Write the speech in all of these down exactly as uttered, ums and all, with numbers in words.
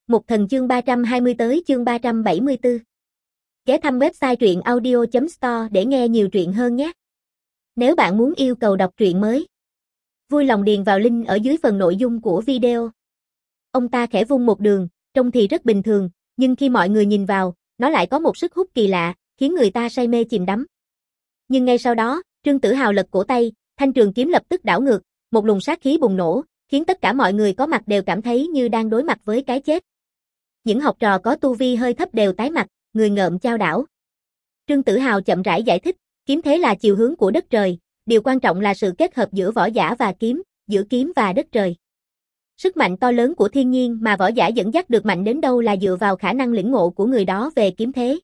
Mục Thần chương ba trăm hai mươi tới chương ba trăm bảy mươi tư. Ghé thăm website truyện audio chấm store để nghe nhiều truyện hơn nhé. Nếu bạn muốn yêu cầu đọc truyện mới, vui lòng điền vào link ở dưới phần nội dung của video. Ông ta khẽ vung một đường, trông thì rất bình thường, nhưng khi mọi người nhìn vào, nó lại có một sức hút kỳ lạ, khiến người ta say mê chìm đắm. Nhưng ngay sau đó, Trương Tử Hào lật cổ tay, thanh trường kiếm lập tức đảo ngược, một luồng sát khí bùng nổ, khiến tất cả mọi người có mặt đều cảm thấy như đang đối mặt với cái chết. Những học trò có tu vi hơi thấp đều tái mặt, người ngợm chao đảo. Trương Tử Hào chậm rãi giải thích, kiếm thế là chiều hướng của đất trời, điều quan trọng là sự kết hợp giữa võ giả và kiếm, giữa kiếm và đất trời. Sức mạnh to lớn của thiên nhiên mà võ giả dẫn dắt được mạnh đến đâu là dựa vào khả năng lĩnh ngộ của người đó về kiếm thế.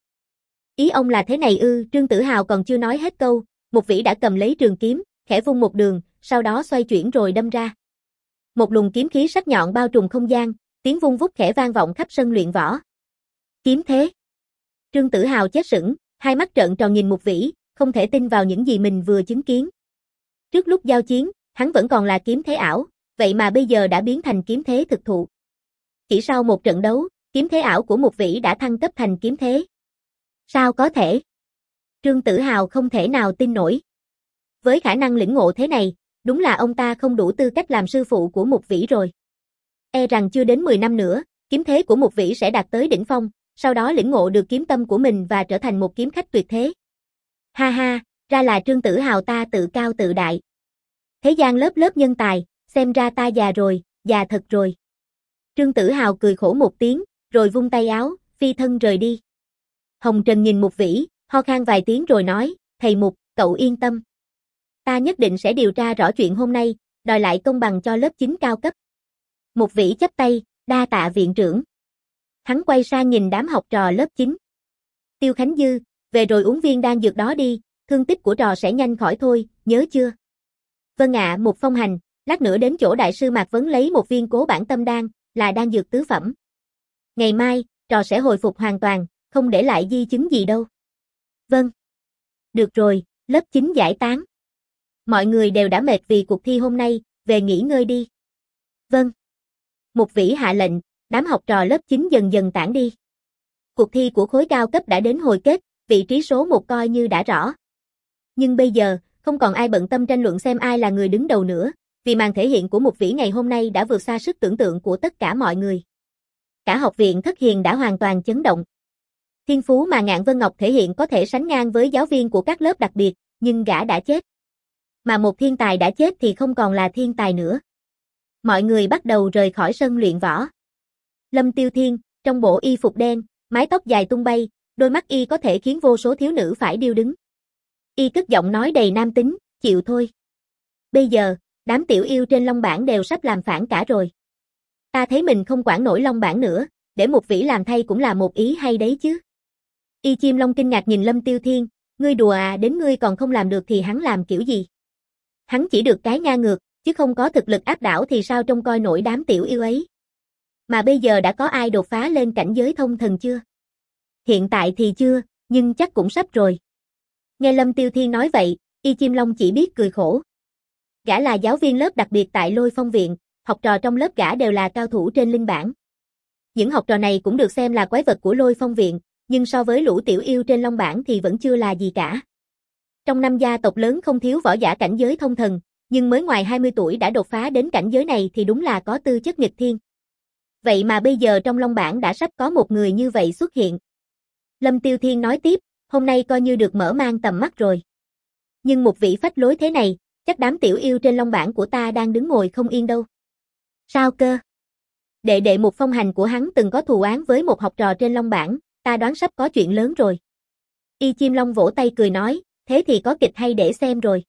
Ý ông là thế này ư? Trương Tử Hào còn chưa nói hết câu, Mục Vĩ đã cầm lấy trường kiếm, khẽ vung một đường, sau đó xoay chuyển rồi đâm ra. Một luồng kiếm khí sắc nhọn bao trùm không gian, tiếng vung vút khẽ vang vọng khắp sân luyện võ. Kiếm thế. Trương Tử Hào chết sững, hai mắt trợn tròn nhìn Mục Vĩ, không thể tin vào những gì mình vừa chứng kiến. Trước lúc giao chiến, hắn vẫn còn là kiếm thế ảo, vậy mà bây giờ đã biến thành kiếm thế thực thụ. Chỉ sau một trận đấu, kiếm thế ảo của Mục Vĩ đã thăng cấp thành kiếm thế. Sao có thể? Trương Tử Hào không thể nào tin nổi. Với khả năng lĩnh ngộ thế này, đúng là ông ta không đủ tư cách làm sư phụ của Mục Vĩ rồi. E rằng chưa đến mười năm nữa, kiếm thế của Mục Vĩ sẽ đạt tới đỉnh phong, sau đó lĩnh ngộ được kiếm tâm của mình và trở thành một kiếm khách tuyệt thế. Ha ha, ra là Trương Tử Hào ta tự cao tự đại. Thế gian lớp lớp nhân tài, xem ra ta già rồi, già thật rồi. Trương Tử Hào cười khổ một tiếng, rồi vung tay áo, phi thân rời đi. Hồng Trần nhìn Mục Vĩ, ho khan vài tiếng rồi nói, thầy Mục, cậu yên tâm. Ta nhất định sẽ điều tra rõ chuyện hôm nay, đòi lại công bằng cho lớp chín cao cấp. Mục Vĩ chắp tay, đa tạ viện trưởng. Hắn quay sang nhìn đám học trò lớp chín. Tiêu Khánh Dư, về rồi uống viên đan dược đó đi, thương tích của trò sẽ nhanh khỏi thôi, nhớ chưa? Vâng ạ. Mục Phong Hành, lát nữa đến chỗ đại sư Mạc Vấn lấy một viên Cố Bản Tâm Đan, là đan dược tứ phẩm. Ngày mai, trò sẽ hồi phục hoàn toàn, không để lại di chứng gì đâu. Vâng. Được rồi, lớp chín giải tán. Mọi người đều đã mệt vì cuộc thi hôm nay, về nghỉ ngơi đi. Vâng. Mục Vĩ hạ lệnh, đám học trò lớp chín dần dần tản đi. Cuộc thi của khối cao cấp đã đến hồi kết, vị trí số một coi như đã rõ. Nhưng bây giờ, không còn ai bận tâm tranh luận xem ai là người đứng đầu nữa, vì màn thể hiện của Mục Vĩ ngày hôm nay đã vượt xa sức tưởng tượng của tất cả mọi người. Cả học viện Thất Hiền đã hoàn toàn chấn động. Thiên phú mà Ngạn Vân Ngọc thể hiện có thể sánh ngang với giáo viên của các lớp đặc biệt, nhưng gã đã chết. Mà một thiên tài đã chết thì không còn là thiên tài nữa. Mọi người bắt đầu rời khỏi sân luyện võ. Lâm Tiêu Thiên, trong bộ y phục đen, mái tóc dài tung bay, đôi mắt y có thể khiến vô số thiếu nữ phải điêu đứng. Y cất giọng nói đầy nam tính, chịu thôi. Bây giờ, đám tiểu yêu trên Long Bảng đều sắp làm phản cả rồi. Ta thấy mình không quản nổi Long Bảng nữa, để Mục Vĩ làm thay cũng là một ý hay đấy chứ. Y Chim Long kinh ngạc nhìn Lâm Tiêu Thiên, ngươi đùa à, đến ngươi còn không làm được thì hắn làm kiểu gì? Hắn chỉ được cái ngang ngược, chứ không có thực lực áp đảo thì sao trông coi nổi đám tiểu yêu ấy. Mà bây giờ đã có ai đột phá lên cảnh giới thông thần chưa? Hiện tại thì chưa, nhưng chắc cũng sắp rồi. Nghe Lâm Tiêu Thiên nói vậy, Y Chim Long chỉ biết cười khổ. Gã là giáo viên lớp đặc biệt tại Lôi Phong Viện, học trò trong lớp gã đều là cao thủ trên linh bảng. Những học trò này cũng được xem là quái vật của Lôi Phong Viện, nhưng so với lũ tiểu yêu trên Long Bảng thì vẫn chưa là gì cả. Trong năm gia tộc lớn không thiếu võ giả cảnh giới thông thần, nhưng mới ngoài hai mươi tuổi đã đột phá đến cảnh giới này thì đúng là có tư chất nghịch thiên. Vậy mà bây giờ trong Long Bảng đã sắp có một người như vậy xuất hiện. Lâm Tiêu Thiên nói tiếp, hôm nay coi như được mở mang tầm mắt rồi. Nhưng một vị phách lối thế này, chắc đám tiểu yêu trên Long Bảng của ta đang đứng ngồi không yên đâu. Sao cơ? Đệ đệ Mục Phong Hành của hắn từng có thù oán với một học trò trên Long Bảng, ta đoán sắp có chuyện lớn rồi. Y Chim Long vỗ tay cười nói, thế thì có kịch hay để xem rồi.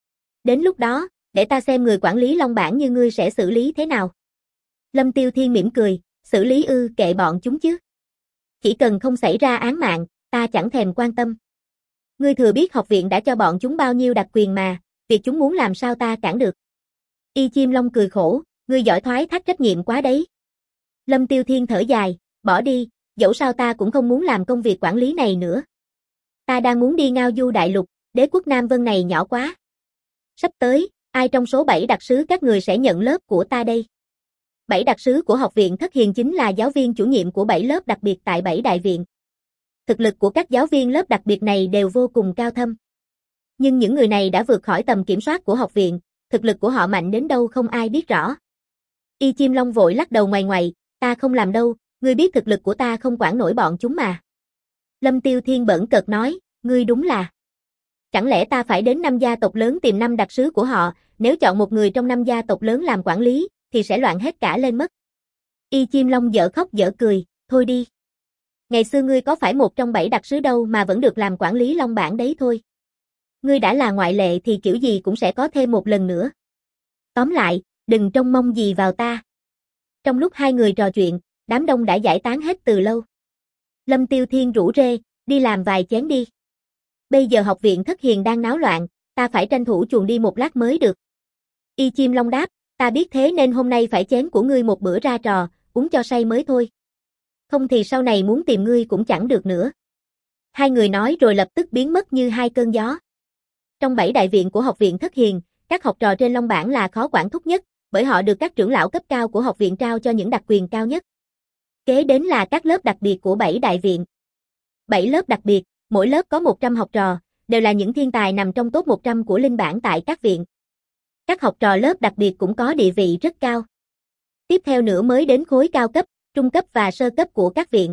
Đến lúc đó, để ta xem người quản lý Long Bảng như ngươi sẽ xử lý thế nào. Lâm Tiêu Thiên mỉm cười, xử lý ư, kệ bọn chúng chứ. Chỉ cần không xảy ra án mạng, ta chẳng thèm quan tâm. Ngươi thừa biết học viện đã cho bọn chúng bao nhiêu đặc quyền mà, việc chúng muốn làm sao ta cản được. Y Chim Long cười khổ, ngươi giỏi thoái thác trách nhiệm quá đấy. Lâm Tiêu Thiên thở dài, bỏ đi, dẫu sao ta cũng không muốn làm công việc quản lý này nữa. Ta đang muốn đi ngao du đại lục, đế quốc Nam Vân này nhỏ quá. Sắp tới, ai trong số bảy đặc sứ các người sẽ nhận lớp của ta đây? Bảy đặc sứ của học viện Thất Hiền chính là giáo viên chủ nhiệm của bảy lớp đặc biệt tại bảy đại viện. Thực lực của các giáo viên lớp đặc biệt này đều vô cùng cao thâm. Nhưng những người này đã vượt khỏi tầm kiểm soát của học viện, thực lực của họ mạnh đến đâu không ai biết rõ. Y Chim Long vội lắc đầu ngoài ngoại, ta không làm đâu, ngươi biết thực lực của ta không quản nổi bọn chúng mà. Lâm Tiêu Thiên bẩn cợt nói, ngươi đúng là. Chẳng lẽ ta phải đến năm gia tộc lớn tìm năm đặc sứ của họ, nếu chọn một người trong năm gia tộc lớn làm quản lý, thì sẽ loạn hết cả lên mất. Y Chim Long dở khóc dở cười, thôi đi. Ngày xưa ngươi có phải một trong bảy đặc sứ đâu mà vẫn được làm quản lý Long Bản đấy thôi. Ngươi đã là ngoại lệ thì kiểu gì cũng sẽ có thêm một lần nữa. Tóm lại, đừng trông mong gì vào ta. Trong lúc hai người trò chuyện, đám đông đã giải tán hết từ lâu. Lâm Tiêu Thiên rủ rê, đi làm vài chén đi. Bây giờ học viện Thất Hiền đang náo loạn, ta phải tranh thủ chuồn đi một lát mới được. Y Chim Long đáp, ta biết thế nên hôm nay phải chén của ngươi một bữa ra trò, uống cho say mới thôi. Không thì sau này muốn tìm ngươi cũng chẳng được nữa. Hai người nói rồi lập tức biến mất như hai cơn gió. Trong bảy đại viện của học viện Thất Hiền, các học trò trên Long Bản là khó quản thúc nhất, bởi họ được các trưởng lão cấp cao của học viện trao cho những đặc quyền cao nhất. Kế đến là các lớp đặc biệt của bảy đại viện. Bảy lớp đặc biệt, mỗi lớp có một trăm học trò, đều là những thiên tài nằm trong top một trăm của linh bản tại các viện. Các học trò lớp đặc biệt cũng có địa vị rất cao. Tiếp theo nữa mới đến khối cao cấp, trung cấp và sơ cấp của các viện.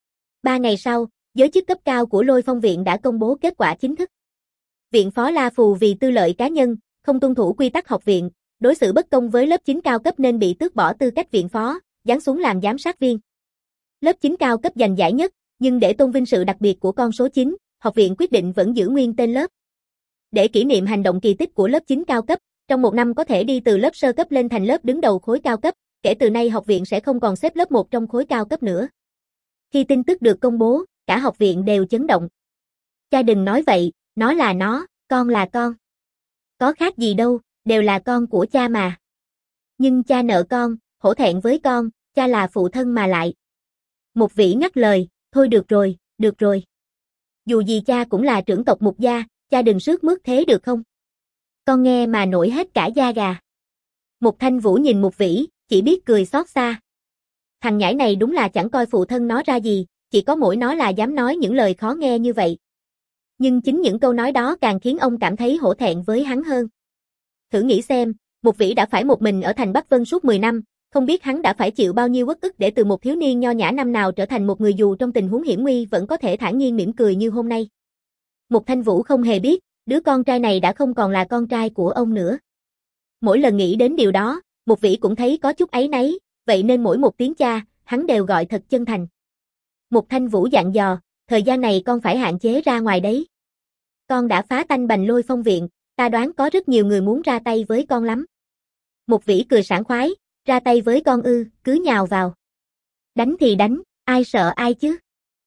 Ba ngày sau, giới chức cấp cao của Lôi Phong Viện đã công bố kết quả chính thức. Viện Phó La Phù vì tư lợi cá nhân, không tuân thủ quy tắc học viện, đối xử bất công với lớp chín cao cấp nên bị tước bỏ tư cách viện phó, giáng xuống làm giám sát viên. Lớp chín cao cấp giành giải nhất, nhưng để tôn vinh sự đặc biệt của con số chín, học viện quyết định vẫn giữ nguyên tên lớp. Để kỷ niệm hành động kỳ tích của lớp chín cao cấp, trong một năm có thể đi từ lớp sơ cấp lên thành lớp đứng đầu khối cao cấp, kể từ nay học viện sẽ không còn xếp lớp một trong khối cao cấp nữa. Khi tin tức được công bố, cả học viện đều chấn động. Cha đừng nói vậy, nó là nó, con là con. Có khác gì đâu, đều là con của cha mà. Nhưng cha nợ con, hổ thẹn với con, cha là phụ thân mà lại. Mục Vĩ ngắt lời, thôi được rồi, được rồi. Dù gì cha cũng là trưởng tộc Mục gia, cha đừng sướt mướt thế được không? Con nghe mà nổi hết cả da gà. Mục Thanh Vũ nhìn Mục Vĩ, chỉ biết cười xót xa. Thằng nhãi này đúng là chẳng coi phụ thân nó ra gì, chỉ có mỗi nó là dám nói những lời khó nghe như vậy. Nhưng chính những câu nói đó càng khiến ông cảm thấy hổ thẹn với hắn hơn. Thử nghĩ xem, Mục Vĩ đã phải một mình ở thành Bắc Vân suốt mười năm, không biết hắn đã phải chịu bao nhiêu uất ức để từ một thiếu niên nho nhã năm nào trở thành một người dù trong tình huống hiểm nguy vẫn có thể thản nhiên mỉm cười như hôm nay. Mục Thanh Vũ không hề biết, đứa con trai này đã không còn là con trai của ông nữa. Mỗi lần nghĩ đến điều đó, Mục Vĩ cũng thấy có chút áy náy, vậy nên mỗi một tiếng cha, hắn đều gọi thật chân thành. Mục Thanh Vũ dặn dò, thời gian này con phải hạn chế ra ngoài đấy. Con đã phá tanh bành Lôi Phong Viện, ta đoán có rất nhiều người muốn ra tay với con lắm. Mục Vĩ cười sảng khoái, ra tay với con ư, cứ nhào vào. Đánh thì đánh, ai sợ ai chứ?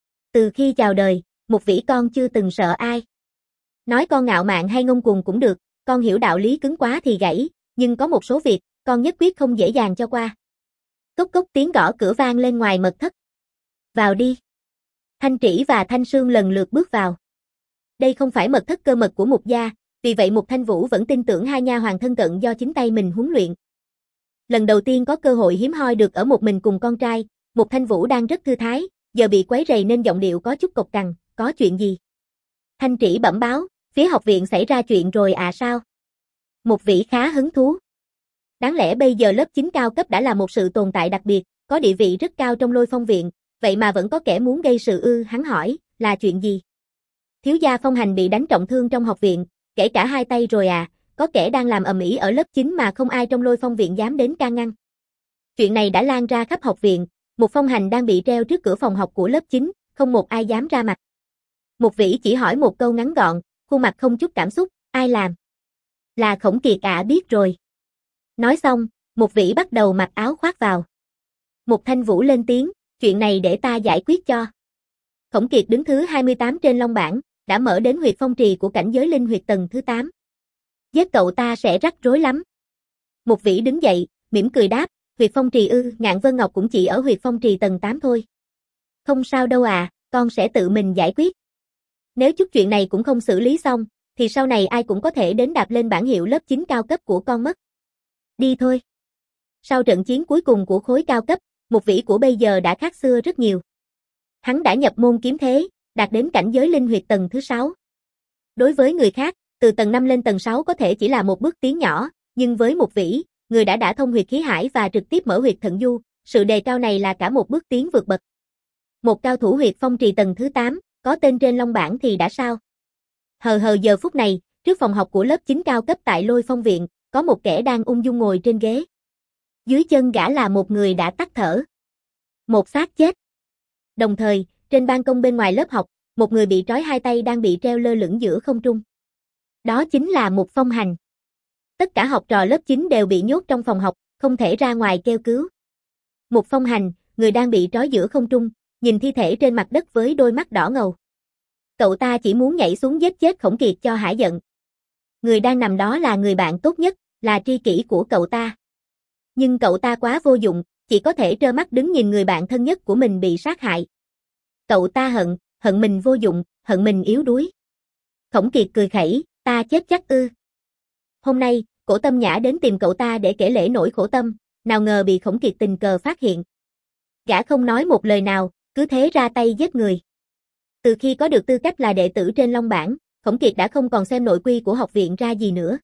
Từ khi chào đời, Mục Vĩ con chưa từng sợ ai. Nói con ngạo mạn hay ngông cuồng cũng được, con hiểu đạo lý cứng quá thì gãy, nhưng có một số việc, con nhất quyết không dễ dàng cho qua. Cốc cốc tiếng gõ cửa vang lên ngoài mật thất. Vào đi. Thanh Trĩ và Thanh Sương lần lượt bước vào. Đây không phải mật thất cơ mật của Mục gia, vì vậy Mục Thanh Vũ vẫn tin tưởng hai nha hoàn thân cận do chính tay mình huấn luyện. Lần đầu tiên có cơ hội hiếm hoi được ở một mình cùng con trai, Mục Thanh Vũ đang rất thư thái, giờ bị quấy rầy nên giọng điệu có chút cộc cằn, có chuyện gì? Thanh Trĩ bẩm báo, phía học viện xảy ra chuyện rồi à sao? Mục Vĩ khá hứng thú. Đáng lẽ bây giờ lớp chín cao cấp đã là một sự tồn tại đặc biệt, có địa vị rất cao trong Lôi Phong Viện, vậy mà vẫn có kẻ muốn gây sự ư? Hắn hỏi, là chuyện gì? Thiếu gia Phong Hành bị đánh trọng thương trong học viện, kể cả hai tay rồi à, có kẻ đang làm ầm ĩ ở lớp chín mà không ai trong Lôi Phong Viện dám đến can ngăn. Chuyện này đã lan ra khắp học viện, Mục Phong Hành đang bị treo trước cửa phòng học của lớp chín, không một ai dám ra mặt. Mục Vĩ chỉ hỏi một câu ngắn gọn, khuôn mặt không chút cảm xúc, ai làm? Là Khổng Kiệt ạ. À, biết rồi. Nói xong, Mục Vĩ bắt đầu mặc áo khoác vào. Mục Thanh Vũ lên tiếng, chuyện này để ta giải quyết cho. Khổng Kiệt đứng thứ hai mươi tám trên long bảng, đã mở đến huyệt phong trì của cảnh giới linh huyệt tầng thứ tám. Giết cậu ta sẽ rắc rối lắm. Mục Vĩ đứng dậy, mỉm cười đáp, huyệt phong trì ư, Ngạn Vân Ngọc cũng chỉ ở huyệt phong trì tầng tám thôi. Không sao đâu à, con sẽ tự mình giải quyết. Nếu chút chuyện này cũng không xử lý xong, thì sau này ai cũng có thể đến đạp lên bảng hiệu lớp chín cao cấp của con mất. Đi thôi. Sau trận chiến cuối cùng của khối cao cấp, Mục Vĩ của bây giờ đã khác xưa rất nhiều. Hắn đã nhập môn kiếm thế, đạt đến cảnh giới linh huyệt tầng thứ sáu. Đối với người khác, từ tầng năm lên tầng sáu có thể chỉ là một bước tiến nhỏ, nhưng với Mục Vĩ, người đã đã thông huyệt khí hải và trực tiếp mở huyệt thận du, sự đề cao này là cả một bước tiến vượt bậc. Một cao thủ huyệt phong trì tầng thứ tám, có tên trên long bảng thì đã sao? Hờ hờ giờ phút này, trước phòng học của lớp chín cao cấp tại Lôi Phong Viện, có một kẻ đang ung dung ngồi trên ghế. Dưới chân gã là một người đã tắt thở. Một xác chết. Đồng thời, trên ban công bên ngoài lớp học, một người bị trói hai tay đang bị treo lơ lửng giữa không trung. Đó chính là Mục Phong Hành. Tất cả học trò lớp chín đều bị nhốt trong phòng học, không thể ra ngoài kêu cứu. Mục Phong Hành, người đang bị trói giữa không trung, nhìn thi thể trên mặt đất với đôi mắt đỏ ngầu. Cậu ta chỉ muốn nhảy xuống giết chết Khổng Kiệt cho hả giận. Người đang nằm đó là người bạn tốt nhất, là tri kỷ của cậu ta. Nhưng cậu ta quá vô dụng, chỉ có thể trơ mắt đứng nhìn người bạn thân nhất của mình bị sát hại. Cậu ta hận, hận mình vô dụng, hận mình yếu đuối. Khổng Kiệt cười khẩy, ta chết chắc ư. Hôm nay, Cổ Tâm Nhã đến tìm cậu ta để kể lể nỗi khổ tâm, nào ngờ bị Khổng Kiệt tình cờ phát hiện. Gã không nói một lời nào, cứ thế ra tay giết người. Từ khi có được tư cách là đệ tử trên long bảng, Khổng Kiệt đã không còn xem nội quy của học viện ra gì nữa.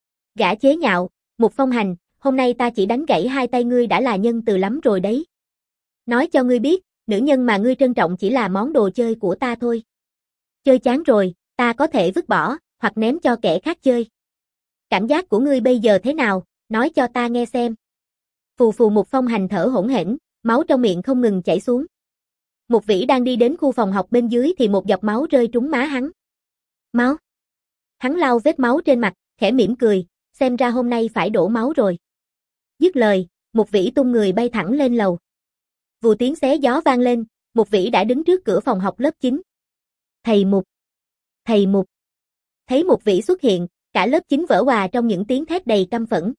Gã chế nhạo, Mục Phong Hành, hôm nay ta chỉ đánh gãy hai tay ngươi đã là nhân từ lắm rồi đấy. Nói cho ngươi biết, nữ nhân mà ngươi trân trọng chỉ là món đồ chơi của ta thôi. Chơi chán rồi, ta có thể vứt bỏ, hoặc ném cho kẻ khác chơi. Cảm giác của ngươi bây giờ thế nào, nói cho ta nghe xem. Phù phù Mục Phong Hành thở hổn hển, máu trong miệng không ngừng chảy xuống. Mục Vĩ đang đi đến khu phòng học bên dưới thì một giọt máu rơi trúng má hắn. Máu. Hắn lau vết máu trên mặt, khẽ mỉm cười, xem ra hôm nay phải đổ máu rồi. Dứt lời, Mục Vĩ tung người bay thẳng lên lầu. Vù tiếng xé gió vang lên, Mục Vĩ đã đứng trước cửa phòng học lớp chín. Thầy Mục. Thầy Mục. Thấy Mục Vĩ xuất hiện, cả lớp chín vỡ òa trong những tiếng thét đầy căm phẫn.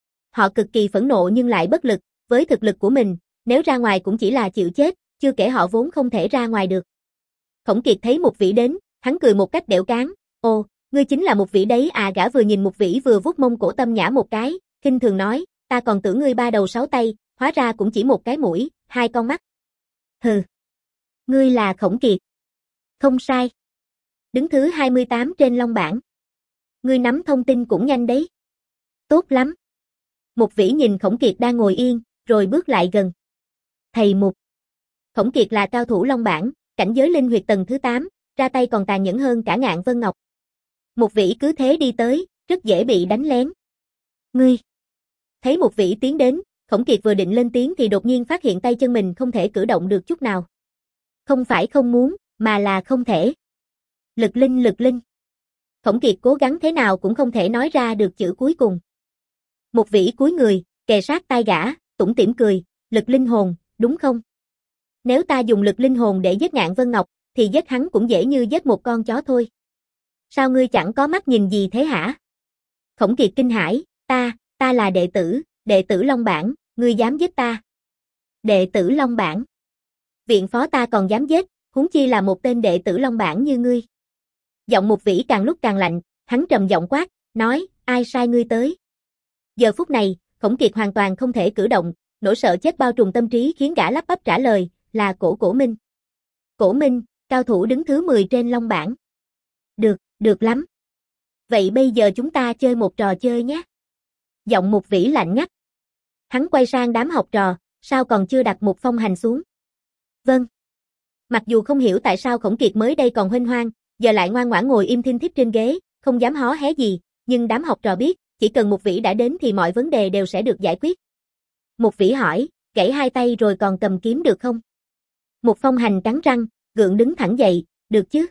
Họ cực kỳ phẫn nộ nhưng lại bất lực, với thực lực của mình, nếu ra ngoài cũng chỉ là chịu chết, chưa kể họ vốn không thể ra ngoài được. Khổng Kiệt thấy Mục Vĩ đến, hắn cười một cách đểu cáng, "Ồ, ngươi chính là Mục Vĩ đấy à?" Gã vừa nhìn Mục Vĩ vừa vuốt mông Cổ Tâm Nhã một cái, khinh thường nói, "Ta còn tưởng ngươi ba đầu sáu tay, hóa ra cũng chỉ một cái mũi, hai con mắt." "Hừ, ngươi là Khổng Kiệt." "Không sai. Đứng thứ hai mươi tám trên long bảng. Ngươi nắm thông tin cũng nhanh đấy." "Tốt lắm." Mục Vĩ nhìn Khổng Kiệt đang ngồi yên, rồi bước lại gần. "Thầy Mục." Khổng Kiệt là cao thủ long bảng, cảnh giới linh huyệt tầng thứ tám, ra tay còn tàn nhẫn hơn cả Ngạn Vân Ngọc. Mục Vĩ cứ thế đi tới, rất dễ bị đánh lén. "Ngươi." Thấy Mục Vĩ tiến đến, Khổng Kiệt vừa định lên tiếng thì đột nhiên phát hiện tay chân mình không thể cử động được chút nào. Không phải không muốn, mà là không thể. Lực linh lực linh. Khổng Kiệt cố gắng thế nào cũng không thể nói ra được chữ cuối cùng. Mục Vĩ cúi người, kề sát tai gã, tủm tỉm cười, "Lực linh hồn, đúng không? Nếu ta dùng lực linh hồn để giết Ngạn Vân Ngọc, thì giết hắn cũng dễ như giết một con chó thôi. Sao ngươi chẳng có mắt nhìn gì thế hả?" Khổng Kiệt kinh hãi, ta, ta là đệ tử, đệ tử Long Bảng, ngươi dám giết ta? Đệ tử Long Bảng? Viện phó ta còn dám giết, huống chi là một tên đệ tử Long Bảng như ngươi. Giọng Mục Vĩ càng lúc càng lạnh, hắn trầm giọng quát, nói, ai sai ngươi tới? Giờ phút này, Khổng Kiệt hoàn toàn không thể cử động, nỗi sợ chết bao trùm tâm trí khiến gã lắp bắp trả lời, là Cổ Cổ Minh. Cổ Minh, cao thủ đứng thứ mười trên Long Bảng. Được, được lắm. Vậy bây giờ chúng ta chơi một trò chơi nhé. Giọng Mục Vĩ lạnh ngắt. Hắn quay sang đám học trò, sao còn chưa đặt Mục Phong Hành xuống? Vâng. Mặc dù không hiểu tại sao Khổng Kiệt mới đây còn huênh hoang, giờ lại ngoan ngoãn ngồi im thinh thít trên ghế, không dám hó hé gì, nhưng đám học trò biết, chỉ cần Mục Vĩ đã đến thì mọi vấn đề đều sẽ được giải quyết. Mục Vĩ hỏi, gãy hai tay rồi còn cầm kiếm được không? Mục Phong Hành cắn răng, gượng đứng thẳng dậy, được chứ?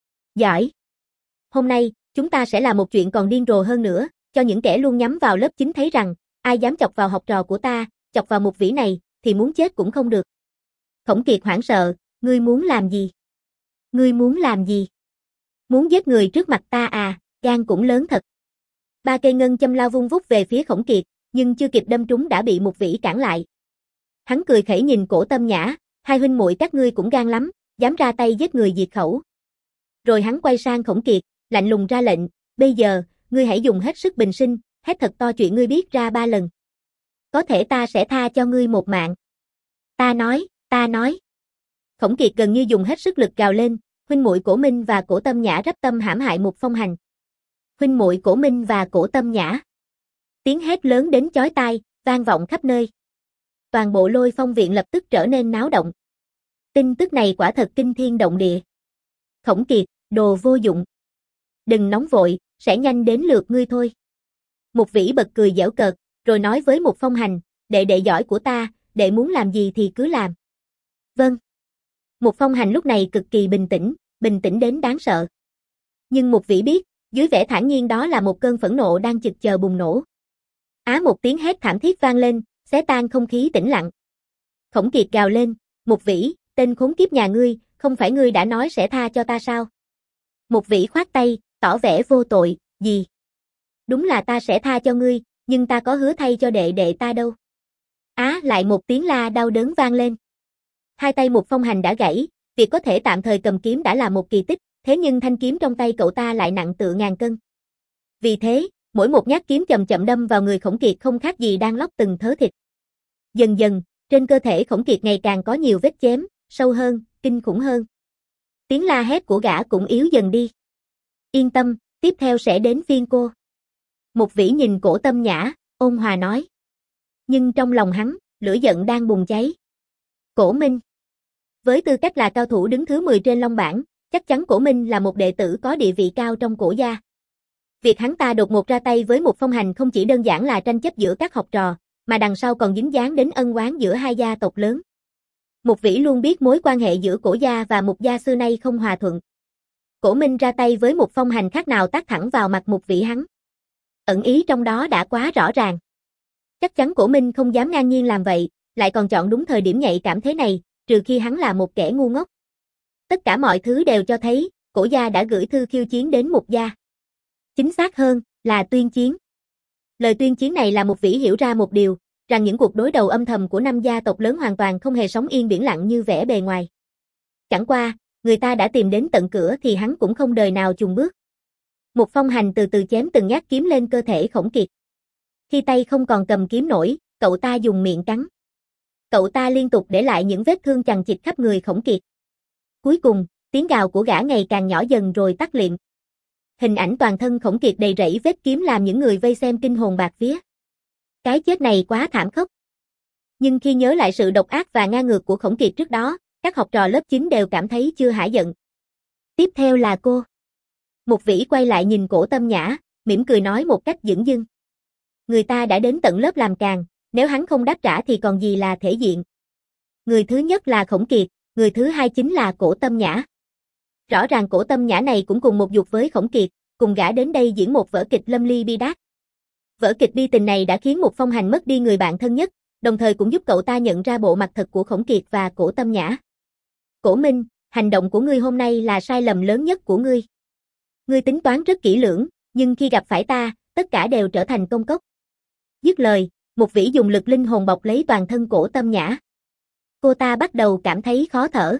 Giỏi. Hôm nay, chúng ta sẽ làm một chuyện còn điên rồ hơn nữa, cho những kẻ luôn nhắm vào lớp chín thấy rằng, ai dám chọc vào học trò của ta, chọc vào Mục Vĩ này, thì muốn chết cũng không được. Khổng Kiệt hoảng sợ, ngươi muốn làm gì? Ngươi muốn làm gì? Muốn giết người trước mặt ta à, gan cũng lớn thật. Ba cây ngân châm lao vung vút về phía Khổng Kiệt, nhưng chưa kịp đâm trúng đã bị Mục Vĩ cản lại. Hắn cười khẩy nhìn Cổ Tâm Nhã, hai huynh muội các ngươi cũng gan lắm, dám ra tay giết người diệt khẩu. Rồi hắn quay sang Khổng Kiệt, lạnh lùng ra lệnh, bây giờ, ngươi hãy dùng hết sức bình sinh, hét thật to chuyện ngươi biết ra ba lần. có thể ta sẽ tha cho ngươi một mạng. Ta nói, ta nói. Khổng Kiệt gần như dùng hết sức lực gào lên, huynh muội Cổ Minh và Cổ Tâm Nhã rắp tâm hãm hại Mục Phong Hành. Huynh muội Cổ Minh và Cổ Tâm Nhã. Tiếng hét lớn đến chói tai, vang vọng khắp nơi. Toàn bộ Lôi Phong viện lập tức trở nên náo động. Tin tức này quả thật kinh thiên động địa. Khổng Kiệt, đồ vô dụng. Đừng nóng vội, sẽ nhanh đến lượt ngươi thôi. Mục Vĩ bật cười giễu cợt, rồi nói với Mục Phong Hành, đệ đệ giỏi của ta, đệ muốn làm gì thì cứ làm. Vâng. Mục Phong Hành lúc này cực kỳ bình tĩnh, bình tĩnh đến đáng sợ. Nhưng Mục Vĩ biết, dưới vẻ thản nhiên đó là một cơn phẫn nộ đang chực chờ bùng nổ. Á một tiếng hét thảm thiết vang lên, xé tan không khí tĩnh lặng. Khổng Kiệt gào lên, Mục Vĩ, tên khốn kiếp nhà ngươi, không phải ngươi đã nói sẽ tha cho ta sao? Mục Vĩ khoát tay, tỏ vẻ vô tội, gì? Đúng là ta sẽ tha cho ngươi, nhưng ta có hứa thay cho đệ đệ ta đâu. Á lại một tiếng la đau đớn vang lên. Hai tay Mục Phong Hành đã gãy, việc có thể tạm thời cầm kiếm đã là một kỳ tích, thế nhưng thanh kiếm trong tay cậu ta lại nặng tựa ngàn cân. Vì thế, mỗi một nhát kiếm chậm chậm đâm vào người Khổng Kiệt không khác gì đang lóc từng thớ thịt. Dần dần, trên cơ thể Khổng Kiệt ngày càng có nhiều vết chém, sâu hơn, kinh khủng hơn. Tiếng la hét của gã cũng yếu dần đi. Yên tâm, tiếp theo sẽ đến phiên cô. Mục Vĩ nhìn Cổ Tâm Nhã, ôn hòa nói. Nhưng trong lòng hắn, lửa giận đang bùng cháy. Cổ Minh. Với tư cách là cao thủ đứng thứ mười trên Long bảng, chắc chắn Cổ Minh là một đệ tử có địa vị cao trong Cổ gia. Việc hắn ta đột ngột ra tay với Mục Phong Hành không chỉ đơn giản là tranh chấp giữa các học trò, mà đằng sau còn dính dáng đến ân oán giữa hai gia tộc lớn. Mục Vĩ luôn biết mối quan hệ giữa Cổ gia và Mục gia xưa nay không hòa thuận. Cổ Minh ra tay với Mục Phong Hành khác nào tát thẳng vào mặt Mục Vĩ hắn. Ẩn ý trong đó đã quá rõ ràng. Chắc chắn Cổ Minh không dám ngang nhiên làm vậy, lại còn chọn đúng thời điểm nhạy cảm thế này, trừ khi hắn là một kẻ ngu ngốc. Tất cả mọi thứ đều cho thấy, Cổ gia đã gửi thư khiêu chiến đến Mục gia. Chính xác hơn, là tuyên chiến. Lời tuyên chiến này là Mục Vĩ hiểu ra một điều, rằng những cuộc đối đầu âm thầm của năm gia tộc lớn hoàn toàn không hề sóng yên biển lặng như vẻ bề ngoài. Chẳng qua, người ta đã tìm đến tận cửa thì hắn cũng không đời nào chùn bước. Mục Phong Hành từ từ chém từng nhát kiếm lên cơ thể Khổng Kiệt. Khi tay không còn cầm kiếm nổi, cậu ta dùng miệng cắn. Cậu ta liên tục để lại những vết thương chằng chịt khắp người Khổng Kiệt. Cuối cùng, tiếng gào của gã ngày càng nhỏ dần rồi tắt liệm. Hình ảnh toàn thân Khổng Kiệt đầy rẫy vết kiếm làm những người vây xem kinh hồn bạt vía. Cái chết này quá thảm khốc. Nhưng khi nhớ lại sự độc ác và ngang ngược của Khổng Kiệt trước đó, các học trò lớp chín đều cảm thấy chưa hả giận. Tiếp theo là cô. Mục Vĩ quay lại nhìn Cổ Tâm Nhã, mỉm cười nói một cách dửng dưng. Người ta đã đến tận lớp làm càng, nếu hắn không đáp trả thì còn gì là thể diện. Người thứ nhất là Khổng Kiệt, người thứ hai chính là Cổ Tâm Nhã. Rõ ràng Cổ Tâm Nhã này cũng cùng một dục với Khổng Kiệt, cùng gã đến đây diễn một vở kịch lâm ly bi đát. Vở kịch bi tình này đã khiến Mục Phong Hành mất đi người bạn thân nhất, đồng thời cũng giúp cậu ta nhận ra bộ mặt thật của Khổng Kiệt và Cổ Tâm Nhã. Cổ Minh, hành động của ngươi hôm nay là sai lầm lớn nhất của ngươi. Ngươi tính toán rất kỹ lưỡng, nhưng khi gặp phải ta, tất cả đều trở thành công cốc. Dứt lời, Mục Vĩ dùng lực linh hồn bọc lấy toàn thân Cổ Tâm Nhã. Cô ta bắt đầu cảm thấy khó thở.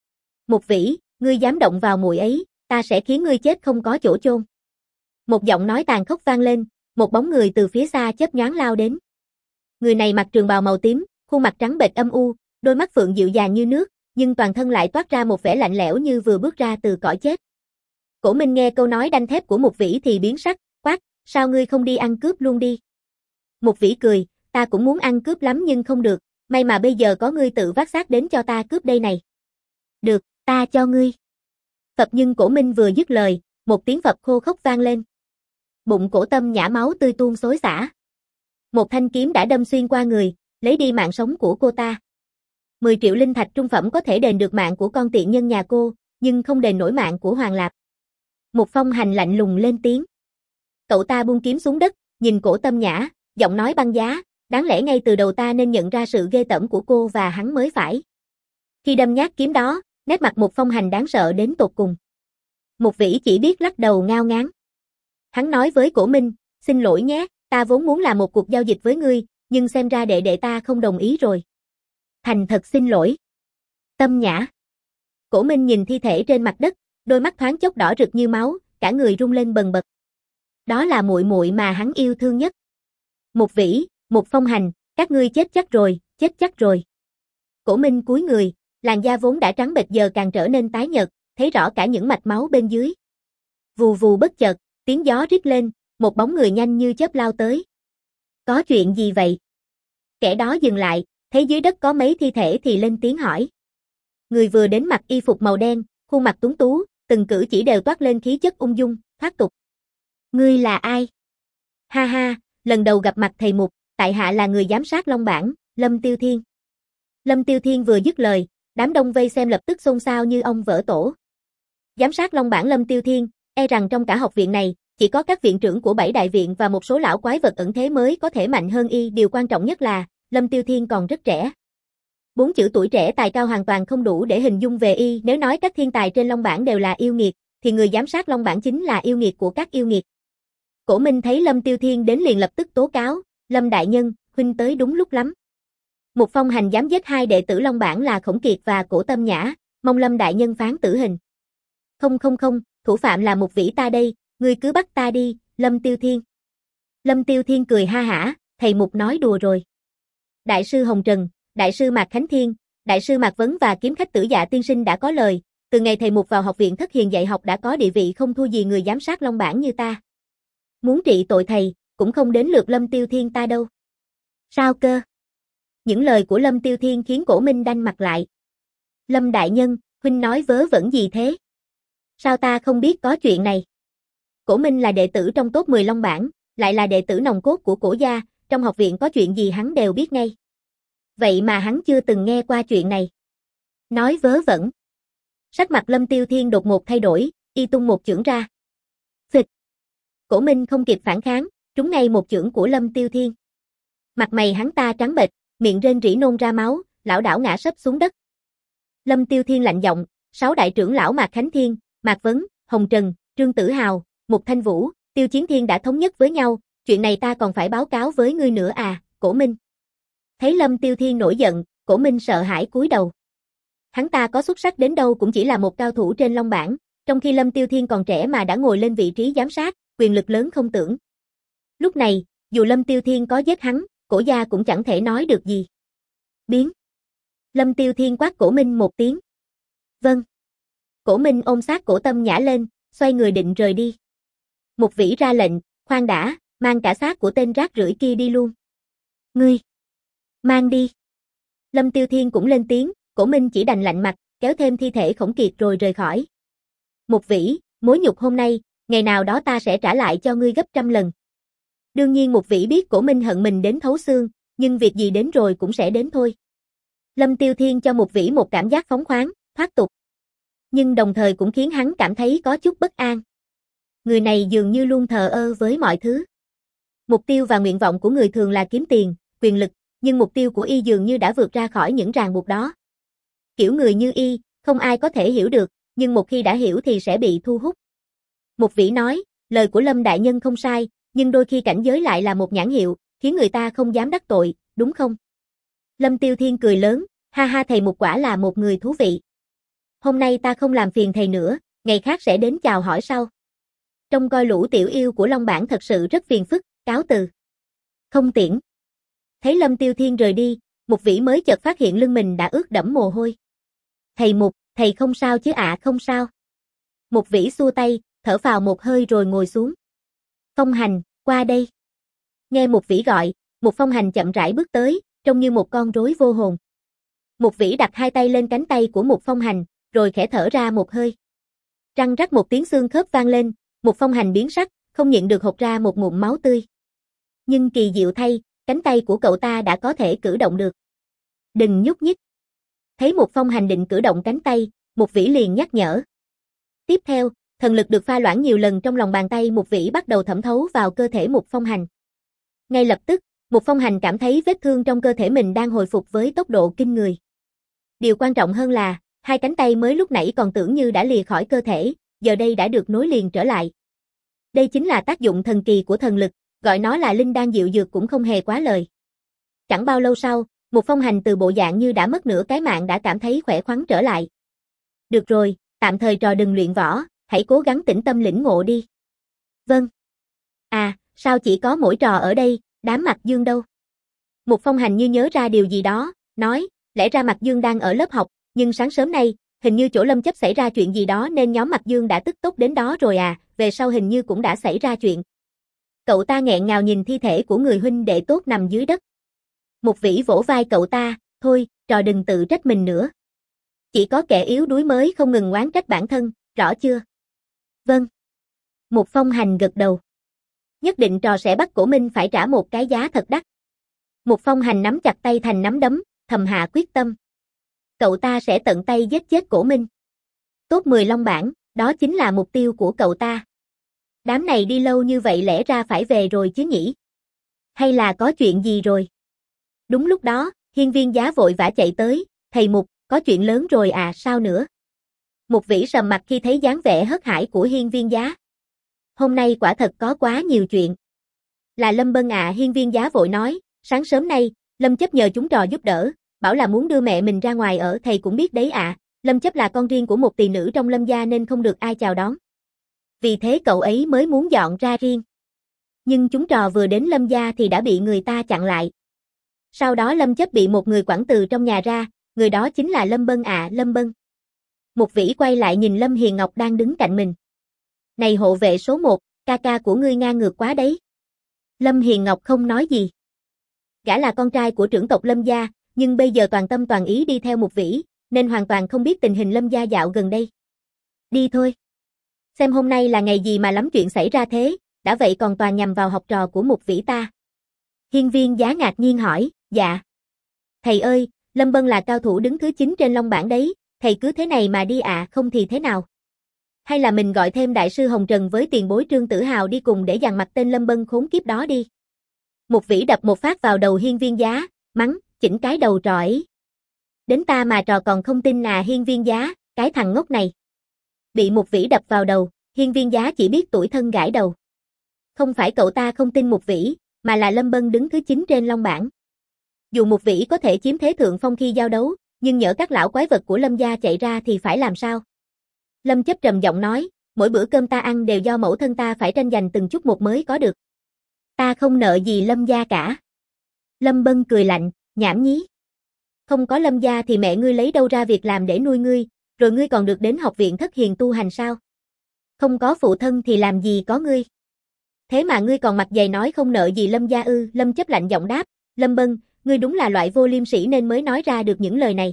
Mục Vĩ, ngươi dám động vào muội ấy, ta sẽ khiến ngươi chết không có chỗ chôn. Một giọng nói tàn khốc vang lên, một bóng người từ phía xa chớp nhoáng lao đến. Người này mặc trường bào màu tím, khuôn mặt trắng bệch âm u, đôi mắt phượng dịu dàng như nước, nhưng toàn thân lại toát ra một vẻ lạnh lẽo như vừa bước ra từ cõi chết. Cổ Minh nghe câu nói đanh thép của Mục Vĩ thì biến sắc, quát, sao ngươi không đi ăn cướp luôn đi? Mục Vĩ cười, ta cũng muốn ăn cướp lắm nhưng không được, may mà bây giờ có ngươi tự vác xác đến cho ta cướp đây này. Được, ta cho ngươi. Phập nhưng Cổ Minh vừa dứt lời, một tiếng phập khô khốc vang lên. Bụng Cổ Tâm Nhã máu tươi tuôn xối xả. Một thanh kiếm đã đâm xuyên qua người, lấy đi mạng sống của cô ta. mười triệu linh thạch trung phẩm có thể đền được mạng của con tiện nhân nhà cô, nhưng không đền nổi mạng của Hoàng Lạp. Mục Phong Hành lạnh lùng lên tiếng. Cậu ta buông kiếm xuống đất, nhìn Cổ Tâm Nhã, giọng nói băng giá, đáng lẽ ngay từ đầu ta nên nhận ra sự ghê tởm của cô và hắn mới phải. Khi đâm nhát kiếm đó, nét mặt Mục Phong Hành đáng sợ đến tột cùng. Mục Vĩ chỉ biết lắc đầu ngao ngán. Hắn nói với Cổ Minh, xin lỗi nhé, ta vốn muốn làm một cuộc giao dịch với ngươi, nhưng xem ra đệ đệ ta không đồng ý rồi. Thành thật xin lỗi. Tâm Nhã. Cổ Minh nhìn thi thể trên mặt đất, đôi mắt thoáng chốc đỏ rực như máu, cả người rung lên bần bật. Đó là muội muội mà hắn yêu thương nhất. Mục Vĩ, Mục Phong Hành, Các ngươi chết chắc rồi, chết chắc rồi. Cổ Minh cúi người, làn da vốn đã trắng bệch giờ càng trở nên tái nhợt, thấy rõ cả những mạch máu bên dưới. Vù vù bất chợt, tiếng gió rít lên, một bóng người nhanh như chớp lao tới. Có chuyện gì vậy? Kẻ đó dừng lại, thấy dưới đất có mấy thi thể thì lên tiếng hỏi. Người vừa đến mặc y phục màu đen, khuôn mặt tuấn tú, từng cử chỉ đều toát lên khí chất ung dung, thoát tục. Ngươi là ai? Ha ha, lần đầu gặp mặt thầy Mục, tại hạ là người giám sát Long Bản, Lâm Tiêu Thiên. Lâm Tiêu Thiên vừa dứt lời, đám đông vây xem lập tức xôn xao như ong vỡ tổ. Giám sát Long Bản Lâm Tiêu Thiên, e rằng trong cả học viện này, chỉ có các viện trưởng của bảy đại viện và một số lão quái vật ẩn thế mới có thể mạnh hơn y. Điều quan trọng nhất là, Lâm Tiêu Thiên còn rất trẻ. Bốn chữ tuổi trẻ tài cao hoàn toàn không đủ để hình dung về y. Nếu nói các thiên tài trên Long Bản đều là yêu nghiệt, thì người giám sát Long Bản chính là yêu nghiệt của các yêu nghiệt. Cổ Minh thấy Lâm Tiêu Thiên đến liền lập tức tố cáo, Lâm đại nhân, huynh tới đúng lúc lắm. Một phong hành dám giết hai đệ tử Long Bản là Khổng Kiệt và Cổ Tâm Nhã, mong Lâm đại nhân phán tử hình. Không không không, thủ phạm là Mục Vĩ ta đây, ngươi cứ bắt ta đi, Lâm Tiêu Thiên. Lâm Tiêu Thiên cười ha hả, thầy Mục nói đùa rồi. Đại sư Hồng Trần, Đại sư Mạc Khánh Thiên, Đại sư Mạc Vấn và kiếm khách Tử Dạ tiên sinh đã có lời, từ ngày thầy Mục vào học viện Thất Hiền dạy học đã có địa vị không thua gì người giám sát Long Bản như ta. Muốn trị tội thầy, cũng không đến lượt Lâm Tiêu Thiên ta đâu. Sao cơ? Những lời của Lâm Tiêu Thiên khiến Cổ Minh đanh mặt lại. Lâm đại nhân, huynh nói vớ vẩn gì thế? Sao ta không biết có chuyện này? Cổ Minh là đệ tử trong top mười Long Bản, lại là đệ tử nòng cốt của Cổ gia, trong học viện có chuyện gì hắn đều biết ngay. Vậy mà hắn chưa từng nghe qua chuyện này. Nói vớ vẩn. Sắc mặt Lâm Tiêu Thiên đột ngột thay đổi, y tung một chưởng ra. Phịch. Cổ Minh không kịp phản kháng, trúng ngay một chưởng của Lâm Tiêu Thiên. Mặt mày hắn ta trắng bệch, miệng rên rỉ nôn ra máu, lảo đảo ngã sấp xuống đất. Lâm Tiêu Thiên lạnh giọng, sáu đại trưởng lão Mạc Khánh Thiên, Mạc Vấn, Hồng Trần, Trương Tử Hào, Mục Thanh Vũ, Tiêu Chiến Thiên đã thống nhất với nhau, chuyện này ta còn phải báo cáo với ngươi nữa à, Cổ Minh. Thấy Lâm Tiêu Thiên nổi giận, Cổ Minh sợ hãi cúi đầu. Hắn ta có xuất sắc đến đâu cũng chỉ là một cao thủ trên Long Bản, trong khi Lâm Tiêu Thiên còn trẻ mà đã ngồi lên vị trí giám sát, quyền lực lớn không tưởng. Lúc này, dù Lâm Tiêu Thiên có giết hắn, Cổ gia cũng chẳng thể nói được gì. Biến. Lâm Tiêu Thiên quát Cổ Minh một tiếng. Vâng. Cổ Minh ôm sát Cổ Tâm Nhã lên, xoay người định rời đi. Mục Vĩ ra lệnh, khoan đã, mang cả xác của tên rác rưởi kia đi luôn. Ngươi. Mang đi. Lâm Tiêu Thiên cũng lên tiếng, Cổ Minh chỉ đành lạnh mặt, kéo thêm thi thể Khổng Kiệt rồi rời khỏi. Mục Vĩ, mối nhục hôm nay, ngày nào đó ta sẽ trả lại cho ngươi gấp trăm lần. Đương nhiên Mục Vĩ biết Cổ Minh hận mình đến thấu xương, nhưng việc gì đến rồi cũng sẽ đến thôi. Lâm Tiêu Thiên cho Mục Vĩ một cảm giác phóng khoáng, thoát tục. Nhưng đồng thời cũng khiến hắn cảm thấy có chút bất an. Người này dường như luôn thờ ơ với mọi thứ. Mục tiêu và nguyện vọng của người thường là kiếm tiền, quyền lực, nhưng mục tiêu của y dường như đã vượt ra khỏi những ràng buộc đó. Kiểu người như y, không ai có thể hiểu được, nhưng một khi đã hiểu thì sẽ bị thu hút. Mục Vĩ nói, lời của Lâm đại nhân không sai, nhưng đôi khi cảnh giới lại là một nhãn hiệu, khiến người ta không dám đắc tội, đúng không? Lâm Tiêu Thiên cười lớn, ha ha thầy Mục quả là một người thú vị. Hôm nay ta không làm phiền thầy nữa, ngày khác sẽ đến chào hỏi sau. Trông coi lũ tiểu yêu của Long Bản thật sự rất phiền phức, cáo từ. Không tiễn. Thấy Lâm Tiêu Thiên rời đi, Mục Vĩ mới chợt phát hiện lưng mình đã ướt đẫm mồ hôi. Thầy Mục, thầy không sao chứ ạ à, không sao. Mục Vĩ xua tay, thở phào một hơi rồi ngồi xuống. Phong Hành, qua đây. Nghe Mục Vĩ gọi, Mục Phong Hành chậm rãi bước tới, trông như một con rối vô hồn. Mục Vĩ đặt hai tay lên cánh tay của Mục Phong Hành, rồi khẽ thở ra một hơi. Răng rắc một tiếng xương khớp vang lên, Mục Phong Hành biến sắc, không nhịn được hộc ra một ngụm máu tươi. Nhưng kỳ diệu thay, cánh tay của cậu ta đã có thể cử động được. Đừng nhúc nhích. Thấy Mục Phong Hành định cử động cánh tay, Mục Vĩ liền nhắc nhở. Tiếp theo, thần lực được pha loãng nhiều lần trong lòng bàn tay Mục Vĩ bắt đầu thẩm thấu vào cơ thể Mục Phong Hành. Ngay lập tức, Mục Phong Hành cảm thấy vết thương trong cơ thể mình đang hồi phục với tốc độ kinh người. Điều quan trọng hơn là, hai cánh tay mới lúc nãy còn tưởng như đã lìa khỏi cơ thể, giờ đây đã được nối liền trở lại. Đây chính là tác dụng thần kỳ của thần lực, gọi nó là linh đan diệu dược cũng không hề quá lời. Chẳng bao lâu sau, Mục Phong Hành từ bộ dạng như đã mất nửa cái mạng đã cảm thấy khỏe khoắn trở lại. Được rồi, tạm thời trò đừng luyện võ, hãy cố gắng tĩnh tâm lĩnh ngộ đi. Vâng. À, sao chỉ có mỗi trò ở đây, đám Mặc Dương đâu? Một Phong Hành như nhớ ra điều gì đó, nói, lẽ ra Mạc Dương đang ở lớp học, nhưng sáng sớm nay, hình như chỗ Lâm Chấp xảy ra chuyện gì đó nên nhóm Mạc Dương đã tức tốc đến đó rồi à, về sau hình như cũng đã xảy ra chuyện. Cậu ta nghẹn ngào nhìn thi thể của người huynh đệ tốt nằm dưới đất. Một Vĩ vỗ vai cậu ta, thôi, trò đừng tự trách mình nữa. Chỉ có kẻ yếu đuối mới không ngừng oán trách bản thân, rõ chưa? Vâng. Một Phong Hành gật đầu. Nhất định trò sẽ bắt Cổ Minh phải trả một cái giá thật đắt. Một Phong Hành nắm chặt tay thành nắm đấm, thầm hạ quyết tâm. Cậu ta sẽ tận tay giết chết Cổ Minh. Top mười Long bảng, đó chính là mục tiêu của cậu ta. Đám này đi lâu như vậy lẽ ra phải về rồi chứ nhỉ? Hay là có chuyện gì rồi? Đúng lúc đó, Hiên Viên Giá vội vã chạy tới, thầy Mục, có chuyện lớn rồi à, sao nữa? Một Vĩ sầm mặt khi thấy dáng vẻ hớt hải của Hiên Viên Giá. Hôm nay quả thật có quá nhiều chuyện. Là Lâm Bân ạ, à, Hiên Viên Giá vội nói, sáng sớm nay, Lâm Chấp nhờ chúng trò giúp đỡ, bảo là muốn đưa mẹ mình ra ngoài ở, thầy cũng biết đấy ạ, à, Lâm Chấp là con riêng của một tỳ nữ trong Lâm gia nên không được ai chào đón. Vì thế cậu ấy mới muốn dọn ra riêng. Nhưng chúng trò vừa đến Lâm gia thì đã bị người ta chặn lại. Sau đó Lâm Chấp bị một người quản từ trong nhà ra, người đó chính là Lâm Bân ạ, à, Lâm Bân. Một Vĩ quay lại nhìn Lâm Hiền Ngọc đang đứng cạnh mình. Này hộ vệ số một, ca ca của ngươi ngang ngược quá đấy. Lâm Hiền Ngọc không nói gì. Gã là con trai của trưởng tộc Lâm gia, nhưng bây giờ toàn tâm toàn ý đi theo Một Vĩ, nên hoàn toàn không biết tình hình Lâm gia dạo gần đây. Đi thôi. Xem hôm nay là ngày gì mà lắm chuyện xảy ra thế, đã vậy còn toàn nhằm vào học trò của Một Vĩ ta. Hiên Viên Giá ngạc nhiên hỏi, dạ. Thầy ơi, Lâm Bân là cao thủ đứng thứ chín trên Long bảng đấy, thầy cứ thế này mà đi ạ, à, không thì thế nào? Hay là mình gọi thêm đại sư Hồng Trần với tiền bối Trương Tử Hào đi cùng để dằn mặt tên Lâm Bân khốn kiếp đó đi. Một Vĩ đập một phát vào đầu Hiên Viên Giá, mắng, chỉnh cái đầu trò ấy. Đến ta mà trò còn không tin à, Hiên Viên Giá, cái thằng ngốc này. Bị Một Vĩ đập vào đầu, Hiên Viên Giá chỉ biết tủi thân gãi đầu. Không phải cậu ta không tin Một Vĩ, mà là Lâm Bân đứng thứ chín trên Long bảng. Dù Một Vĩ có thể chiếm thế thượng phong khi giao đấu, nhưng nhỡ các lão quái vật của Lâm gia chạy ra thì phải làm sao? Lâm Chấp trầm giọng nói, mỗi bữa cơm ta ăn đều do mẫu thân ta phải tranh giành từng chút một mới có được. Ta không nợ gì Lâm gia cả. Lâm Bân cười lạnh, nhảm nhí. Không có Lâm gia thì mẹ ngươi lấy đâu ra việc làm để nuôi ngươi, rồi ngươi còn được đến học viện Thất Hiền tu hành sao? Không có phụ thân thì làm gì có ngươi? Thế mà ngươi còn mặt dày nói không nợ gì Lâm gia ư? Lâm Chấp lạnh giọng đáp, Lâm Bân, ngươi đúng là loại vô liêm sỉ nên mới nói ra được những lời này.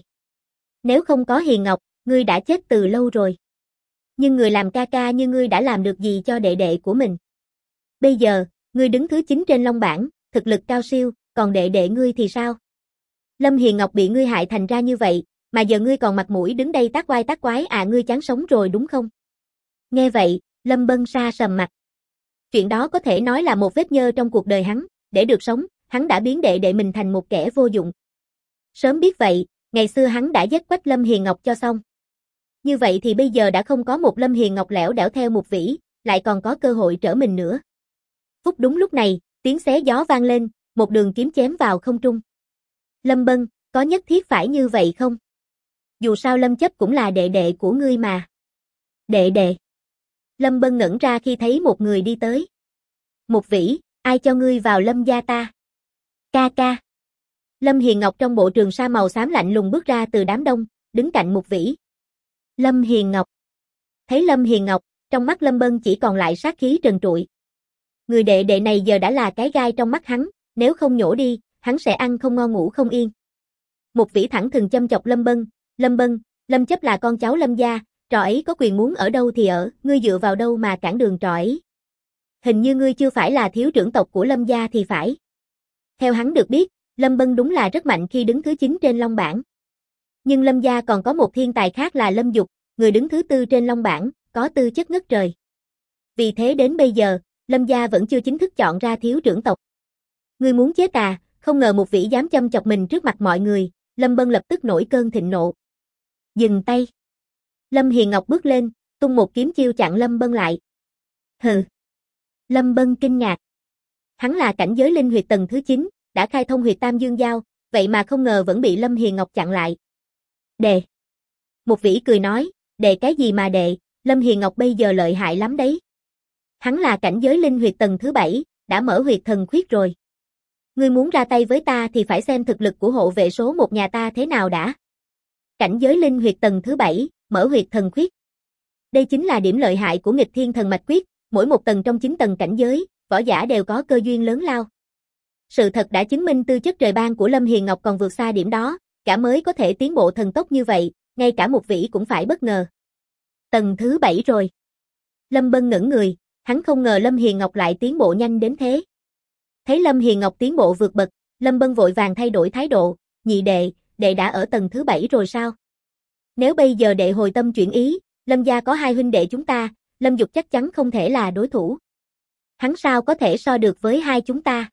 Nếu không có Hiền Ngọc, ngươi đã chết từ lâu rồi. Nhưng người làm ca ca như ngươi đã làm được gì cho đệ đệ của mình? Bây giờ, ngươi đứng thứ chín trên Long bảng, thực lực cao siêu, còn đệ đệ ngươi thì sao? Lâm Hiền Ngọc bị ngươi hại thành ra như vậy, mà giờ ngươi còn mặt mũi đứng đây tác oai tác quái à, ngươi chán sống rồi đúng không? Nghe vậy, Lâm Bân sa sầm mặt. Chuyện đó có thể nói là một vết nhơ trong cuộc đời hắn, để được sống, hắn đã biến đệ đệ mình thành một kẻ vô dụng. Sớm biết vậy, ngày xưa hắn đã giết quách Lâm Hiền Ngọc cho xong. Như vậy thì bây giờ đã không có một Lâm Hiền Ngọc lẻo đẻo theo Một Vĩ, lại còn có cơ hội trở mình nữa. Phút đúng lúc này, tiếng xé gió vang lên, một đường kiếm chém vào không trung. Lâm Bân, có nhất thiết phải như vậy không? Dù sao Lâm Chấp cũng là đệ đệ của ngươi mà. Đệ đệ. Lâm Bân ngẩn ra khi thấy một người đi tới. Một Vĩ, ai cho ngươi vào Lâm gia ta? Ca ca. Lâm Hiền Ngọc trong bộ trường sa màu xám lạnh lùng bước ra từ đám đông, đứng cạnh Một Vĩ. Lâm Hiền Ngọc. Thấy Lâm Hiền Ngọc, trong mắt Lâm Bân chỉ còn lại sát khí trần trụi. Người đệ đệ này giờ đã là cái gai trong mắt hắn, nếu không nhổ đi, hắn sẽ ăn không ngon ngủ không yên. Một Vĩ thẳng thừng châm chọc Lâm Bân, Lâm Bân, Lâm Chấp là con cháu Lâm gia, trò ấy có quyền muốn ở đâu thì ở, ngươi dựa vào đâu mà cản đường trò ấy. Hình như ngươi chưa phải là thiếu trưởng tộc của Lâm gia thì phải. Theo hắn được biết, Lâm Bân đúng là rất mạnh khi đứng thứ chín trên Long bảng. Nhưng Lâm gia còn có một thiên tài khác là Lâm Dục, người đứng thứ tư trên Long bảng, có tư chất ngất trời. Vì thế đến bây giờ, Lâm gia vẫn chưa chính thức chọn ra thiếu trưởng tộc. Ngươi muốn chết à, không ngờ Một Vĩ dám châm chọc mình trước mặt mọi người, Lâm Bân lập tức nổi cơn thịnh nộ. Dừng tay. Lâm Hiền Ngọc bước lên, tung một kiếm chiêu chặn Lâm Bân lại. Hừ. Lâm Bân kinh ngạc. Hắn là cảnh giới linh huyệt tầng thứ chín, đã khai thông huyệt Tam Dương Giao, vậy mà không ngờ vẫn bị Lâm Hiền Ngọc chặn lại. Đệ. Một Vĩ cười nói, đệ cái gì mà đệ, Lâm Hiền Ngọc bây giờ lợi hại lắm đấy. Hắn là cảnh giới linh huyệt tầng thứ bảy, đã mở huyệt thần khuyết rồi. Ngươi muốn ra tay với ta thì phải xem thực lực của hộ vệ số một nhà ta thế nào đã. Cảnh giới linh huyệt tầng thứ bảy, mở huyệt thần khuyết. Đây chính là điểm lợi hại của nghịch thiên thần mạch quyết, mỗi một tầng trong chín tầng cảnh giới, võ giả đều có cơ duyên lớn lao. Sự thật đã chứng minh tư chất trời ban của Lâm Hiền Ngọc còn vượt xa điểm đó, cả mới có thể tiến bộ thần tốc như vậy, ngay cả một vĩ cũng phải bất ngờ. Tầng thứ bảy rồi. Lâm Bân ngẩn người, hắn không ngờ Lâm Hiền Ngọc lại tiến bộ nhanh đến thế. Thấy Lâm Hiền Ngọc tiến bộ vượt bậc, Lâm Bân vội vàng thay đổi thái độ, nhị đệ, đệ đã ở tầng thứ bảy rồi sao? Nếu bây giờ đệ hồi tâm chuyển ý, Lâm gia có hai huynh đệ chúng ta, Lâm Dục chắc chắn không thể là đối thủ. Hắn sao có thể so được với hai chúng ta?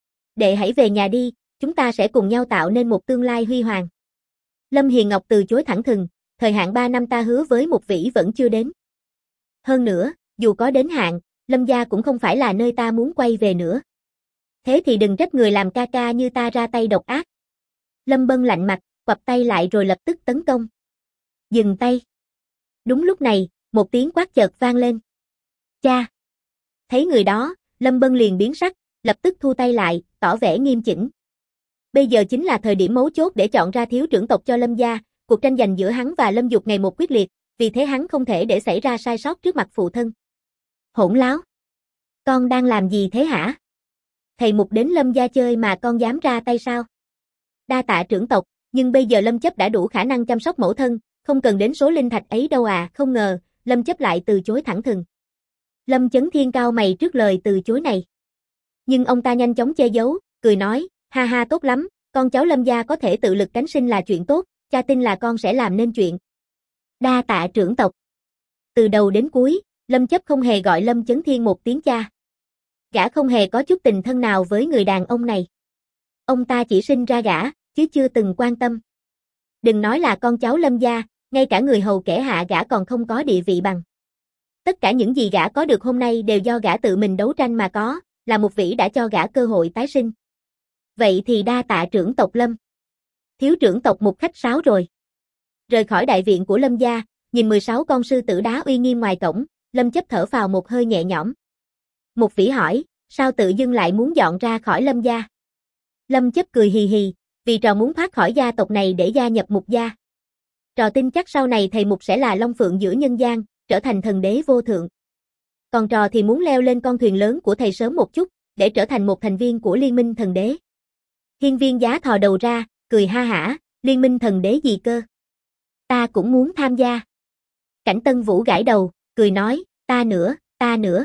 Đệ hãy về nhà đi, chúng ta sẽ cùng nhau tạo nên một tương lai huy hoàng. Lâm Hiền Ngọc từ chối thẳng thừng, thời hạn ba năm ta hứa với một vĩ vẫn chưa đến. Hơn nữa, dù có đến hạn, Lâm gia cũng không phải là nơi ta muốn quay về nữa. Thế thì đừng trách người làm ca ca như ta ra tay độc ác. Lâm Bân lạnh mặt, quặp tay lại rồi lập tức tấn công. Dừng tay. Đúng lúc này, một tiếng quát chợt vang lên. Cha! Thấy người đó, Lâm Bân liền biến sắc, lập tức thu tay lại, tỏ vẻ nghiêm chỉnh. Bây giờ chính là thời điểm mấu chốt để chọn ra thiếu trưởng tộc cho Lâm gia, cuộc tranh giành giữa hắn và Lâm Dục ngày một quyết liệt, vì thế hắn không thể để xảy ra sai sót trước mặt phụ thân. Hỗn láo! Con đang làm gì thế hả? Thầy Mục đến Lâm gia chơi mà con dám ra tay sao? Đa tạ trưởng tộc, nhưng bây giờ Lâm Chấp đã đủ khả năng chăm sóc mẫu thân, không cần đến số linh thạch ấy đâu à, không ngờ, Lâm Chấp lại từ chối thẳng thừng. Lâm Chấn Thiên cao mày trước lời từ chối này. Nhưng ông ta nhanh chóng che giấu, cười nói, ha ha tốt lắm, con cháu Lâm gia có thể tự lực cánh sinh là chuyện tốt, cha tin là con sẽ làm nên chuyện. Đa tạ trưởng tộc. Từ đầu đến cuối, Lâm Chấp không hề gọi Lâm Chấn Thiên một tiếng cha. Gã không hề có chút tình thân nào với người đàn ông này. Ông ta chỉ sinh ra gã, chứ chưa từng quan tâm. Đừng nói là con cháu Lâm gia, ngay cả người hầu kẻ hạ gã còn không có địa vị bằng. Tất cả những gì gã có được hôm nay đều do gã tự mình đấu tranh mà có, là một vĩ đã cho gã cơ hội tái sinh. Vậy thì đa tạ trưởng tộc Lâm. Thiếu trưởng tộc Mục khách sáo rồi. Rời khỏi đại viện của Lâm gia, nhìn mười sáu con sư tử đá uy nghiêm ngoài cổng, Lâm Chấp thở phào một hơi nhẹ nhõm. Mục vĩ hỏi, sao tự dưng lại muốn dọn ra khỏi Lâm gia? Lâm Chấp cười hì hì, vì trò muốn thoát khỏi gia tộc này để gia nhập Mục gia. Trò tin chắc sau này thầy Mục sẽ là long phượng giữa nhân gian, trở thành thần đế vô thượng. Còn trò thì muốn leo lên con thuyền lớn của thầy sớm một chút, để trở thành một thành viên của Liên minh thần đế. Hiên Viên Giá thò đầu ra, cười ha hả, Liên minh thần đế gì cơ? Ta cũng muốn tham gia. Cảnh Tân Vũ gãi đầu, cười nói, ta nữa, ta nữa.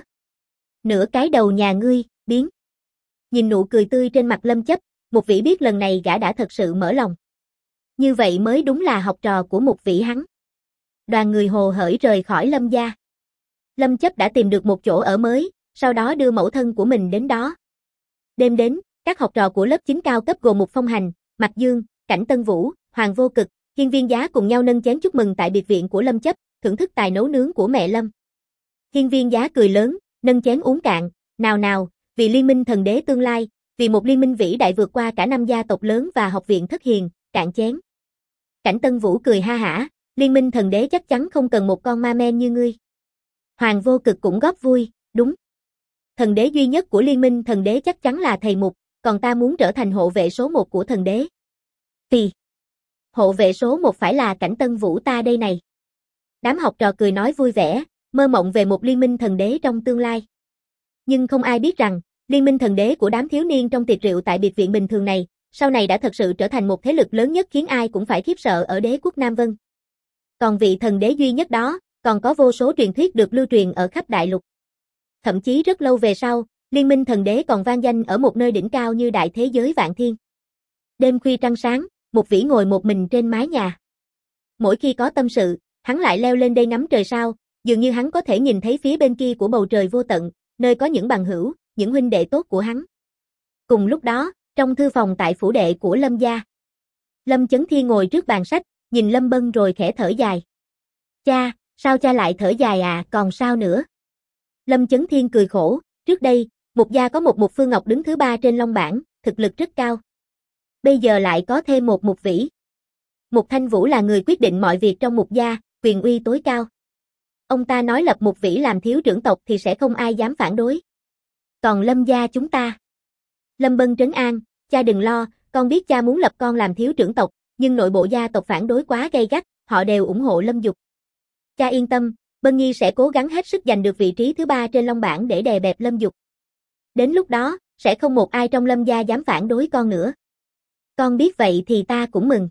Nửa cái đầu nhà ngươi, biến. Nhìn nụ cười tươi trên mặt Lâm Chấp, Mục Vĩ biết lần này gã đã thật sự mở lòng. Như vậy mới đúng là học trò của Mục Vĩ hắn. Đoàn người hồ hởi rời khỏi Lâm gia. Lâm Chấp đã tìm được một chỗ ở mới, sau đó đưa mẫu thân của mình đến đó. Đêm đến, các học trò của lớp chín cao cấp gồm Mục Phong Hành, Mạc Dương, Cảnh Tân Vũ, Hoàng Vô Cực, Hiên Viên Giá cùng nhau nâng chén chúc mừng tại biệt viện của Lâm Chấp, thưởng thức tài nấu nướng của mẹ Lâm. Hiên Viên Giá cười lớn, nâng chén uống cạn, nào nào, vì liên minh thần đế tương lai, vì một liên minh vĩ đại vượt qua cả năm gia tộc lớn và học viện thất hiền, cạn chén. Cảnh Tân Vũ cười ha hả, liên minh thần đế chắc chắn không cần một con ma men như ngươi. Hoàng Vô Cực cũng góp vui, đúng. Thần đế duy nhất của liên minh thần đế chắc chắn là thầy Mục, còn ta muốn trở thành hộ vệ số một của thần đế. Thì, hộ vệ số một phải là Cảnh Tân Vũ ta đây này. Đám học trò cười nói vui vẻ, mơ mộng về một liên minh thần đế trong tương lai. Nhưng không ai biết rằng, liên minh thần đế của đám thiếu niên trong tiệc rượu tại biệt viện bình thường này, sau này đã thật sự trở thành một thế lực lớn nhất khiến ai cũng phải khiếp sợ ở đế quốc Nam Vân. Còn vị thần đế duy nhất đó, còn có vô số truyền thuyết được lưu truyền ở khắp đại lục. Thậm chí rất lâu về sau, liên minh thần đế còn vang danh ở một nơi đỉnh cao như đại thế giới Vạn Thiên. Đêm khuya trăng sáng, Mục Vĩ ngồi một mình trên mái nhà. Mỗi khi có tâm sự, hắn lại leo lên đây ngắm trời sao, dường như hắn có thể nhìn thấy phía bên kia của bầu trời vô tận, nơi có những bằng hữu, những huynh đệ tốt của hắn. Cùng lúc đó, trong thư phòng tại phủ đệ của Lâm gia, Lâm Chấn Thiên ngồi trước bàn sách, nhìn Lâm Bân rồi khẽ thở dài. Cha, sao cha lại thở dài à, còn sao nữa? Lâm Chấn Thiên cười khổ, trước đây, Mục gia có một Mục Phương Ngọc đứng thứ ba trên long bảng, thực lực rất cao. Bây giờ lại có thêm một Mục Vĩ. Mục Thanh Vũ là người quyết định mọi việc trong Mục gia, quyền uy tối cao. Ông ta nói lập Mục Vĩ làm thiếu trưởng tộc thì sẽ không ai dám phản đối. Còn Lâm gia chúng ta, Lâm Bân trấn an, cha đừng lo, con biết cha muốn lập con làm thiếu trưởng tộc, nhưng nội bộ gia tộc phản đối quá gay gắt, họ đều ủng hộ Lâm Dục. Cha yên tâm, Bân Nhi sẽ cố gắng hết sức giành được vị trí thứ ba trên long bảng để đè bẹp Lâm Dục. Đến lúc đó, sẽ không một ai trong Lâm gia dám phản đối con nữa. Con biết vậy thì ta cũng mừng.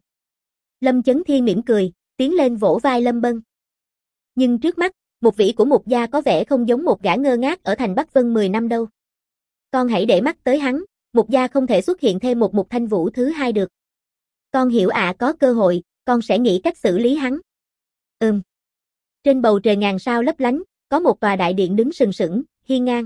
Lâm Chấn Thiên mỉm cười, tiến lên vỗ vai Lâm Bân. Nhưng trước mắt, một vị của một gia có vẻ không giống một gã ngơ ngác ở thành Bắc Vân mười năm đâu. Con hãy để mắt tới hắn, một gia không thể xuất hiện thêm một Mục Thanh Vũ thứ hai được. Con hiểu ạ, à, có cơ hội, con sẽ nghĩ cách xử lý hắn. Ừm. Trên bầu trời ngàn sao lấp lánh, có một tòa đại điện đứng sừng sững, hiên ngang.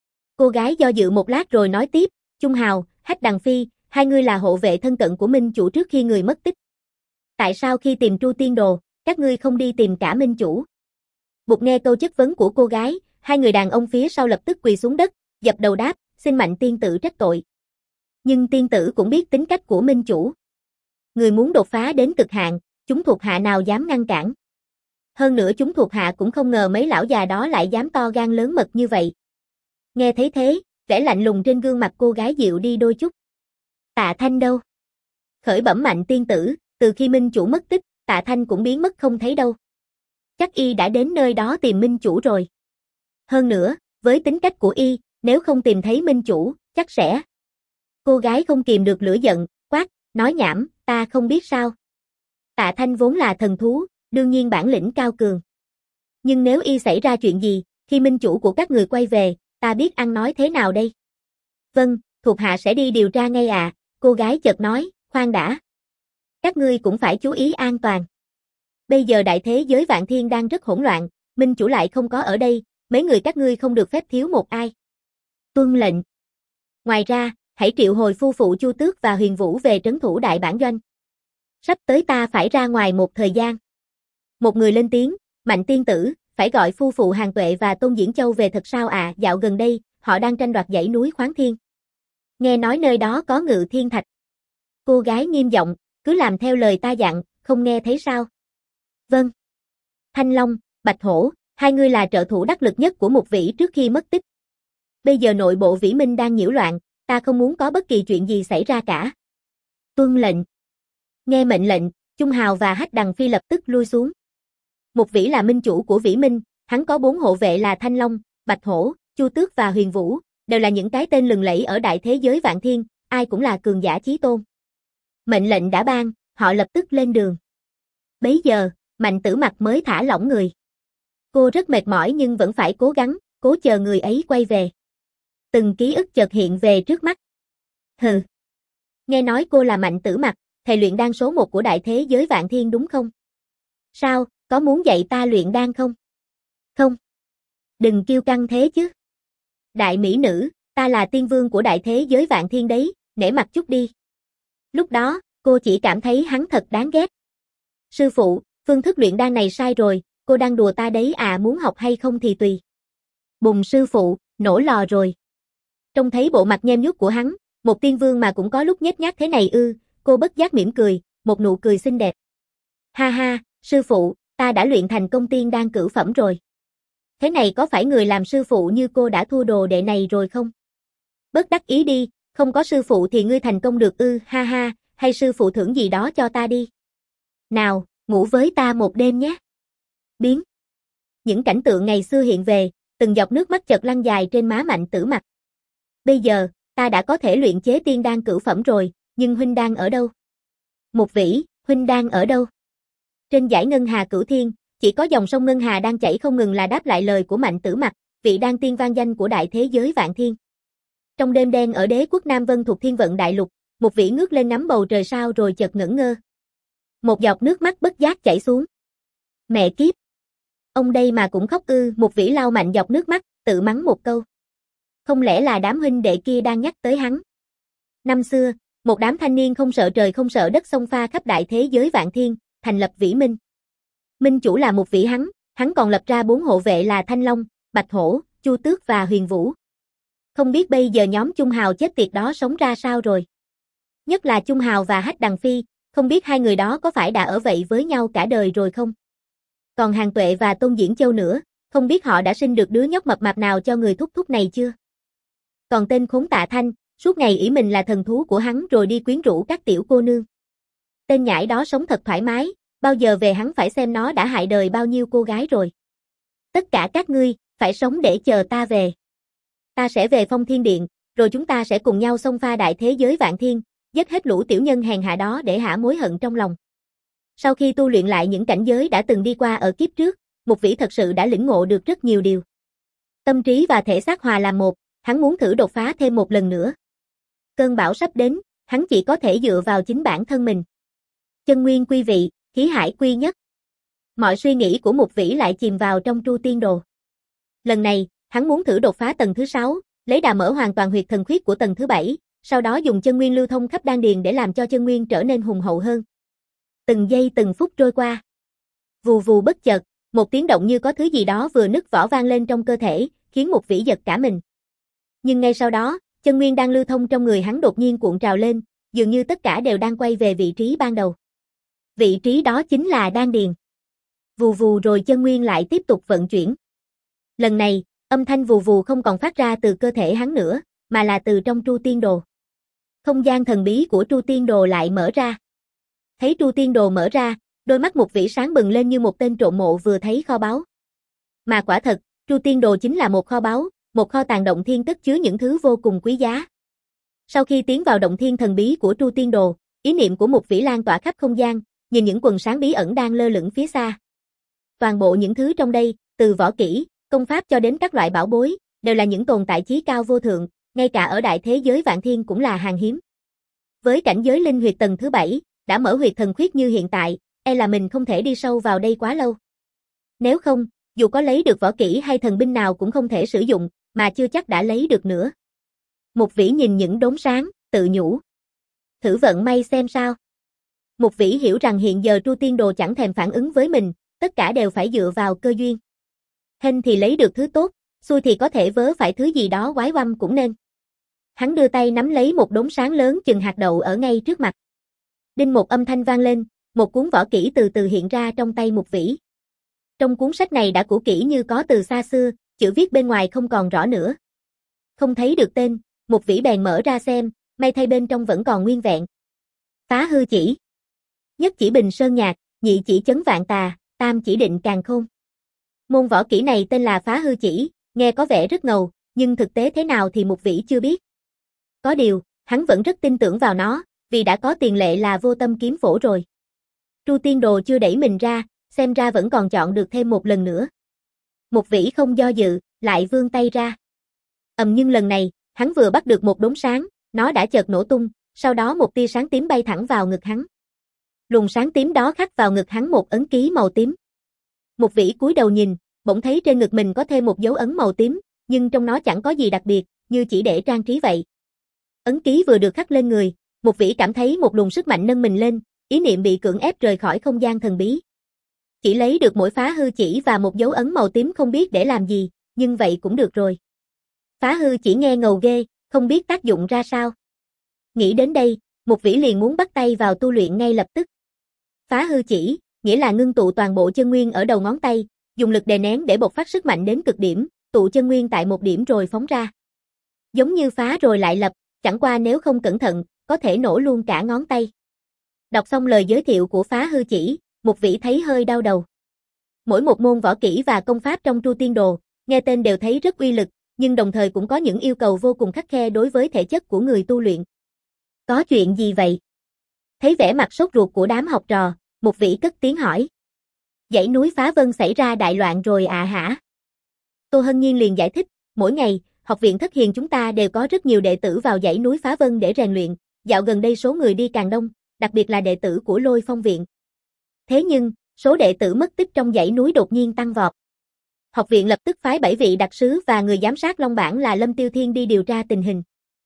Cô gái do dự một lát rồi nói tiếp, Trung Hào, Hách Đằng Phi, hai người là hộ vệ thân cận của Minh Chủ trước khi người mất tích. Tại sao khi tìm Tru Tiên Đồ, các ngươi không đi tìm cả Minh Chủ? Bụt nghe câu chất vấn của cô gái, hai người đàn ông phía sau lập tức quỳ xuống đất, dập đầu đáp, xin Mạnh tiên tử trách tội. Nhưng tiên tử cũng biết tính cách của Minh Chủ. Người muốn đột phá đến cực hạn, chúng thuộc hạ nào dám ngăn cản. Hơn nữa chúng thuộc hạ cũng không ngờ mấy lão già đó lại dám to gan lớn mật như vậy. Nghe thấy thế, vẻ lạnh lùng trên gương mặt cô gái dịu đi đôi chút. Tạ Thanh đâu? Khởi bẩm Mạnh tiên tử, từ khi Minh Chủ mất tích, Tạ Thanh cũng biến mất không thấy đâu. Chắc y đã đến nơi đó tìm Minh Chủ rồi. Hơn nữa, với tính cách của y, nếu không tìm thấy Minh Chủ, chắc sẽ... Cô gái không kìm được lửa giận, quát, nói nhảm, ta không biết sao. Tạ Thanh vốn là thần thú, đương nhiên bản lĩnh cao cường. Nhưng nếu y xảy ra chuyện gì, khi Minh Chủ của các người quay về, ta biết ăn nói thế nào đây? Vâng, thuộc hạ sẽ đi điều tra ngay à, cô gái chợt nói, khoan đã. Các ngươi cũng phải chú ý an toàn. Bây giờ đại thế giới Vạn Thiên đang rất hỗn loạn, Minh Chủ lại không có ở đây, mấy người các ngươi không được phép thiếu một ai. Tuân lệnh. Ngoài ra, hãy triệu hồi phu phụ Chu Tước và Huyền Vũ về trấn thủ đại bản doanh. Sắp tới ta phải ra ngoài một thời gian. Một người lên tiếng, Mạnh tiên tử, phải gọi phu phụ Hàn Tuệ và Tôn Diễn Châu về thật sao à, dạo gần đây, họ đang tranh đoạt dãy núi Khoáng Thiên. Nghe nói nơi đó có Ngự Thiên Thạch. Cô gái nghiêm giọng, cứ làm theo lời ta dặn, không nghe thấy sao? Vâng. Thanh Long, Bạch Hổ, hai người là trợ thủ đắc lực nhất của Mục Vĩ trước khi mất tích. Bây giờ nội bộ Vĩ Minh đang nhiễu loạn, ta không muốn có bất kỳ chuyện gì xảy ra cả. Tuân lệnh. Nghe mệnh lệnh, Trung Hào và Hách Đằng Phi lập tức lui xuống. Mục Vĩ là minh chủ của Vĩ Minh, hắn có bốn hộ vệ là Thanh Long, Bạch Hổ, Chu Tước và Huyền Vũ, đều là những cái tên lừng lẫy ở đại thế giới Vạn Thiên, ai cũng là cường giả chí tôn. Mệnh lệnh đã ban, họ lập tức lên đường. Bấy giờ, Mạnh Tử Mặc mới thả lỏng người. Cô rất mệt mỏi nhưng vẫn phải cố gắng, cố chờ người ấy quay về. Từng ký ức chợt hiện về trước mắt. Hừ. Nghe nói cô là Mạnh Tử Mặc, thầy luyện đan số một của đại thế giới Vạn Thiên đúng không? Sao, có muốn dạy ta luyện đan không? Không. Đừng kiêu căng thế chứ. Đại mỹ nữ, ta là tiên vương của đại thế giới Vạn Thiên đấy, nể mặt chút đi. Lúc đó, cô chỉ cảm thấy hắn thật đáng ghét. Sư phụ, phương thức luyện đan này sai rồi, cô đang đùa ta đấy à, muốn học hay không thì tùy. Bùng sư phụ, nổ lò rồi. Trông thấy bộ mặt nhem nhuốc của hắn, một tiên vương mà cũng có lúc nhếch nhác thế này ư, cô bất giác mỉm cười, một nụ cười xinh đẹp. Ha ha, sư phụ, ta đã luyện thành công tiên đan cửu phẩm rồi. Thế này có phải người làm sư phụ như cô đã thua đồ đệ này rồi không? Bất đắc ý đi, không có sư phụ thì ngươi thành công được ư, ha ha, hay sư phụ thưởng gì đó cho ta đi. Nào, ngủ với ta một đêm nhé. Biến. Những cảnh tượng ngày xưa hiện về, từng giọt nước mắt chợt lăn dài trên má Mạnh Tử Mặc. Bây giờ, ta đã có thể luyện chế tiên đan cửu phẩm rồi, nhưng huynh đang ở đâu? Mục Vĩ, huynh đang ở đâu? Trên dải ngân hà cửu thiên, chỉ có dòng sông ngân hà đang chảy không ngừng là đáp lại lời của Mạnh Tử Mặc, vị đan tiên vang danh của đại thế giới Vạn Thiên. Trong đêm đen ở đế quốc Nam Vân thuộc Thiên Vận Đại Lục, Mục Vĩ ngước lên ngắm bầu trời sao rồi chợt ngẩn ngơ. Một giọt nước mắt bất giác chảy xuống. Mẹ kiếp! Ông đây mà cũng khóc ư, Mục Vĩ lau mạnh giọt nước mắt, tự mắng một câu. Không lẽ là đám huynh đệ kia đang nhắc tới hắn? Năm xưa, một đám thanh niên không sợ trời không sợ đất xông pha khắp đại thế giới Vạn Thiên, thành lập Vĩ Minh. Minh chủ là Mục Vĩ hắn, hắn còn lập ra bốn hộ vệ là Thanh Long, Bạch Hổ, Chu Tước và Huyền Vũ. Không biết bây giờ nhóm Trung Hào chết tiệt đó sống ra sao rồi. Nhất là Trung Hào và Hách Đằng Phi, không biết hai người đó có phải đã ở vậy với nhau cả đời rồi không? Còn Hàn Tuệ và Tôn Diễn Châu nữa, không biết họ đã sinh được đứa nhóc mập mạp nào cho người thúc thúc này chưa? Còn tên khốn Tạ Thanh, Suốt ngày ỷ mình là thần thú của hắn rồi đi quyến rũ các tiểu cô nương. Tên nhãi đó sống thật thoải mái, bao giờ về hắn phải xem nó đã hại đời bao nhiêu cô gái rồi. Tất cả các ngươi, phải sống để chờ ta về. Ta sẽ về Phong Thiên Điện, rồi chúng ta sẽ cùng nhau xông pha đại thế giới vạn thiên, giết hết lũ tiểu nhân hèn hạ đó để hả mối hận trong lòng. Sau khi tu luyện lại những cảnh giới đã từng đi qua ở kiếp trước, Mục Vĩ thật sự đã lĩnh ngộ được rất nhiều điều. Tâm trí và thể xác hòa làm một, hắn muốn thử đột phá thêm một lần nữa. Cơn bão sắp đến, hắn chỉ có thể dựa vào chính bản thân mình. Chân nguyên quy vị, khí hải quy nhất. Mọi suy nghĩ của Mục Vĩ lại chìm vào trong Tru Tiên Đồ. Lần này, hắn muốn thử đột phá tầng thứ sáu, lấy đà mở hoàn toàn huyệt thần khuyết của tầng thứ bảy, sau đó dùng chân nguyên lưu thông khắp đan điền để làm cho chân nguyên trở nên hùng hậu hơn. Từng giây từng phút trôi qua. Vù vù bất chợt, một tiếng động như có thứ gì đó vừa nứt vỡ vang lên trong cơ thể, khiến Mục Vĩ giật cả mình. Nhưng ngay sau đó, chân nguyên đang lưu thông trong người hắn đột nhiên cuộn trào lên, dường như tất cả đều đang quay về vị trí ban đầu. Vị trí đó chính là đan điền. Vù vù rồi chân nguyên lại tiếp tục vận chuyển. Lần này, âm thanh vù vù không còn phát ra từ cơ thể hắn nữa, mà là từ trong Tru Tiên Đồ. Không gian thần bí của Tru Tiên Đồ lại mở ra. Thấy Tru Tiên Đồ mở ra, đôi mắt Mục Vĩ sáng bừng lên như một tên trộm mộ vừa thấy kho báu. Mà quả thật, Tru Tiên Đồ chính là một kho báu, một kho tàng động thiên cất chứa những thứ vô cùng quý giá. Sau khi tiến vào động thiên thần bí của Tru Tiên Đồ, ý niệm của Mục Vĩ lan tỏa khắp không gian, nhìn những quần sáng bí ẩn đang lơ lửng phía xa. Toàn bộ những thứ trong đây, từ võ kỹ, công pháp cho đến các loại bảo bối, đều là những tồn tại chí cao vô thượng, ngay cả ở đại thế giới vạn thiên cũng là hàng hiếm. Với cảnh giới linh huyệt tầng thứ bảy, đã mở huyệt thần khuyết như hiện tại, e là mình không thể đi sâu vào đây quá lâu. Nếu không, dù có lấy được võ kỹ hay thần binh nào cũng không thể sử dụng, mà chưa chắc đã lấy được nữa. Mục Vĩ nhìn những đốm sáng, tự nhủ. Thử vận may xem sao. Mục Vĩ hiểu rằng hiện giờ Tru Tiên Đồ chẳng thèm phản ứng với mình, tất cả đều phải dựa vào cơ duyên. Hên thì lấy được thứ tốt, xui thì có thể vớ phải thứ gì đó quái oăm cũng nên. Hắn đưa tay nắm lấy một đốm sáng lớn chừng hạt đậu ở ngay trước mặt. Đinh một âm thanh vang lên, một cuốn võ kỹ từ từ hiện ra trong tay Mục Vĩ. Trong cuốn sách này đã cũ kỹ như có từ xa xưa, chữ viết bên ngoài không còn rõ nữa. Không thấy được tên, Mục Vĩ bèn mở ra xem, may thay bên trong vẫn còn nguyên vẹn. Phá hư chỉ. Nhất chỉ bình sơn nhạc, nhị chỉ chấn vạn tà, tam chỉ định càn khôn. Môn võ kỹ này tên là phá hư chỉ, nghe có vẻ rất ngầu, nhưng thực tế thế nào thì Mục Vĩ chưa biết. Có điều, hắn vẫn rất tin tưởng vào nó, vì đã có tiền lệ là vô tâm kiếm phổ rồi. Tru Tiên Đồ chưa đẩy mình ra, xem ra vẫn còn chọn được thêm một lần nữa. Mục Vĩ không do dự, lại vươn tay ra. Ầm nhưng lần này, hắn vừa bắt được một đốm sáng, nó đã chợt nổ tung, sau đó một tia sáng tím bay thẳng vào ngực hắn. Luồng sáng tím đó khắc vào ngực hắn một ấn ký màu tím. Mục Vĩ cúi đầu nhìn, bỗng thấy trên ngực mình có thêm một dấu ấn màu tím, nhưng trong nó chẳng có gì đặc biệt, như chỉ để trang trí vậy. Ấn ký vừa được khắc lên người, Mục Vĩ cảm thấy một luồng sức mạnh nâng mình lên, ý niệm bị cưỡng ép rời khỏi không gian thần bí. Chỉ lấy được mỗi phá hư chỉ và một dấu ấn màu tím không biết để làm gì, nhưng vậy cũng được rồi. Phá hư chỉ nghe ngầu ghê, không biết tác dụng ra sao. Nghĩ đến đây, Mục Vĩ liền muốn bắt tay vào tu luyện ngay lập tức. Phá hư chỉ, nghĩa là ngưng tụ toàn bộ chân nguyên ở đầu ngón tay, dùng lực đè nén để bộc phát sức mạnh đến cực điểm, tụ chân nguyên tại một điểm rồi phóng ra. Giống như phá rồi lại lập, chẳng qua nếu không cẩn thận, có thể nổ luôn cả ngón tay. Đọc xong lời giới thiệu của phá hư chỉ, Mục Vĩ thấy hơi đau đầu. Mỗi một môn võ kỹ và công pháp trong Tru Tiên Đồ, nghe tên đều thấy rất uy lực, nhưng đồng thời cũng có những yêu cầu vô cùng khắt khe đối với thể chất của người tu luyện. Có chuyện gì vậy? Thấy vẻ mặt sốt ruột của đám học trò, Mục Vĩ cất tiếng hỏi. Dãy núi Phá Vân xảy ra đại loạn rồi à hả? Tô Hân Nhiên liền giải thích, mỗi ngày, học viện Thất Hiền chúng ta đều có rất nhiều đệ tử vào dãy núi Phá Vân để rèn luyện, dạo gần đây số người đi càng đông, đặc biệt là đệ tử của Lôi Phong viện. Thế nhưng, số đệ tử mất tích trong dãy núi đột nhiên tăng vọt. Học viện lập tức phái bảy vị đặc sứ và người giám sát Long Bản là Lâm Tiêu Thiên đi điều tra tình hình.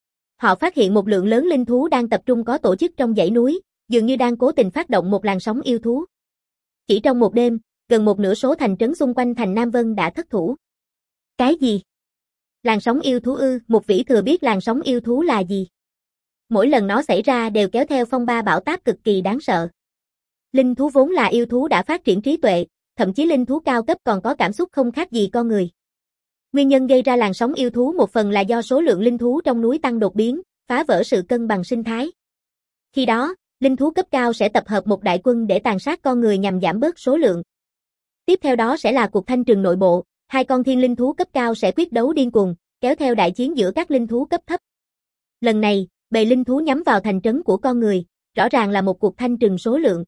Họ phát hiện một lượng lớn linh thú đang tập trung có tổ chức trong dãy núi, dường như đang cố tình phát động một làn sóng yêu thú. Chỉ trong một đêm, gần một nửa số thành trấn xung quanh thành Nam Vân đã thất thủ. Cái gì? Làn sóng yêu thú ư? Mục Vĩ thừa biết làn sóng yêu thú là gì. Mỗi lần nó xảy ra đều kéo theo phong ba bão táp cực kỳ đáng sợ. Linh thú vốn là yêu thú đã phát triển trí tuệ, thậm chí linh thú cao cấp còn có cảm xúc không khác gì con người. Nguyên nhân gây ra làn sóng yêu thú một phần là do số lượng linh thú trong núi tăng đột biến, phá vỡ sự cân bằng sinh thái. Khi đó, linh thú cấp cao sẽ tập hợp một đại quân để tàn sát con người nhằm giảm bớt số lượng. Tiếp theo đó sẽ là cuộc thanh trừng nội bộ, hai con thiên linh thú cấp cao sẽ quyết đấu điên cuồng, kéo theo đại chiến giữa các linh thú cấp thấp. Lần này, bầy linh thú nhắm vào thành trấn của con người, rõ ràng là một cuộc thanh trừng số lượng.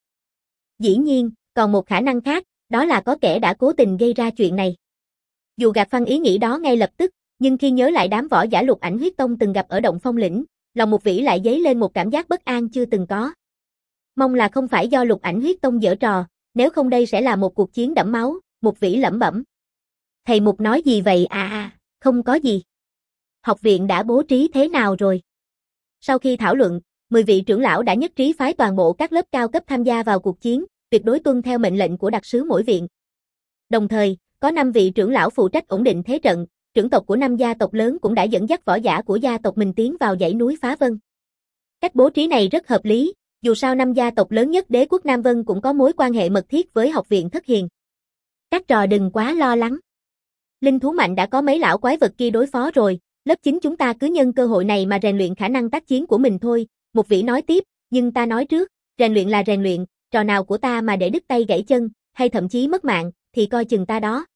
Dĩ nhiên, còn một khả năng khác, đó là có kẻ đã cố tình gây ra chuyện này. Dù gạt phăng ý nghĩ đó ngay lập tức, nhưng khi nhớ lại đám võ giả Lục Ảnh Huyết Tông từng gặp ở Động Phong Lĩnh, lòng Mục Vĩ lại dấy lên một cảm giác bất an chưa từng có. Mong là không phải do Lục Ảnh Huyết Tông giở trò, nếu không đây sẽ là một cuộc chiến đẫm máu, Mục Vĩ lẩm bẩm. Thầy Mục nói gì vậy à à, không có gì. Học viện đã bố trí thế nào rồi? Sau khi thảo luận, mười vị trưởng lão đã nhất trí phái toàn bộ các lớp cao cấp tham gia vào cuộc chiến, tuyệt đối tuân theo mệnh lệnh của đặc sứ mỗi viện. Đồng thời, có năm vị trưởng lão phụ trách ổn định thế trận, trưởng tộc của năm gia tộc lớn cũng đã dẫn dắt võ giả của gia tộc mình tiến vào dãy núi Phá Vân. Cách bố trí này rất hợp lý, dù sao năm gia tộc lớn nhất đế quốc Nam Vân cũng có mối quan hệ mật thiết với học viện Thất Hiền. Các trò đừng quá lo lắng. Linh thú mạnh đã có mấy lão quái vật kia đối phó rồi, lớp chín chúng ta cứ nhân cơ hội này mà rèn luyện khả năng tác chiến của mình thôi, Mục Vĩ nói tiếp, nhưng ta nói trước, rèn luyện là rèn luyện, trò nào của ta mà để đứt tay gãy chân, hay thậm chí mất mạng, thì coi chừng ta đó.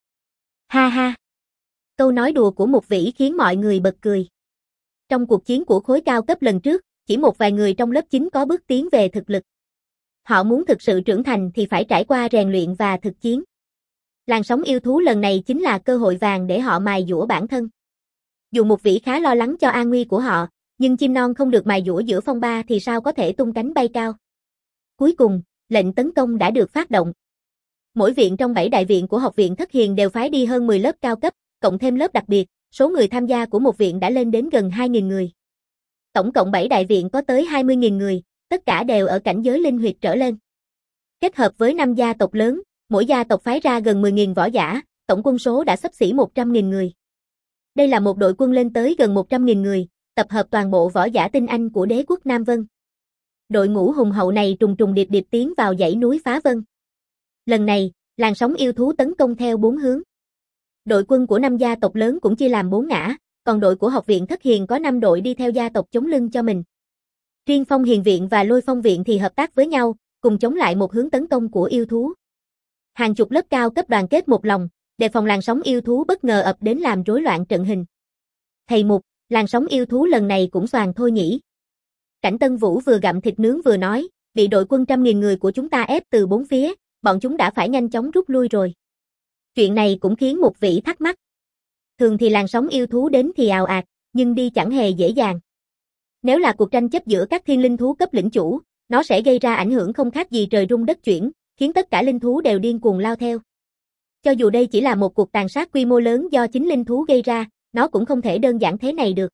Ha ha. Câu nói đùa của Mục Vĩ khiến mọi người bật cười. Trong cuộc chiến của khối cao cấp lần trước, chỉ một vài người trong lớp chín có bước tiến về thực lực. Họ muốn thực sự trưởng thành thì phải trải qua rèn luyện và thực chiến. Làn sóng yêu thú lần này chính là cơ hội vàng để họ mài dũa bản thân. Dù Mục Vĩ khá lo lắng cho an nguy của họ, nhưng chim non không được mài dũa giữa phong ba thì sao có thể tung cánh bay cao. Cuối cùng, lệnh tấn công đã được phát động. Mỗi viện trong bảy đại viện của học viện Thất Hiền đều phái đi hơn mười lớp cao cấp, cộng thêm lớp đặc biệt, số người tham gia của một viện đã lên đến gần hai nghìn người. Tổng cộng bảy đại viện có tới hai mươi nghìn người, tất cả đều ở cảnh giới linh huyệt trở lên. Kết hợp với năm gia tộc lớn, mỗi gia tộc phái ra gần mười nghìn võ giả, tổng quân số đã xấp xỉ một trăm nghìn người. Đây là một đội quân lên tới gần một trăm nghìn người, tập hợp toàn bộ võ giả tinh anh của đế quốc Nam Vân. Đội ngũ hùng hậu này trùng trùng điệp điệp tiến vào dãy núi Phá Vân. Lần này, làn sóng yêu thú tấn công theo bốn hướng. Đội quân của năm gia tộc lớn cũng chia làm bốn ngã, còn đội của học viện Thất Hiền có năm đội đi theo gia tộc chống lưng cho mình. Riêng Phong Hiền viện và Lôi Phong viện thì hợp tác với nhau, cùng chống lại một hướng tấn công của yêu thú. Hàng chục lớp cao cấp đoàn kết một lòng, đề phòng làn sóng yêu thú bất ngờ ập đến làm rối loạn trận hình. Thầy Mục, làn sóng yêu thú lần này cũng xoàng thôi nhỉ. Cảnh Tân Vũ vừa gặm thịt nướng vừa nói, bị đội quân trăm nghìn người của chúng ta ép từ bốn phía, bọn chúng đã phải nhanh chóng rút lui rồi. Chuyện này cũng khiến Mục Vĩ thắc mắc. Thường thì làn sóng yêu thú đến thì ào ạt, nhưng đi chẳng hề dễ dàng. Nếu là cuộc tranh chấp giữa các thiên linh thú cấp lĩnh chủ, nó sẽ gây ra ảnh hưởng không khác gì trời rung đất chuyển, khiến tất cả linh thú đều điên cuồng lao theo. Cho dù đây chỉ là một cuộc tàn sát quy mô lớn do chính linh thú gây ra, nó cũng không thể đơn giản thế này được.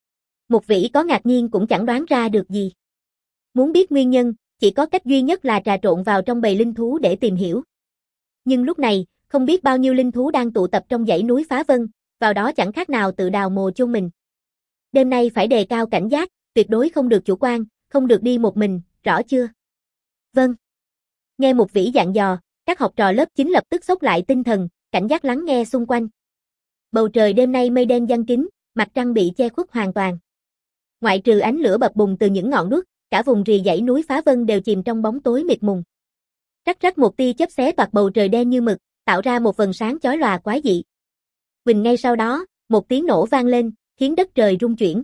Mục Vĩ có ngạc nhiên cũng chẳng đoán ra được gì. Muốn biết nguyên nhân, chỉ có cách duy nhất là trà trộn vào trong bầy linh thú để tìm hiểu. Nhưng lúc này, không biết bao nhiêu linh thú đang tụ tập trong dãy núi Phá Vân, vào đó chẳng khác nào tự đào mồ chôn mình. Đêm nay phải đề cao cảnh giác, tuyệt đối không được chủ quan, không được đi một mình, rõ chưa? Vâng. Nghe Mục Vĩ dặn dò, các học trò lớp chín lập tức xốc lại tinh thần, cảnh giác lắng nghe xung quanh. Bầu trời đêm nay mây đen giăng kín, mặt trăng bị che khuất hoàn toàn. Ngoại trừ ánh lửa bập bùng từ những ngọn đuốc, cả vùng rìa dãy núi Phá Vân đều chìm trong bóng tối mịt mùng. Rắc rắc một tia chớp xé toạc bầu trời đen như mực, tạo ra một vầng sáng chói lòa quái dị. Quỳnh ngay sau đó, một tiếng nổ vang lên, khiến đất trời rung chuyển.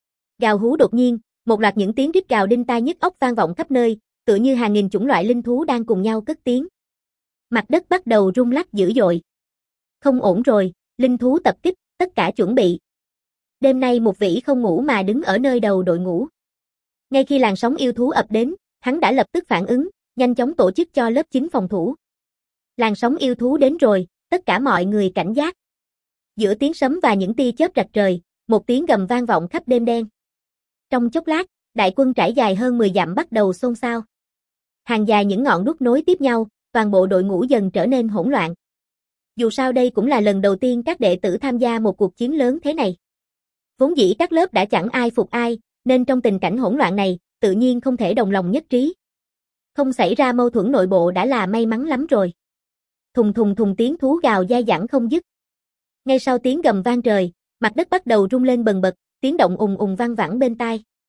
Gào hú đột nhiên, một loạt những tiếng rít gào đinh tai nhức óc vang vọng khắp nơi, tựa như hàng nghìn chủng loại linh thú đang cùng nhau cất tiếng. Mặt đất bắt đầu rung lắc dữ dội. Không ổn rồi, linh thú tập kích, tất cả chuẩn bị. Đêm nay Mục Vĩ không ngủ mà đứng ở nơi đầu đội ngũ. Ngay khi làn sóng yêu thú ập đến, hắn đã lập tức phản ứng, nhanh chóng tổ chức cho lớp chín phòng thủ. Làn sóng yêu thú đến rồi, tất cả mọi người cảnh giác. Giữa tiếng sấm và những tia chớp rạch trời, một tiếng gầm vang vọng khắp đêm đen. Trong chốc lát, đại quân trải dài hơn mười dặm bắt đầu xôn xao. Hàng dài những ngọn đuốc nối tiếp nhau, toàn bộ đội ngũ dần trở nên hỗn loạn. Dù sao đây cũng là lần đầu tiên các đệ tử tham gia một cuộc chiến lớn thế này. Vốn dĩ các lớp đã chẳng ai phục ai, nên trong tình cảnh hỗn loạn này, tự nhiên không thể đồng lòng nhất trí. Không xảy ra mâu thuẫn nội bộ đã là may mắn lắm rồi. Thùng thùng thùng tiếng thú gào dai dẳng không dứt. Ngay sau tiếng gầm vang trời, mặt đất bắt đầu rung lên bần bật, tiếng động ùng ùng vang vẳng bên tai.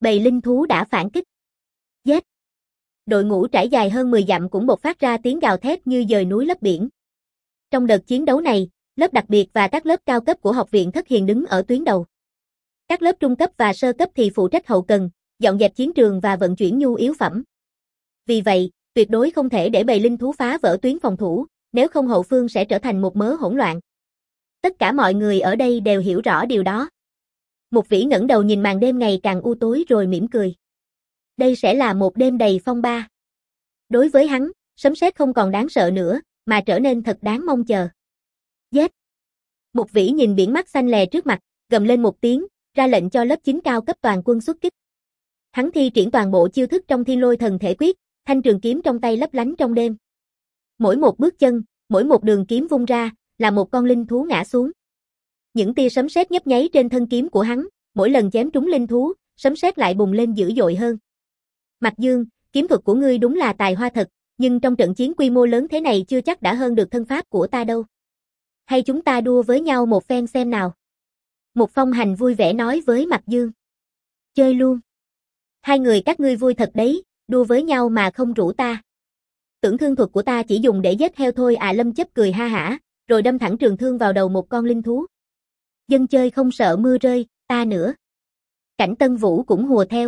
Bầy linh thú đã phản kích. Giết! Đội ngũ trải dài hơn mười dặm cũng bộc phát ra tiếng gào thét như dời núi lấp biển. Trong đợt chiến đấu này, lớp đặc biệt và các lớp cao cấp của học viện Thất Hiền đứng ở tuyến đầu. Các lớp trung cấp và sơ cấp thì phụ trách hậu cần, dọn dẹp chiến trường và vận chuyển nhu yếu phẩm. Vì vậy, tuyệt đối không thể để bầy linh thú phá vỡ tuyến phòng thủ, nếu không hậu phương sẽ trở thành một mớ hỗn loạn. Tất cả mọi người ở đây đều hiểu rõ điều đó. Mục Vĩ ngẩng đầu nhìn màn đêm ngày càng u tối rồi mỉm cười. Đây sẽ là một đêm đầy phong ba. Đối với hắn, sấm sét không còn đáng sợ nữa, mà trở nên thật đáng mong chờ. Giết! Mục Vĩ nhìn biển mắt xanh lè trước mặt, gầm lên một tiếng, ra lệnh cho lớp chín cao cấp toàn quân xuất kích. Hắn thi triển toàn bộ chiêu thức trong Thiên Lôi Thần Thể Quyết, thanh trường kiếm trong tay lấp lánh trong đêm. Mỗi một bước chân, mỗi một đường kiếm vung ra, là một con linh thú ngã xuống. Những tia sấm sét nhấp nháy trên thân kiếm của hắn, mỗi lần chém trúng linh thú, sấm sét lại bùng lên dữ dội hơn. Mạc Dương, kiếm thuật của ngươi đúng là tài hoa thật, nhưng trong trận chiến quy mô lớn thế này chưa chắc đã hơn được thân pháp của ta đâu. Hay chúng ta đua với nhau một phen xem nào. Một Phong Hành vui vẻ nói với Mạc Dương. Chơi luôn. Hai người các ngươi vui thật đấy, đua với nhau mà không rủ ta. Tưởng thương thuật của ta chỉ dùng để giết heo thôi à. Lâm Chấp cười ha hả, rồi đâm thẳng trường thương vào đầu một con linh thú. Dân chơi không sợ mưa rơi, ta nữa. Cảnh Tân Vũ cũng hùa theo.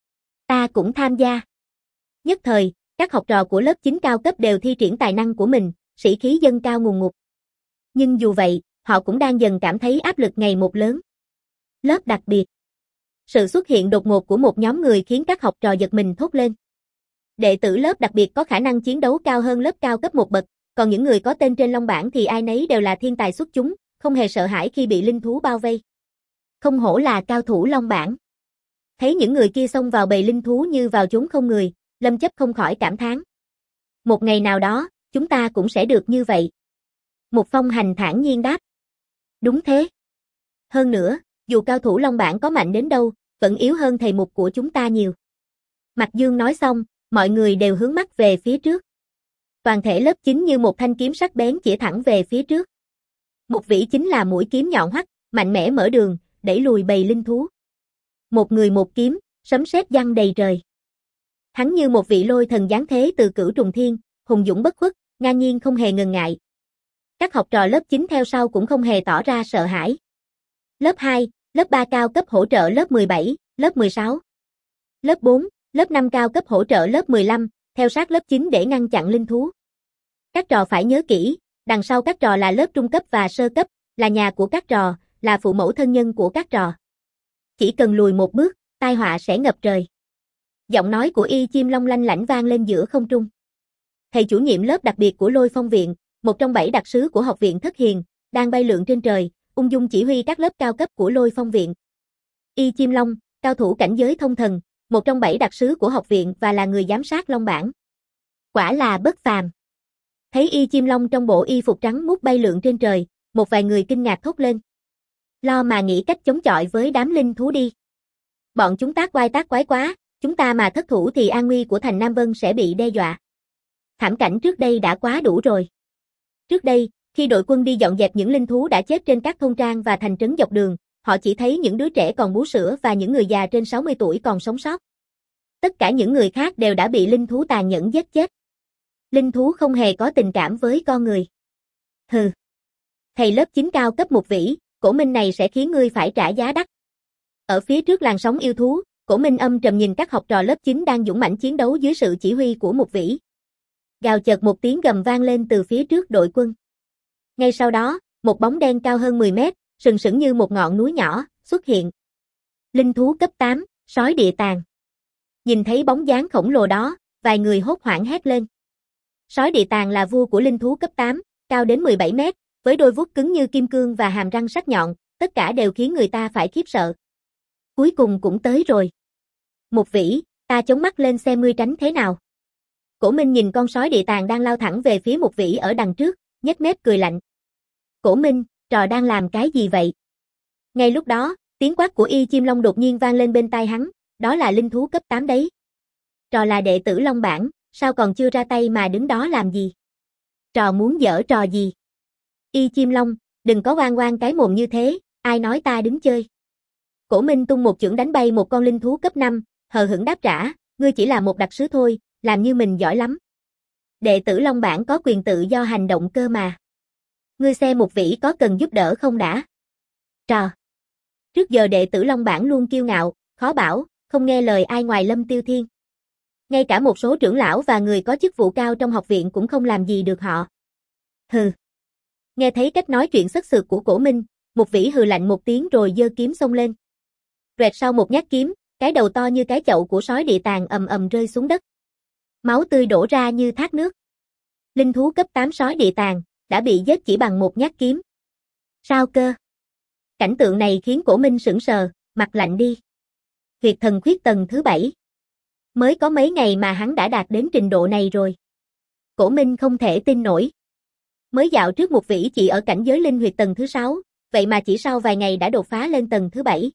Ta cũng tham gia. Nhất thời, các học trò của lớp chín cao cấp đều thi triển tài năng của mình, sĩ khí dâng cao ngùn ngụt. Nhưng dù vậy, họ cũng đang dần cảm thấy áp lực ngày một lớn. Lớp đặc biệt. Sự xuất hiện đột ngột của một nhóm người khiến các học trò giật mình thốt lên. Đệ tử lớp đặc biệt có khả năng chiến đấu cao hơn lớp cao cấp một bậc, còn những người có tên trên long bảng thì ai nấy đều là thiên tài xuất chúng, không hề sợ hãi khi bị linh thú bao vây. Không hổ là cao thủ long bảng. Thấy những người kia xông vào bầy linh thú như vào chốn không người, Lâm Chấp không khỏi cảm thán. Một ngày nào đó, chúng ta cũng sẽ được như vậy. Một Phong Hành thản nhiên đáp. Đúng thế. Hơn nữa, dù cao thủ long bảng có mạnh đến đâu, vẫn yếu hơn thầy mục của chúng ta nhiều. Mạc Dương nói xong, mọi người đều hướng mắt về phía trước. Toàn thể lớp chín như một thanh kiếm sắc bén chĩa thẳng về phía trước. Mục Vĩ chính là mũi kiếm nhọn hoắt, mạnh mẽ mở đường, đẩy lùi bầy linh thú. Một người một kiếm, sấm sét giăng đầy trời. Hắn như một vị lôi thần giáng thế từ cửu trùng thiên, hùng dũng bất khuất, ngang nhiên không hề ngần ngại. Các học trò lớp chín theo sau cũng không hề tỏ ra sợ hãi. Lớp hai, lớp ba cao cấp hỗ trợ lớp mười bảy, lớp mười sáu. Lớp bốn, lớp năm cao cấp hỗ trợ lớp mười lăm, theo sát lớp chín để ngăn chặn linh thú. Các trò phải nhớ kỹ, đằng sau các trò là lớp trung cấp và sơ cấp, là nhà của các trò, là phụ mẫu thân nhân của các trò. Chỉ cần lùi một bước, tai họa sẽ ngập trời. Giọng nói của Y Chim Long lanh lảnh vang lên giữa không trung. Thầy chủ nhiệm lớp đặc biệt của Lôi Phong Viện, một trong bảy đặc sứ của học viện Thất Hiền, đang bay lượn trên trời, ung dung chỉ huy các lớp cao cấp của Lôi Phong Viện. Y Chim Long, cao thủ cảnh giới thông thần, một trong bảy đặc sứ của học viện và là người giám sát Long Bảng. Quả là bất phàm. Thấy Y Chim Long trong bộ y phục trắng muốt bay lượn trên trời, một vài người kinh ngạc thốt lên. Lo mà nghĩ cách chống chọi với đám linh thú đi. Bọn chúng tác oai tác quái quá, chúng ta mà thất thủ thì an nguy của thành Nam Vân sẽ bị đe dọa. Thảm cảnh trước đây đã quá đủ rồi. Trước đây, khi đội quân đi dọn dẹp những linh thú đã chết trên các thôn trang và thành trấn dọc đường, họ chỉ thấy những đứa trẻ còn bú sữa và những người già trên sáu mươi tuổi còn sống sót. Tất cả những người khác đều đã bị linh thú tàn nhẫn giết chết. Linh thú không hề có tình cảm với con người. Hừ. Thầy lớp chín cao cấp Mục Vĩ, Cổ Minh này sẽ khiến ngươi phải trả giá đắt. Ở phía trước làn sóng yêu thú, Cổ Minh âm trầm nhìn các học trò lớp chín đang dũng mãnh chiến đấu dưới sự chỉ huy của Mục Vĩ. Gào chợt một tiếng gầm vang lên từ phía trước đội quân. Ngay sau đó, một bóng đen cao hơn mười mét, sừng sững như một ngọn núi nhỏ, xuất hiện. Linh thú cấp tám, sói địa tàng. Nhìn thấy bóng dáng khổng lồ đó, vài người hốt hoảng hét lên. Sói địa tàng là vua của linh thú cấp tám, cao đến mười bảy mét, với đôi vuốt cứng như kim cương và hàm răng sắc nhọn, tất cả đều khiến người ta phải khiếp sợ. Cuối cùng cũng tới rồi. Mục Vĩ, ta chống mắt lên xem ngươi tránh thế nào. Cổ Minh nhìn con sói địa tàng đang lao thẳng về phía Mục Vĩ ở đằng trước, nhếch mép cười lạnh. Cổ Minh, trò đang làm cái gì vậy? Ngay lúc đó, tiếng quát của Y Chim Long đột nhiên vang lên bên tai hắn, đó là linh thú cấp tám đấy. Trò là đệ tử Long Bảng, sao còn chưa ra tay mà đứng đó làm gì? Trò muốn giở trò gì? Y Chim Long, đừng có oan oan cái mồm như thế, ai nói ta đứng chơi? Cổ Minh tung một chưởng đánh bay một con linh thú cấp năm, hờ hững đáp trả, ngươi chỉ là một đặc sứ thôi, làm như mình giỏi lắm. Đệ tử Long Bản có quyền tự do hành động cơ mà. Ngươi xem Mục Vĩ có cần giúp đỡ không đã? Trò. Trước giờ đệ tử Long Bản luôn kiêu ngạo, khó bảo, không nghe lời ai ngoài Lâm Tiêu Thiên. Ngay cả một số trưởng lão và người có chức vụ cao trong học viện cũng không làm gì được họ. Hừ. Nghe thấy cách nói chuyện sất sượt của Cổ Minh, Mục Vĩ hừ lạnh một tiếng rồi giơ kiếm xông lên. Rẹt sau một nhát kiếm, cái đầu to như cái chậu của sói địa tàng ầm ầm rơi xuống đất. Máu tươi đổ ra như thác nước. Linh thú cấp tám sói địa tàng, đã bị giết chỉ bằng một nhát kiếm. Sao cơ? Cảnh tượng này khiến Cổ Minh sững sờ, mặt lạnh đi. Huyệt thần khuyết tầng thứ bảy. Mới có mấy ngày mà hắn đã đạt đến trình độ này rồi. Cổ Minh không thể tin nổi. Mới dạo trước Mục Vĩ chỉ ở cảnh giới linh huyệt tầng thứ sáu, vậy mà chỉ sau vài ngày đã đột phá lên tầng thứ bảy.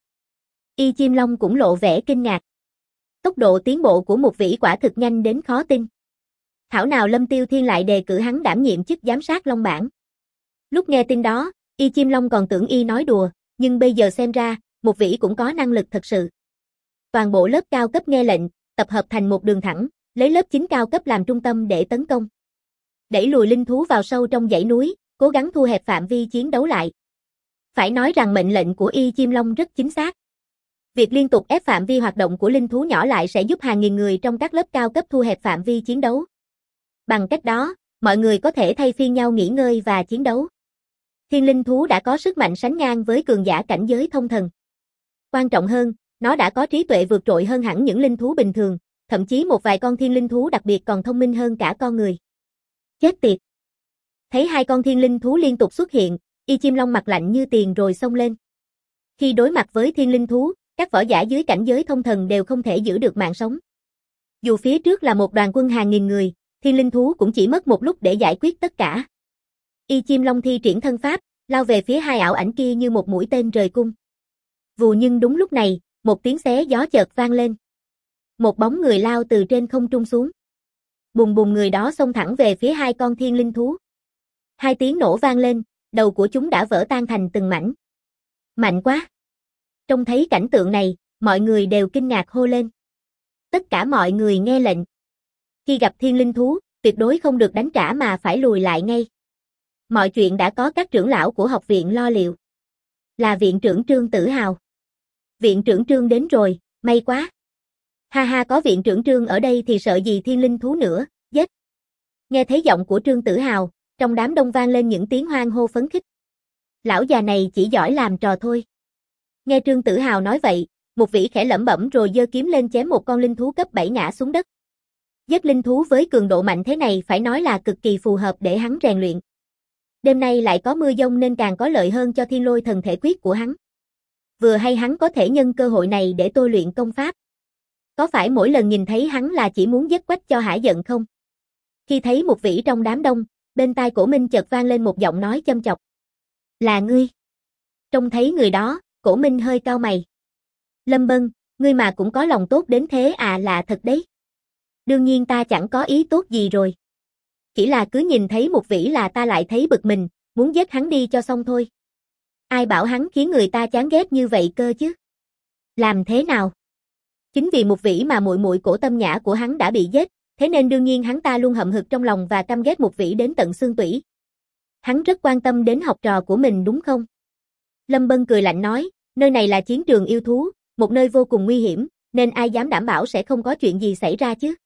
Y Chim Long cũng lộ vẻ kinh ngạc. Tốc độ tiến bộ của Mục Vĩ quả thực nhanh đến khó tin. Thảo nào Lâm Tiêu Thiên lại đề cử hắn đảm nhiệm chức giám sát Long Bản. Lúc nghe tin đó, Y Chim Long còn tưởng Y nói đùa, nhưng bây giờ xem ra, Mục Vĩ cũng có năng lực thật sự. Toàn bộ lớp cao cấp nghe lệnh, tập hợp thành một đường thẳng, lấy lớp chín cao cấp làm trung tâm để tấn công. Đẩy lùi linh thú vào sâu trong dãy núi, cố gắng thu hẹp phạm vi chiến đấu lại. Phải nói rằng mệnh lệnh của Y Chim Long rất chính xác. Việc liên tục ép phạm vi hoạt động của linh thú nhỏ lại sẽ giúp hàng nghìn người trong các lớp cao cấp thu hẹp phạm vi chiến đấu. Bằng cách đó, mọi người có thể thay phiên nhau nghỉ ngơi và chiến đấu. Thiên linh thú đã có sức mạnh sánh ngang với cường giả cảnh giới thông thần. Quan trọng hơn, nó đã có trí tuệ vượt trội hơn hẳn những linh thú bình thường, thậm chí một vài con thiên linh thú đặc biệt còn thông minh hơn cả con người. Chết tiệt! Thấy hai con thiên linh thú liên tục xuất hiện, Y Chim Long mặt lạnh như tiền rồi xông lên. Khi đối mặt với thiên linh thú, các võ giả dưới cảnh giới thông thần đều không thể giữ được mạng sống. Dù phía trước là một đoàn quân hàng nghìn người, thiên linh thú cũng chỉ mất một lúc để giải quyết tất cả. Y Chim Long thi triển thân pháp, lao về phía hai ảo ảnh kia như một mũi tên rời cung. Vù, nhưng đúng lúc này, một tiếng xé gió chợt vang lên. Một bóng người lao từ trên không trung xuống. Bùng bùng, người đó xông thẳng về phía hai con thiên linh thú. Hai tiếng nổ vang lên, đầu của chúng đã vỡ tan thành từng mảnh. Mạnh quá! Trông thấy cảnh tượng này, mọi người đều kinh ngạc hô lên. Tất cả mọi người nghe lệnh. Khi gặp thiên linh thú, tuyệt đối không được đánh trả mà phải lùi lại ngay. Mọi chuyện đã có các trưởng lão của học viện lo liệu. Là viện trưởng Trương Tử Hào. Viện trưởng Trương đến rồi, may quá. Ha ha, có viện trưởng Trương ở đây thì sợ gì thiên linh thú nữa, giết. Nghe thấy giọng của Trương Tử Hào, trong đám đông vang lên những tiếng hoan hô phấn khích. Lão già này chỉ giỏi làm trò thôi. Nghe Trương Tử Hào nói vậy, Mục Vĩ khẽ lẩm bẩm rồi giơ kiếm lên chém một con linh thú cấp bảy ngã xuống đất. Giết linh thú với cường độ mạnh thế này phải nói là cực kỳ phù hợp để hắn rèn luyện. Đêm nay lại có mưa dông nên càng có lợi hơn cho thiên lôi thần thể quyết của hắn. Vừa hay hắn có thể nhân cơ hội này để tôi luyện công pháp. Có phải mỗi lần nhìn thấy hắn là chỉ muốn giết quách cho hả giận không? Khi thấy Mục Vĩ trong đám đông, bên tai Cổ Minh chợt vang lên một giọng nói châm chọc. Là ngươi. Trông thấy người đó, Cổ Minh hơi cau mày. Lâm Bân, ngươi mà cũng có lòng tốt đến thế à, là thật đấy. Đương nhiên ta chẳng có ý tốt gì rồi. Chỉ là cứ nhìn thấy Mục Vĩ là ta lại thấy bực mình, muốn giết hắn đi cho xong thôi. Ai bảo hắn khiến người ta chán ghét như vậy cơ chứ? Làm thế nào? Chính vì Mục Vĩ mà muội muội Cổ Tâm Nhã của hắn đã bị giết, thế nên đương nhiên hắn ta luôn hậm hực trong lòng và căm ghét Mục Vĩ đến tận xương tủy. Hắn rất quan tâm đến học trò của mình đúng không? Lâm Bân cười lạnh nói, nơi này là chiến trường yêu thú, một nơi vô cùng nguy hiểm, nên ai dám đảm bảo sẽ không có chuyện gì xảy ra chứ?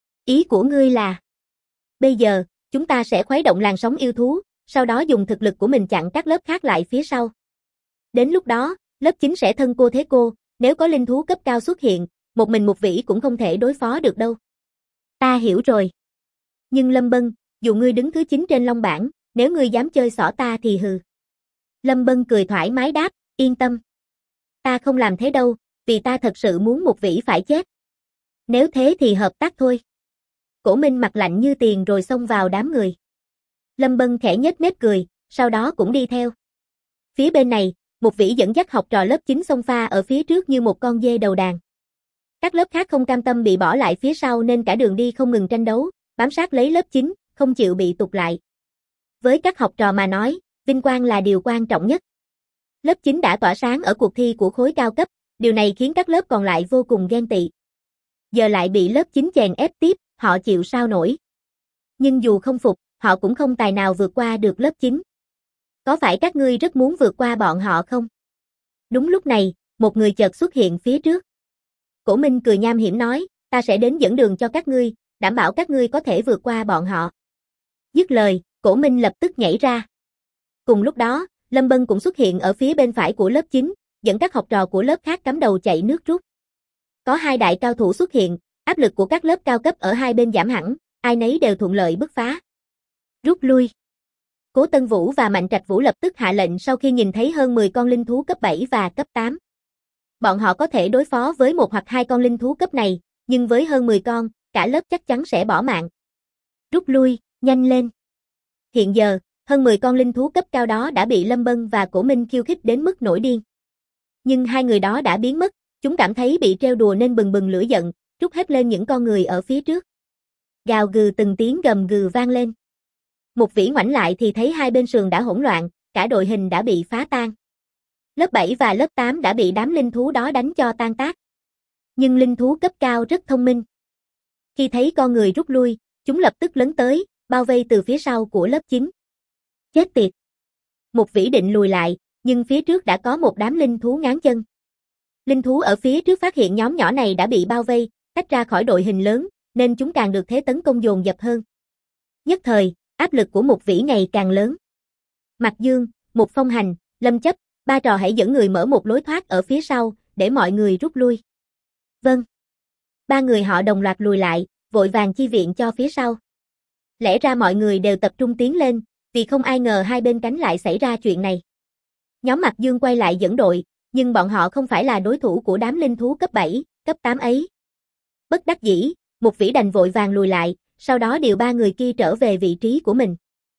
Ý của ngươi là, bây giờ, chúng ta sẽ khuấy động làn sóng yêu thú, sau đó dùng thực lực của mình chặn các lớp khác lại phía sau. Đến lúc đó, lớp chín sẽ thân cô thế cô, nếu có linh thú cấp cao xuất hiện, một mình Mục Vĩ cũng không thể đối phó được đâu. Ta hiểu rồi. Nhưng Lâm Bân, dù ngươi đứng thứ chín trên Long bảng, nếu ngươi dám chơi xỏ ta thì hừ. Lâm Bân cười thoải mái đáp, yên tâm. Ta không làm thế đâu, vì ta thật sự muốn Mục Vĩ phải chết. Nếu thế thì hợp tác thôi. Cổ Minh mặt lạnh như tiền rồi xông vào đám người. Lâm Bân khẽ nhếch mép cười, sau đó cũng đi theo. Phía bên này, Mục Vĩ dẫn dắt học trò lớp chín xông pha ở phía trước như một con dê đầu đàn. Các lớp khác không cam tâm bị bỏ lại phía sau nên cả đường đi không ngừng tranh đấu, bám sát lấy lớp chín, không chịu bị tụt lại. Với các học trò mà nói, vinh quang là điều quan trọng nhất. Lớp chín đã tỏa sáng ở cuộc thi của khối cao cấp, điều này khiến các lớp còn lại vô cùng ghen tị. Giờ lại bị lớp chín chèn ép tiếp, họ chịu sao nổi. Nhưng dù không phục, họ cũng không tài nào vượt qua được lớp chín. Có phải các ngươi rất muốn vượt qua bọn họ không? Đúng lúc này, một người chợt xuất hiện phía trước. Cổ Minh cười nham hiểm nói, ta sẽ đến dẫn đường cho các ngươi, đảm bảo các ngươi có thể vượt qua bọn họ. Dứt lời, Cổ Minh lập tức nhảy ra. Cùng lúc đó, Lâm Bân cũng xuất hiện ở phía bên phải của lớp chín, dẫn các học trò của lớp khác cắm đầu chạy nước rút. Có hai đại cao thủ xuất hiện, áp lực của các lớp cao cấp ở hai bên giảm hẳn, ai nấy đều thuận lợi bứt phá. Rút lui. Cố Tân Vũ và Mạnh Trạch Vũ lập tức hạ lệnh sau khi nhìn thấy hơn mười con linh thú cấp bảy và cấp tám. Bọn họ có thể đối phó với một hoặc hai con linh thú cấp này, nhưng với hơn mười con, cả lớp chắc chắn sẽ bỏ mạng. Rút lui, nhanh lên. Hiện giờ, hơn mười con linh thú cấp cao đó đã bị Lâm Bân và Cổ Minh khiêu khích đến mức nổi điên. Nhưng hai người đó đã biến mất, chúng cảm thấy bị trêu đùa nên bừng bừng lửa giận, trút hết lên những con người ở phía trước. Gào gừ từng tiếng gầm gừ vang lên. Mục Vĩ ngoảnh lại thì thấy hai bên sườn đã hỗn loạn, cả đội hình đã bị phá tan. Lớp bảy và lớp tám đã bị đám linh thú đó đánh cho tan tác. Nhưng linh thú cấp cao rất thông minh. Khi thấy con người rút lui, chúng lập tức lấn tới, bao vây từ phía sau của lớp chín. Chết tiệt! Mục Vĩ định lùi lại, nhưng phía trước đã có một đám linh thú ngáng chân. Linh thú ở phía trước phát hiện nhóm nhỏ này đã bị bao vây, tách ra khỏi đội hình lớn, nên chúng càng được thế tấn công dồn dập hơn. Nhất thời, áp lực của Mục Vĩ ngày càng lớn. Mạc Dương, Mục Phong Hành, Lâm Chấp, ba trò hãy dẫn người mở một lối thoát ở phía sau, để mọi người rút lui. Vâng. Ba người họ đồng loạt lùi lại, vội vàng chi viện cho phía sau. Lẽ ra mọi người đều tập trung tiến lên, vì không ai ngờ hai bên cánh lại xảy ra chuyện này. Nhóm Mạc Dương quay lại dẫn đội, nhưng bọn họ không phải là đối thủ của đám linh thú cấp bảy, cấp tám ấy. Bất đắc dĩ, Mục Vĩ đành vội vàng lùi lại, sau đó điều ba người kia trở về vị trí của mình.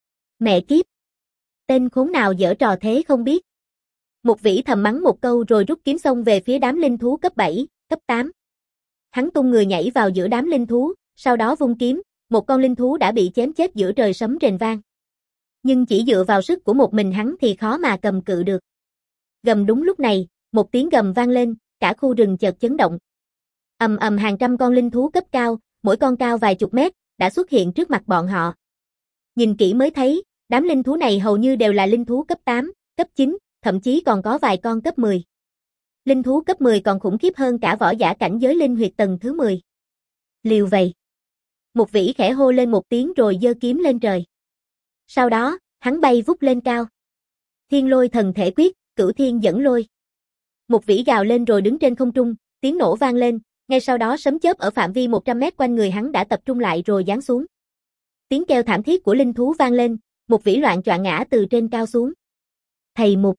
Mẹ kiếp! Tên khốn nào giở trò thế không biết. Mục Vĩ thầm mắng một câu rồi rút kiếm xông về phía đám linh thú cấp bảy, cấp tám. Hắn tung người nhảy vào giữa đám linh thú, sau đó vung kiếm, một con linh thú đã bị chém chết giữa trời sấm rền vang. Nhưng chỉ dựa vào sức của một mình hắn thì khó mà cầm cự được. Gầm đúng lúc này, một tiếng gầm vang lên, cả khu rừng chợt chấn động. Ầm ầm hàng trăm con linh thú cấp cao, mỗi con cao vài chục mét, đã xuất hiện trước mặt bọn họ. Nhìn kỹ mới thấy, đám linh thú này hầu như đều là linh thú cấp tám, cấp chín, thậm chí còn có vài con cấp mười. Linh thú cấp mười còn khủng khiếp hơn cả võ giả cảnh giới linh huyệt tầng thứ mười. Liều vậy. Mục Vĩ khẽ hô lên một tiếng rồi giơ kiếm lên trời. Sau đó, hắn bay vút lên cao. Thiên Lôi Thần Thể Quyết, Cửu Thiên Dẫn Lôi. Mục Vĩ gào lên rồi đứng trên không trung, tiếng nổ vang lên, ngay sau đó sấm chớp ở phạm vi một trăm mét quanh người hắn đã tập trung lại rồi giáng xuống. Tiếng kêu thảm thiết của linh thú vang lên, Mục Vĩ loạn choạng ngã từ trên cao xuống. Thầy Mục!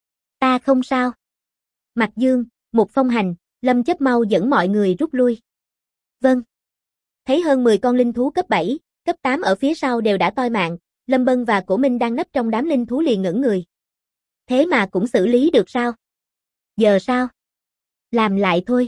Ta không sao. Mạc Dương, Mục Phong Hành, Lâm Chấp mau dẫn mọi người rút lui. Vâng. Thấy hơn mười con linh thú cấp bảy, cấp tám ở phía sau đều đã toi mạng, Lâm Bân và Cổ Minh đang nấp trong đám linh thú liền ngẩn người. Thế mà cũng xử lý được sao? Giờ sao? Làm lại thôi.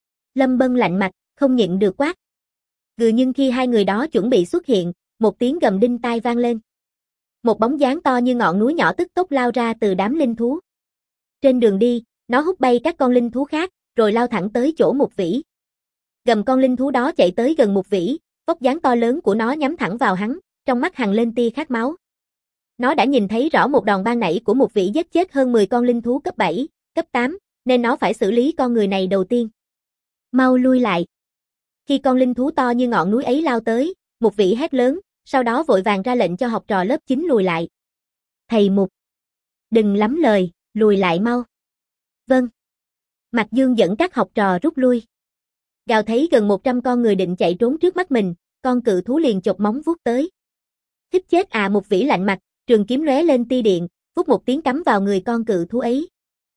Lâm Bân lạnh mặt, không nhịn được quát. Gừ nhưng khi hai người đó chuẩn bị xuất hiện, một tiếng gầm đinh tai vang lên. Một bóng dáng to như ngọn núi nhỏ tức tốc lao ra từ đám linh thú. Trên đường đi, nó hút bay các con linh thú khác, rồi lao thẳng tới chỗ Mục Vĩ. Gầm con linh thú đó chạy tới gần Mục Vĩ, vóc dáng to lớn của nó nhắm thẳng vào hắn, trong mắt hằn lên tia khát máu. Nó đã nhìn thấy rõ một đòn ban nãy của Mục Vĩ giết chết hơn mười con linh thú cấp bảy, cấp tám, nên nó phải xử lý con người này đầu tiên. Mau lui lại. Khi con linh thú to như ngọn núi ấy lao tới, Mục Vĩ hét lớn, sau đó vội vàng ra lệnh cho học trò lớp chín lùi lại. Thầy Mục! Đừng lắm lời, lùi lại mau. Vâng. Mạc Dương dẫn các học trò rút lui. Gào thấy gần một trăm con người định chạy trốn trước mắt mình, con cự thú liền chộp móng vuốt tới. Thích chết à! Mục Vĩ lạnh mặt, trường kiếm lóe lên tia điện, vút một tiếng cắm vào người con cự thú ấy.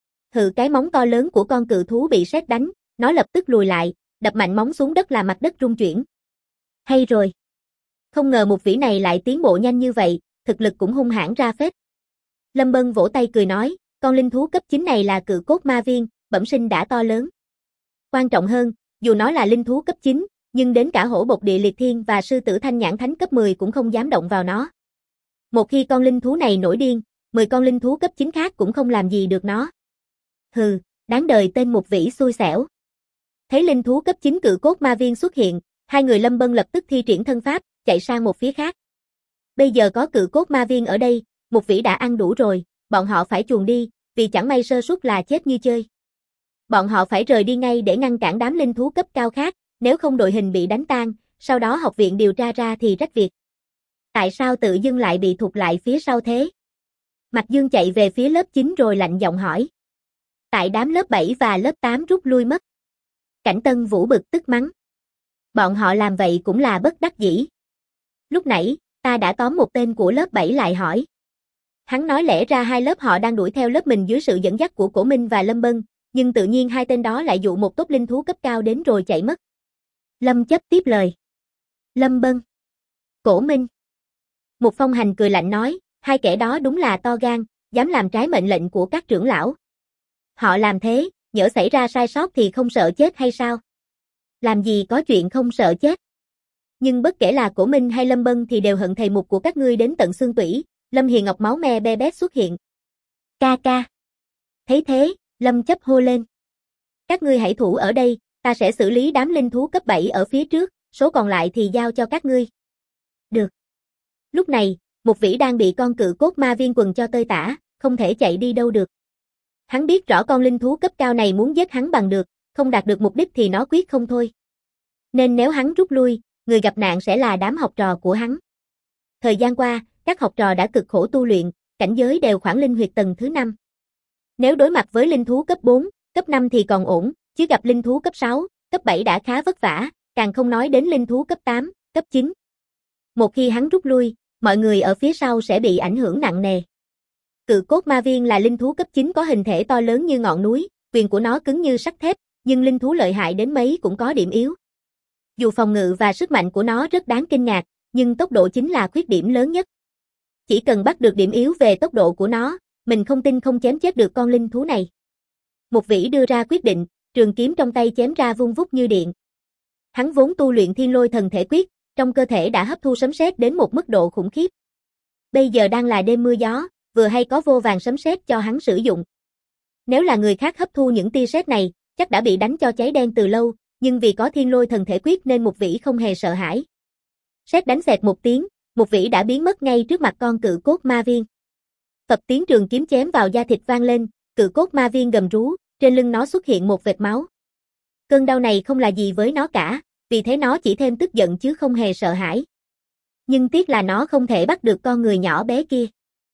Hự cái móng to lớn của con cự thú bị sét đánh, nó lập tức lùi lại, đập mạnh móng xuống đất làm mặt đất rung chuyển. Hay rồi. Không ngờ Mục Vĩ này lại tiến bộ nhanh như vậy, thực lực cũng hung hãn ra phết. Lâm Bân vỗ tay cười nói, con linh thú cấp chín này là cự cốt ma viên, bẩm sinh đã to lớn. Quan trọng hơn, dù nó là linh thú cấp chín, nhưng đến cả hổ bộc địa liệt thiên và sư tử thanh nhãn thánh cấp mười cũng không dám động vào nó. Một khi con linh thú này nổi điên, mười con linh thú cấp chín khác cũng không làm gì được nó. Hừ, đáng đời tên Mục Vĩ xui xẻo. Thấy linh thú cấp chín cự cốt ma viên xuất hiện, hai người Lâm Bân lập tức thi triển thân pháp, chạy sang một phía khác. Bây giờ có cự cốt ma viên ở đây, Mục Vĩ đã ăn đủ rồi, bọn họ phải chuồn đi, vì chẳng may sơ suất là chết như chơi. Bọn họ phải rời đi ngay để ngăn cản đám linh thú cấp cao khác, nếu không đội hình bị đánh tan, sau đó học viện điều tra ra thì rách việc. Tại sao tự dưng lại bị thụt lại phía sau thế? Mạch Dương chạy về phía lớp chín rồi lạnh giọng hỏi. Tại đám lớp bảy và lớp tám rút lui mất. Cảnh Tân Vũ bực tức mắng. Bọn họ làm vậy cũng là bất đắc dĩ. Lúc nãy, ta đã tóm một tên của lớp bảy lại hỏi. Hắn nói lẽ ra hai lớp họ đang đuổi theo lớp mình dưới sự dẫn dắt của Cổ Minh và Lâm Bân, nhưng tự nhiên hai tên đó lại dụ một tốp linh thú cấp cao đến rồi chạy mất. Lâm Chấp tiếp lời. Lâm Bân. Cổ Minh. Mục Phong Hành cười lạnh nói, hai kẻ đó đúng là to gan, dám làm trái mệnh lệnh của các trưởng lão. Họ làm thế, nhỡ xảy ra sai sót thì không sợ chết hay sao? Làm gì có chuyện không sợ chết. Nhưng bất kể là Cổ Minh hay Lâm Bân thì đều hận thầy Mục của các ngươi đến tận xương tủy. Lâm Hiền Ngọc máu me be bét xuất hiện. Ca ca. Thấy thế, Lâm Chấp hô lên. Các ngươi hãy thủ ở đây, ta sẽ xử lý đám linh thú cấp bảy ở phía trước, số còn lại thì giao cho các ngươi. Được. Lúc này, Mục Vĩ đang bị con cự cốt ma viên quần cho tơi tả, không thể chạy đi đâu được. Hắn biết rõ con linh thú cấp cao này muốn giết hắn bằng được, không đạt được mục đích thì nó quyết không thôi. Nên nếu hắn rút lui, người gặp nạn sẽ là đám học trò của hắn. Thời gian qua, các học trò đã cực khổ tu luyện, cảnh giới đều khoảng linh huyệt tầng thứ năm. Nếu đối mặt với linh thú cấp bốn, cấp năm thì còn ổn, chứ gặp linh thú cấp sáu, cấp bảy đã khá vất vả, càng không nói đến linh thú cấp tám, cấp chín. Một khi hắn rút lui, mọi người ở phía sau sẽ bị ảnh hưởng nặng nề. Cự cốt ma viên là linh thú cấp chín có hình thể to lớn như ngọn núi, quyền của nó cứng như sắt thép, nhưng linh thú lợi hại đến mấy cũng có điểm yếu. Dù phòng ngự và sức mạnh của nó rất đáng kinh ngạc, nhưng tốc độ chính là khuyết điểm lớn nhất. Chỉ cần bắt được điểm yếu về tốc độ của nó, mình không tin không chém chết được con linh thú này. Mục Vĩ đưa ra quyết định, trường kiếm trong tay chém ra vung vút như điện. Hắn vốn tu luyện Thiên Lôi Thần Thể Quyết, trong cơ thể đã hấp thu sấm sét đến một mức độ khủng khiếp. Bây giờ đang là đêm mưa gió, vừa hay có vô vàn sấm sét cho hắn sử dụng. Nếu là người khác hấp thu những tia sét này, chắc đã bị đánh cho cháy đen từ lâu, nhưng vì có Thiên Lôi Thần Thể Quyết nên Mục Vĩ không hề sợ hãi. Sét đánh xẹt một tiếng, Mục Vĩ đã biến mất ngay trước mặt con cự cốt ma viên. Phập tiếng trường kiếm chém vào da thịt vang lên, cự cốt ma viên gầm rú, trên lưng nó xuất hiện một vệt máu. Cơn đau này không là gì với nó cả, vì thế nó chỉ thêm tức giận chứ không hề sợ hãi. Nhưng tiếc là nó không thể bắt được con người nhỏ bé kia.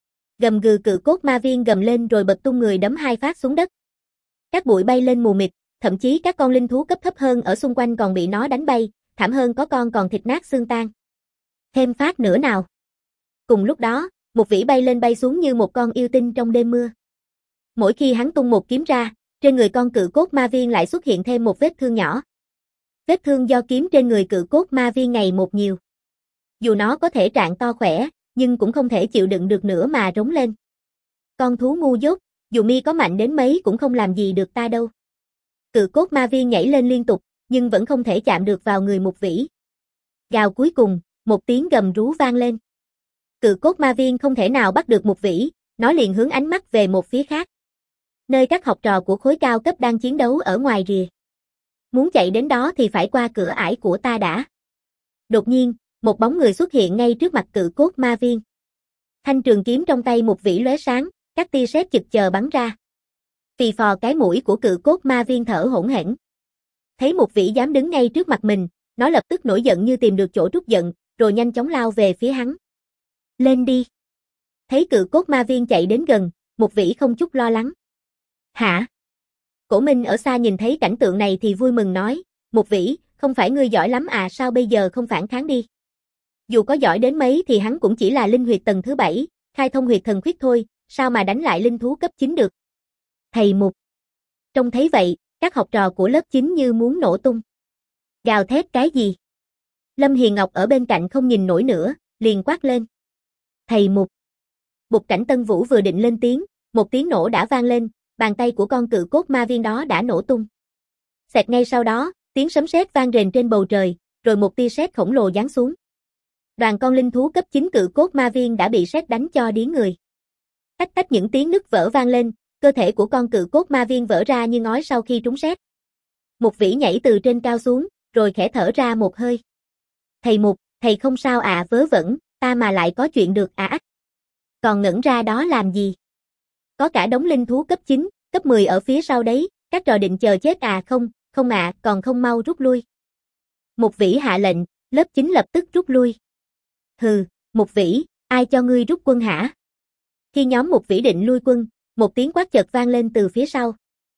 Gầm gừ cự cốt ma viên gầm lên rồi bật tung người đấm hai phát xuống đất. Các bụi bay lên mù mịt, thậm chí các con linh thú cấp thấp hơn ở xung quanh còn bị nó đánh bay, thảm hơn có con còn thịt nát xương tan. Thêm phát nữa nào. Cùng lúc đó, Mục Vĩ bay lên bay xuống như một con yêu tinh trong đêm mưa. Mỗi khi hắn tung một kiếm ra, trên người con cự cốt ma viên lại xuất hiện thêm một vết thương nhỏ. Vết thương do kiếm trên người cự cốt ma viên ngày một nhiều. Dù nó có thể trạng to khỏe, nhưng cũng không thể chịu đựng được nữa mà rống lên. Con thú ngu dốt, dù mi có mạnh đến mấy cũng không làm gì được ta đâu. Cự cốt ma viên nhảy lên liên tục, nhưng vẫn không thể chạm được vào người Mục Vĩ. Gào cuối cùng, một tiếng gầm rú vang lên. Cự cốt ma viên không thể nào bắt được Mục Vĩ, nó liền hướng ánh mắt về một phía khác. Nơi các học trò của khối cao cấp đang chiến đấu ở ngoài rìa. Muốn chạy đến đó thì phải qua cửa ải của ta đã. Đột nhiên, một bóng người xuất hiện ngay trước mặt cự cốt ma viên. Thanh trường kiếm trong tay Mục Vĩ lóe sáng, các tia sét chực chờ bắn ra. Phì phò cái mũi của cự cốt ma viên thở hổn hển. Thấy Mục Vĩ dám đứng ngay trước mặt mình, nó lập tức nổi giận như tìm được chỗ trút giận, rồi nhanh chóng lao về phía hắn. Lên đi. Thấy cự cốt ma viên chạy đến gần, Mục Vĩ không chút lo lắng. Hả? Cổ Minh ở xa nhìn thấy cảnh tượng này thì vui mừng nói, Mục Vĩ, không phải ngươi giỏi lắm à, sao bây giờ không phản kháng đi? Dù có giỏi đến mấy thì hắn cũng chỉ là linh huyệt tầng thứ bảy, khai thông huyệt thần khuyết thôi, sao mà đánh lại linh thú cấp chín được? Thầy Mục. Trông thấy vậy, các học trò của lớp chín như muốn nổ tung. Gào thét cái gì? Lâm Hiền Ngọc ở bên cạnh không nhìn nổi nữa, liền quát lên. Thầy Mục. Bục Cảnh Tân Vũ vừa định lên tiếng, một tiếng nổ đã vang lên, bàn tay của con cự cốt ma viên đó đã nổ tung. Xẹt ngay sau đó, tiếng sấm sét vang rền trên bầu trời, rồi một tia sét khổng lồ giáng xuống. Đoàn con linh thú cấp chín cự cốt ma viên đã bị sét đánh cho điếng người. Tách tách những tiếng nứt vỡ vang lên, cơ thể của con cự cốt ma viên vỡ ra như ngói sau khi trúng sét. Mục Vĩ nhảy từ trên cao xuống, rồi khẽ thở ra một hơi. Thầy Mục, thầy không sao ạ? À, vớ vẩn, ta mà lại có chuyện được à ách. Còn ngẩn ra đó làm gì? Có cả đống linh thú cấp chín, cấp mười ở phía sau đấy, các trò định chờ chết à? Không, không ạ, à, còn không mau rút lui. Mục Vĩ hạ lệnh, lớp chín lập tức rút lui. Hừ, Mục Vĩ, ai cho ngươi rút quân hả? Khi nhóm Mục Vĩ định lui quân, một tiếng quát chợt vang lên từ phía sau.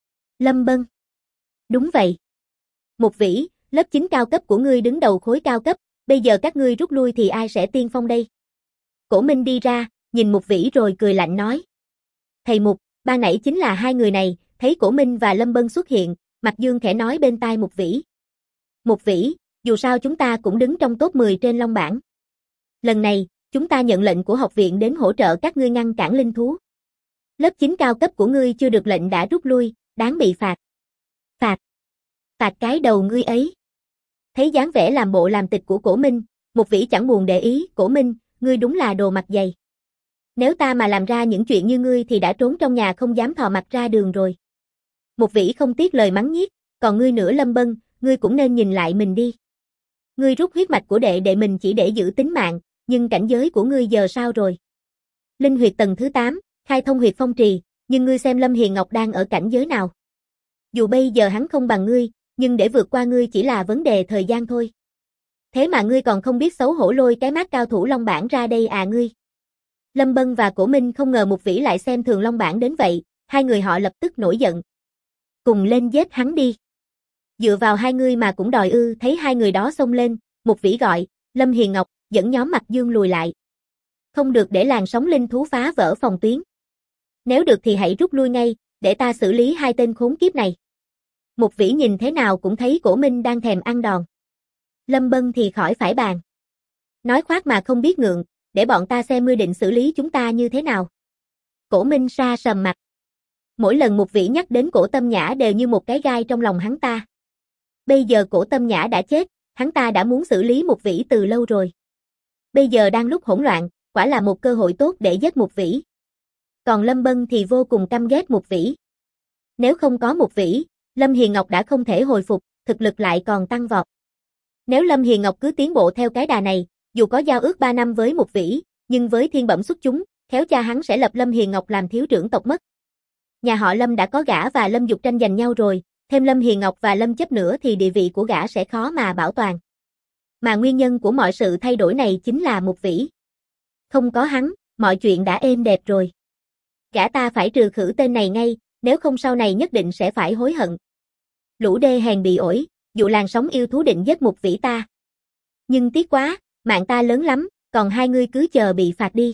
Lâm Bân. Đúng vậy. Mục Vĩ, lớp chín cao cấp của ngươi đứng đầu khối cao cấp, bây giờ các ngươi rút lui thì ai sẽ tiên phong đây? Cổ Minh đi ra, nhìn Mục Vĩ rồi cười lạnh nói. Thầy Mục, ban nãy chính là hai người này. Thấy Cổ Minh và Lâm Bân xuất hiện, Mạc Dương khẽ nói bên tai Mục Vĩ. Mục Vĩ, dù sao chúng ta cũng đứng trong top mười trên Long bảng. Lần này, chúng ta nhận lệnh của học viện đến hỗ trợ các ngươi ngăn cản linh thú. Lớp chín cao cấp của ngươi chưa được lệnh đã rút lui, đáng bị phạt. Phạt? Phạt cái đầu ngươi ấy. Thấy dáng vẻ làm bộ làm tịch của Cổ Minh, Mục Vĩ chẳng buồn để ý. Cổ Minh, ngươi đúng là đồ mặt dày. Nếu ta mà làm ra những chuyện như ngươi thì đã trốn trong nhà không dám thò mặt ra đường rồi. Mục Vĩ không tiếc lời mắng nhiếc, còn ngươi nữa Lâm Bân, ngươi cũng nên nhìn lại mình đi. Ngươi rút huyết mạch của đệ đệ mình chỉ để giữ tính mạng, nhưng cảnh giới của ngươi giờ sao rồi? Linh huyệt tầng thứ tám, khai thông huyệt phong trì, nhưng ngươi xem Lâm Hiền Ngọc đang ở cảnh giới nào? Dù bây giờ hắn không bằng ngươi, nhưng để vượt qua ngươi chỉ là vấn đề thời gian thôi. Thế mà ngươi còn không biết xấu hổ lôi cái mác cao thủ Long bảng ra đây à ngươi? Lâm Bân và Cổ Minh không ngờ Mục Vĩ lại xem thường Long bảng đến vậy, hai người họ lập tức nổi giận. Cùng lên giết hắn đi. Dựa vào hai người mà cũng đòi ư? Thấy hai người đó xông lên, Mục Vĩ gọi, Lâm Hiền Ngọc, dẫn nhóm Mạc Dương lùi lại. Không được để làn sóng linh thú phá vỡ phòng tuyến. Nếu được thì hãy rút lui ngay, để ta xử lý hai tên khốn kiếp này. Mục Vĩ nhìn thế nào cũng thấy Cổ Minh đang thèm ăn đòn. Lâm Bân thì khỏi phải bàn. Nói khoác mà không biết ngượng, để bọn ta xem ngươi định xử lý chúng ta như thế nào. Cổ Minh sa sầm mặt. Mỗi lần Mục Vĩ nhắc đến Cổ Tâm Nhã đều như một cái gai trong lòng hắn ta. Bây giờ Cổ Tâm Nhã đã chết, hắn ta đã muốn xử lý Mục Vĩ từ lâu rồi. Bây giờ đang lúc hỗn loạn, quả là một cơ hội tốt để giết Mục Vĩ. Còn Lâm Bân thì vô cùng căm ghét Mục Vĩ. Nếu không có Mục Vĩ, Lâm Hiền Ngọc đã không thể hồi phục, thực lực lại còn tăng vọt. Nếu Lâm Hiền Ngọc cứ tiến bộ theo cái đà này, dù có giao ước ba năm với Mục Vĩ, nhưng với thiên bẩm xuất chúng, khéo cha hắn sẽ lập Lâm Hiền Ngọc làm thiếu trưởng tộc mất. Nhà họ Lâm đã có gã và Lâm Dục tranh giành nhau rồi, thêm Lâm Hiền Ngọc và Lâm Chấp nữa thì địa vị của gã sẽ khó mà bảo toàn. Mà nguyên nhân của mọi sự thay đổi này chính là Mục Vĩ. Không có hắn, mọi chuyện đã êm đẹp rồi. Gã ta phải trừ khử tên này ngay, nếu không sau này nhất định sẽ phải hối hận. Lũ đê hèn bị ổi, dụ làn sóng yêu thú định giết Mục Vĩ ta. Nhưng tiếc quá, mạng ta lớn lắm, còn hai ngươi cứ chờ bị phạt đi.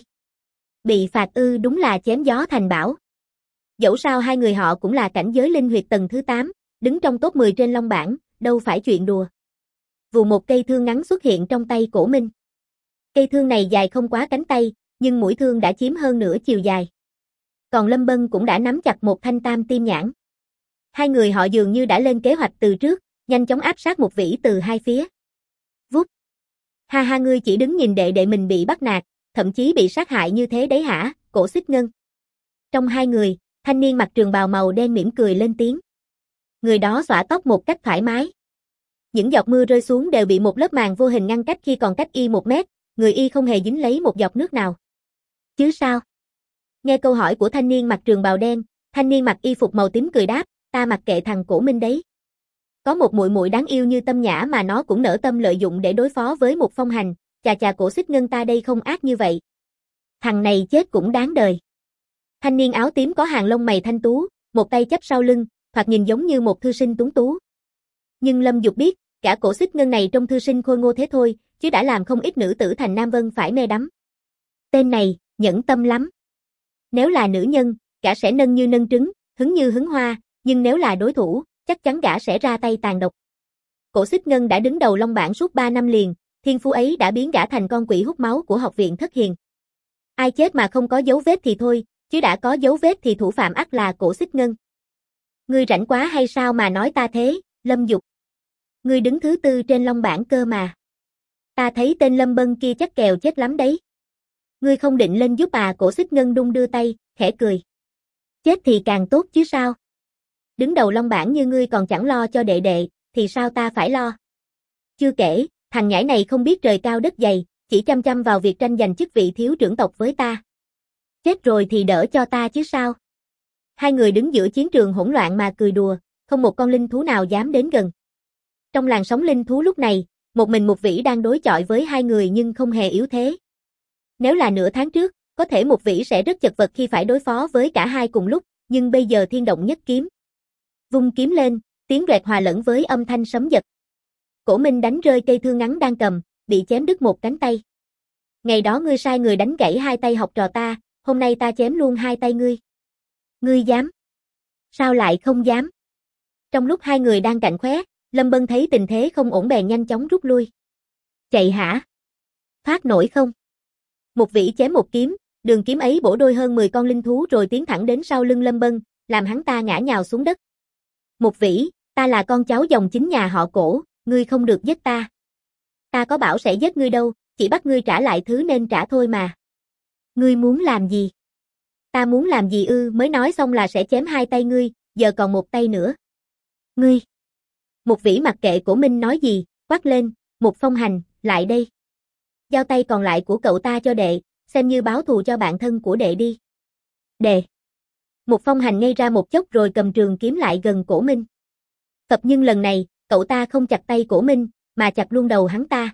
Bị phạt ư? Đúng là chém gió thành bão. Dẫu sao hai người họ cũng là cảnh giới linh huyệt tầng thứ tám, đứng trong top mười trên Long bảng, đâu phải chuyện đùa. Vù một cây thương ngắn xuất hiện trong tay Cổ Minh. Cây thương này dài không quá cánh tay, nhưng mũi thương đã chiếm hơn nửa chiều dài. Còn Lâm Bân cũng đã nắm chặt một thanh tam tim nhãn. Hai người họ dường như đã lên kế hoạch từ trước, nhanh chóng áp sát Mục Vĩ từ hai phía. Vút. Ha ha, ngươi chỉ đứng nhìn đệ đệ mình bị bắt nạt, thậm chí bị sát hại như thế đấy hả, Cổ Xích Ngân. Trong hai người, thanh niên mặc trường bào màu đen mỉm cười lên tiếng. Người đó xõa tóc một cách thoải mái. Những giọt mưa rơi xuống đều bị một lớp màng vô hình ngăn cách khi còn cách y một mét, người y không hề dính lấy một giọt nước nào. Chứ sao? Nghe câu hỏi của thanh niên mặc trường bào đen, thanh niên mặc y phục màu tím cười đáp, ta mặc kệ thằng Cổ Minh đấy. Có một muội muội đáng yêu như Tâm Nhã mà nó cũng nỡ tâm lợi dụng để đối phó với một phong hành, chà chà, Cổ Xích Ngân ta đây không ác như vậy. Thằng này chết cũng đáng đời. Thanh niên áo tím có hàng lông mày thanh tú, một tay chắp sau lưng, thoạt nhìn giống như một thư sinh tuấn tú. Nhưng Lâm Dục biết, cả Cổ Xích Ngân này trông thư sinh khôi ngô thế thôi, chứ đã làm không ít nữ tử thành Nam Vân phải mê đắm. Tên này, nhẫn tâm lắm. Nếu là nữ nhân, gã sẽ nâng như nâng trứng, hứng như hứng hoa, nhưng nếu là đối thủ, chắc chắn gã sẽ ra tay tàn độc. Cổ Xích Ngân đã đứng đầu Long bảng suốt ba năm liền, thiên phú ấy đã biến gã thành con quỷ hút máu của học viện Thất Hiền. Ai chết mà không có dấu vết thì thôi, chứ đã có dấu vết thì thủ phạm ắt là Cổ Xích Ngân. Ngươi rảnh quá hay sao mà nói ta thế, Lâm Dục? Ngươi đứng thứ tư trên Long bảng cơ mà. Ta thấy tên Lâm Bân kia chắc kèo chết lắm đấy. Ngươi không định lên giúp à? Cổ Xích Ngân đung đưa tay, khẽ cười. Chết thì càng tốt chứ sao? Đứng đầu Long bảng như ngươi còn chẳng lo cho đệ đệ, thì sao ta phải lo? Chưa kể, thằng nhãi này không biết trời cao đất dày, chỉ chăm chăm vào việc tranh giành chức vị thiếu trưởng tộc với ta. Chết rồi thì đỡ cho ta chứ sao? Hai người đứng giữa chiến trường hỗn loạn mà cười đùa, không một con linh thú nào dám đến gần. Trong làn sóng linh thú lúc này, một mình Mục Vĩ đang đối chọi với hai người nhưng không hề yếu thế. Nếu là nửa tháng trước, có thể Mục Vĩ sẽ rất chật vật khi phải đối phó với cả hai cùng lúc, nhưng bây giờ thiên động nhất kiếm. Vung kiếm lên, tiếng rẹt hòa lẫn với âm thanh sấm giật. Cổ Minh đánh rơi cây thương ngắn đang cầm, bị chém đứt một cánh tay. Ngày đó ngươi sai người đánh gãy hai tay học trò ta, hôm nay ta chém luôn hai tay ngươi. Ngươi dám? Sao lại không dám? Trong lúc hai người đang cạnh khóe, Lâm Bân thấy tình thế không ổn bèn nhanh chóng rút lui. Chạy hả? Thoát nổi không? Mục Vĩ chém một kiếm, đường kiếm ấy bổ đôi hơn mười con linh thú rồi tiến thẳng đến sau lưng Lâm Bân, làm hắn ta ngã nhào xuống đất. Mục Vĩ, ta là con cháu dòng chính nhà họ Cổ, ngươi không được giết ta. Ta có bảo sẽ giết ngươi đâu, chỉ bắt ngươi trả lại thứ nên trả thôi mà. Ngươi muốn làm gì? Ta muốn làm gì ư? Mới nói xong là sẽ chém hai tay ngươi, giờ còn một tay nữa. Ngươi! Mục Vĩ mặc kệ Cổ Minh nói gì, quát lên, Mục Phong Hành, lại đây. Giao tay còn lại của cậu ta cho đệ, xem như báo thù cho bạn thân của đệ đi. Đệ! Mục Phong Hành ngây ra một chốc rồi cầm trường kiếm lại gần Cổ Minh. Cập nhưng lần này, cậu ta không chặt tay Cổ Minh, mà chặt luôn đầu hắn ta.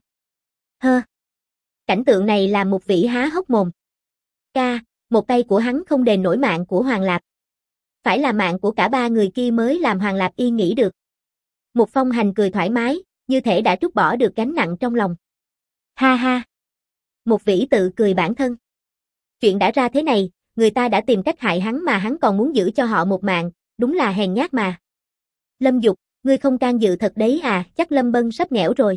Hơ! Cảnh tượng này làm Mục Vĩ há hốc mồm. Ca, một tay của hắn không đền nổi mạng của Hoàng Lạp. Phải là mạng của cả ba người kia mới làm Hoàng Lạp yên nghỉ được. Mục Phong Hành cười thoải mái, như thể đã trút bỏ được gánh nặng trong lòng. Ha ha! Mục Vĩ tự cười bản thân. Chuyện đã ra thế này, người ta đã tìm cách hại hắn mà hắn còn muốn giữ cho họ một mạng, đúng là hèn nhát mà. Lâm Dục, ngươi không can dự thật đấy à? Chắc Lâm Bân sắp nghẽo rồi.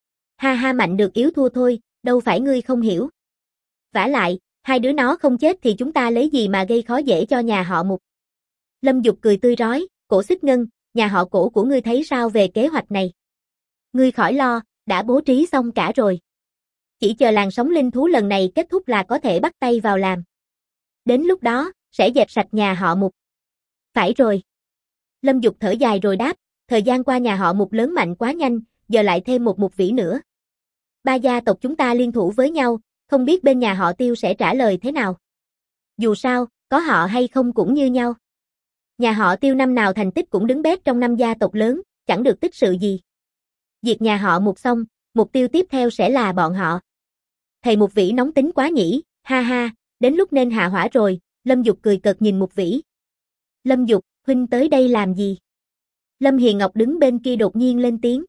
Ha ha, mạnh được yếu thua thôi, đâu phải ngươi không hiểu. Vả lại, hai đứa nó không chết thì chúng ta lấy gì mà gây khó dễ cho nhà họ Mục. Lâm Dục cười tươi rói, Cổ Xích Ngân, nhà họ Cổ của ngươi thấy sao về kế hoạch này? Ngươi khỏi lo, đã bố trí xong cả rồi. Chỉ chờ làn sóng linh thú lần này kết thúc là có thể bắt tay vào làm. Đến lúc đó, sẽ dẹp sạch nhà họ Mục. Phải rồi. Lâm Dục thở dài rồi đáp, thời gian qua nhà họ Mục lớn mạnh quá nhanh, giờ lại thêm một Mục Vĩ nữa. Ba gia tộc chúng ta liên thủ với nhau, không biết bên nhà họ Tiêu sẽ trả lời thế nào. Dù sao, có họ hay không cũng như nhau. Nhà họ Tiêu năm nào thành tích cũng đứng bét trong năm gia tộc lớn, chẳng được tích sự gì. Diệt nhà họ Mục xong, mục tiêu tiếp theo sẽ là bọn họ. Thầy Mục Vĩ nóng tính quá nhỉ, ha ha, đến lúc nên hạ hỏa rồi, Lâm Dục cười cợt nhìn Mục Vĩ. Lâm Dục, huynh tới đây làm gì? Lâm Hiền Ngọc đứng bên kia đột nhiên lên tiếng.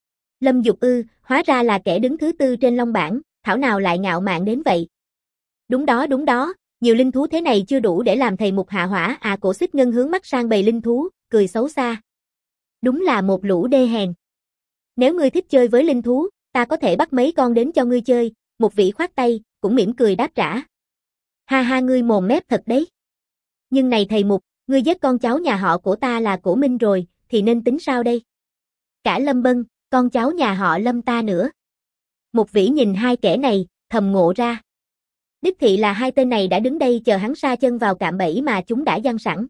Lâm Dục ư, hóa ra là kẻ đứng thứ tư trên Long bảng, thảo nào lại ngạo mạn đến vậy. Đúng đó đúng đó, nhiều linh thú thế này chưa đủ để làm thầy Mục hạ hỏa à? Cổ Xích Ngân hướng mắt sang bầy linh thú, cười xấu xa. Đúng là một lũ đê hèn. Nếu ngươi thích chơi với linh thú, ta có thể bắt mấy con đến cho ngươi chơi. Mục Vĩ khoát tay, cũng mỉm cười đáp trả. Ha ha, ngươi mồm mép thật đấy. Nhưng này thầy Mục, ngươi giết con cháu nhà họ của ta là Cổ Minh rồi, thì nên tính sao đây? Cả Lâm Bân, con cháu nhà họ Lâm ta nữa. Mục Vĩ nhìn hai kẻ này, thầm ngộ ra. Đích thị là hai tên này đã đứng đây chờ hắn sa chân vào cạm bẫy mà chúng đã giăng sẵn.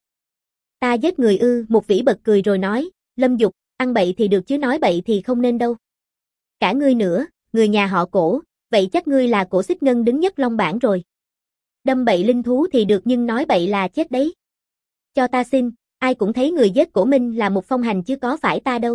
Ta giết người ư? Mục Vĩ bật cười rồi nói, Lâm Dục, ăn bậy thì được chứ nói bậy thì không nên đâu. Cả ngươi nữa, người nhà họ Cổ, vậy chắc ngươi là Cổ Xích Ngân đứng nhất Long bảng rồi. Đâm bậy linh thú thì được nhưng nói bậy là chết đấy. Cho ta xin, ai cũng thấy người giết Cổ Minh là Mục Phong Hành chứ có phải ta đâu.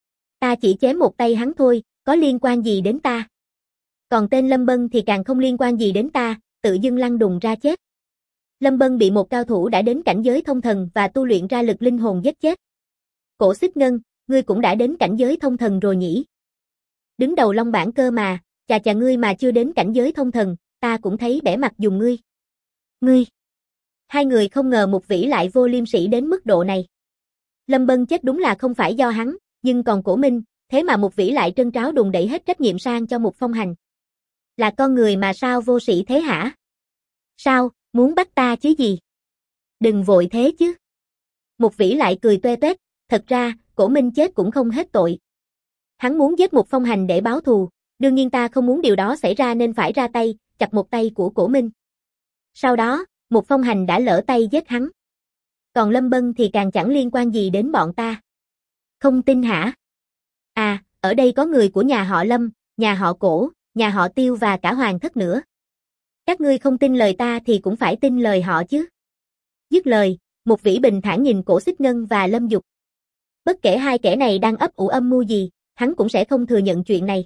Ta chỉ chém một tay hắn thôi, có liên quan gì đến ta. Còn tên Lâm Bân thì càng không liên quan gì đến ta, tự dưng lăn đùng ra chết. Lâm Bân bị một cao thủ đã đến cảnh giới thông thần và tu luyện ra lực linh hồn giết chết. Cổ Xích Ngân, ngươi cũng đã đến cảnh giới thông thần rồi nhỉ? Đứng đầu Long bảng cơ mà, chà chà, ngươi mà chưa đến cảnh giới thông thần, ta cũng thấy bẻ mặt dùng ngươi. Ngươi! Hai người không ngờ Mục Vĩ lại vô liêm sỉ đến mức độ này. Lâm Bân chết đúng là không phải do hắn, nhưng còn Cổ Minh, thế mà Mục Vĩ lại trân tráo đùn đẩy hết trách nhiệm sang cho Mục Phong Hành. Là con người mà sao vô sĩ thế hả? Sao, muốn bắt ta chứ gì? Đừng vội thế chứ. Mục Vĩ lại cười toe toét, thật ra, Cổ Minh chết cũng không hết tội. Hắn muốn giết Mục Phong Hành để báo thù, đương nhiên ta không muốn điều đó xảy ra nên phải ra tay, chặt một tay của Cổ Minh. Sau đó, một phong hành đã lỡ tay giết hắn. Còn Lâm Bân thì càng chẳng liên quan gì đến bọn ta. Không tin hả? À, ở đây có người của nhà họ Lâm, nhà họ Cổ, nhà họ Tiêu và cả Hoàng thất nữa. Các ngươi không tin lời ta thì cũng phải tin lời họ chứ. Dứt lời, một vĩ bình thản nhìn Cổ Xích Ngân và Lâm Dục. Bất kể hai kẻ này đang ấp ủ âm mưu gì, hắn cũng sẽ không thừa nhận chuyện này.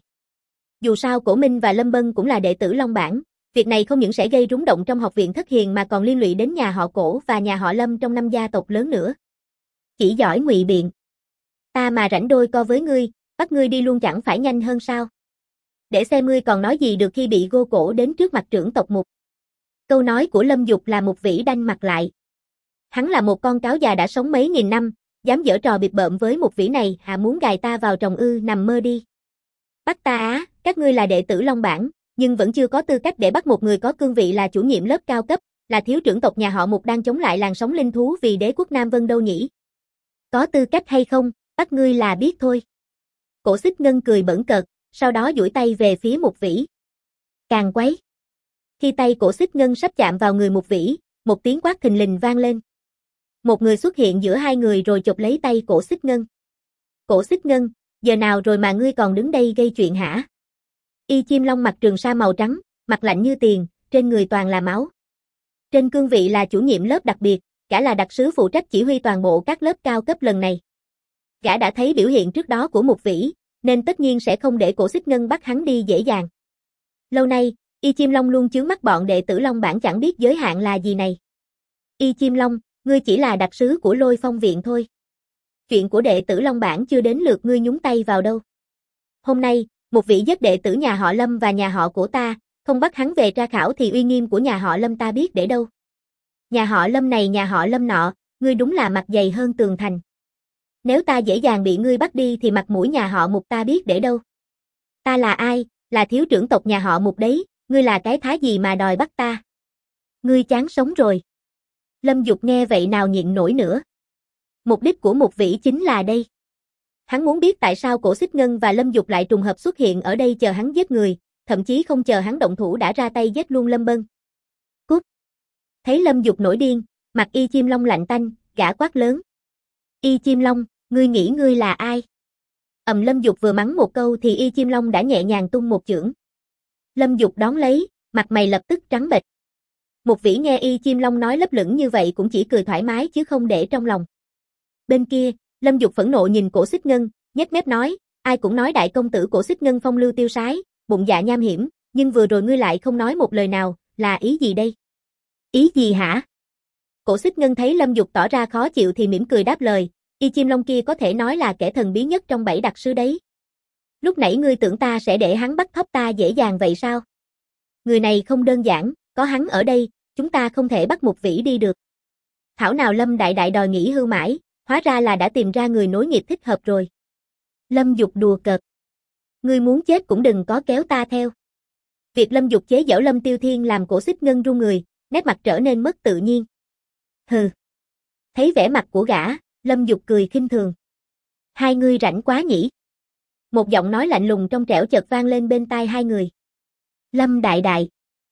Dù sao Cổ Minh và Lâm Bân cũng là đệ tử Long Bảng, việc này không những sẽ gây rúng động trong học viện Thất Hiền mà còn liên lụy đến nhà họ Cổ và nhà họ Lâm trong năm gia tộc lớn nữa. Chỉ giỏi ngụy biện. Ta mà rảnh đôi co với ngươi, bắt ngươi đi luôn chẳng phải nhanh hơn sao? Để xem ngươi còn nói gì được khi bị gô cổ đến trước mặt trưởng tộc Mục. Câu nói của Lâm Dục là một vĩ đanh mặt lại. Hắn là một con cáo già đã sống mấy nghìn năm, dám giở trò bịp bợm với một vĩ này, hà muốn gài ta vào tròng ư, nằm mơ đi. Bắt ta á, các ngươi là đệ tử Long Bảng, nhưng vẫn chưa có tư cách để bắt một người có cương vị là chủ nhiệm lớp cao cấp, là thiếu trưởng tộc nhà họ Mục đang chống lại làn sóng linh thú vì đế quốc Nam Vân đâu nhỉ? Có tư cách hay không, bắt ngươi là biết thôi. Cổ Xích Ngân cười bẩn cợt, sau đó duỗi tay về phía Mục Vĩ. Càng quấy. Khi tay Cổ Xích Ngân sắp chạm vào người Mục Vĩ, một tiếng quát thình lình vang lên. Một người xuất hiện giữa hai người rồi chụp lấy tay Cổ Xích Ngân. Cổ Xích Ngân, giờ nào rồi mà ngươi còn đứng đây gây chuyện hả? Y Chim Long mặc trường sa màu trắng, mặt lạnh như tiền, trên người toàn là máu. Trên cương vị là chủ nhiệm lớp đặc biệt, cả là đặc sứ phụ trách chỉ huy toàn bộ các lớp cao cấp lần này. Gã đã thấy biểu hiện trước đó của Mục Vĩ, nên tất nhiên sẽ không để Cổ Xích Ngân bắt hắn đi dễ dàng. Lâu nay, Y Chim Long luôn chướng mắt bọn đệ tử Long Bảng chẳng biết giới hạn là gì này. Y Chim Long, ngươi chỉ là đặc sứ của Lôi Phong viện thôi. Chuyện của đệ tử Long Bảng chưa đến lượt ngươi nhúng tay vào đâu. Hôm nay, một vị giết đệ tử nhà họ Lâm và nhà họ của ta, không bắt hắn về tra khảo thì uy nghiêm của nhà họ Lâm ta biết để đâu. Nhà họ Lâm này nhà họ Lâm nọ, ngươi đúng là mặt dày hơn tường thành. Nếu ta dễ dàng bị ngươi bắt đi thì mặt mũi nhà họ Mục ta biết để đâu. Ta là ai, là thiếu trưởng tộc nhà họ Mục đấy, ngươi là cái thá gì mà đòi bắt ta. Ngươi chán sống rồi. Lâm Dục nghe vậy nào nhịn nổi nữa. Mục đích của Mục Vĩ chính là đây. Hắn muốn biết tại sao Cổ Xích Ngân và Lâm Dục lại trùng hợp xuất hiện ở đây chờ hắn giết người, thậm chí không chờ hắn động thủ đã ra tay giết luôn Lâm Bân. Cút. Thấy Lâm Dục nổi điên, mặt Y Chim Long lạnh tanh, gã quát lớn. Y Chim Long, ngươi nghĩ ngươi là ai? Ầm, Lâm Dục vừa mắng một câu thì Y Chim Long đã nhẹ nhàng tung một chưởng. Lâm Dục đón lấy, mặt mày lập tức trắng bệch. Mục Vĩ nghe Y Chim Long nói lấp lửng như vậy cũng chỉ cười thoải mái chứ không để trong lòng. Bên kia, Lâm Dục phẫn nộ nhìn Cổ Xích Ngân, nhếch mép nói, ai cũng nói đại công tử Cổ Xích Ngân phong lưu tiêu sái, bụng dạ nham hiểm, nhưng vừa rồi ngươi lại không nói một lời nào, là ý gì đây? Ý gì hả? Cổ Xích Ngân thấy Lâm Dục tỏ ra khó chịu thì mỉm cười đáp lời, Y Chim Long kia có thể nói là kẻ thần bí nhất trong bảy đặc sứ đấy. Lúc nãy ngươi tưởng ta sẽ để hắn bắt thóp ta dễ dàng vậy sao? Người này không đơn giản, có hắn ở đây, chúng ta không thể bắt Mục Vĩ đi được. Thảo nào Lâm đại đại đòi nghỉ hưu mãi, hóa ra là đã tìm ra người nối nghiệp thích hợp rồi. Lâm Dục đùa cợt. Ngươi muốn chết cũng đừng có kéo ta theo. Việc Lâm Dục chế giễu Lâm Tiêu Thiên làm Cổ Xích Ngân run người, nét mặt trở nên mất tự nhiên. Hừ. Thấy vẻ mặt của gã, Lâm Dục cười khinh thường. Hai ngươi rảnh quá nhỉ? Một giọng nói lạnh lùng trong trẻo chợt vang lên bên tai hai người. Lâm đại đại.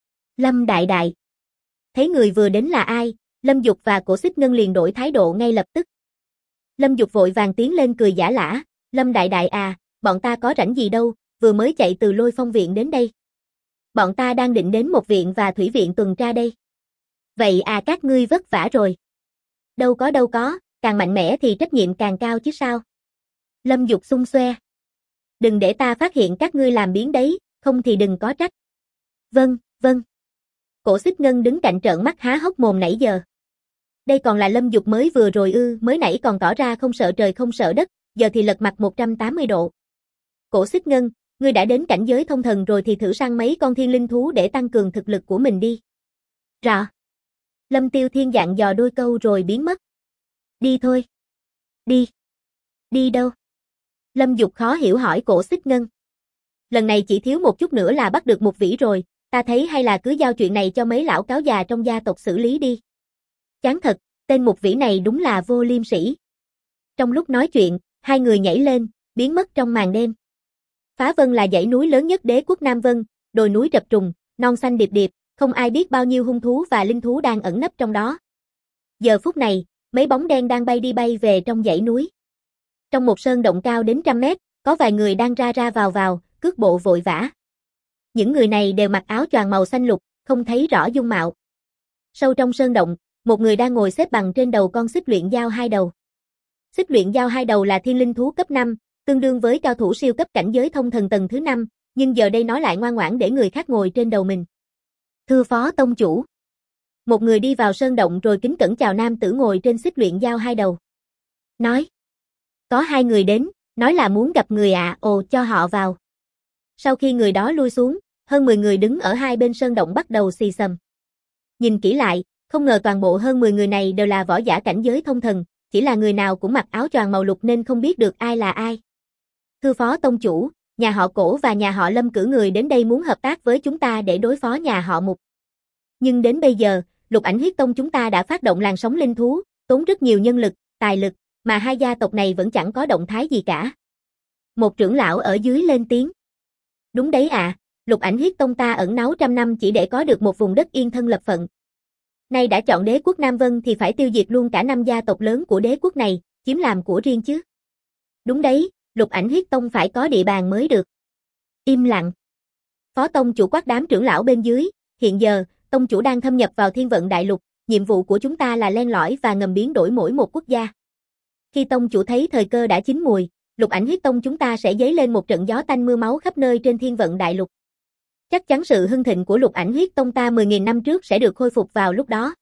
Lâm đại đại. Thấy người vừa đến là ai, Lâm Dục và Cổ Xích Ngân liền đổi thái độ ngay lập tức. Lâm Dục vội vàng tiến lên cười giả lả, Lâm đại đại à, bọn ta có rảnh gì đâu, vừa mới chạy từ Lôi Phong viện đến đây. Bọn ta đang định đến một viện và thủy viện tuần tra đây. Vậy à, các ngươi vất vả rồi. Đâu có đâu có, càng mạnh mẽ thì trách nhiệm càng cao chứ sao. Lâm Dục xung xoe. Đừng để ta phát hiện các ngươi làm biến đấy, không thì đừng có trách. Vâng, vâng. Cổ Xích Ngân đứng cạnh trợn mắt há hốc mồm nãy giờ. Đây còn là Lâm Dục mới vừa rồi ư, mới nãy còn tỏ ra không sợ trời không sợ đất, giờ thì lật mặt một trăm tám mươi độ. Cổ Xích Ngân, ngươi đã đến cảnh giới thông thần rồi thì thử săn mấy con thiên linh thú để tăng cường thực lực của mình đi. Rõ. Lâm Tiêu Thiên dặn dò đôi câu rồi biến mất. Đi thôi. Đi. Đi đâu? Lâm Dục khó hiểu hỏi Cổ Xích Ngân. Lần này chỉ thiếu một chút nữa là bắt được Mục Vĩ rồi, ta thấy hay là cứ giao chuyện này cho mấy lão cáo già trong gia tộc xử lý đi. Chán thật, tên Mục Vĩ này đúng là vô liêm sỉ. Trong lúc nói chuyện, hai người nhảy lên, biến mất trong màn đêm. Phá Vân là dãy núi lớn nhất đế quốc Nam Vân, đồi núi rập trùng, non xanh điệp điệp, không ai biết bao nhiêu hung thú và linh thú đang ẩn nấp trong đó. Giờ phút này, mấy bóng đen đang bay đi bay về trong dãy núi. Trong một sơn động cao đến trăm mét, có vài người đang ra ra vào vào, cước bộ vội vã. Những người này đều mặc áo choàng màu xanh lục, không thấy rõ dung mạo. Sâu trong sơn động, một người đang ngồi xếp bằng trên đầu con xích luyện dao hai đầu. Xích luyện dao hai đầu là thiên linh thú cấp năm, tương đương với cao thủ siêu cấp cảnh giới thông thần tầng thứ năm, nhưng giờ đây nó lại ngoan ngoãn để người khác ngồi trên đầu mình. Thưa phó tông chủ. Một người đi vào sơn động rồi kính cẩn chào nam tử ngồi trên xích luyện dao hai đầu. Nói. Có hai người đến, nói là muốn gặp người ạ, à, ồ cho họ vào. Sau khi người đó lui xuống, hơn mười người đứng ở hai bên sơn động bắt đầu xì xầm. Nhìn kỹ lại, không ngờ toàn bộ hơn mười người này đều là võ giả cảnh giới thông thần, chỉ là người nào cũng mặc áo choàng màu lục nên không biết được ai là ai. Thưa phó tông chủ, nhà họ Cổ và nhà họ Lâm cử người đến đây muốn hợp tác với chúng ta để đối phó nhà họ Mục. Nhưng đến bây giờ, Lục Ảnh Huyết Tông chúng ta đã phát động làn sóng linh thú, tốn rất nhiều nhân lực, tài lực, mà hai gia tộc này vẫn chẳng có động thái gì cả. Một trưởng lão ở dưới lên tiếng. Đúng đấy ạ, à, Lục Ảnh Huyết Tông ta ẩn náu trăm năm chỉ để có được một vùng đất yên thân lập phận. Nay đã chọn đế quốc Nam Vân thì phải tiêu diệt luôn cả năm gia tộc lớn của đế quốc này, chiếm làm của riêng chứ. Đúng đấy, Lục Ảnh Huyết Tông phải có địa bàn mới được. Im lặng. Phó tông chủ quát đám trưởng lão bên dưới, hiện giờ, tông chủ đang thâm nhập vào thiên vận đại lục, nhiệm vụ của chúng ta là len lỏi và ngầm biến đổi mỗi một quốc gia. Khi tông chủ thấy thời cơ đã chín mùi, Lục Ảnh Huyết Tông chúng ta sẽ dấy lên một trận gió tanh mưa máu khắp nơi trên thiên vận đại lục. Chắc chắn sự hưng thịnh của Lục Ảnh Huyết Tông ta mười nghìn năm trước sẽ được khôi phục vào lúc đó.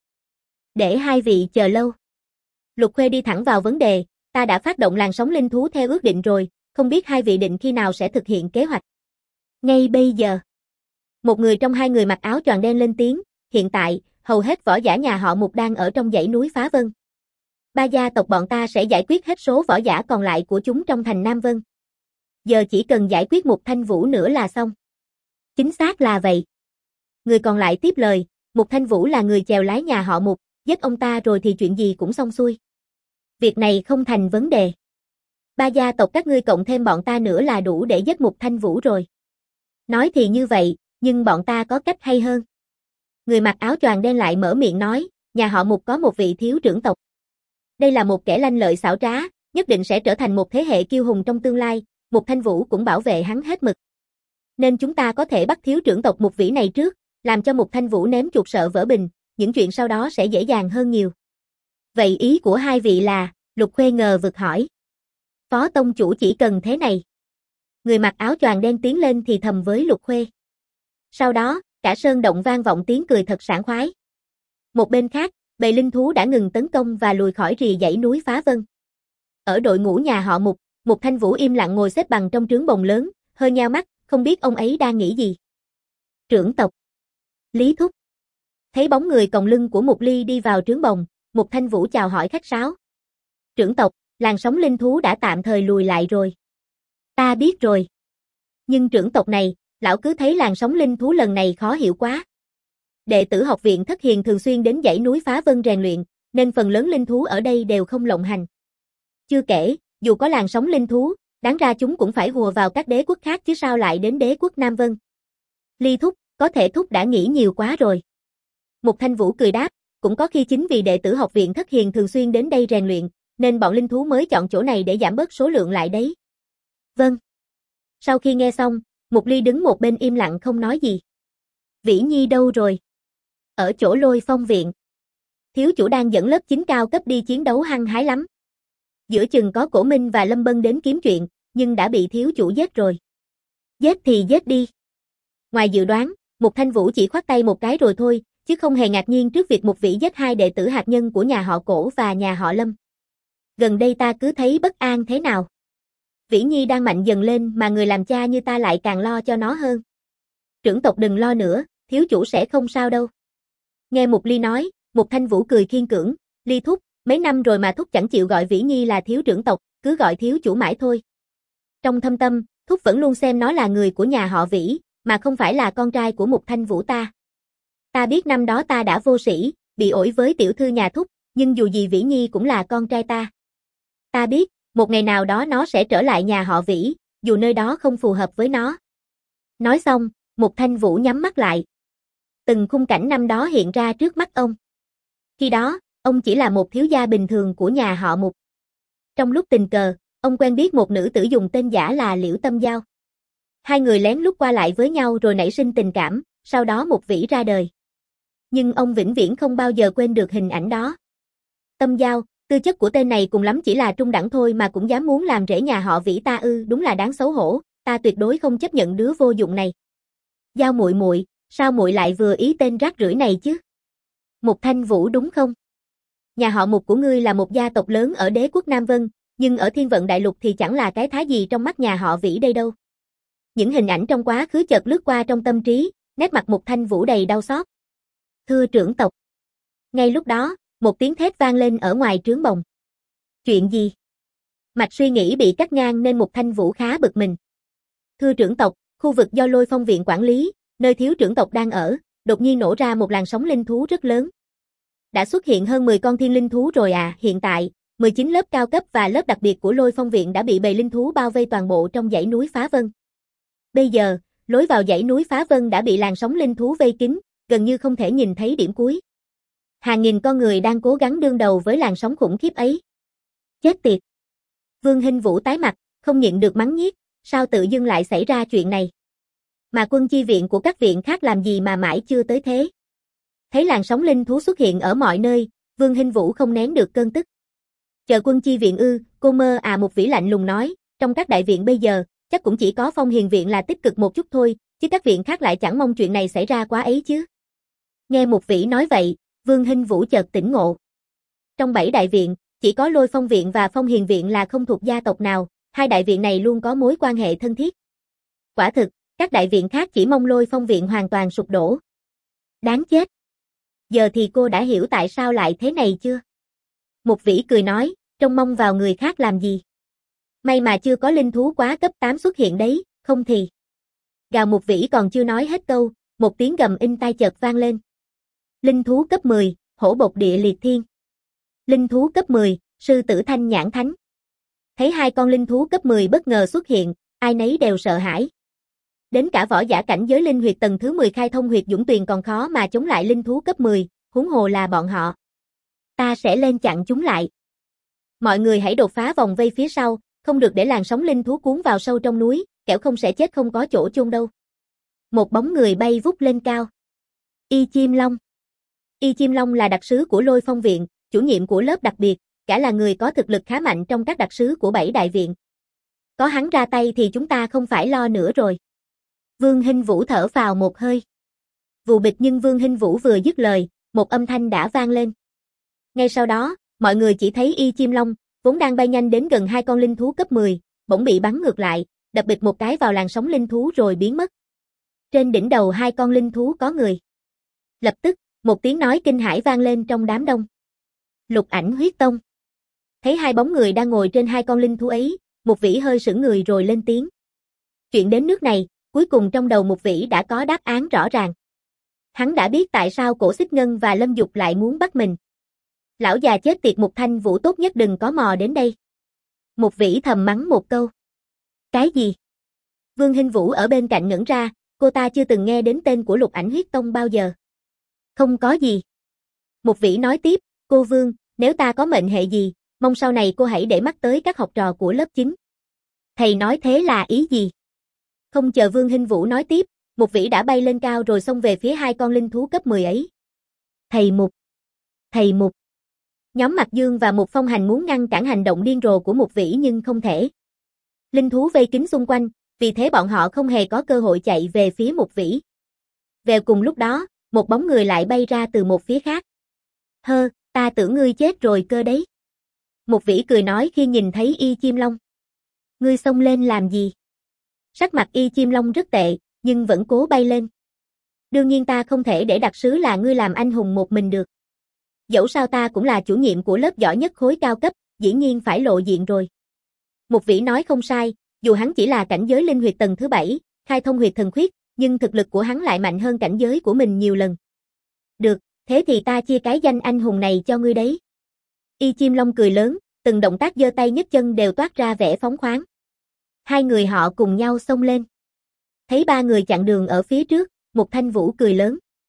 Để hai vị chờ lâu. Lục Khuê đi thẳng vào vấn đề, ta đã phát động làn sóng linh thú theo ước định rồi, không biết hai vị định khi nào sẽ thực hiện kế hoạch. Ngay bây giờ. Một người trong hai người mặc áo choàng đen lên tiếng, hiện tại, hầu hết võ giả nhà họ Mục đang ở trong dãy núi Phá Vân. Ba gia tộc bọn ta sẽ giải quyết hết số võ giả còn lại của chúng trong thành Nam Vân. Giờ chỉ cần giải quyết Mục Thanh Vũ nữa là xong. Chính xác là vậy. Người còn lại tiếp lời, Mục Thanh Vũ là người chèo lái nhà họ Mục, giết ông ta rồi thì chuyện gì cũng xong xuôi. Việc này không thành vấn đề. Ba gia tộc các ngươi cộng thêm bọn ta nữa là đủ để giết Mục Thanh Vũ rồi. Nói thì như vậy, nhưng bọn ta có cách hay hơn. Người mặc áo choàng đen lại mở miệng nói, nhà họ Mục có một vị thiếu trưởng tộc. Đây là một kẻ lanh lợi xảo trá, nhất định sẽ trở thành một thế hệ kiêu hùng trong tương lai, Mục Thanh Vũ cũng bảo vệ hắn hết mực. Nên chúng ta có thể bắt thiếu trưởng tộc Mục Vĩ này trước, làm cho Mục Thanh Vũ ném chuột sợ vỡ bình, những chuyện sau đó sẽ dễ dàng hơn nhiều. Vậy ý của hai vị là, Lục Khuê ngờ vực hỏi. Phó tông chủ chỉ cần thế này. Người mặc áo choàng đen tiến lên thì thầm với Lục Khuê. Sau đó, cả sơn động vang vọng tiếng cười thật sảng khoái. Một bên khác, bầy linh thú đã ngừng tấn công và lùi khỏi rìa dãy núi Phá Vân. Ở đội ngũ nhà họ Mục, Mục Thanh Vũ im lặng ngồi xếp bằng trong trướng bồng lớn, hơi nheo mắt, không biết ông ấy đang nghĩ gì. Trưởng tộc. Lý Thúc. Thấy bóng người còng lưng của Mục Ly đi vào trướng bồng, Mục Thanh Vũ chào hỏi khách sáo. Trưởng tộc, làn sóng linh thú đã tạm thời lùi lại rồi. Ta biết rồi. Nhưng trưởng tộc này, lão cứ thấy làn sóng linh thú lần này khó hiểu quá. Đệ tử học viện Thất Hiền thường xuyên đến dãy núi Phá Vân rèn luyện, nên phần lớn linh thú ở đây đều không lộng hành. Chưa kể, dù có làn sóng linh thú, đáng ra chúng cũng phải hùa vào các đế quốc khác chứ sao lại đến đế quốc Nam Vân. Ly Thúc, có thể Thúc đã nghĩ nhiều quá rồi. Mục Thanh Vũ cười đáp, cũng có khi chính vì đệ tử học viện Thất Hiền thường xuyên đến đây rèn luyện, nên bọn linh thú mới chọn chỗ này để giảm bớt số lượng lại đấy. Vâng. Sau khi nghe xong, Mục Ly đứng một bên im lặng không nói gì. Vĩ Nhi đâu rồi? Ở chỗ Lôi Phong viện. Thiếu chủ đang dẫn lớp chín cao cấp đi chiến đấu hăng hái lắm. Giữa chừng có Cổ Minh và Lâm Bân đến kiếm chuyện, nhưng đã bị thiếu chủ giết rồi. Giết thì giết đi. Ngoài dự đoán, Mục Thanh Vũ chỉ khoát tay một cái rồi thôi, chứ không hề ngạc nhiên trước việc Mục Vĩ giết hai đệ tử hạt nhân của nhà họ Cổ và nhà họ Lâm. Gần đây ta cứ thấy bất an thế nào. Vĩ Nhi đang mạnh dần lên mà người làm cha như ta lại càng lo cho nó hơn. Trưởng tộc đừng lo nữa, thiếu chủ sẽ không sao đâu. Nghe Mục Ly nói, Mục Thanh Vũ cười khiên cưỡng, Ly Thúc, mấy năm rồi mà Thúc chẳng chịu gọi Vĩ Nhi là thiếu trưởng tộc, cứ gọi thiếu chủ mãi thôi. Trong thâm tâm, Thúc vẫn luôn xem nó là người của nhà họ Vĩ, mà không phải là con trai của Mục Thanh Vũ ta. Ta biết năm đó ta đã vô sĩ, bị ổi với tiểu thư nhà Thúc, nhưng dù gì Vĩ Nhi cũng là con trai ta. Ta biết, một ngày nào đó nó sẽ trở lại nhà họ Vĩ, dù nơi đó không phù hợp với nó. Nói xong, Mục Thanh Vũ nhắm mắt lại. Từng khung cảnh năm đó hiện ra trước mắt ông. Khi đó, ông chỉ là một thiếu gia bình thường của nhà họ Mục. Trong lúc tình cờ, ông quen biết một nữ tử dùng tên giả là Liễu Tâm Giao. Hai người lén lút qua lại với nhau rồi nảy sinh tình cảm, sau đó Mục Vĩ ra đời. Nhưng ông vĩnh viễn không bao giờ quên được hình ảnh đó. Tâm Giao, tư chất của tên này cùng lắm chỉ là trung đẳng thôi mà cũng dám muốn làm rễ nhà họ Vĩ ta ư, đúng là đáng xấu hổ, ta tuyệt đối không chấp nhận đứa vô dụng này. Giao muội muội, sao muội lại vừa ý tên rác rưởi này chứ? Mục Thanh Vũ đúng không? Nhà họ Mục của ngươi là một gia tộc lớn ở đế quốc Nam Vân, nhưng ở Thiên Vận Đại Lục thì chẳng là cái thá gì trong mắt nhà họ Vĩ đây đâu. Những hình ảnh trong quá khứ chợt lướt qua trong tâm trí, nét mặt Mục Thanh Vũ đầy đau xót. Thưa trưởng tộc. Ngay lúc đó, một tiếng thét vang lên ở ngoài trướng bồng. Chuyện gì? Mạch suy nghĩ bị cắt ngang nên Mục Thanh Vũ khá bực mình. Thưa trưởng tộc, khu vực do Lôi Phong viện quản lý, nơi thiếu trưởng tộc đang ở, đột nhiên nổ ra một làn sóng linh thú rất lớn. Đã xuất hiện hơn mười con thiên linh thú rồi à, hiện tại, mười chín lớp cao cấp và lớp đặc biệt của Lôi Phong viện đã bị bầy linh thú bao vây toàn bộ trong dãy núi Phá Vân. Bây giờ, lối vào dãy núi Phá Vân đã bị làn sóng linh thú vây kín, gần như không thể nhìn thấy điểm cuối. Hàng nghìn con người đang cố gắng đương đầu với làn sóng khủng khiếp ấy. Chết tiệt! Vương Hinh Vũ tái mặt, không nhịn được mắng nhiếc, sao tự dưng lại xảy ra chuyện này? Mà quân chi viện của các viện khác làm gì mà mãi chưa tới thế? Thấy làn sóng linh thú xuất hiện ở mọi nơi, Vương Hinh Vũ không nén được cơn tức. Chờ quân chi viện ư, cô mơ à, Mục Vĩ lạnh lùng nói, trong các đại viện bây giờ, chắc cũng chỉ có Phong Hiền viện là tích cực một chút thôi, chứ các viện khác lại chẳng mong chuyện này xảy ra quá ấy chứ. Nghe Mục Vĩ nói vậy, Vương Hinh Vũ chợt tỉnh ngộ. Trong bảy đại viện, chỉ có Lôi Phong viện và Phong Hiền viện là không thuộc gia tộc nào, hai đại viện này luôn có mối quan hệ thân thiết. Quả thực, các đại viện khác chỉ mong Lôi Phong viện hoàn toàn sụp đổ. Đáng chết. Giờ thì cô đã hiểu tại sao lại thế này chưa? Mục Vĩ cười nói, trông mong vào người khác làm gì? May mà chưa có linh thú quá cấp tám xuất hiện đấy, không thì. Gào Mục Vĩ còn chưa nói hết câu, một tiếng gầm in tai chợt vang lên. Linh thú cấp mười, hổ bộc địa liệt thiên. Linh thú cấp mười, sư tử thanh nhãn thánh. Thấy hai con linh thú cấp mười bất ngờ xuất hiện, ai nấy đều sợ hãi. Đến cả võ giả cảnh giới linh huyệt tầng thứ mười khai thông huyệt dũng tuyền còn khó mà chống lại linh thú cấp mười, huống hồ là bọn họ. Ta sẽ lên chặn chúng lại. Mọi người hãy đột phá vòng vây phía sau, không được để làn sóng linh thú cuốn vào sâu trong núi, kẻo không sẽ chết không có chỗ chôn đâu. Một bóng người bay vút lên cao. Y Chim Long. Y Chim Long là đặc sứ của Lôi Phong viện, chủ nhiệm của lớp đặc biệt, cả là người có thực lực khá mạnh trong các đặc sứ của bảy đại viện. Có hắn ra tay thì chúng ta không phải lo nữa rồi. Vương Hinh Vũ thở vào một hơi. Vù bịch, nhưng Vương Hinh Vũ vừa dứt lời, một âm thanh đã vang lên. Ngay sau đó, mọi người chỉ thấy Y Chim Long, vốn đang bay nhanh đến gần hai con linh thú cấp mười, bỗng bị bắn ngược lại, đập bịch một cái vào làn sóng linh thú rồi biến mất. Trên đỉnh đầu hai con linh thú có người. Lập tức, một tiếng nói kinh hãi vang lên trong đám đông. Lục Ảnh Huyết Tông. Thấy hai bóng người đang ngồi trên hai con linh thú ấy, Mục Vĩ hơi sững người rồi lên tiếng. Chuyện đến nước này, cuối cùng trong đầu Mục Vĩ đã có đáp án rõ ràng. Hắn đã biết tại sao Cổ Xích Ngân và Lâm Dục lại muốn bắt mình. Lão già chết tiệt, Mục Thanh Vũ tốt nhất đừng có mò đến đây. Mục Vĩ thầm mắng một câu. Cái gì? Vương Hinh Vũ ở bên cạnh ngẩn ra, cô ta chưa từng nghe đến tên của Lục Ảnh Huyết Tông bao giờ. Không có gì. Mục Vĩ nói tiếp, cô Vương, nếu ta có mệnh hệ gì, mong sau này cô hãy để mắt tới các học trò của lớp chín. Thầy nói thế là ý gì? Không chờ Vương Hinh Vũ nói tiếp, Mục Vĩ đã bay lên cao rồi xông về phía hai con linh thú cấp mười ấy. Thầy Mục! Thầy Mục! Nhóm Mạc Dương và Mục Phong Hành muốn ngăn cản hành động điên rồ của Mục Vĩ nhưng không thể. Linh thú vây kín xung quanh, vì thế bọn họ không hề có cơ hội chạy về phía Mục Vĩ. Về cùng lúc đó, một bóng người lại bay ra từ một phía khác. Hơ, ta tưởng ngươi chết rồi cơ đấy. Mục Vĩ cười nói khi nhìn thấy Y Chim Long. Ngươi xông lên làm gì? Sắc mặt Y Chim Long rất tệ, nhưng vẫn cố bay lên. Đương nhiên ta không thể để đặc sứ là ngươi làm anh hùng một mình được. Dẫu sao ta cũng là chủ nhiệm của lớp giỏi nhất khối cao cấp, dĩ nhiên phải lộ diện rồi. Mục Vĩ nói không sai, dù hắn chỉ là cảnh giới linh huyệt tầng thứ bảy, khai thông huyệt thần khuyết, nhưng thực lực của hắn lại mạnh hơn cảnh giới của mình nhiều lần. Được, thế thì ta chia cái danh anh hùng này cho ngươi đấy. Y Chim Long cười lớn, từng động tác giơ tay nhấc chân đều toát ra vẻ phóng khoáng. Hai người họ cùng nhau xông lên. Thấy ba người chặn đường ở phía trước, Mục Thanh Vũ cười lớn.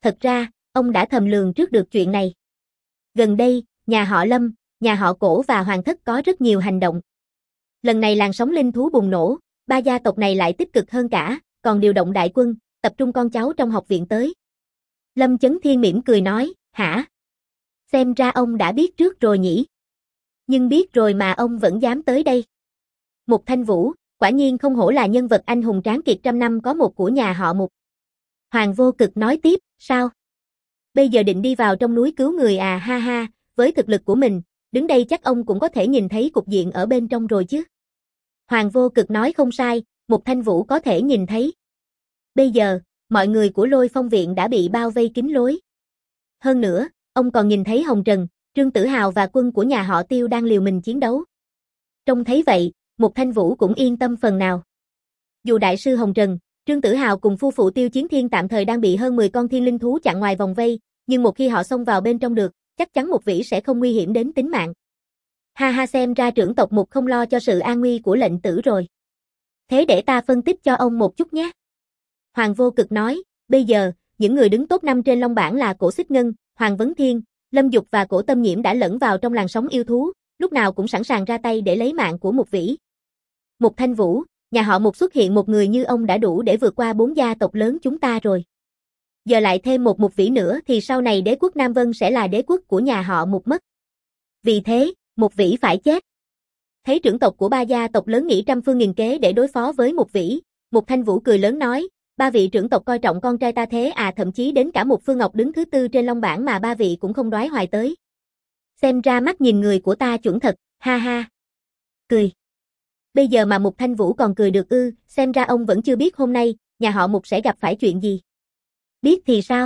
Thật ra, ông đã thầm lường trước được chuyện này. Gần đây, nhà họ Lâm, nhà họ Cổ và Hoàng Thất có rất nhiều hành động. Lần này làn sóng linh thú bùng nổ, ba gia tộc này lại tích cực hơn cả, còn điều động đại quân, tập trung con cháu trong học viện tới. Lâm Chấn Thiên mỉm cười nói, hả? Xem ra ông đã biết trước rồi nhỉ? Nhưng biết rồi mà ông vẫn dám tới đây. Mục Thanh Vũ, quả nhiên không hổ là nhân vật anh hùng tráng kiệt trăm năm có một của nhà họ Mục. Hoàng Vô Cực nói tiếp, sao? Bây giờ định đi vào trong núi cứu người à, ha ha, với thực lực của mình, đứng đây chắc ông cũng có thể nhìn thấy cục diện ở bên trong rồi chứ. Hoàng Vô Cực nói không sai, Mục Thanh Vũ có thể nhìn thấy. Bây giờ, mọi người của Lôi Phong Viện đã bị bao vây kín lối. Hơn nữa, ông còn nhìn thấy Hồng Trần, Trương Tử Hào và quân của nhà họ Tiêu đang liều mình chiến đấu. Trông thấy vậy, Mục Thanh Vũ cũng yên tâm phần nào. Dù đại sư Hồng Trần, Trương Tử Hào cùng phu phụ Tiêu Chiến Thiên tạm thời đang bị hơn mười con thiên linh thú chặn ngoài vòng vây, nhưng một khi họ xông vào bên trong được, chắc chắn Mục Vĩ sẽ không nguy hiểm đến tính mạng. Ha ha, xem ra trưởng tộc Mục không lo cho sự an nguy của lệnh tử rồi. Thế để ta phân tích cho ông một chút nhé. Hoàng Vô Cực nói, bây giờ, những người đứng top năm trên long bảng là Cổ Xích Ngân, Hoàng Vấn Thiên, Lâm Dục và Cổ Tâm Nhiễm đã lẫn vào trong làn sóng yêu thú, lúc nào cũng sẵn sàng ra tay để lấy mạng của Mục Vĩ. Mục Thanh Vũ, nhà họ Mục xuất hiện một người như ông đã đủ để vượt qua bốn gia tộc lớn chúng ta rồi. Giờ lại thêm một Mục Vĩ nữa thì sau này đế quốc Nam Vân sẽ là đế quốc của nhà họ Mục mất. Vì thế, Mục Vĩ phải chết. Thấy trưởng tộc của ba gia tộc lớn nghĩ trăm phương nghìn kế để đối phó với Mục Vĩ, Mục Thanh Vũ cười lớn nói, ba vị trưởng tộc coi trọng con trai ta thế à, thậm chí đến cả Mục Phương Ngọc đứng thứ tư trên long bảng mà ba vị cũng không đoái hoài tới. Xem ra mắt nhìn người của ta chuẩn thật, ha ha. Cười. Bây giờ mà Mục Thanh Vũ còn cười được ư, xem ra ông vẫn chưa biết hôm nay, nhà họ Mục sẽ gặp phải chuyện gì. Biết thì sao?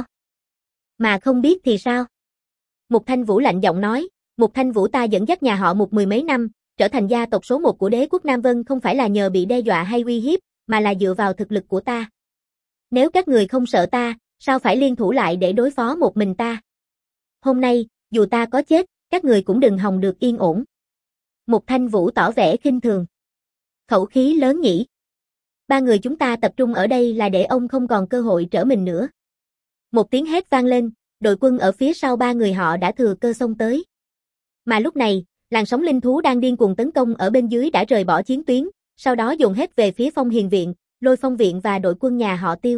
Mà không biết thì sao? Mục Thanh Vũ lạnh giọng nói, Mục Thanh Vũ ta dẫn dắt nhà họ Mục mười mấy năm, trở thành gia tộc số một của đế quốc Nam Vân không phải là nhờ bị đe dọa hay uy hiếp, mà là dựa vào thực lực của ta. Nếu các người không sợ ta, sao phải liên thủ lại để đối phó một mình ta? Hôm nay, dù ta có chết, các người cũng đừng hòng được yên ổn. Mục Thanh Vũ tỏ vẻ khinh thường. Khẩu khí lớn nhỉ. Ba người chúng ta tập trung ở đây là để ông không còn cơ hội trở mình nữa. Một tiếng hét vang lên, đội quân ở phía sau ba người họ đã thừa cơ xông tới. Mà lúc này, làn sóng linh thú đang điên cuồng tấn công ở bên dưới đã rời bỏ chiến tuyến, sau đó dồn hết về phía Phong Hiền Viện, Lôi Phong Viện và đội quân nhà họ Tiêu.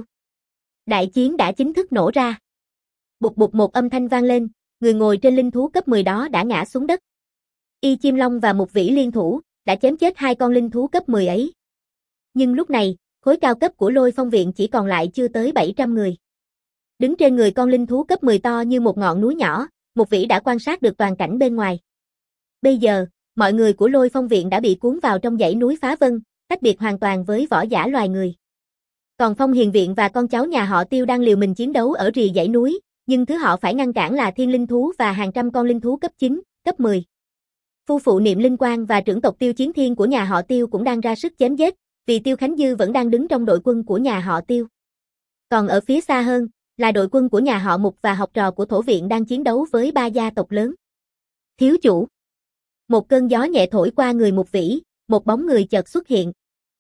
Đại chiến đã chính thức nổ ra. Bụt bụt một âm thanh vang lên, người ngồi trên linh thú cấp mười đó đã ngã xuống đất. Y Chim Long và Mục Vĩ liên thủ, đã chém chết hai con linh thú cấp mười ấy. Nhưng lúc này, khối cao cấp của Lôi Phong Viện chỉ còn lại chưa tới bảy trăm người. Đứng trên người con linh thú cấp mười to như một ngọn núi nhỏ, Mục Vĩ đã quan sát được toàn cảnh bên ngoài. Bây giờ, mọi người của Lôi Phong Viện đã bị cuốn vào trong dãy núi Phá Vân, tách biệt hoàn toàn với võ giả loài người. Còn Phong Hiền Viện và con cháu nhà họ Tiêu đang liều mình chiến đấu ở rìa dãy núi, nhưng thứ họ phải ngăn cản là thiên linh thú và hàng trăm con linh thú cấp chín, cấp mười. Phu phụ Niệm Linh Quang và trưởng tộc Tiêu Chiến Thiên của nhà họ Tiêu cũng đang ra sức chém giết, vì Tiêu Khánh Dư vẫn đang đứng trong đội quân của nhà họ Tiêu. Còn ở phía xa hơn, là đội quân của nhà họ Mục và học trò của Thổ Viện đang chiến đấu với ba gia tộc lớn. Thiếu chủ. Một cơn gió nhẹ thổi qua người Mục Vĩ, một bóng người chợt xuất hiện.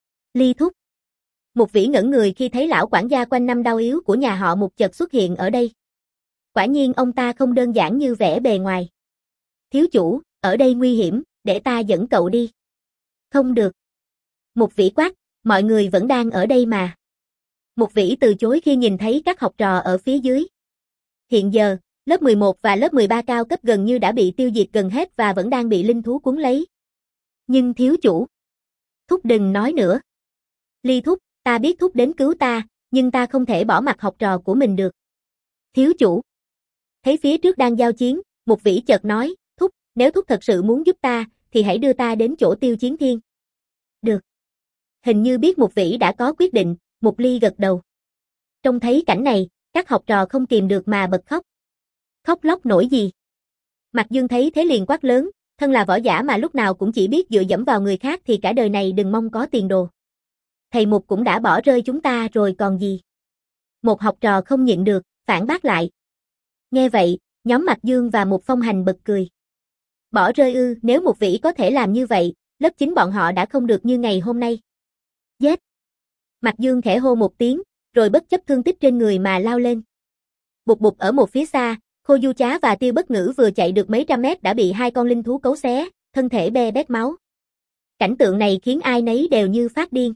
Ly thúc. Mục Vĩ ngẩn người khi thấy lão quản gia quanh năm đau yếu của nhà họ Mục chợt xuất hiện ở đây. Quả nhiên ông ta không đơn giản như vẻ bề ngoài. Thiếu chủ, ở đây nguy hiểm, để ta dẫn cậu đi. Không được. Mục Vĩ quát, mọi người vẫn đang ở đây mà. Mục Vĩ từ chối khi nhìn thấy các học trò ở phía dưới. Hiện giờ, lớp mười một và lớp mười ba cao cấp gần như đã bị tiêu diệt gần hết và vẫn đang bị linh thú cuốn lấy. Nhưng thiếu chủ. Thúc đừng nói nữa. Ly thúc, ta biết thúc đến cứu ta, nhưng ta không thể bỏ mặc học trò của mình được. Thiếu chủ. Thấy phía trước đang giao chiến, Mục Vĩ chợt nói, thúc, nếu thúc thật sự muốn giúp ta, thì hãy đưa ta đến chỗ Tiêu Chiến Thiên. Được. Hình như biết Mục Vĩ đã có quyết định, Mục Ly gật đầu. Trông thấy cảnh này, các học trò không kìm được mà bật khóc. Khóc lóc nổi gì? Mạc Dương thấy thế liền quát lớn, thân là võ giả mà lúc nào cũng chỉ biết dựa dẫm vào người khác thì cả đời này đừng mong có tiền đồ. Thầy Mục cũng đã bỏ rơi chúng ta rồi còn gì? Một học trò không nhịn được, phản bác lại. Nghe vậy, nhóm Mạc Dương và Mục Phong Hành bật cười. Bỏ rơi ư, nếu Mục Vĩ có thể làm như vậy, lớp chín bọn họ đã không được như ngày hôm nay. Giết! Mạc Dương khẽ hô một tiếng, rồi bất chấp thương tích trên người mà lao lên. Bụt bụt ở một phía xa, Khô Du Chá và Tiêu Bất Ngữ vừa chạy được mấy trăm mét đã bị hai con linh thú cấu xé, thân thể be bét máu. Cảnh tượng này khiến ai nấy đều như phát điên.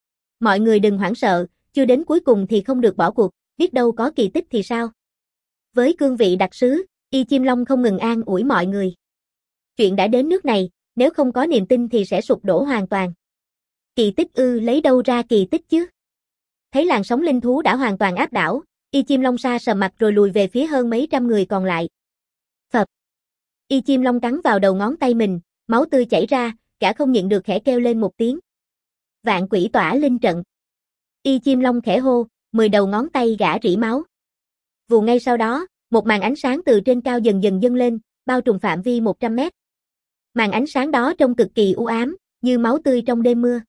Mọi người đừng hoảng sợ, chưa đến cuối cùng thì không được bỏ cuộc, biết đâu có kỳ tích thì sao. Với cương vị đặc sứ, Y Chim Long không ngừng an ủi mọi người. Chuyện đã đến nước này, nếu không có niềm tin thì sẽ sụp đổ hoàn toàn. Kỳ tích ư, lấy đâu ra kỳ tích chứ? Thấy làn sóng linh thú đã hoàn toàn áp đảo, Y Chim Long sa sầm mặt rồi lùi về phía hơn mấy trăm người còn lại. Phập. Y Chim Long cắn vào đầu ngón tay mình, máu tươi chảy ra, gã không nhịn được khẽ kêu lên một tiếng. Vạn quỷ tỏa linh trận. Y Chim Long khẽ hô, mười đầu ngón tay gã rỉ máu. Vù ngay sau đó, một màn ánh sáng từ trên cao dần dần dâng lên, bao trùm phạm vi một trăm mét. Màn ánh sáng đó trông cực kỳ u ám, như máu tươi trong đêm mưa.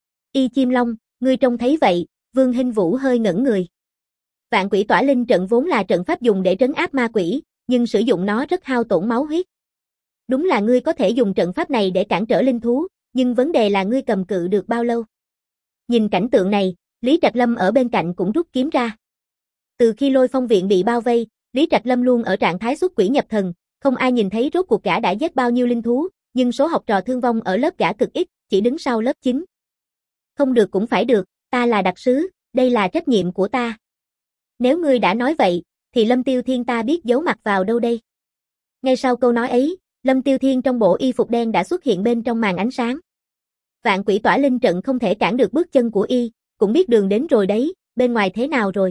Y Chim Long, ngươi trông thấy vậy, Vương Hinh Vũ hơi ngẩn người. Vạn quỷ tỏa linh trận vốn là trận pháp dùng để trấn áp ma quỷ, nhưng sử dụng nó rất hao tổn máu huyết. Đúng là ngươi có thể dùng trận pháp này để cản trở linh thú, nhưng vấn đề là ngươi cầm cự được bao lâu. Nhìn cảnh tượng này, Lý Trạch Lâm ở bên cạnh cũng rút kiếm ra. Từ khi Lôi Phong viện bị bao vây, Lý Trạch Lâm luôn ở trạng thái xuất quỷ nhập thần, không ai nhìn thấy rốt cuộc gã đã giết bao nhiêu linh thú, nhưng số học trò thương vong ở lớp gã cực ít, chỉ đứng sau lớp chín. Không được cũng phải được, ta là đặc sứ, đây là trách nhiệm của ta. Nếu ngươi đã nói vậy, thì Lâm Tiêu Thiên ta biết giấu mặt vào đâu đây? Ngay sau câu nói ấy, Lâm Tiêu Thiên trong bộ y phục đen đã xuất hiện bên trong màn ánh sáng. Vạn quỷ tỏa linh trận không thể cản được bước chân của y, cũng biết đường đến rồi đấy, bên ngoài thế nào rồi?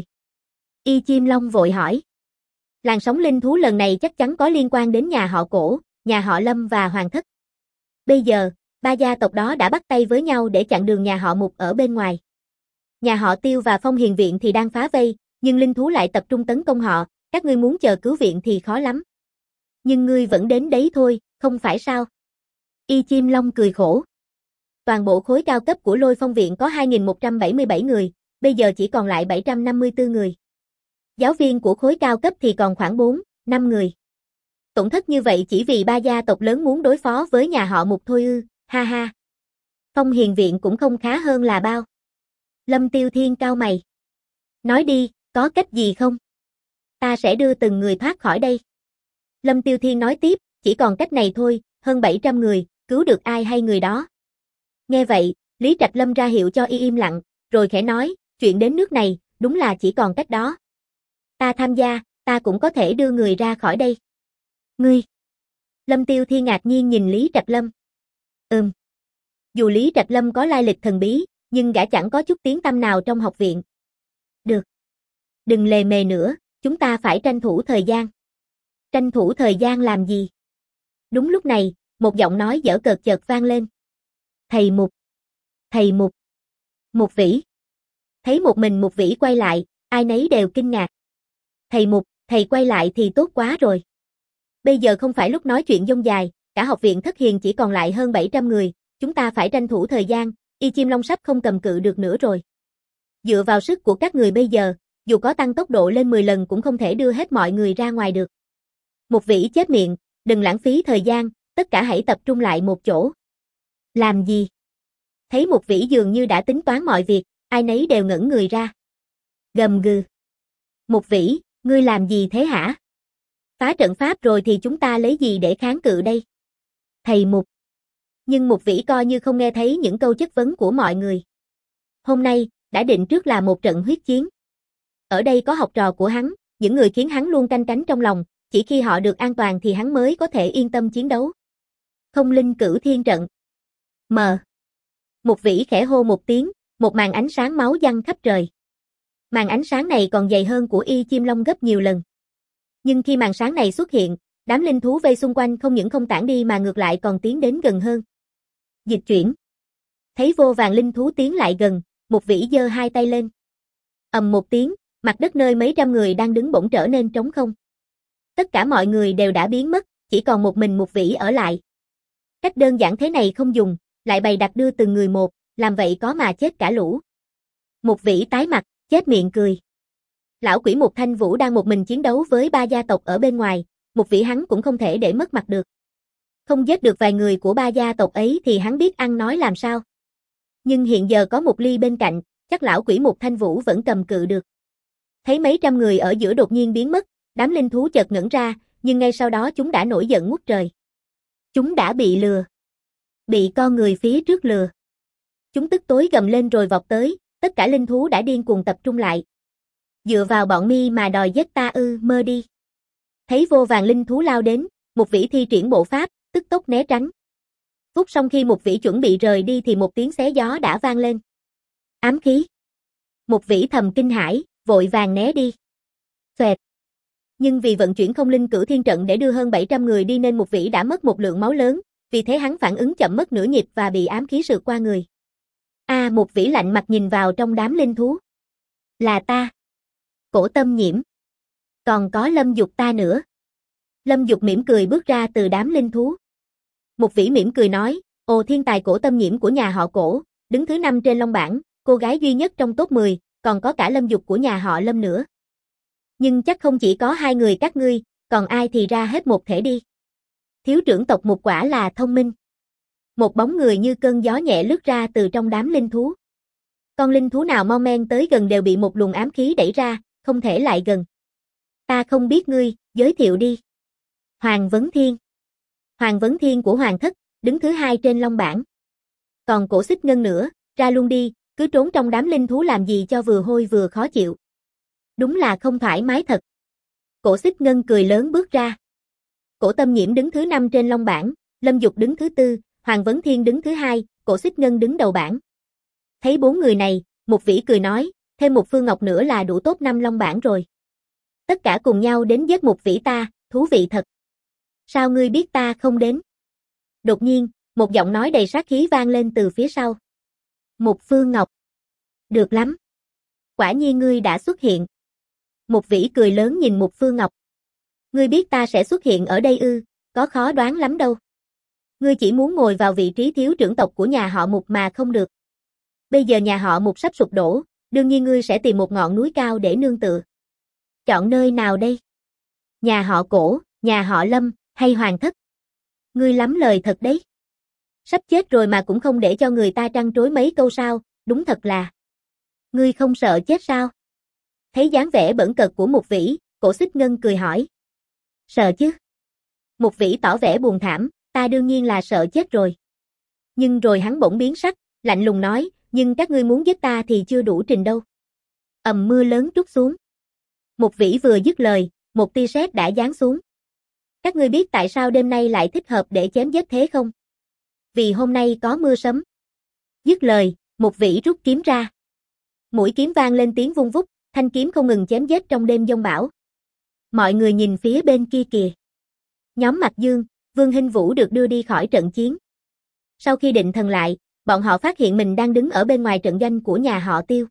Y Chim Long vội hỏi. Làn sóng linh thú lần này chắc chắn có liên quan đến nhà họ Cổ, nhà họ Lâm và Hoàng Thất. Bây giờ, ba gia tộc đó đã bắt tay với nhau để chặn đường nhà họ Mục ở bên ngoài. Nhà họ Tiêu và Phong Hiền Viện thì đang phá vây, nhưng linh thú lại tập trung tấn công họ, các ngươi muốn chờ cứu viện thì khó lắm. Nhưng ngươi vẫn đến đấy thôi, không phải sao? Y Chim Long cười khổ. Toàn bộ khối cao cấp của Lôi Phong Viện có hai nghìn một trăm bảy mươi bảy người, bây giờ chỉ còn lại bảy trăm năm mươi tư người. Giáo viên của khối cao cấp thì còn khoảng bốn, năm người. Tổn thất như vậy chỉ vì ba gia tộc lớn muốn đối phó với nhà họ Mục thôi ư, ha ha. Phong Hiền Viện cũng không khá hơn là bao. Lâm Tiêu Thiên cau mày. Nói đi, có cách gì không? Ta sẽ đưa từng người thoát khỏi đây. Lâm Tiêu Thiên nói tiếp, chỉ còn cách này thôi, hơn bảy trăm người, cứu được ai hay người đó. Nghe vậy, Lý Trạch Lâm ra hiệu cho y im lặng, rồi khẽ nói, chuyện đến nước này, đúng là chỉ còn cách đó. Ta tham gia, ta cũng có thể đưa người ra khỏi đây. Ngươi. Lâm Tiêu Thiên ngạc nhiên nhìn Lý Trạch Lâm. Ừm. Dù Lý Trạch Lâm có lai lịch thần bí, nhưng gã chẳng có chút tiếng tăm nào trong học viện. Được. Đừng lề mề nữa, chúng ta phải tranh thủ thời gian. Tranh thủ thời gian làm gì? Đúng lúc này, một giọng nói dở cợt chợt vang lên. Thầy Mục. Thầy Mục. Mục Vĩ. Thấy một mình Mục Vĩ quay lại, ai nấy đều kinh ngạc. Thầy Mục, thầy quay lại thì tốt quá rồi. Bây giờ không phải lúc nói chuyện dông dài, cả học viện Thất Hiền chỉ còn lại hơn bảy trăm người, chúng ta phải tranh thủ thời gian, Y Chim Long sắp không cầm cự được nữa rồi. Dựa vào sức của các người bây giờ, dù có tăng tốc độ lên mười lần cũng không thể đưa hết mọi người ra ngoài được. Mục Vĩ chép miệng, đừng lãng phí thời gian, tất cả hãy tập trung lại một chỗ. Làm gì? Thấy Mục Vĩ dường như đã tính toán mọi việc, ai nấy đều ngẩn người ra. Gầm gừ. Mục Vĩ, ngươi làm gì thế hả? Phá trận pháp rồi thì chúng ta lấy gì để kháng cự đây? Thầy Mục. Nhưng Mục Vĩ coi như không nghe thấy những câu chất vấn của mọi người. Hôm nay, đã định trước là một trận huyết chiến. Ở đây có học trò của hắn, những người khiến hắn luôn canh cánh trong lòng, chỉ khi họ được an toàn thì hắn mới có thể yên tâm chiến đấu. Không linh cửu thiên trận. Mờ. Mục Vĩ khẽ hô một tiếng, một màn ánh sáng máu văng khắp trời. Màn ánh sáng này còn dày hơn của Y Chim Long gấp nhiều lần. Nhưng khi màn sáng này xuất hiện, đám linh thú vây xung quanh không những không tản đi mà ngược lại còn tiến đến gần hơn. Dịch chuyển. Thấy vô vàn linh thú tiến lại gần, Mục Vĩ giơ hai tay lên. Ầm một tiếng, mặt đất nơi mấy trăm người đang đứng bỗng trở nên trống không. Tất cả mọi người đều đã biến mất, chỉ còn một mình Mục Vĩ ở lại. Cách đơn giản thế này không dùng, lại bày đặt đưa từng người một, làm vậy có mà chết cả lũ. Mục Vĩ tái mặt, chết miệng cười. Lão quỷ Mục Thanh Vũ đang một mình chiến đấu với ba gia tộc ở bên ngoài, Mục Vĩ hắn cũng không thể để mất mặt được. Không giết được vài người của ba gia tộc ấy thì hắn biết ăn nói làm sao. Nhưng hiện giờ có Mục Ly bên cạnh, chắc lão quỷ Mục Thanh Vũ vẫn cầm cự được. Thấy mấy trăm người ở giữa đột nhiên biến mất, đám linh thú chợt ngẩn ra, nhưng ngay sau đó chúng đã nổi giận ngút trời. Chúng đã bị lừa. Bị con người phía trước lừa. Chúng tức tối gầm lên rồi vọt tới, tất cả linh thú đã điên cuồng tập trung lại. Dựa vào bọn mi mà đòi giết ta ư, mơ đi. Thấy vô vàn linh thú lao đến, một vĩ thi triển bộ pháp, tức tốc né tránh. Phút xong khi một vĩ chuẩn bị rời đi thì một tiếng xé gió đã vang lên. Ám khí. Một vĩ thầm kinh hãi, vội vàng né đi. Xoẹt. Nhưng vì vận chuyển không linh cửu thiên trận để đưa hơn bảy trăm người đi nên một vĩ đã mất một lượng máu lớn, vì thế hắn phản ứng chậm mất nửa nhịp và bị ám khí sượt qua người. A, à, một vĩ lạnh mặt nhìn vào trong đám linh thú. Là ta. Cổ Tâm Nhiễm. Còn có Lâm Dục ta nữa. Lâm Dục mỉm cười bước ra từ đám linh thú. Một vĩ mỉm cười nói, ồ, thiên tài Cổ Tâm Nhiễm của nhà họ Cổ, đứng thứ năm trên long bảng, cô gái duy nhất trong top mười, còn có cả Lâm Dục của nhà họ Lâm nữa. Nhưng chắc không chỉ có hai người các ngươi, còn ai thì ra hết một thể đi. Thiếu trưởng tộc một quả là thông minh. Một bóng người như cơn gió nhẹ lướt ra từ trong đám linh thú. Con linh thú nào mau men tới gần đều bị một luồng ám khí đẩy ra, không thể lại gần. Ta không biết ngươi, giới thiệu đi. Hoàng Vấn Thiên. Hoàng Vấn Thiên của Hoàng Thất, đứng thứ hai trên long bảng. Còn Cổ Xích Ngân nữa, ra luôn đi, cứ trốn trong đám linh thú làm gì cho vừa hôi vừa khó chịu. Đúng là không thoải mái thật. Cổ Xích Ngân cười lớn bước ra. Cổ Tâm Nhiễm đứng thứ năm trên long bảng, Lâm Dục đứng thứ tư, Hoàng Vấn Thiên đứng thứ hai, Cổ Xích Ngân đứng đầu bảng. Thấy bốn người này, một vĩ cười nói, thêm một Phương Ngọc nữa là đủ top năm long bảng rồi. Tất cả cùng nhau đến giết một vĩ ta, thú vị thật. Sao ngươi biết ta không đến? Đột nhiên, một giọng nói đầy sát khí vang lên từ phía sau. Một Phương Ngọc. Được lắm. Quả nhiên ngươi đã xuất hiện. Một vĩ cười lớn nhìn một Phương Ngọc. Ngươi biết ta sẽ xuất hiện ở đây ư, có khó đoán lắm đâu. Ngươi chỉ muốn ngồi vào vị trí thiếu trưởng tộc của nhà họ Mục mà không được. Bây giờ nhà họ Mục sắp sụp đổ, đương nhiên ngươi sẽ tìm một ngọn núi cao để nương tựa. Chọn nơi nào đây? Nhà họ Cổ, nhà họ Lâm, hay Hoàng Thất? Ngươi lắm lời thật đấy. Sắp chết rồi mà cũng không để cho người ta trăn trối mấy câu sao, đúng thật là. Ngươi không sợ chết sao? Thấy dáng vẻ bẩn cợt của một vĩ, Cổ Xích Ngân cười hỏi. Sợ chứ? Một vĩ tỏ vẻ buồn thảm, ta đương nhiên là sợ chết rồi. Nhưng rồi hắn bỗng biến sắc, lạnh lùng nói, nhưng các ngươi muốn giết ta thì chưa đủ trình đâu. Ầm mưa lớn trút xuống. Một vĩ vừa dứt lời, một tia sét đã giáng xuống. Các ngươi biết tại sao đêm nay lại thích hợp để chém giết thế không? Vì hôm nay có mưa sấm. Dứt lời, một vĩ rút kiếm ra. Mũi kiếm vang lên tiếng vung vút, thanh kiếm không ngừng chém giết trong đêm giông bão. Mọi người nhìn phía bên kia kìa. Nhóm Mạc Dương, Vương Hinh Vũ được đưa đi khỏi trận chiến. Sau khi định thần lại, bọn họ phát hiện mình đang đứng ở bên ngoài trận doanh của nhà họ Tiêu.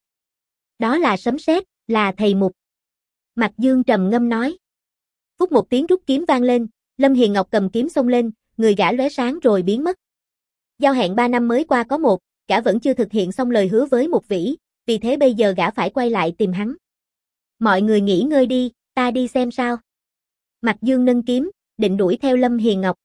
Đó là Sấm Sét, là thầy Mục. Mạc Dương trầm ngâm nói. Phút một tiếng rút kiếm vang lên, Lâm Hiền Ngọc cầm kiếm xông lên, người gã lóe sáng rồi biến mất. Giao hẹn ba năm mới qua có một, gã vẫn chưa thực hiện xong lời hứa với một vĩ, vì thế bây giờ gã phải quay lại tìm hắn. Mọi người nghỉ ngơi đi, ta đi xem sao. Mạc Dương nâng kiếm, định đuổi theo Lâm Hiền Ngọc.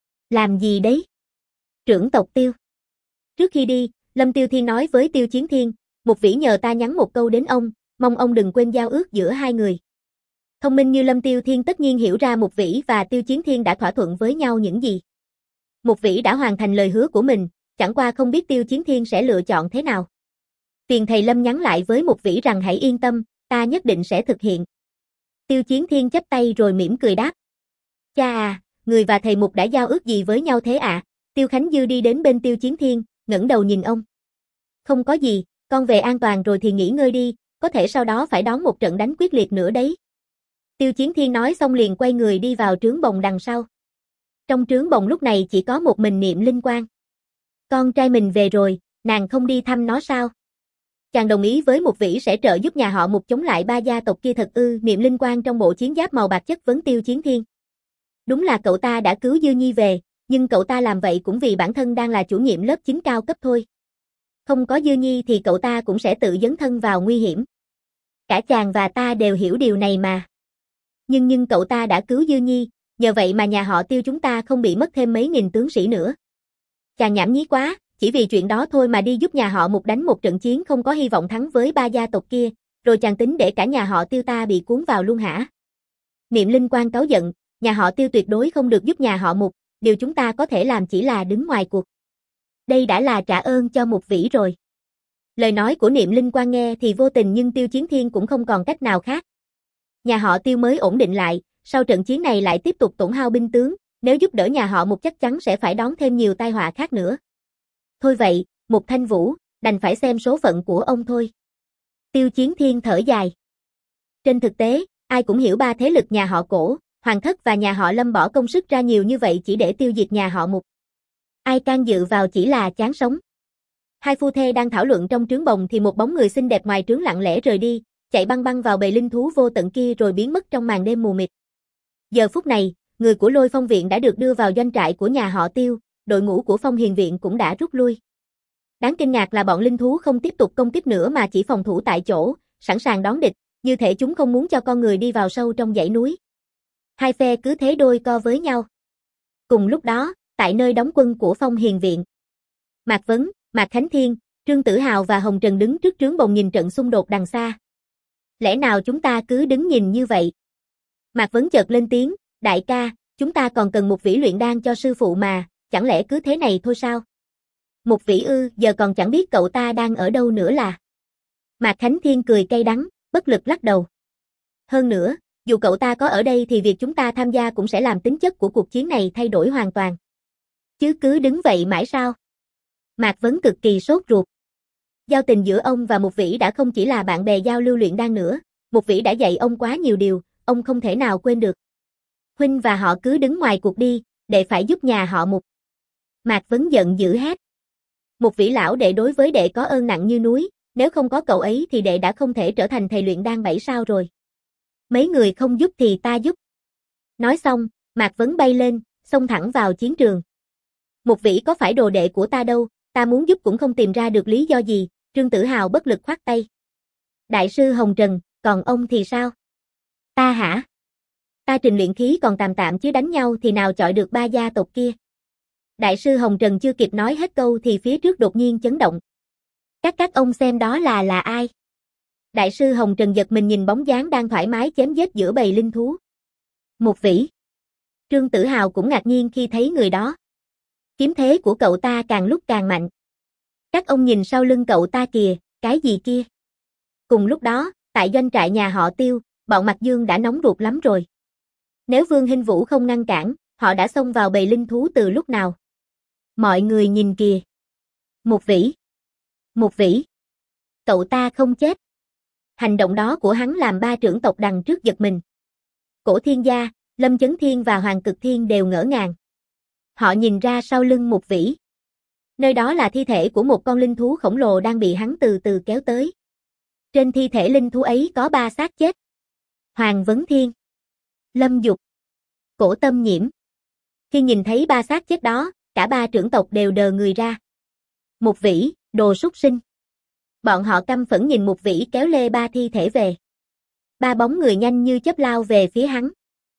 Làm gì đấy? Trưởng tộc Tiêu. Trước khi đi, Lâm Tiêu Thiên nói với Tiêu Chiến Thiên, một vĩ nhờ ta nhắn một câu đến ông, mong ông đừng quên giao ước giữa hai người. Thông minh như Lâm Tiêu Thiên tất nhiên hiểu ra một vĩ và Tiêu Chiến Thiên đã thỏa thuận với nhau những gì. Một vĩ đã hoàn thành lời hứa của mình, chẳng qua không biết Tiêu Chiến Thiên sẽ lựa chọn thế nào. Tiền thầy Lâm nhắn lại với một vĩ rằng hãy yên tâm, ta nhất định sẽ thực hiện. Tiêu Chiến Thiên chắp tay rồi mỉm cười đáp. Cha à, người và thầy Mục đã giao ước gì với nhau thế ạ? À? Tiêu Khánh Dư đi đến bên Tiêu Chiến Thiên, ngẩng đầu nhìn ông. Không có gì, con về an toàn rồi thì nghỉ ngơi đi, có thể sau đó phải đón một trận đánh quyết liệt nữa đấy. Tiêu Chiến Thiên nói xong liền quay người đi vào trướng bồng đằng sau. Trong trướng bồng lúc này chỉ có một mình Niệm Linh Quang. Con trai mình về rồi, nàng không đi thăm nó sao? Chàng đồng ý với một vĩ sẽ trợ giúp nhà họ Mục chống lại ba gia tộc kia thật ư? Niệm Linh Quang trong bộ chiến giáp màu bạc chất vấn Tiêu Chiến Thiên. Đúng là cậu ta đã cứu Dư Nhi về, nhưng cậu ta làm vậy cũng vì bản thân đang là chủ nhiệm lớp chín cao cấp thôi. Không có Dư Nhi thì cậu ta cũng sẽ tự dấn thân vào nguy hiểm. Cả chàng và ta đều hiểu điều này mà. Nhưng nhưng cậu ta đã cứu Dư Nhi, nhờ vậy mà nhà họ Tiêu chúng ta không bị mất thêm mấy nghìn tướng sĩ nữa. Chàng nhảm nhí quá, chỉ vì chuyện đó thôi mà đi giúp nhà họ Mục đánh một trận chiến không có hy vọng thắng với ba gia tộc kia, rồi chàng tính để cả nhà họ Tiêu ta bị cuốn vào luôn hả? Niệm Linh Quan cáu giận, nhà họ Tiêu tuyệt đối không được giúp nhà họ Mục, điều chúng ta có thể làm chỉ là đứng ngoài cuộc. Đây đã là trả ơn cho Mục Vĩ rồi. Lời nói của Niệm Linh Quan nghe thì vô tình nhưng Tiêu Chiến Thiên cũng không còn cách nào khác. Nhà họ Tiêu mới ổn định lại, sau trận chiến này lại tiếp tục tổn hao binh tướng, nếu giúp đỡ nhà họ Mục chắc chắn sẽ phải đón thêm nhiều tai họa khác nữa. Thôi vậy, Mục Thanh Vũ, đành phải xem số phận của ông thôi. Tiêu Chiến Thiên thở dài. Trên thực tế, ai cũng hiểu ba thế lực nhà họ Cổ, Hoàng Thất và nhà họ Lâm bỏ công sức ra nhiều như vậy chỉ để tiêu diệt nhà họ Mục. Ai can dự vào chỉ là chán sống. Hai phu thê đang thảo luận trong trướng bồng thì một bóng người xinh đẹp ngoài trướng lặng lẽ rời đi, chạy băng băng vào bầy linh thú vô tận kia rồi biến mất trong màn đêm mù mịt. Giờ phút này, người của Lôi Phong Viện đã được đưa vào doanh trại của nhà họ Tiêu, đội ngũ của Phong Hiền Viện cũng đã rút lui. Đáng kinh ngạc là bọn linh thú không tiếp tục công kích nữa mà chỉ phòng thủ tại chỗ, sẵn sàng đón địch, như thể chúng không muốn cho con người đi vào sâu trong dãy núi. Hai phe cứ thế đôi co với nhau. Cùng lúc đó, tại nơi đóng quân của Phong Hiền Viện, Mạc Vấn, Mạc Khánh Thiên, Trương Tử Hào và Hồng Trần đứng trước trướng bồng nhìn trận xung đột đằng xa. Lẽ nào chúng ta cứ đứng nhìn như vậy? Mạc Vấn chợt lên tiếng, đại ca, chúng ta còn cần một Vĩ luyện đan cho sư phụ mà, chẳng lẽ cứ thế này thôi sao? Một Vĩ ư, giờ còn chẳng biết cậu ta đang ở đâu nữa là. Mạc Khánh Thiên cười cay đắng, bất lực lắc đầu. Hơn nữa, dù cậu ta có ở đây thì việc chúng ta tham gia cũng sẽ làm tính chất của cuộc chiến này thay đổi hoàn toàn. Chứ cứ đứng vậy mãi sao? Mạc Vấn cực kỳ sốt ruột. Giao tình giữa ông và Mục Vĩ đã không chỉ là bạn bè giao lưu luyện đan nữa, Mục Vĩ đã dạy ông quá nhiều điều, ông không thể nào quên được. Huynh và họ cứ đứng ngoài cuộc đi, đệ phải giúp nhà họ Mục. Mạc Vấn giận dữ hét. Mục Vĩ lão đệ đối với đệ có ơn nặng như núi, nếu không có cậu ấy thì đệ đã không thể trở thành thầy luyện đan bảy sao rồi. Mấy người không giúp thì ta giúp. Nói xong, Mạc Vấn bay lên, xông thẳng vào chiến trường. Mục Vĩ có phải đồ đệ của ta đâu, ta muốn giúp cũng không tìm ra được lý do gì, Trương Tử Hào bất lực khoát tay. Đại sư Hồng Trần, còn ông thì sao? Ta hả? Ta trình luyện khí còn tạm tạm chứ đánh nhau thì nào chọi được ba gia tộc kia. Đại sư Hồng Trần chưa kịp nói hết câu thì phía trước đột nhiên chấn động. Các các ông xem đó là là ai? Đại sư Hồng Trần giật mình nhìn bóng dáng đang thoải mái chém giết giữa bầy linh thú. Mục Vĩ. Trương Tử Hào cũng ngạc nhiên khi thấy người đó. Kiếm thế của cậu ta càng lúc càng mạnh. Các ông nhìn sau lưng cậu ta kìa, cái gì kia? Cùng lúc đó, tại doanh trại nhà họ Tiêu, bọn Mạc Dương đã nóng ruột lắm rồi. Nếu Vương Hinh Vũ không ngăn cản, họ đã xông vào bầy linh thú từ lúc nào. Mọi người nhìn kìa. Mục Vĩ. Mục Vĩ. Cậu ta không chết. Hành động đó của hắn làm ba trưởng tộc đằng trước giật mình. Cổ Thiên Gia, Lâm Chấn Thiên và Hoàng Cực Thiên đều ngỡ ngàng. Họ nhìn ra sau lưng Mục Vĩ. Nơi đó là thi thể của một con linh thú khổng lồ đang bị hắn từ từ kéo tới. Trên thi thể linh thú ấy có ba xác chết. Hoàng Vấn Thiên, Lâm Dục, Cổ Tâm Nhiễm. Khi nhìn thấy ba xác chết đó, cả ba trưởng tộc đều đờ người ra. Mục Vĩ, đồ súc sinh. Bọn họ căm phẫn nhìn Mục Vĩ kéo lê ba thi thể về. Ba bóng người nhanh như chớp lao về phía hắn.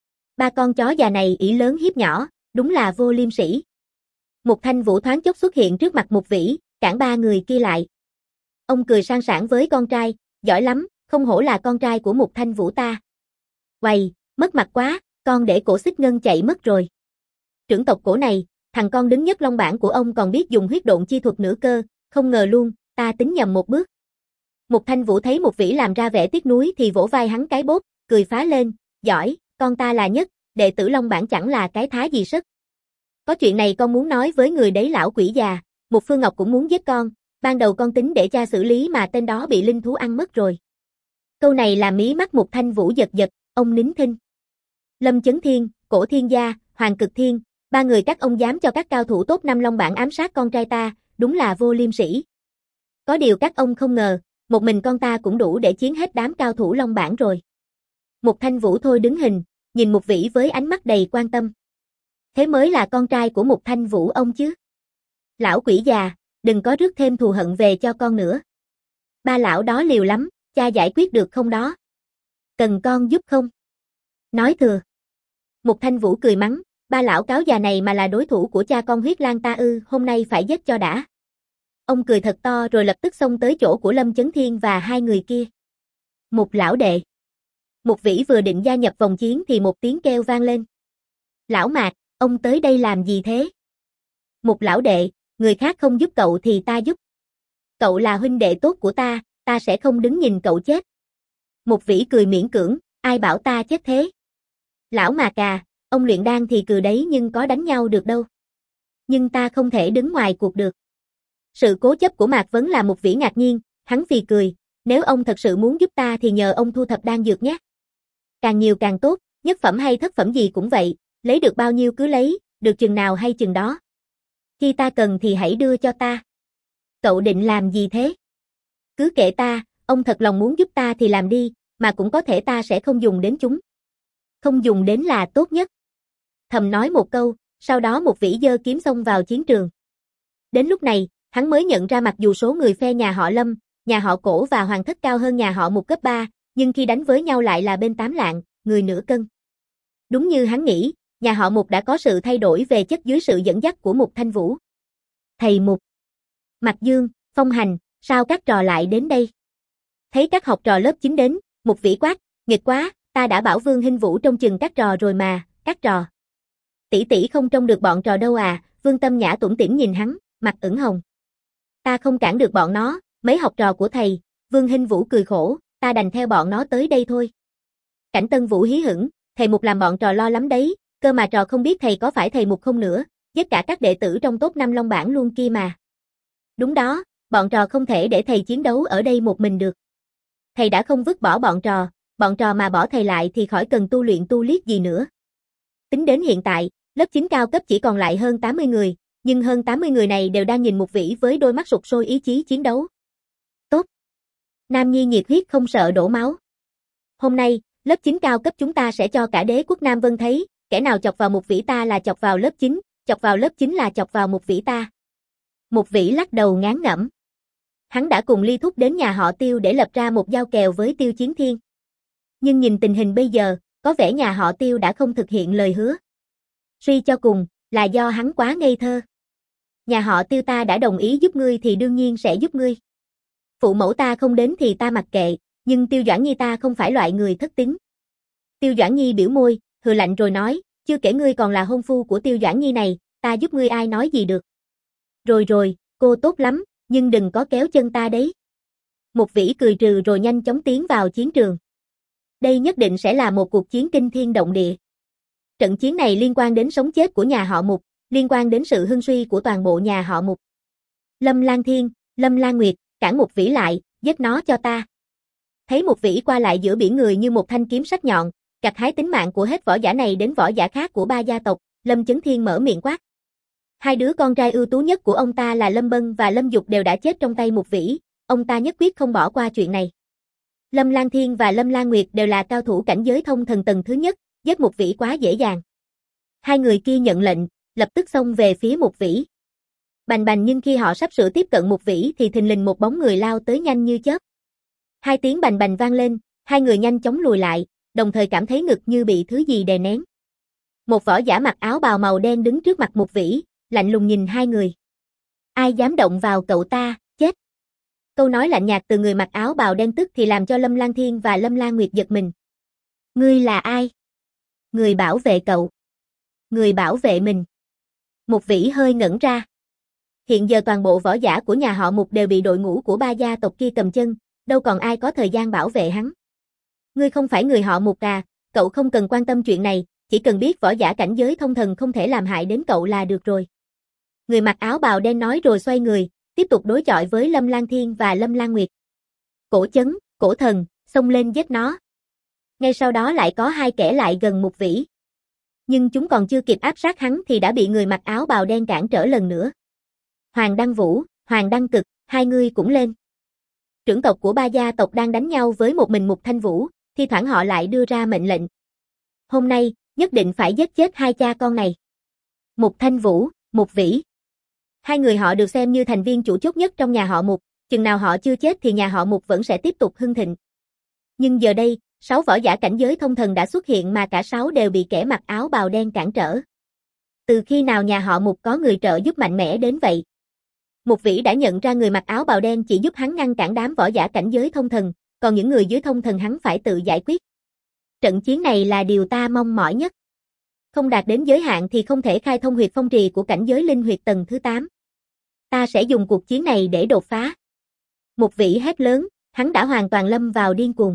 Ba con chó già này ỷ lớn hiếp nhỏ, đúng là vô liêm sỉ. Mục Thanh Vũ thoáng chốc xuất hiện trước mặt Mục Vĩ, cản ba người kia lại. Ông cười sang sảng với con trai, giỏi lắm, không hổ là con trai của Mục Thanh Vũ ta. Quầy, mất mặt quá, con để Cổ Xích Ngân chạy mất rồi. Trưởng tộc Cổ này, thằng con đứng nhất long bảng của ông còn biết dùng huyết độn chi thuật nữa cơ, không ngờ luôn, ta tính nhầm một bước. Mục Thanh Vũ thấy Mục Vĩ làm ra vẻ tiếc nuối thì vỗ vai hắn cái bốp, cười phá lên, giỏi, con ta là nhất, đệ tử long bảng chẳng là cái thá gì sất. Có chuyện này con muốn nói với người đấy lão quỷ già, Mục Phương Ngọc cũng muốn giết con, ban đầu con tính để cha xử lý mà tên đó bị linh thú ăn mất rồi. Câu này làm mí mắt Mục Thanh Vũ giật giật, ông nín thinh. Lâm Chấn Thiên, Cổ Thiên Gia, Hoàng Cực Thiên, ba người các ông dám cho các cao thủ top năm long bảng ám sát con trai ta, đúng là vô liêm sỉ. Có điều các ông không ngờ, một mình con ta cũng đủ để chiến hết đám cao thủ long bảng rồi. Mục Thanh Vũ thôi đứng hình, nhìn Mục Vĩ với ánh mắt đầy quan tâm. Thế mới là con trai của Mục Thanh Vũ ông chứ. Lão quỷ già, đừng có rước thêm thù hận về cho con nữa. Ba lão đó liều lắm, cha giải quyết được không đó? Cần con giúp không? Nói thừa. Mục Thanh Vũ cười mắng, ba lão cáo già này mà là đối thủ của cha con Huyết Lang ta ư, hôm nay phải giết cho đã. Ông cười thật to rồi lập tức xông tới chỗ của Lâm Chấn Thiên và hai người kia. Mục lão đệ. Mục Vĩ vừa định gia nhập vòng chiến thì một tiếng kêu vang lên. Lão Mạc, ông tới đây làm gì thế? Mục lão đệ, người khác không giúp cậu thì ta giúp. Cậu là huynh đệ tốt của ta, ta sẽ không đứng nhìn cậu chết. Mục Vĩ cười miễn cưỡng, ai bảo ta chết thế? Lão Mạc à, ông luyện đan thì cừ đấy nhưng có đánh nhau được đâu. Nhưng ta không thể đứng ngoài cuộc được. Sự cố chấp của Mạc Vấn làm Mục Vĩ ngạc nhiên, hắn phì cười, nếu ông thật sự muốn giúp ta thì nhờ ông thu thập đan dược nhé. Càng nhiều càng tốt, nhất phẩm hay thất phẩm gì cũng vậy, lấy được bao nhiêu cứ lấy, được chừng nào hay chừng đó. Khi ta cần thì hãy đưa cho ta. Cậu định làm gì thế? Cứ kệ ta, ông thật lòng muốn giúp ta thì làm đi, mà cũng có thể ta sẽ không dùng đến chúng. Không dùng đến là tốt nhất. Thầm nói một câu, sau đó Mục Vĩ giơ kiếm xông vào chiến trường. Đến lúc này, hắn mới nhận ra mặc dù số người phe nhà họ Lâm, nhà họ Cổ và Hoàng Thất cao hơn nhà họ Mục cấp ba, nhưng khi đánh với nhau lại là bên tám lạng, người nửa cân. Đúng như hắn nghĩ, nhà họ Mục đã có sự thay đổi về chất dưới sự dẫn dắt của Mục Thanh Vũ. Thầy Mục, Mạc Dương, Phong Hành, sao các trò lại đến đây? Thấy các học trò lớp chín đến, Mục Vĩ quát, nghịch quá, ta đã bảo Vương Hinh Vũ trông chừng các trò rồi mà, các trò. Tỷ tỷ không trông được bọn trò đâu à, Vương Tâm Nhã tủm tỉm nhìn hắn, mặt ửng hồng. Ta không cản được bọn nó, mấy học trò của thầy, Vương Hinh Vũ cười khổ, ta đành theo bọn nó tới đây thôi. Cảnh Tân Vũ hí hửng, thầy Mục làm bọn trò lo lắm đấy, cơ mà trò không biết thầy có phải thầy Mục không nữa, giết cả các đệ tử trong top năm Long bảng luôn kia mà. Đúng đó, bọn trò không thể để thầy chiến đấu ở đây một mình được. Thầy đã không vứt bỏ bọn trò, bọn trò mà bỏ thầy lại thì khỏi cần tu luyện tu liếc gì nữa. Tính đến hiện tại, lớp chín cao cấp chỉ còn lại hơn tám mươi người, nhưng hơn tám mươi người này đều đang nhìn Mục Vĩ với đôi mắt sục sôi ý chí chiến đấu. Tốt. Nam Nhi nhiệt huyết không sợ đổ máu. Hôm nay, lớp chín cao cấp chúng ta sẽ cho cả đế quốc Nam Vân thấy, kẻ nào chọc vào Mục Vĩ ta là chọc vào lớp chín, chọc vào lớp chín là chọc vào Mục Vĩ ta. Mục Vĩ lắc đầu ngán ngẩm. Hắn đã cùng Ly Thúc đến nhà họ Tiêu để lập ra một giao kèo với Tiêu Chiến Thiên. Nhưng nhìn tình hình bây giờ, có vẻ nhà họ Tiêu đã không thực hiện lời hứa. Suy cho cùng, là do hắn quá ngây thơ. Nhà họ Tiêu ta đã đồng ý giúp ngươi thì đương nhiên sẽ giúp ngươi. Phụ mẫu ta không đến thì ta mặc kệ, nhưng Tiêu Doãn Nhi ta không phải loại người thất tín. Tiêu Doãn Nhi biểu môi, hừ lạnh rồi nói, chưa kể ngươi còn là hôn phu của Tiêu Doãn Nhi này, ta giúp ngươi ai nói gì được. Rồi rồi, cô tốt lắm, nhưng đừng có kéo chân ta đấy. Mục Vĩ cười trừ rồi nhanh chóng tiến vào chiến trường. Đây nhất định sẽ là một cuộc chiến kinh thiên động địa. Trận chiến này liên quan đến sống chết của nhà họ Mục, liên quan đến sự hưng suy của toàn bộ nhà họ Mục. Lâm Lan Thiên, Lâm Lan Nguyệt, cản Mục Vĩ lại, giết nó cho ta. Thấy Mục Vĩ qua lại giữa biển người như một thanh kiếm sắc nhọn, gặt hái tính mạng của hết võ giả này đến võ giả khác của ba gia tộc, Lâm Chấn Thiên mở miệng quát. Hai đứa con trai ưu tú nhất của ông ta là Lâm Bân và Lâm Dục đều đã chết trong tay Mục Vĩ, ông ta nhất quyết không bỏ qua chuyện này. Lâm Lan Thiên và Lâm Lan Nguyệt đều là cao thủ cảnh giới thông thần tầng thứ nhất, giết Mục Vĩ quá dễ dàng. Hai người kia nhận lệnh, lập tức xông về phía Mục Vĩ. Bành bành nhưng khi họ sắp sửa tiếp cận Mục Vĩ thì thình lình một bóng người lao tới nhanh như chớp. Hai tiếng bành bành vang lên, hai người nhanh chóng lùi lại, đồng thời cảm thấy ngực như bị thứ gì đè nén. Một võ giả mặc áo bào màu đen đứng trước mặt Mục Vĩ, lạnh lùng nhìn hai người. Ai dám động vào cậu ta, chết. Câu nói lạnh nhạt từ người mặc áo bào đen tức thì làm cho Lâm Lan Thiên và Lâm Lan Nguyệt giật mình. Ngươi là ai? Người bảo vệ cậu. Người bảo vệ mình. Mục Vĩ hơi ngẩn ra. Hiện giờ toàn bộ võ giả của nhà họ Mục đều bị đội ngũ của ba gia tộc kia cầm chân, đâu còn ai có thời gian bảo vệ hắn. Ngươi không phải người họ Mục à, cậu không cần quan tâm chuyện này, chỉ cần biết võ giả cảnh giới thông thần không thể làm hại đến cậu là được rồi. Người mặc áo bào đen nói rồi xoay người, tiếp tục đối chọi với Lâm Lan Thiên và Lâm Lan Nguyệt. Cổ chấn, cổ thần, xông lên giết nó. Ngay sau đó lại có hai kẻ lại gần Mục Vĩ. Nhưng chúng còn chưa kịp áp sát hắn thì đã bị người mặc áo bào đen cản trở lần nữa. Hoàng Đăng Vũ, Hoàng Đăng Cực, hai người cũng lên. Trưởng tộc của ba gia tộc đang đánh nhau với một mình Mục Thanh Vũ, thi thoảng họ lại đưa ra mệnh lệnh. Hôm nay, nhất định phải giết chết hai cha con này. Mục Thanh Vũ, Mục Vĩ. Hai người họ được xem như thành viên chủ chốt nhất trong nhà họ Mục, chừng nào họ chưa chết thì nhà họ Mục vẫn sẽ tiếp tục hưng thịnh. Nhưng giờ đây, sáu võ giả cảnh giới thông thần đã xuất hiện mà cả sáu đều bị kẻ mặc áo bào đen cản trở. Từ khi nào nhà họ Mục có người trợ giúp mạnh mẽ đến vậy? Mục Vĩ đã nhận ra người mặc áo bào đen chỉ giúp hắn ngăn cản đám võ giả cảnh giới thông thần, còn những người dưới thông thần hắn phải tự giải quyết. Trận chiến này là điều ta mong mỏi nhất. Không đạt đến giới hạn thì không thể khai thông huyệt phong trì của cảnh giới linh huyệt tầng thứ tám. Ta sẽ dùng cuộc chiến này để đột phá. Một vĩ hét lớn, hắn đã hoàn toàn lâm vào điên cuồng.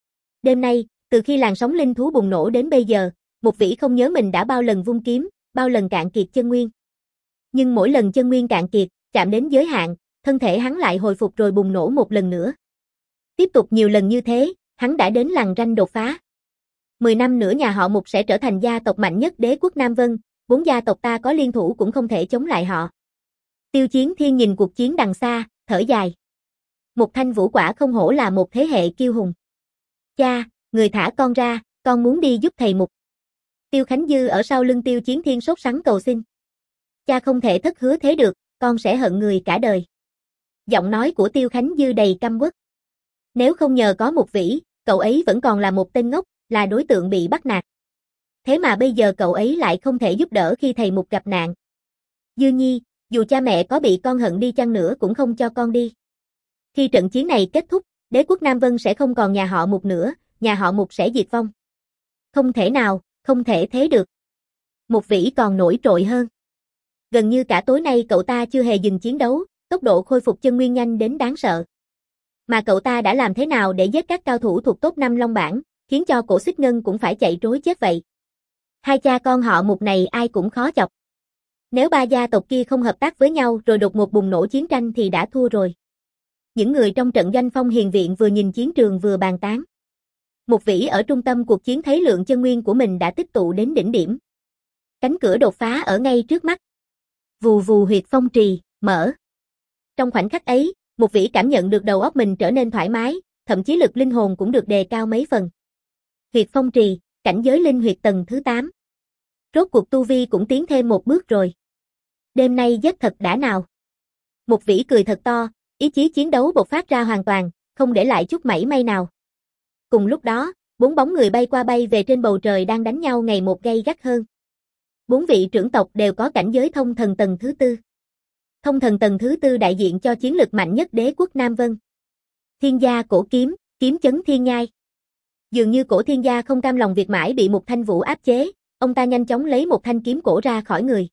Đêm nay, từ khi làn sóng linh thú bùng nổ đến bây giờ, một vĩ không nhớ mình đã bao lần vung kiếm, bao lần cạn kiệt chân nguyên. Nhưng mỗi lần chân nguyên cạn kiệt, chạm đến giới hạn, thân thể hắn lại hồi phục rồi bùng nổ một lần nữa. Tiếp tục nhiều lần như thế, hắn đã đến lằn ranh đột phá. Mười năm nữa nhà họ Mục sẽ trở thành gia tộc mạnh nhất đế quốc Nam Vân, bốn gia tộc ta có liên thủ cũng không thể chống lại họ. Tiêu Chiến Thiên nhìn cuộc chiến đằng xa, thở dài. Mục Thanh Vũ quả không hổ là một thế hệ kiêu hùng. Cha, người thả con ra, con muốn đi giúp thầy Mục. Tiêu Khánh Dư ở sau lưng Tiêu Chiến Thiên sốt sắng cầu xin. Cha không thể thất hứa thế được, con sẽ hận người cả đời. Giọng nói của Tiêu Khánh Dư đầy căm uất. Nếu không nhờ có Mục Vĩ, cậu ấy vẫn còn là một tên ngốc, là đối tượng bị bắt nạt. Thế mà bây giờ cậu ấy lại không thể giúp đỡ khi thầy Mục gặp nạn. Dư Nhi, dù cha mẹ có bị con hận đi chăng nữa cũng không cho con đi. Khi trận chiến này kết thúc, đế quốc Nam Vân sẽ không còn nhà họ Mục nữa, nhà họ Mục sẽ diệt vong. Không thể nào, không thể thế được. Mục Vĩ còn nổi trội hơn. Gần như cả tối nay cậu ta chưa hề dừng chiến đấu, tốc độ khôi phục chân nguyên nhanh đến đáng sợ. Mà cậu ta đã làm thế nào để giết các cao thủ thuộc top năm Long Bảng, khiến cho Cổ Xích Ngân cũng phải chạy trối chết vậy. Hai cha con họ Mục này ai cũng khó chọc. Nếu ba gia tộc kia không hợp tác với nhau rồi đột ngột bùng nổ chiến tranh thì đã thua rồi. Những người trong trận Doanh Phong Hiền Viện vừa nhìn chiến trường vừa bàn tán. Mục Vĩ ở trung tâm cuộc chiến thấy lượng chân nguyên của mình đã tích tụ đến đỉnh điểm. Cánh cửa đột phá ở ngay trước mắt. Vù vù huyệt phong trì, mở. Trong khoảnh khắc ấy, Mục Vĩ cảm nhận được đầu óc mình trở nên thoải mái, thậm chí lực linh hồn cũng được đề cao mấy phần. Huyệt phong trì, cảnh giới linh huyệt tầng thứ tám. Rốt cuộc tu vi cũng tiến thêm một bước rồi. Đêm nay giết thật đã nào. Mục Vĩ cười thật to, ý chí chiến đấu bộc phát ra hoàn toàn, không để lại chút mảy may nào. Cùng lúc đó, bốn bóng người bay qua bay về trên bầu trời đang đánh nhau ngày một gay gắt hơn. Bốn vị trưởng tộc đều có cảnh giới thông thần tầng thứ tư. Thông thần tầng thứ tư đại diện cho chiến lực mạnh nhất đế quốc Nam Vân. Thiên gia cổ kiếm, kiếm chấn thiên nhai. Dường như Cổ Thiên gia không cam lòng việc mãi bị Mục Thanh Vũ áp chế, ông ta nhanh chóng lấy một thanh kiếm cổ ra khỏi người.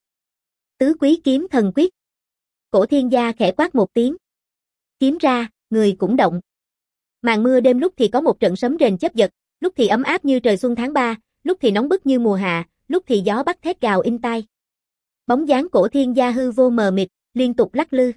Tứ quý kiếm thần quyết. Cổ Thiên gia khẽ quát một tiếng. Kiếm ra, người cũng động. Màn mưa đêm lúc thì có một trận sấm rền chớp giật, lúc thì ấm áp như trời xuân tháng ba, lúc thì nóng bức như mùa hạ, lúc thì gió bắc thét gào in tai. Bóng dáng Cổ Thiên gia hư vô mờ mịt, liên tục lắc lư.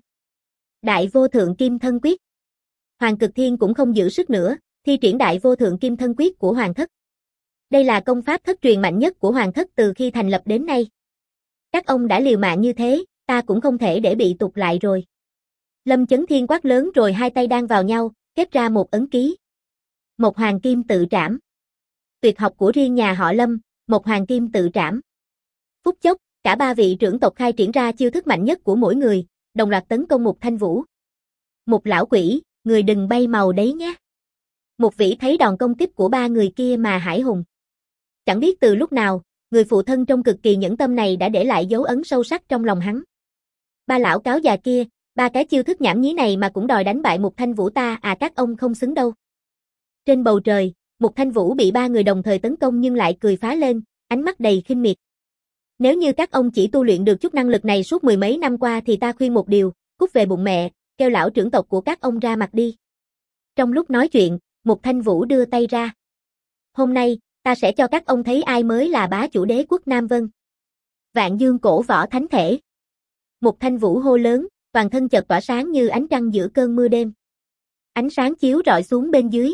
Đại vô thượng kim thân quyết. Hoàng Cực Thiên cũng không giữ sức nữa, thi triển đại vô thượng kim thân quyết của Hoàng Thất. Đây là công pháp thất truyền mạnh nhất của Hoàng Thất từ khi thành lập đến nay. Các ông đã liều mạng như thế, ta cũng không thể để bị tụt lại rồi. Lâm Chấn Thiên quát lớn rồi hai tay đan vào nhau, kết ra một ấn ký. Một hoàng kim tự trảm. Tuyệt học của riêng nhà họ Lâm, một hoàng kim tự trảm. Phút chốc, cả ba vị trưởng tộc khai triển ra chiêu thức mạnh nhất của mỗi người, đồng loạt tấn công Mục Thanh Vũ. Mục lão quỷ, người đừng bay màu đấy nhé. Mục Vĩ thấy đòn công kích của ba người kia mà hãi hùng. Chẳng biết từ lúc nào, người phụ thân trong cực kỳ nhẫn tâm này đã để lại dấu ấn sâu sắc trong lòng hắn. Ba lão cáo già kia, ba cái chiêu thức nhảm nhí này mà cũng đòi đánh bại Mục Thanh Vũ ta à, các ông không xứng đâu. Trên bầu trời, Mục Thanh Vũ bị ba người đồng thời tấn công nhưng lại cười phá lên, ánh mắt đầy khinh miệt. Nếu như các ông chỉ tu luyện được chút năng lực này suốt mười mấy năm qua thì ta khuyên một điều, cút về bụng mẹ, kêu lão trưởng tộc của các ông ra mặt đi. Trong lúc nói chuyện, Mục Thanh Vũ đưa tay ra. Hôm nay, ta sẽ cho các ông thấy ai mới là bá chủ đế quốc Nam Vân. Vạn Dương cổ võ thánh thể. Mục Thanh Vũ hô lớn, toàn thân chợt tỏa sáng như ánh trăng giữa cơn mưa đêm. Ánh sáng chiếu rọi xuống bên dưới.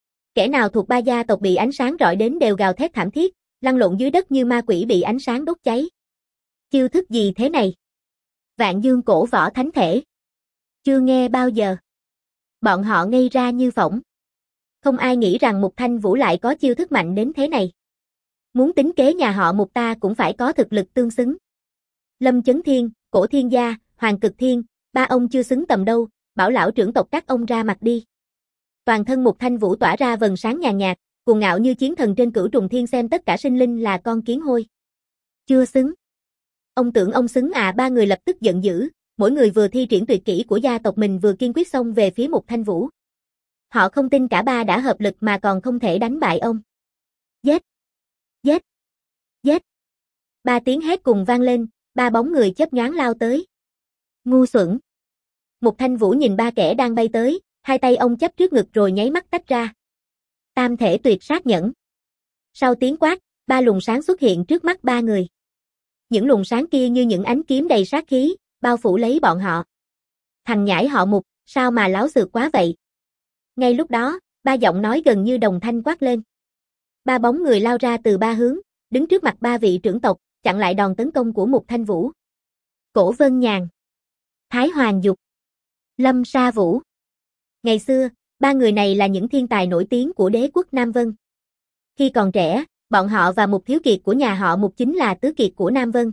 Kẻ nào thuộc ba gia tộc bị ánh sáng rọi đến đều gào thét thảm thiết, lăn lộn dưới đất như ma quỷ bị ánh sáng đốt cháy. Chiêu thức gì thế này? Vạn Dương cổ võ thánh thể. Chưa nghe bao giờ. Bọn họ ngây ra như phỏng. Không ai nghĩ rằng Mục Thanh Vũ lại có chiêu thức mạnh đến thế này. Muốn tính kế nhà họ Mục ta cũng phải có thực lực tương xứng. Lâm Chấn Thiên, Cổ Thiên gia, Hoàng Cực Thiên, ba ông chưa xứng tầm đâu, bảo lão trưởng tộc các ông ra mặt đi. Toàn thân Mục Thanh Vũ tỏa ra vầng sáng nhàn nhạt, cuồng ngạo như chiến thần trên cửu trùng thiên xem tất cả sinh linh là con kiến hôi. Chưa xứng. Ông tưởng ông xứng à, ba người lập tức giận dữ, mỗi người vừa thi triển tuyệt kỹ của gia tộc mình vừa kiên quyết xông về phía Mục Thanh Vũ. Họ không tin cả ba đã hợp lực mà còn không thể đánh bại ông. Giết! Giết! Giết! Ba tiếng hét cùng vang lên, ba bóng người chớp nhoáng lao tới. Ngu xuẩn! Mục Thanh Vũ nhìn ba kẻ đang bay tới, hai tay ông chấp trước ngực rồi nháy mắt tách ra. Tam thể tuyệt sát nhẫn. Sau tiếng quát, ba luồng sáng xuất hiện trước mắt ba người. Những luồng sáng kia như những ánh kiếm đầy sát khí, bao phủ lấy bọn họ. Thằng nhãi họ Mục, sao mà láo xược quá vậy? Ngay lúc đó, ba giọng nói gần như đồng thanh quát lên. Ba bóng người lao ra từ ba hướng, đứng trước mặt ba vị trưởng tộc, chặn lại đòn tấn công của Mục Thanh Vũ. Cổ Vân Nhàn, Thái Hoàng Dục, Lâm Sa Vũ. Ngày xưa, ba người này là những thiên tài nổi tiếng của đế quốc Nam Vân. Khi còn trẻ, bọn họ và Mục Thiếu Kiệt của nhà họ Mục chính là tứ kiệt của Nam Vân.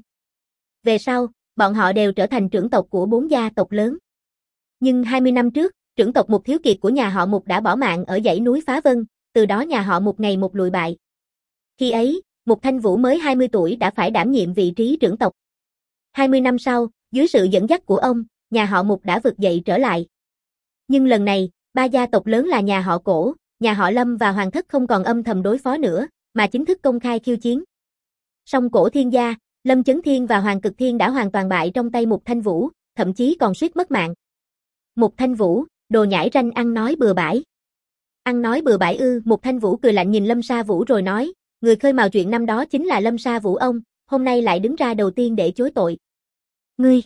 Về sau, bọn họ đều trở thành trưởng tộc của bốn gia tộc lớn. Nhưng hai mươi năm trước, trưởng tộc Mục Thiếu Kiệt của nhà họ Mục đã bỏ mạng ở dãy núi Phá Vân, từ đó nhà họ Mục ngày một lùi bại. Khi ấy, Mục Thanh Vũ mới hai mươi tuổi đã phải đảm nhiệm vị trí trưởng tộc. hai mươi năm sau, dưới sự dẫn dắt của ông, nhà họ Mục đã vực dậy trở lại. Nhưng lần này, ba gia tộc lớn là nhà họ Cổ, nhà họ Lâm và Hoàng Thất không còn âm thầm đối phó nữa, mà chính thức công khai khiêu chiến. Song Cổ Thiên gia, Lâm Chấn Thiên và Hoàng Cực Thiên đã hoàn toàn bại trong tay Mục Thanh Vũ, thậm chí còn suýt mất mạng. Mục Thanh Vũ, đồ nhãi ranh ăn nói bừa bãi. Ăn nói bừa bãi ư? Mục Thanh Vũ cười lạnh nhìn Lâm Sa Vũ rồi nói, người khơi mào chuyện năm đó chính là Lâm Sa Vũ ông, hôm nay lại đứng ra đầu tiên để chối tội. Ngươi!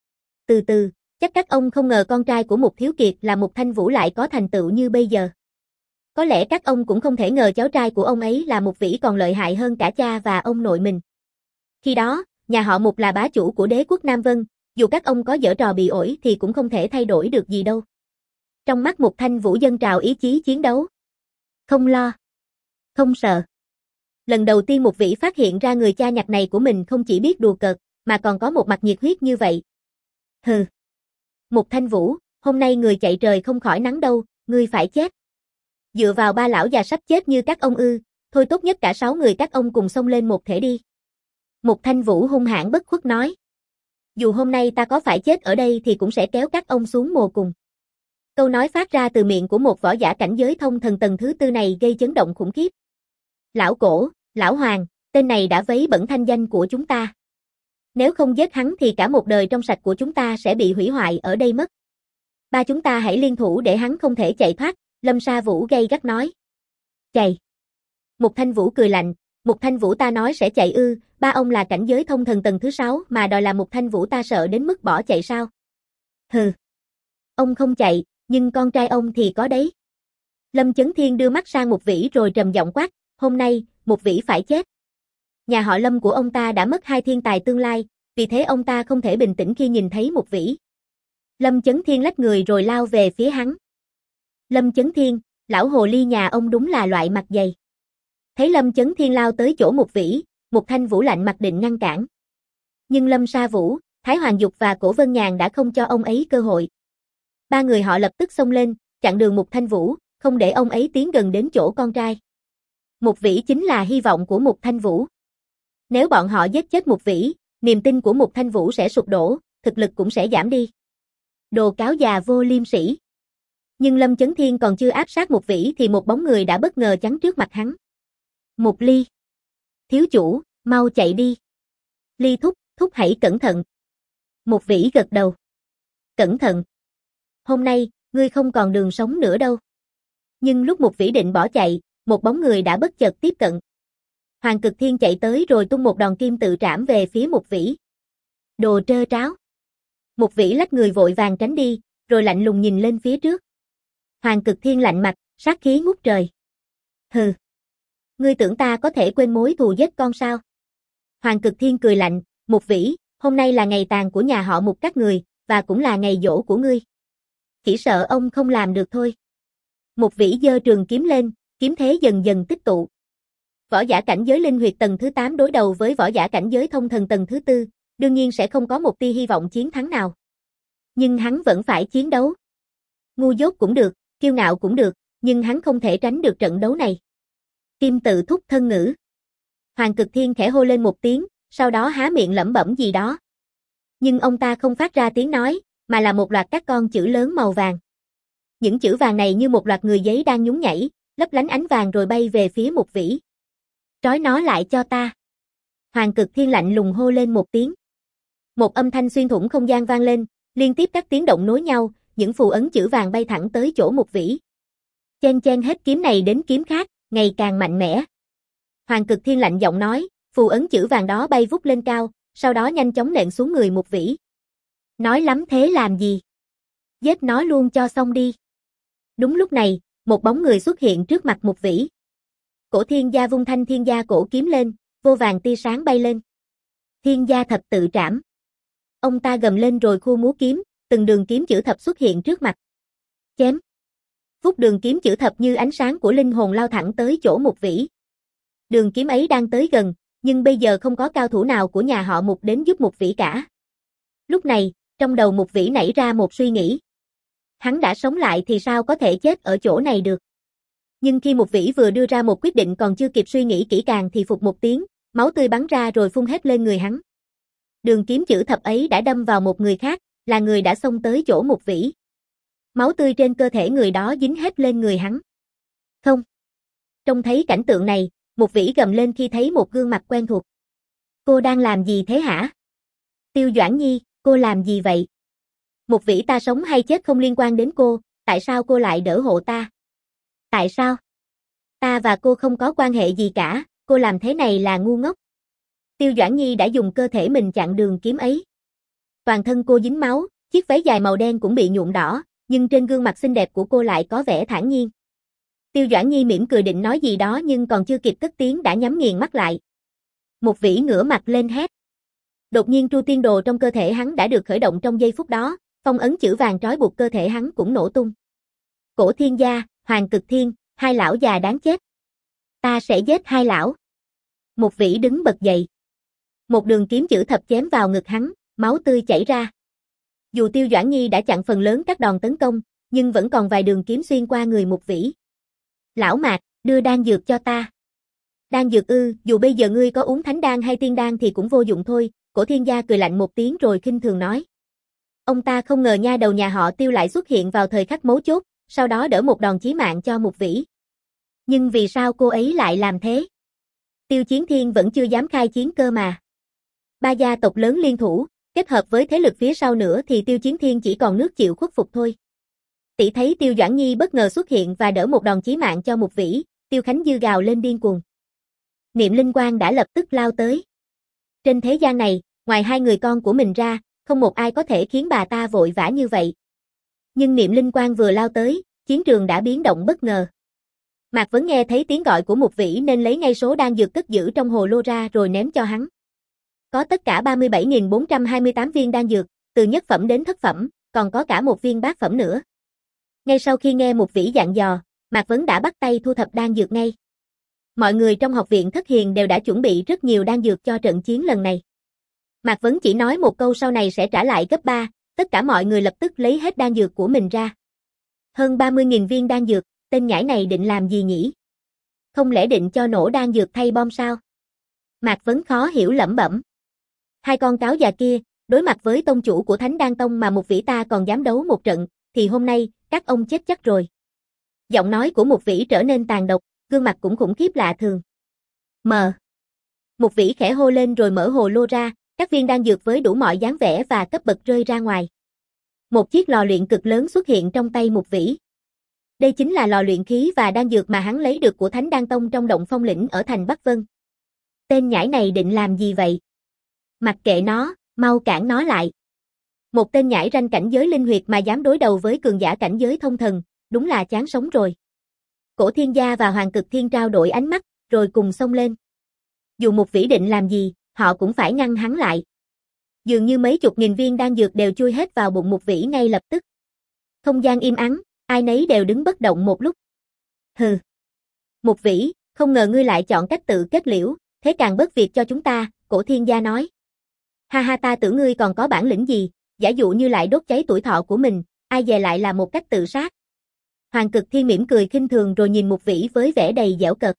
Từ từ, chắc các ông không ngờ con trai của Mục Thiếu Kiệt là Mục Thanh Vũ lại có thành tựu như bây giờ. Có lẽ các ông cũng không thể ngờ cháu trai của ông ấy là Mục Vĩ còn lợi hại hơn cả cha và ông nội mình. Khi đó, nhà họ Mục là bá chủ của đế quốc Nam Vân, dù các ông có giở trò bị ổi thì cũng không thể thay đổi được gì đâu. Trong mắt Mục Thanh Vũ dâng trào ý chí chiến đấu. Không lo. Không sợ. Lần đầu tiên Mục Vĩ phát hiện ra người cha nhặt này của mình không chỉ biết đùa cợt, mà còn có một mặt nhiệt huyết như vậy. Hừ. Mục Thanh Vũ, hôm nay người chạy trời không khỏi nắng đâu, ngươi phải chết. Dựa vào ba lão già sắp chết như các ông ư, thôi tốt nhất cả sáu người các ông cùng xông lên một thể đi. Mục Thanh Vũ hung hãn bất khuất nói. Dù hôm nay ta có phải chết ở đây thì cũng sẽ kéo các ông xuống mồ cùng. Câu nói phát ra từ miệng của một võ giả cảnh giới thông thần tầng thứ tư này gây chấn động khủng khiếp. Lão Cổ, Lão Hoàng, tên này đã vấy bẩn thanh danh của chúng ta. Nếu không giết hắn thì cả một đời trong sạch của chúng ta sẽ bị hủy hoại ở đây mất. Ba chúng ta hãy liên thủ để hắn không thể chạy thoát, Lâm Sa Vũ gay gắt nói. Chạy. Mục Thanh Vũ cười lạnh, Mục Thanh Vũ ta nói sẽ chạy ư, ba ông là cảnh giới thông thần tầng thứ sáu mà đòi làm Mục Thanh Vũ ta sợ đến mức bỏ chạy sao? Hừ. Ông không chạy, nhưng con trai ông thì có đấy. Lâm Chấn Thiên đưa mắt sang Mục Vĩ rồi trầm giọng quát, hôm nay, Mục Vĩ phải chết. Nhà họ Lâm của ông ta đã mất hai thiên tài tương lai, vì thế ông ta không thể bình tĩnh khi nhìn thấy Mục Vĩ. Lâm Chấn Thiên lách người rồi lao về phía hắn. Lâm Chấn Thiên, lão hồ ly nhà ông đúng là loại mặt dày. Thấy Lâm Chấn Thiên lao tới chỗ Mục Vĩ, Mục Thanh Vũ lạnh mặt định ngăn cản. Nhưng Lâm Sa Vũ, Thái Hoàng Dục và Cổ Vân Nhàn đã không cho ông ấy cơ hội. Ba người họ lập tức xông lên, chặn đường Mục Thanh Vũ, không để ông ấy tiến gần đến chỗ con trai. Mục Vĩ chính là hy vọng của Mục Thanh Vũ. Nếu bọn họ giết chết Mục Vĩ, niềm tin của Mục Thanh Vũ sẽ sụp đổ, thực lực cũng sẽ giảm đi. Đồ cáo già vô liêm sỉ. Nhưng Lâm Chấn Thiên còn chưa áp sát Mục Vĩ thì một bóng người đã bất ngờ chắn trước mặt hắn. Mục Ly. Thiếu chủ, mau chạy đi. Ly thúc, thúc hãy cẩn thận. Mục Vĩ gật đầu. Cẩn thận. Hôm nay, ngươi không còn đường sống nữa đâu. Nhưng lúc Mục Vĩ định bỏ chạy, một bóng người đã bất chợt tiếp cận. Hoàng Cực Thiên chạy tới rồi tung một đòn kim tự trảm về phía Mục Vĩ. Đồ trơ tráo. Mục Vĩ lách người vội vàng tránh đi, rồi lạnh lùng nhìn lên phía trước. Hoàng Cực Thiên lạnh mặt, sát khí ngút trời. Hừ. Ngươi tưởng ta có thể quên mối thù giết con sao? Hoàng Cực Thiên cười lạnh, Mục Vĩ, hôm nay là ngày tàn của nhà họ Mục các người, và cũng là ngày giỗ của ngươi. Chỉ sợ ông không làm được thôi. Mục Vĩ giơ trường kiếm lên, kiếm thế dần dần tích tụ. Võ giả cảnh giới linh huyệt tầng thứ tám đối đầu với võ giả cảnh giới thông thần tầng thứ tư, đương nhiên sẽ không có một tia hy vọng chiến thắng nào. Nhưng hắn vẫn phải chiến đấu. Ngu dốt cũng được, kiêu ngạo cũng được, nhưng hắn không thể tránh được trận đấu này. Kim tự thúc thân ngữ. Hoàng Cực Thiên khẽ hô lên một tiếng, sau đó há miệng lẩm bẩm gì đó. Nhưng ông ta không phát ra tiếng nói, mà là một loạt các con chữ lớn màu vàng. Những chữ vàng này như một loạt người giấy đang nhún nhảy, lấp lánh ánh vàng rồi bay về phía Mục Vĩ. Trói nó lại cho ta. Hoàng Cực Thiên lạnh lùng hô lên một tiếng. Một âm thanh xuyên thủng không gian vang lên, liên tiếp các tiếng động nối nhau, những phù ấn chữ vàng bay thẳng tới chỗ Mục Vĩ. Chen chen hết kiếm này đến kiếm khác, ngày càng mạnh mẽ. Hoàng Cực Thiên lạnh giọng nói, phù ấn chữ vàng đó bay vút lên cao, sau đó nhanh chóng nện xuống người Mục Vĩ. Nói lắm thế làm gì? Giết nó luôn cho xong đi. Đúng lúc này, một bóng người xuất hiện trước mặt Mục Vĩ. Cổ Thiên Gia vung thanh Thiên Gia cổ kiếm lên, vô vàng tia sáng bay lên. Thiên Gia thập tự trảm. Ông ta gầm lên rồi khua múa kiếm, từng đường kiếm chữ thập xuất hiện trước mặt. Chém. Vút đường kiếm chữ thập như ánh sáng của linh hồn lao thẳng tới chỗ Mục Vĩ. Đường kiếm ấy đang tới gần, nhưng bây giờ không có cao thủ nào của nhà họ Mục đến giúp Mục Vĩ cả. Lúc này, trong đầu Mục Vĩ nảy ra một suy nghĩ. Hắn đã sống lại thì sao có thể chết ở chỗ này được. Nhưng khi Mục Vĩ vừa đưa ra một quyết định còn chưa kịp suy nghĩ kỹ càng thì phụt một tiếng, máu tươi bắn ra rồi phun hết lên người hắn. Đường kiếm chữ thập ấy đã đâm vào một người khác, là người đã xông tới chỗ Mục Vĩ. Máu tươi trên cơ thể người đó dính hết lên người hắn. Không. Trông thấy cảnh tượng này, Mục Vĩ gầm lên khi thấy một gương mặt quen thuộc. Cô đang làm gì thế hả? Tiêu Doãn Nhi, cô làm gì vậy? Mục Vĩ ta sống hay chết không liên quan đến cô, tại sao cô lại đỡ hộ ta? Tại sao? Ta và cô không có quan hệ gì cả, cô làm thế này là ngu ngốc. Tiêu Doãn Nhi đã dùng cơ thể mình chặn đường kiếm ấy. Toàn thân cô dính máu, chiếc váy dài màu đen cũng bị nhuộm đỏ, nhưng trên gương mặt xinh đẹp của cô lại có vẻ thản nhiên. Tiêu Doãn Nhi mỉm cười định nói gì đó nhưng còn chưa kịp cất tiếng đã nhắm nghiền mắt lại. Mục Vĩ ngửa mặt lên hét. Đột nhiên Tru Tiên Đồ trong cơ thể hắn đã được khởi động trong giây phút đó, phong ấn chữ vàng trói buộc cơ thể hắn cũng nổ tung. Cổ Thiên Gia, Hoàng Cực Thiên, hai lão già đáng chết. Ta sẽ giết hai lão. Mục Vĩ đứng bật dậy. Một đường kiếm chữ thập chém vào ngực hắn, máu tươi chảy ra. Dù Tiêu Doãn Nhi đã chặn phần lớn các đòn tấn công, nhưng vẫn còn vài đường kiếm xuyên qua người Mục Vĩ. Lão Mạc, đưa đan dược cho ta. Đan dược ư, dù bây giờ ngươi có uống thánh đan hay tiên đan thì cũng vô dụng thôi, Cổ Thiên Gia cười lạnh một tiếng rồi khinh thường nói. Ông ta không ngờ nha đầu nhà họ Tiêu lại xuất hiện vào thời khắc mấu chốt, sau đó đỡ một đòn chí mạng cho Mục Vĩ. Nhưng vì sao cô ấy lại làm thế? Tiêu Chiến Thiên vẫn chưa dám khai chiến cơ mà. Ba gia tộc lớn liên thủ, kết hợp với thế lực phía sau nữa thì Tiêu Chiến Thiên chỉ còn nước chịu khuất phục thôi. Tỷ thấy Tiêu Doãn Nhi bất ngờ xuất hiện và đỡ một đòn chí mạng cho Mục Vĩ, Tiêu Khánh Dư gào lên điên cuồng. Niệm Linh Quang đã lập tức lao tới. Trên thế gian này, ngoài hai người con của mình ra, không một ai có thể khiến bà ta vội vã như vậy. Nhưng Niệm Linh Quang vừa lao tới, chiến trường đã biến động bất ngờ. Mạc Vấn nghe thấy tiếng gọi của Mục Vĩ nên lấy ngay số đan dược cất giữ trong hồ lô ra rồi ném cho hắn. Có tất cả ba mươi bảy nghìn bốn trăm hai mươi tám viên đan dược, từ nhất phẩm đến thất phẩm, còn có cả một viên bát phẩm nữa. Ngay sau khi nghe Mục Vĩ dặn dò, Mạc Vấn đã bắt tay thu thập đan dược ngay. Mọi người trong học viện Thất Hiền đều đã chuẩn bị rất nhiều đan dược cho trận chiến lần này. Mạc Vấn chỉ nói một câu sau này sẽ trả lại gấp ba, tất cả mọi người lập tức lấy hết đan dược của mình ra. Hơn ba mươi nghìn viên đan dược, tên nhãi này định làm gì nhỉ? Không lẽ định cho nổ đan dược thay bom sao? Mạc Vấn khó hiểu lẩm bẩm. Hai con cáo già kia, đối mặt với tông chủ của Thánh Đan Tông mà Mục Vĩ ta còn dám đấu một trận, thì hôm nay, các ông chết chắc rồi. Giọng nói của Mục Vĩ trở nên tàn độc, gương mặt cũng khủng khiếp lạ thường. Mờ. Mục Vĩ khẽ hô lên rồi mở hồ lô ra, các viên đan dược với đủ mọi dáng vẻ và cấp bậc rơi ra ngoài. Một chiếc lò luyện cực lớn xuất hiện trong tay Mục Vĩ. Đây chính là lò luyện khí và đan dược mà hắn lấy được của Thánh Đan Tông trong động phong lĩnh ở thành Bắc Vân. Tên nhãi này định làm gì vậy? Mặc kệ nó, mau cản nó lại. Một tên nhãi ranh cảnh giới linh huyệt mà dám đối đầu với cường giả cảnh giới thông thần, đúng là chán sống rồi. Cổ Thiên Gia và Hoàng Cực Thiên trao đổi ánh mắt, rồi cùng xông lên. Dù Mục Vĩ định làm gì, họ cũng phải ngăn hắn lại. Dường như mấy chục nghìn viên đan dược đều chui hết vào bụng Mục Vĩ ngay lập tức. Không gian im ắng, ai nấy đều đứng bất động một lúc. Hừ. Mục Vĩ, không ngờ ngươi lại chọn cách tự kết liễu, thế càng bớt việc cho chúng ta, Cổ Thiên Gia nói. Ha ha, ta tưởng ngươi còn có bản lĩnh gì, giả dụ như lại đốt cháy tuổi thọ của mình, ai dè lại là một cách tự sát. Hoàng Cực Thiên mỉm cười khinh thường rồi nhìn Mục Vĩ với vẻ đầy giễu cợt.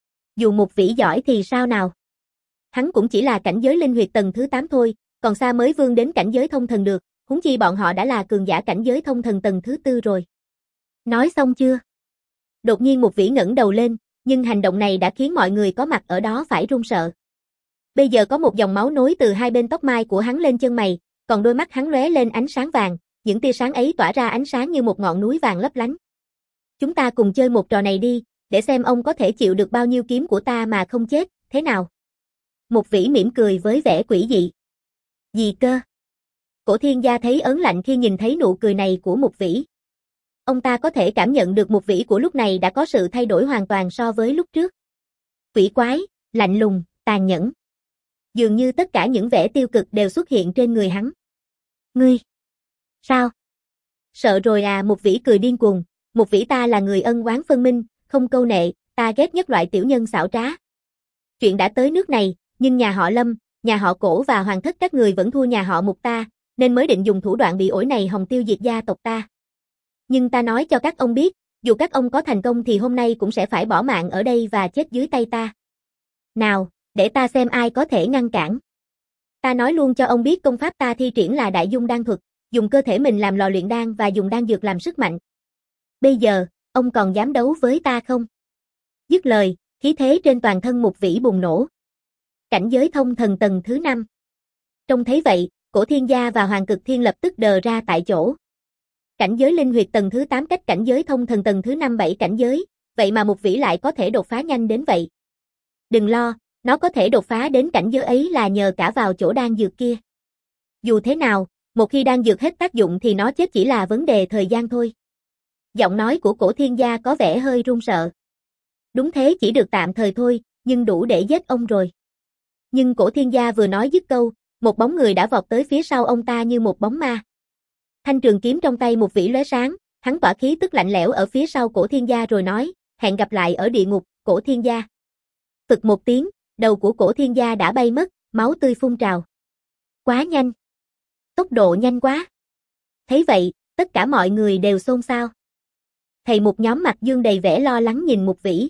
Dù Mục Vĩ giỏi thì sao nào? Hắn cũng chỉ là cảnh giới linh huyệt tầng thứ tám thôi, còn xa mới vươn đến cảnh giới thông thần được, huống chi bọn họ đã là cường giả cảnh giới thông thần tầng thứ tư rồi. Nói xong chưa? Đột nhiên Mục Vĩ ngẩng đầu lên, nhưng hành động này đã khiến mọi người có mặt ở đó phải run sợ. Bây giờ có một dòng máu nối từ hai bên tóc mai của hắn lên chân mày, còn đôi mắt hắn lóe lên ánh sáng vàng, những tia sáng ấy tỏa ra ánh sáng như một ngọn núi vàng lấp lánh. Chúng ta cùng chơi một trò này đi, để xem ông có thể chịu được bao nhiêu kiếm của ta mà không chết, thế nào? Mục Vĩ mỉm cười với vẻ quỷ dị. Gì cơ? Cổ Thiên Gia thấy ớn lạnh khi nhìn thấy nụ cười này của Mục Vĩ. Ông ta có thể cảm nhận được Mục Vĩ của lúc này đã có sự thay đổi hoàn toàn so với lúc trước. Quỷ quái, lạnh lùng, tàn nhẫn. Dường như tất cả những vẻ tiêu cực đều xuất hiện trên người hắn. Ngươi? Sao? Sợ rồi à? Mục Vĩ cười điên cuồng. Mục Vĩ ta là người ân oán phân minh, không câu nệ, ta ghét nhất loại tiểu nhân xảo trá. Chuyện đã tới nước này, nhưng nhà họ Lâm, nhà họ Cổ và Hoàng thất các người vẫn thua nhà họ Mục ta, nên mới định dùng thủ đoạn bị ổi này hòng tiêu diệt gia tộc ta. Nhưng ta nói cho các ông biết, dù các ông có thành công thì hôm nay cũng sẽ phải bỏ mạng ở đây và chết dưới tay ta. Nào, để ta xem ai có thể ngăn cản. Ta nói luôn cho ông biết công pháp ta thi triển là Đại Dung Đan thuật, dùng cơ thể mình làm lò luyện đan và dùng đan dược làm sức mạnh. Bây giờ, ông còn dám đấu với ta không? Dứt lời, khí thế trên toàn thân Mục Vĩ bùng nổ. Cảnh giới thông thần tầng thứ năm. Trông thấy vậy, Cổ Thiên Gia và Hoàng Cực Thiên lập tức đờ ra tại chỗ. Cảnh giới linh huyệt tầng thứ tám cách cảnh giới thông thần tầng thứ năm bảy cảnh giới, vậy mà Mục Vĩ lại có thể đột phá nhanh đến vậy. Đừng lo, nó có thể đột phá đến cảnh giới ấy là nhờ cả vào chỗ đan dược kia. Dù thế nào, một khi đan dược hết tác dụng thì nó chết chỉ là vấn đề thời gian thôi. Giọng nói của Cổ Thiên Gia có vẻ hơi run sợ. Đúng thế, chỉ được tạm thời thôi, nhưng đủ để giết ông rồi. Nhưng Cổ Thiên Gia vừa nói dứt câu, một bóng người đã vọt tới phía sau ông ta như một bóng ma. Thanh trường kiếm trong tay Mục Vĩ lóe sáng, hắn tỏa khí tức lạnh lẽo ở phía sau Cổ Thiên Gia rồi nói, hẹn gặp lại ở địa ngục, Cổ Thiên Gia. Phực một tiếng, đầu của Cổ Thiên Gia đã bay mất, máu tươi phun trào. Quá nhanh. Tốc độ nhanh quá. Thấy vậy, tất cả mọi người đều xôn xao. Thầy Mục nhóm Mặt Dương đầy vẻ lo lắng nhìn Mục Vĩ.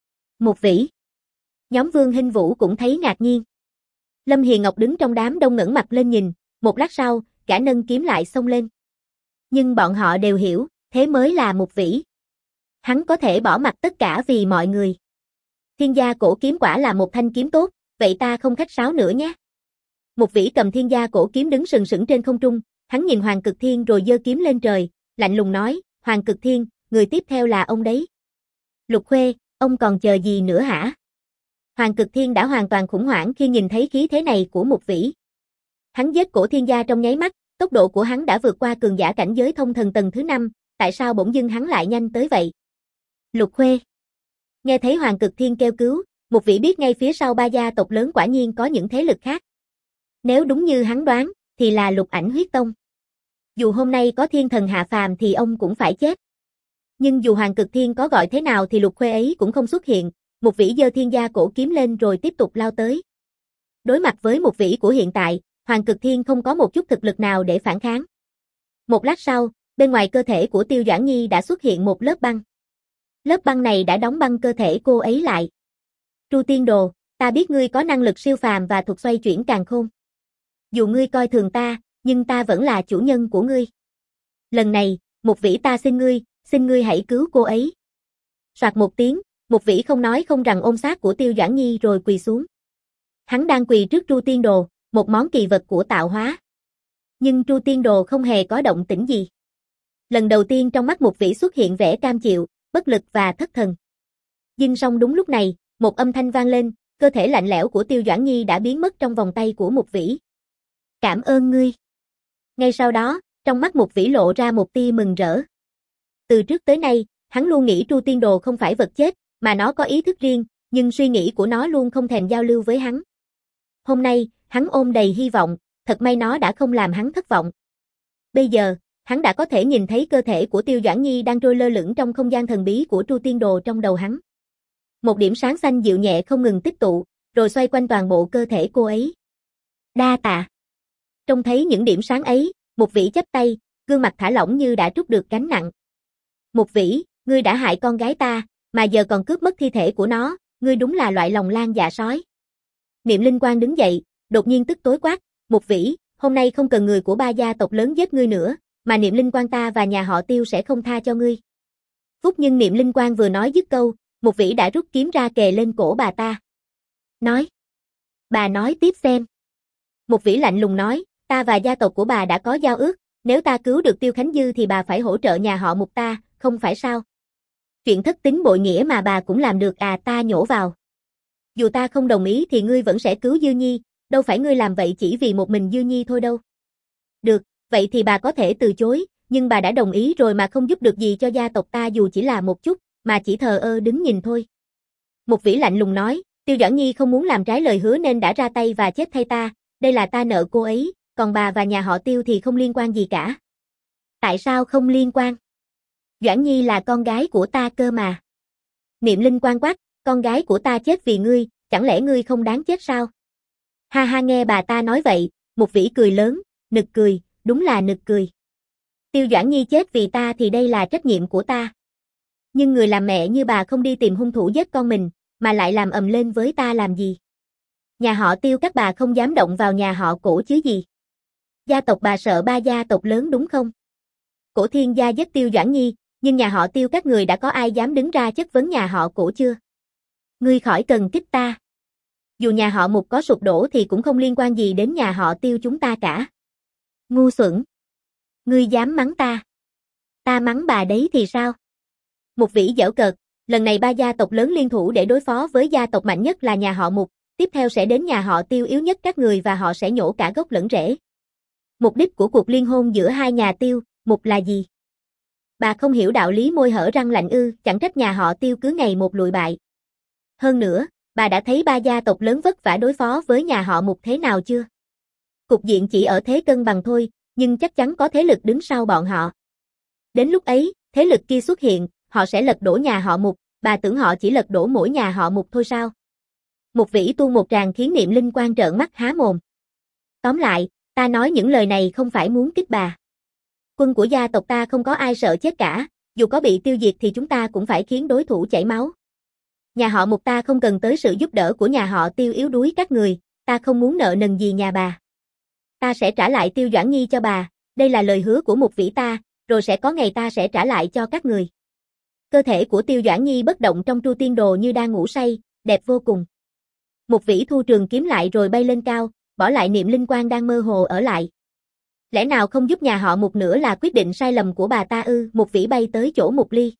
Mục Vĩ. Nhóm Vương Hinh Vũ cũng thấy ngạc nhiên. Lâm Hiền Ngọc đứng trong đám đông ngẩng mặt lên nhìn, một lát sau, gã nâng kiếm lại xông lên. Nhưng bọn họ đều hiểu, thế mới là Mục Vĩ. Hắn có thể bỏ mặc tất cả vì mọi người. Thiên gia cổ kiếm quả là một thanh kiếm tốt, vậy ta không khách sáo nữa nhé. Mục Vĩ cầm thiên gia cổ kiếm đứng sừng sững trên không trung, hắn nhìn Hoàng Cực Thiên rồi giơ kiếm lên trời, lạnh lùng nói, Hoàng Cực Thiên, người tiếp theo là ông đấy. Lục Khuê, ông còn chờ gì nữa hả? Hoàng Cực Thiên đã hoàn toàn khủng hoảng khi nhìn thấy khí thế này của Mục Vĩ. Hắn giết Cổ Thiên Gia trong nháy mắt, tốc độ của hắn đã vượt qua cường giả cảnh giới thông thần tầng thứ năm, tại sao bỗng dưng hắn lại nhanh tới vậy? Lục Khuê. Nghe thấy Hoàng Cực Thiên kêu cứu, Mục Vĩ biết ngay phía sau ba gia tộc lớn quả nhiên có những thế lực khác. Nếu đúng như hắn đoán, thì là Lục Ảnh Huyết Tông. Dù hôm nay có thiên thần hạ phàm thì ông cũng phải chết. Nhưng dù Hoàng Cực Thiên có gọi thế nào thì Lục Khuê ấy cũng không xuất hiện, Mục Vĩ giơ thiên gia cổ kiếm lên rồi tiếp tục lao tới. Đối mặt với Mục Vĩ của hiện tại, Hoàng Cực Thiên không có một chút thực lực nào để phản kháng. Một lát sau, bên ngoài cơ thể của Tiêu Doãn Nhi đã xuất hiện một lớp băng. Lớp băng này đã đóng băng cơ thể cô ấy lại. Tru Tiên Đồ, ta biết ngươi có năng lực siêu phàm và thuật xoay chuyển càn khôn. Dù ngươi coi thường ta, nhưng ta vẫn là chủ nhân của ngươi. Lần này, Mục Vĩ ta xin ngươi, xin ngươi hãy cứu cô ấy. Soạt một tiếng, Mục Vĩ không nói không rằng ôm xác của Tiêu Doãn Nhi rồi quỳ xuống. Hắn đang quỳ trước Tru Tiên Đồ, một món kỳ vật của tạo hóa. Nhưng Tru Tiên Đồ không hề có động tĩnh gì. Lần đầu tiên trong mắt Mục Vĩ xuất hiện vẻ cam chịu, bất lực và thất thần. Nhưng song đúng lúc này, một âm thanh vang lên, cơ thể lạnh lẽo của Tiêu Doãn Nhi đã biến mất trong vòng tay của Mục Vĩ. Cảm ơn ngươi. Ngay sau đó, trong mắt Mục Vĩ lộ ra một tia mừng rỡ. Từ trước tới nay, hắn luôn nghĩ Tru Tiên Đồ không phải vật chết, mà nó có ý thức riêng, nhưng suy nghĩ của nó luôn không thèm giao lưu với hắn. Hôm nay, hắn ôm đầy hy vọng, thật may nó đã không làm hắn thất vọng. Bây giờ, hắn đã có thể nhìn thấy cơ thể của Tiêu Doãn Nhi đang trôi lơ lửng trong không gian thần bí của Tru Tiên Đồ trong đầu hắn. Một điểm sáng xanh dịu nhẹ không ngừng tích tụ, rồi xoay quanh toàn bộ cơ thể cô ấy. Đa tạ. Trông thấy những điểm sáng ấy, Mục Vĩ chắp tay, gương mặt thả lỏng như đã trút được gánh nặng. Mục Vĩ, ngươi đã hại con gái ta, mà giờ còn cướp mất thi thể của nó, ngươi đúng là loại lòng lang dạ sói. Niệm Linh Quang đứng dậy, đột nhiên tức tối quát, Mục Vĩ, hôm nay không cần người của ba gia tộc lớn giết ngươi nữa, mà Niệm Linh Quang ta và nhà họ Tiêu sẽ không tha cho ngươi. Phúc nhưng Niệm Linh Quang vừa nói dứt câu, một vĩ đã rút kiếm ra kề lên cổ bà ta. Nói. Bà nói tiếp xem. Một vĩ lạnh lùng nói, ta và gia tộc của bà đã có giao ước, nếu ta cứu được Tiêu Khánh Dư thì bà phải hỗ trợ nhà họ Mục ta, không phải sao? Chuyện thất tín bội nghĩa mà bà cũng làm được à, ta nhổ vào. Dù ta không đồng ý thì ngươi vẫn sẽ cứu Dư Nhi, đâu phải ngươi làm vậy chỉ vì một mình Dư Nhi thôi đâu. Được, vậy thì bà có thể từ chối, nhưng bà đã đồng ý rồi mà không giúp được gì cho gia tộc ta dù chỉ là một chút, mà chỉ thờ ơ đứng nhìn thôi. Một vĩ lạnh lùng nói, Tiêu Doãn Nhi không muốn làm trái lời hứa nên đã ra tay và chết thay ta, đây là ta nợ cô ấy, còn bà và nhà họ Tiêu thì không liên quan gì cả. Tại sao không liên quan? Doãn Nhi là con gái của ta cơ mà. Niệm Linh Quang quát, con gái của ta chết vì ngươi, chẳng lẽ ngươi không đáng chết sao? Ha ha, nghe bà ta nói vậy, một vĩ cười lớn, nực cười, đúng là nực cười. Tiêu Doãn Nhi chết vì ta thì đây là trách nhiệm của ta. Nhưng người làm mẹ như bà không đi tìm hung thủ giết con mình, mà lại làm ầm lên với ta làm gì? Nhà họ Tiêu các bà không dám động vào nhà họ Cổ chứ gì? Gia tộc bà sợ ba gia tộc lớn đúng không? Cổ Thiên gia giết Tiêu Doãn Nhi, nhưng nhà họ Tiêu các người đã có ai dám đứng ra chất vấn nhà họ Cổ chưa? Ngươi khỏi cần kích ta. Dù nhà họ Mục có sụp đổ thì cũng không liên quan gì đến nhà họ Tiêu chúng ta cả. Ngu xuẩn. Ngươi dám mắng ta? Ta mắng bà đấy thì sao? Một vĩ giễu cợt, lần này ba gia tộc lớn liên thủ để đối phó với gia tộc mạnh nhất là nhà họ Mục, tiếp theo sẽ đến nhà họ Tiêu yếu nhất các người và họ sẽ nhổ cả gốc lẫn rễ. Mục đích của cuộc liên hôn giữa hai nhà Tiêu, Mục là gì? Bà không hiểu đạo lý môi hở răng lạnh ư, chẳng trách nhà họ Tiêu cứ ngày một lụi bại. Hơn nữa, bà đã thấy ba gia tộc lớn vất vả đối phó với nhà họ Mục thế nào chưa? Cục diện chỉ ở thế cân bằng thôi, nhưng chắc chắn có thế lực đứng sau bọn họ. Đến lúc ấy, thế lực kia xuất hiện, họ sẽ lật đổ nhà họ Mục, bà tưởng họ chỉ lật đổ mỗi nhà họ Mục thôi sao? Một vĩ tu một tràng khiến Niệm Linh Quang trợn mắt há mồm. Tóm lại, ta nói những lời này không phải muốn kích bà. Quân của gia tộc ta không có ai sợ chết cả, dù có bị tiêu diệt thì chúng ta cũng phải khiến đối thủ chảy máu. Nhà họ Mục ta không cần tới sự giúp đỡ của nhà họ Tiêu yếu đuối các người, ta không muốn nợ nần gì nhà bà. Ta sẽ trả lại Tiêu Doãn Nhi cho bà, đây là lời hứa của một vĩ ta, rồi sẽ có ngày ta sẽ trả lại cho các người. Cơ thể của Tiêu Doãn Nhi bất động trong tru tiên đồ như đang ngủ say, đẹp vô cùng. Một vĩ thu trường kiếm lại rồi bay lên cao, bỏ lại Niệm Linh Quang đang mơ hồ ở lại. Lẽ nào không giúp nhà họ Mục nữa là quyết định sai lầm của bà ta ư? Một vĩ bay tới chỗ Mục Ly.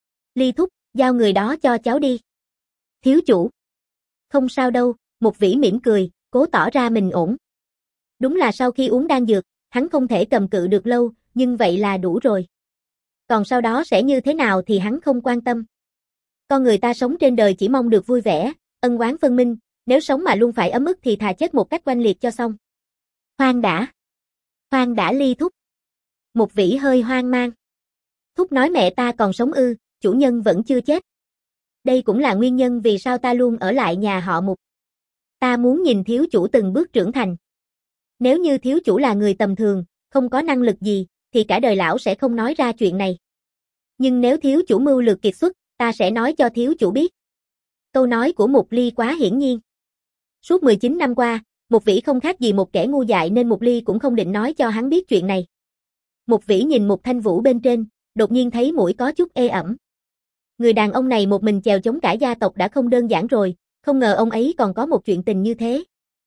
Ly thúc, giao người đó cho cháu đi. Thiếu chủ. Không sao đâu, một vĩ mỉm cười, cố tỏ ra mình ổn. Đúng là sau khi uống đan dược, hắn không thể cầm cự được lâu, nhưng vậy là đủ rồi. Còn sau đó sẽ như thế nào thì hắn không quan tâm. Con người ta sống trên đời chỉ mong được vui vẻ, ân oán phân minh, nếu sống mà luôn phải ấm ức thì thà chết một cách oanh liệt cho xong. Khoan đã. Khoan đã Ly thúc. Một vĩ hơi hoang mang. Thúc nói mẹ ta còn sống ư, chủ nhân vẫn chưa chết. Đây cũng là nguyên nhân vì sao ta luôn ở lại nhà họ Mục. Ta muốn nhìn thiếu chủ từng bước trưởng thành. Nếu như thiếu chủ là người tầm thường, không có năng lực gì, thì cả đời lão sẽ không nói ra chuyện này. Nhưng nếu thiếu chủ mưu lược kiệt xuất, ta sẽ nói cho thiếu chủ biết. Câu nói của Mục Ly quá hiển nhiên. Suốt mười chín năm qua, Mục Vĩ không khác gì một kẻ ngu dại nên Mục Ly cũng không định nói cho hắn biết chuyện này. Mục Vĩ nhìn Mục Thanh Vũ bên trên, đột nhiên thấy mũi có chút ê ẩm. Người đàn ông này một mình chèo chống cả gia tộc đã không đơn giản rồi, không ngờ ông ấy còn có một chuyện tình như thế.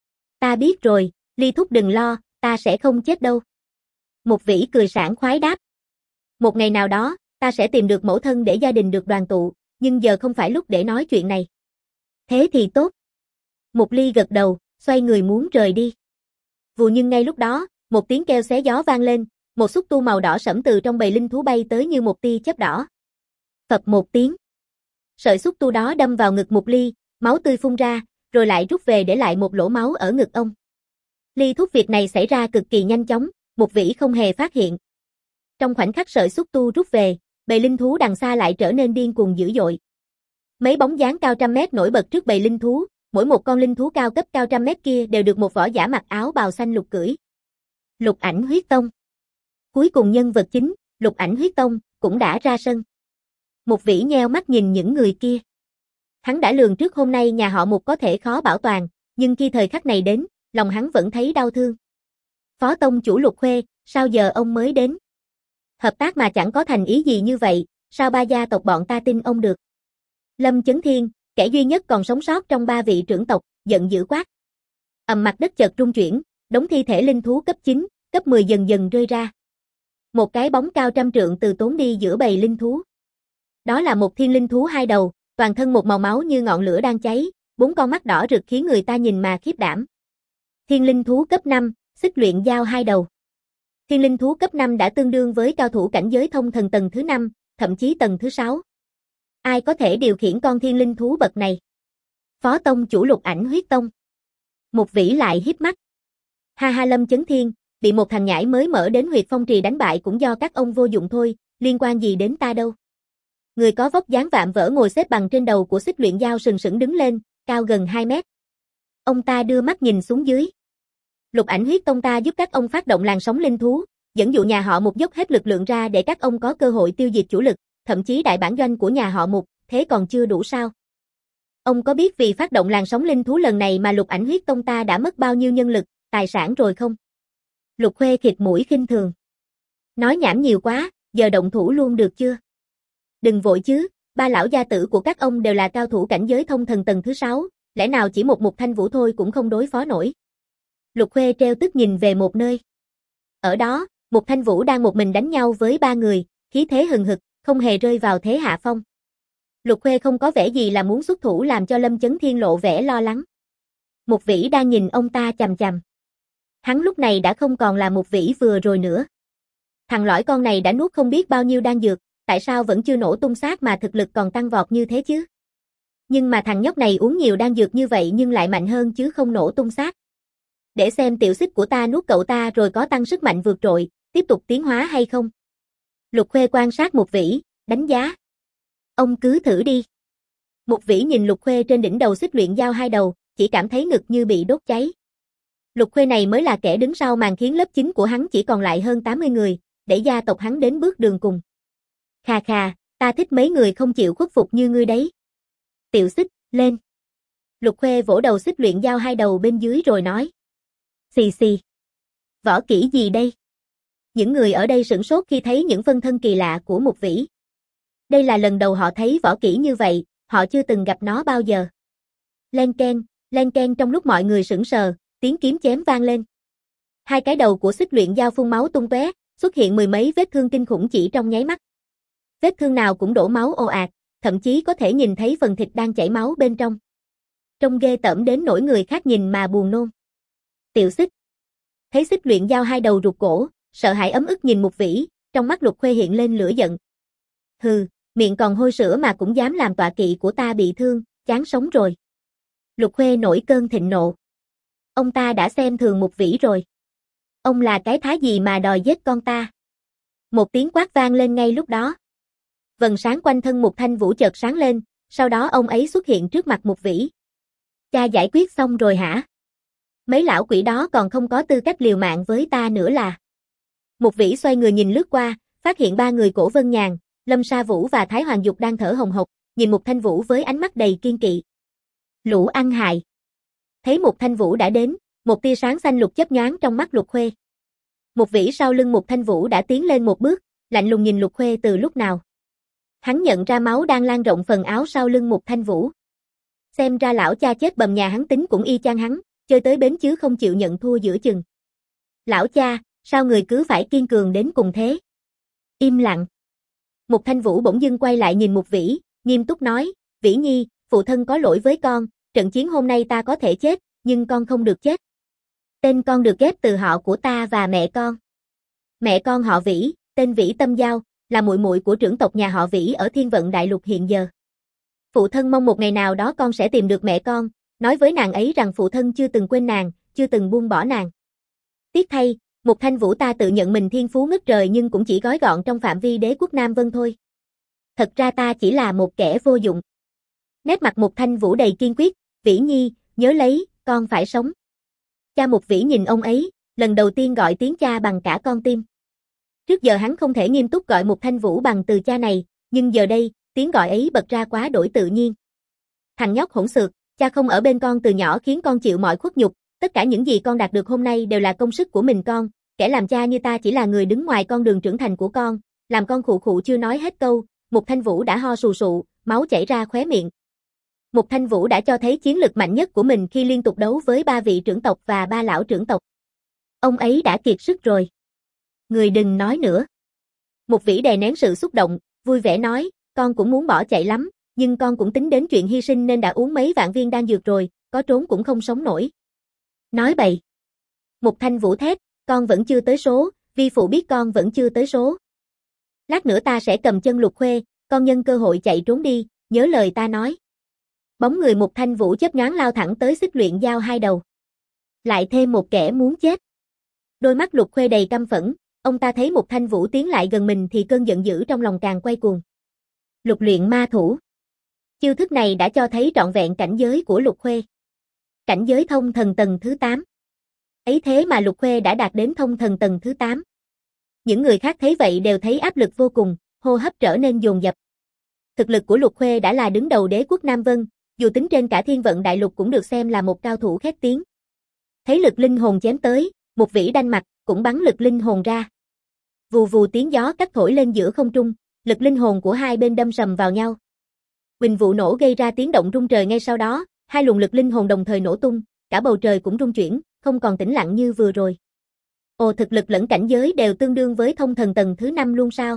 Ta biết rồi, Ly thúc đừng lo, ta sẽ không chết đâu. Mục Vĩ cười sảng khoái đáp. Một ngày nào đó, ta sẽ tìm được mẫu thân để gia đình được đoàn tụ, nhưng giờ không phải lúc để nói chuyện này. Thế thì tốt. Mục Ly gật đầu, xoay người muốn rời đi. Vù nhưng ngay lúc đó, một tiếng kêu xé gió vang lên, một xúc tu màu đỏ sẫm từ trong bầy linh thú bay tới như một tia chớp đỏ. Phập một tiếng. Sợi xúc tu đó đâm vào ngực Mục Ly, máu tươi phun ra, rồi lại rút về để lại một lỗ máu ở ngực ông. Ly thúc việc này xảy ra cực kỳ nhanh chóng, Mục Vĩ không hề phát hiện. Trong khoảnh khắc sợi xúc tu rút về, bầy linh thú đằng xa lại trở nên điên cuồng dữ dội. Mấy bóng dáng cao trăm mét nổi bật trước bầy linh thú, mỗi một con linh thú cao cấp cao trăm mét kia đều được một võ giả mặc áo bào xanh lục cưỡi. Lục Ảnh Huyết Tông. Cuối cùng nhân vật chính, Lục Ảnh Huyết Tông, cũng đã ra sân. Mục Vĩ nheo mắt nhìn những người kia. Hắn đã lường trước hôm nay nhà họ Mục có thể khó bảo toàn, nhưng khi thời khắc này đến, lòng hắn vẫn thấy đau thương. Phó tông chủ Lục Khuê, sao giờ ông mới đến? Hợp tác mà chẳng có thành ý gì như vậy, Sao ba gia tộc bọn ta tin ông được? Lâm Chấn Thiên, kẻ duy nhất còn sống sót trong ba vị trưởng tộc, giận dữ quát. Ầm, mặt đất chợt rung chuyển, đống thi thể linh thú cấp chín, cấp mười dần dần rơi ra. Một cái bóng cao trăm trượng từ tốn đi giữa bầy linh thú. Đó là một thiên linh thú hai đầu, toàn thân một màu máu như ngọn lửa đang cháy, bốn con mắt đỏ rực khiến người ta nhìn mà khiếp đảm. Thiên linh thú cấp năm, xích luyện dao hai đầu. Thiên linh thú cấp năm đã tương đương với cao thủ cảnh giới thông thần tầng thứ năm, thậm chí tầng thứ sáu. Ai có thể điều khiển con thiên linh thú bậc này? Phó tông chủ Lục Ảnh Huyết Tông. Một vĩ lại híp mắt. Ha ha, Lâm Chấn Thiên, bị một thằng nhãi mới mở đến Huyệt Phong Trì đánh bại cũng do các ông vô dụng thôi, liên quan gì đến ta đâu. Người có vóc dáng vạm vỡ ngồi xếp bằng trên đầu của xích luyện dao sừng sững đứng lên, cao gần hai mét. Ông ta đưa mắt nhìn xuống dưới. Lục Ảnh Huyết Tông ta giúp các ông phát động làn sóng linh thú, dẫn dụ nhà họ Mục dốc hết lực lượng ra để các ông có cơ hội tiêu diệt chủ lực, thậm chí đại bản doanh của nhà họ Mục, thế còn chưa đủ sao? Ông có biết vì phát động làn sóng linh thú lần này mà Lục Ảnh Huyết Tông ta đã mất bao nhiêu nhân lực, tài sản rồi không? Lục Khuê khịt mũi khinh thường. Nói nhảm nhiều quá, giờ động thủ luôn được chưa? Đừng vội chứ, ba lão gia tử của các ông đều là cao thủ cảnh giới thông thần tầng thứ sáu, lẽ nào chỉ một Mục Thanh Vũ thôi cũng không đối phó nổi. Lục Khuê treo tức nhìn về một nơi. Ở đó, Mục Thanh Vũ đang một mình đánh nhau với ba người, khí thế hừng hực, không hề rơi vào thế hạ phong. Lục Khuê không có vẻ gì là muốn xuất thủ làm cho Lâm Chấn Thiên lộ vẻ lo lắng. Mục Vĩ đang nhìn ông ta chằm chằm. Hắn lúc này đã không còn là Mục Vĩ vừa rồi nữa. Thằng lõi con này đã nuốt không biết bao nhiêu đan dược, tại sao vẫn chưa nổ tung xác mà thực lực còn tăng vọt như thế chứ? Nhưng mà thằng nhóc này uống nhiều đan dược như vậy nhưng lại mạnh hơn chứ không nổ tung xác. Để xem tiểu xích của ta nuốt cậu ta rồi có tăng sức mạnh vượt trội, tiếp tục tiến hóa hay không? Lục Khuê quan sát Mục Vĩ, đánh giá. Ông cứ thử đi. Mục Vĩ nhìn Lục Khuê trên đỉnh đầu xích luyện dao hai đầu, chỉ cảm thấy ngực như bị đốt cháy. Lục Khuê này mới là kẻ đứng sau màn khiến lớp chín của hắn chỉ còn lại hơn tám mươi người, để gia tộc hắn đến bước đường cùng. Khà khà, ta thích mấy người không chịu khuất phục như ngươi đấy. Tiểu xích, lên. Lục Khuê vỗ đầu xích luyện dao hai đầu bên dưới rồi nói. Xì xì. Võ kỹ gì đây? Những người ở đây sửng sốt khi thấy những phân thân kỳ lạ của Mục Vĩ. Đây là lần đầu họ thấy võ kỹ như vậy, họ chưa từng gặp nó bao giờ. Len ken, len ken, trong lúc mọi người sững sờ, tiếng kiếm chém vang lên. Hai cái đầu của xích luyện dao phun máu tung tóe, xuất hiện mười mấy vết thương kinh khủng chỉ trong nháy mắt. Vết thương nào cũng đổ máu ồ ạt, thậm chí có thể nhìn thấy phần thịt đang chảy máu bên trong. Trông ghê tởm đến nỗi người khác nhìn mà buồn nôn. Tiểu xích. Thấy xích luyện dao hai đầu rụt cổ, sợ hãi ấm ức nhìn Mục Vĩ, trong mắt Lục Khuê hiện lên lửa giận. Hừ, miệng còn hôi sữa mà cũng dám làm tọa kỵ của ta bị thương, chán sống rồi. Lục Khuê nổi cơn thịnh nộ. Ông ta đã xem thường Mục Vĩ rồi. Ông là cái thá gì mà đòi giết con ta? Một tiếng quát vang lên ngay lúc đó. Vầng sáng quanh thân Mục Thanh Vũ chợt sáng lên, sau đó ông ấy xuất hiện trước mặt Mục Vĩ. Cha giải quyết xong rồi hả? Mấy lão quỷ đó còn không có tư cách liều mạng với ta nữa là. Mục Vĩ xoay người nhìn lướt qua, phát hiện ba người Cổ Vân Nhàn, Lâm Sa Vũ và Thái Hoàng Dục đang thở hồng hộc, nhìn Mục Thanh Vũ với ánh mắt đầy kiên kỵ. Lũ ăn hại. Thấy Mục Thanh Vũ đã đến, một tia sáng xanh lục chớp nhoáng trong mắt Lục Khuê. Mục Vĩ sau lưng Mục Thanh Vũ đã tiến lên một bước, lạnh lùng nhìn Lục Khuê từ lúc nào. Hắn nhận ra máu đang lan rộng phần áo sau lưng Mục Thanh Vũ. Xem ra lão cha chết bầm nhà hắn tính cũng y chang hắn, chơi tới bến chứ không chịu nhận thua giữa chừng. Lão cha, sao người cứ phải kiên cường đến cùng thế? Im lặng. Mục Thanh Vũ bỗng dưng quay lại nhìn Mục Vĩ, nghiêm túc nói, Vĩ Nhi, phụ thân có lỗi với con, trận chiến hôm nay ta có thể chết, nhưng con không được chết. Tên con được ghép từ họ của ta và mẹ con. Mẹ con họ Vĩ, tên Vĩ Tâm Giao, là muội muội của trưởng tộc nhà họ Vĩ ở Thiên Vận Đại Lục hiện giờ. Phụ thân mong một ngày nào đó con sẽ tìm được mẹ con, nói với nàng ấy rằng phụ thân chưa từng quên nàng, chưa từng buông bỏ nàng. Tiếc thay, Mục Thanh Vũ ta tự nhận mình thiên phú ngất trời nhưng cũng chỉ gói gọn trong phạm vi đế quốc Nam Vân thôi. Thật ra ta chỉ là một kẻ vô dụng. Nét mặt Mục Thanh Vũ đầy kiên quyết, Vĩ Nhi, nhớ lấy, con phải sống. Cha Mục Vĩ nhìn ông ấy, lần đầu tiên gọi tiếng cha bằng cả con tim. Trước giờ hắn không thể nghiêm túc gọi Mục Thanh Vũ bằng từ cha này, nhưng giờ đây, tiếng gọi ấy bật ra quá đổi tự nhiên. Thằng nhóc hỗn xược, cha không ở bên con từ nhỏ khiến con chịu mọi khuất nhục, tất cả những gì con đạt được hôm nay đều là công sức của mình con, kẻ làm cha như ta chỉ là người đứng ngoài con đường trưởng thành của con, làm con khụ khụ chưa nói hết câu, Mục Thanh Vũ đã ho sù sụ, máu chảy ra khóe miệng. Mục Thanh Vũ đã cho thấy chiến lực mạnh nhất của mình khi liên tục đấu với ba vị trưởng tộc và ba lão trưởng tộc. Ông ấy đã kiệt sức rồi. Người đừng nói nữa. Mục Vĩ đè nén sự xúc động, vui vẻ nói, con cũng muốn bỏ chạy lắm, nhưng con cũng tính đến chuyện hy sinh nên đã uống mấy vạn viên đan dược rồi, có trốn cũng không sống nổi. Nói bậy. Mục Thanh Vũ thét, con vẫn chưa tới số, vi phụ biết con vẫn chưa tới số. Lát nữa ta sẽ cầm chân Lục Khuê, con nhân cơ hội chạy trốn đi, nhớ lời ta nói. Bóng người Mục Thanh Vũ chớp nhoáng lao thẳng tới xích luyện dao hai đầu. Lại thêm một kẻ muốn chết. Đôi mắt Lục Khuê đầy căm phẫn, ông ta thấy Mục Thanh Vũ tiến lại gần mình thì cơn giận dữ trong lòng càng quay cuồng. Lục luyện ma thủ. Chiêu thức này đã cho thấy trọn vẹn cảnh giới của Lục Khuê. Cảnh giới thông thần tầng thứ tám. Ấy thế mà Lục Khuê đã đạt đến thông thần tầng thứ tám. Những người khác thấy vậy đều thấy áp lực vô cùng, hô hấp trở nên dồn dập. Thực lực của Lục Khuê đã là đứng đầu đế quốc Nam Vân, dù tính trên cả thiên vận đại lục cũng được xem là một cao thủ khét tiếng. Thấy lực linh hồn chém tới, Mục Vĩ đanh mặt, cũng bắn lực linh hồn ra. Vù vù tiếng gió cắt thổi lên giữa không trung, lực linh hồn của hai bên đâm sầm vào nhau. Huỳnh vụ nổ gây ra tiếng động rung trời ngay sau đó, hai luồng lực linh hồn đồng thời nổ tung, cả bầu trời cũng rung chuyển, không còn tĩnh lặng như vừa rồi. Ồ, thực lực lẫn cảnh giới đều tương đương với thông thần tầng thứ năm luôn sao?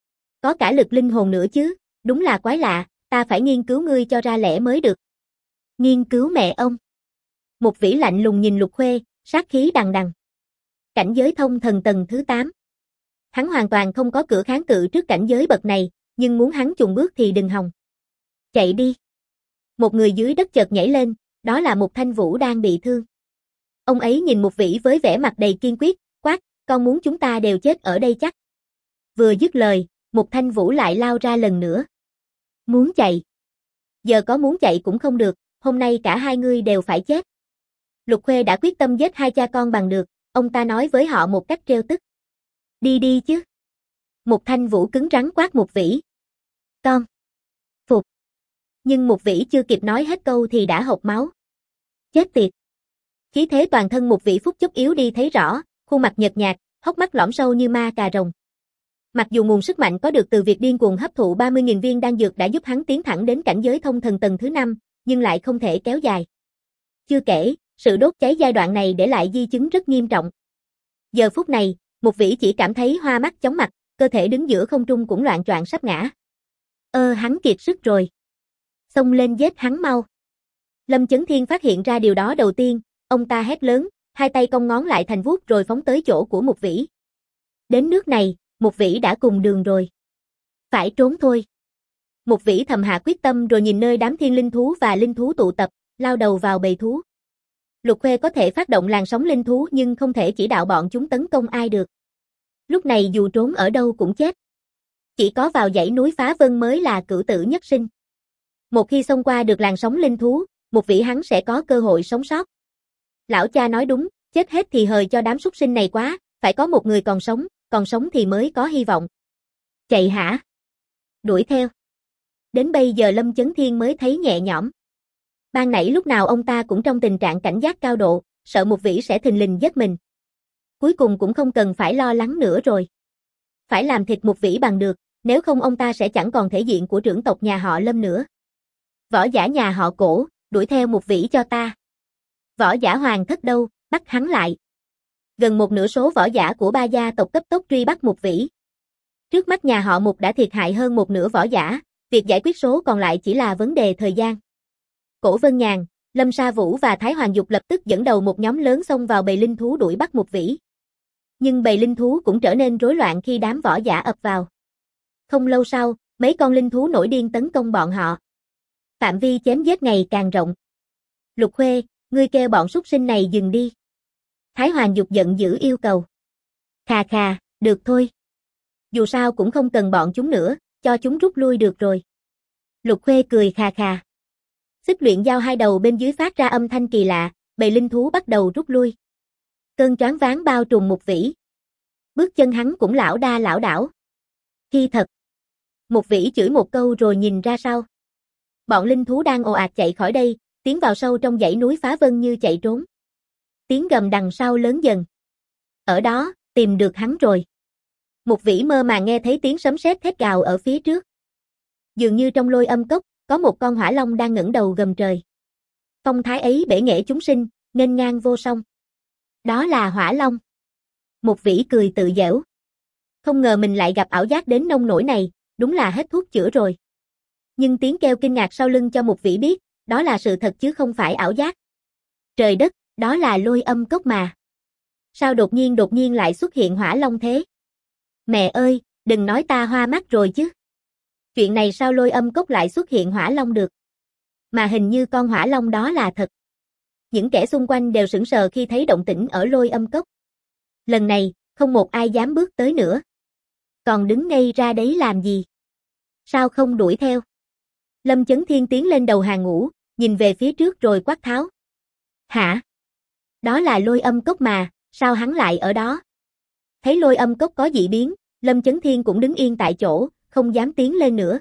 Có cả lực linh hồn nữa chứ, đúng là quái lạ, ta phải nghiên cứu ngươi cho ra lẽ mới được. Nghiên cứu mẹ ông. Mục Vĩ lạnh lùng nhìn Lục Khuê, sát khí đằng đằng. Cảnh giới thông thần tầng thứ tám. Hắn hoàn toàn không có cửa kháng cự trước cảnh giới bậc này, nhưng muốn hắn chùng bước thì đừng hòng. Chạy đi. Một người dưới đất chợt nhảy lên, đó là Mục Thanh Vũ đang bị thương. Ông ấy nhìn Mục Vĩ với vẻ mặt đầy kiên quyết, quát, con muốn chúng ta đều chết ở đây chắc. Vừa dứt lời, Mục Thanh Vũ lại lao ra lần nữa. Muốn chạy. Giờ có muốn chạy cũng không được, hôm nay cả hai ngươi đều phải chết. Lục Khuê đã quyết tâm giết hai cha con bằng được, ông ta nói với họ một cách trêu tức. Đi đi chứ. Mục Thanh Vũ cứng rắn quát Mục Vĩ. Con. Phục. Nhưng Mục Vĩ chưa kịp nói hết câu thì đã hộc máu. Chết tiệt. Khí thế toàn thân Mục Vĩ phút chốc yếu đi thấy rõ, khuôn mặt nhợt nhạt, hốc mắt lõm sâu như ma cà rồng. Mặc dù nguồn sức mạnh có được từ việc điên cuồng hấp thụ ba mươi nghìn viên đan dược đã giúp hắn tiến thẳng đến cảnh giới thông thần tầng thứ năm, nhưng lại không thể kéo dài. Chưa kể, sự đốt cháy giai đoạn này để lại di chứng rất nghiêm trọng. Giờ phút này, Mục Vĩ chỉ cảm thấy hoa mắt chóng mặt, cơ thể đứng giữa không trung cũng loạng choạng sắp ngã. Ơ hắn kiệt sức rồi. Xông lên giết hắn mau. Lâm Chấn Thiên phát hiện ra điều đó đầu tiên, ông ta hét lớn, hai tay cong ngón lại thành vuốt rồi phóng tới chỗ của Mục Vĩ. Đến nước này, Mục Vĩ đã cùng đường rồi. Phải trốn thôi. Mục Vĩ thầm hạ quyết tâm rồi nhìn nơi đám thiên linh thú và linh thú tụ tập, lao đầu vào bầy thú. Lục Khuê có thể phát động làn sóng linh thú nhưng không thể chỉ đạo bọn chúng tấn công ai được. Lúc này dù trốn ở đâu cũng chết. Chỉ có vào dãy núi Phá Vân mới là cửu tử nhất sinh. Một khi xông qua được làn sóng linh thú, Mục Vĩ hắn sẽ có cơ hội sống sót. Lão cha nói đúng, chết hết thì hời cho đám súc sinh này quá, phải có một người còn sống, còn sống thì mới có hy vọng. Chạy hả? Đuổi theo. Đến bây giờ Lâm Chấn Thiên mới thấy nhẹ nhõm. Ban nãy lúc nào ông ta cũng trong tình trạng cảnh giác cao độ, sợ Mục Vĩ sẽ thình lình giết mình. Cuối cùng cũng không cần phải lo lắng nữa rồi. Phải làm thịt Mục Vĩ bằng được, nếu không ông ta sẽ chẳng còn thể diện của trưởng tộc nhà họ Lâm nữa. Võ giả nhà họ Cổ, đuổi theo Mục Vĩ cho ta. Võ giả Hoàng Thất đâu, bắt hắn lại. Gần một nửa số võ giả của ba gia tộc cấp tốc truy bắt Mục Vĩ. Trước mắt nhà họ Mục đã thiệt hại hơn một nửa võ giả, việc giải quyết số còn lại chỉ là vấn đề thời gian. Cổ Vân Nhàn, Lâm Sa Vũ và Thái Hoàng Dục lập tức dẫn đầu một nhóm lớn xông vào bầy linh thú đuổi bắt Mục Vĩ. Nhưng bầy linh thú cũng trở nên rối loạn khi đám võ giả ập vào. Không lâu sau, mấy con linh thú nổi điên tấn công bọn họ. Phạm vi chém giết ngày càng rộng. Lục Khuê, ngươi kêu bọn súc sinh này dừng đi. Thái Hoàng Dục giận dữ yêu cầu. Khà khà, được thôi. Dù sao cũng không cần bọn chúng nữa, cho chúng rút lui được rồi. Lục Khuê cười khà khà. Xích luyện dao hai đầu bên dưới phát ra âm thanh kỳ lạ, bầy linh thú bắt đầu rút lui. Cơn choáng váng bao trùm Mục Vĩ. Bước chân hắn cũng lảo đa lảo đảo. Khi thật. Mục Vĩ chửi một câu rồi nhìn ra sau. Bọn linh thú đang ồ ạt chạy khỏi đây, tiến vào sâu trong dãy núi Phá Vân như chạy trốn. Tiếng gầm đằng sau lớn dần. Ở đó, tìm được hắn rồi. Mục Vĩ mơ màng nghe thấy tiếng sấm sét thét gào ở phía trước. Dường như trong lôi âm cốc, có một con hỏa long đang ngẩng đầu gầm trời. Phong thái ấy bể nghệ chúng sinh, nghênh ngang vô song. Đó là hỏa long. Một vĩ cười tự giễu. Không ngờ mình lại gặp ảo giác đến nông nỗi này, đúng là hết thuốc chữa rồi. Nhưng tiếng kêu kinh ngạc sau lưng cho một vĩ biết, đó là sự thật chứ không phải ảo giác. Trời đất, đó là lôi âm cốc mà. Sao đột nhiên đột nhiên lại xuất hiện hỏa long thế? Mẹ ơi, đừng nói ta hoa mắt rồi chứ. Chuyện này sao lôi âm cốc lại xuất hiện hỏa long được? Mà hình như con hỏa long đó là thật. Những kẻ xung quanh đều sững sờ khi thấy động tĩnh ở lôi âm cốc. Lần này, không một ai dám bước tới nữa. Còn đứng ngây ra đấy làm gì? Sao không đuổi theo? Lâm Chấn Thiên tiến lên đầu hàng ngũ, nhìn về phía trước rồi quát tháo. Hả? Đó là lôi âm cốc mà, sao hắn lại ở đó? Thấy lôi âm cốc có dị biến, Lâm Chấn Thiên cũng đứng yên tại chỗ, không dám tiến lên nữa.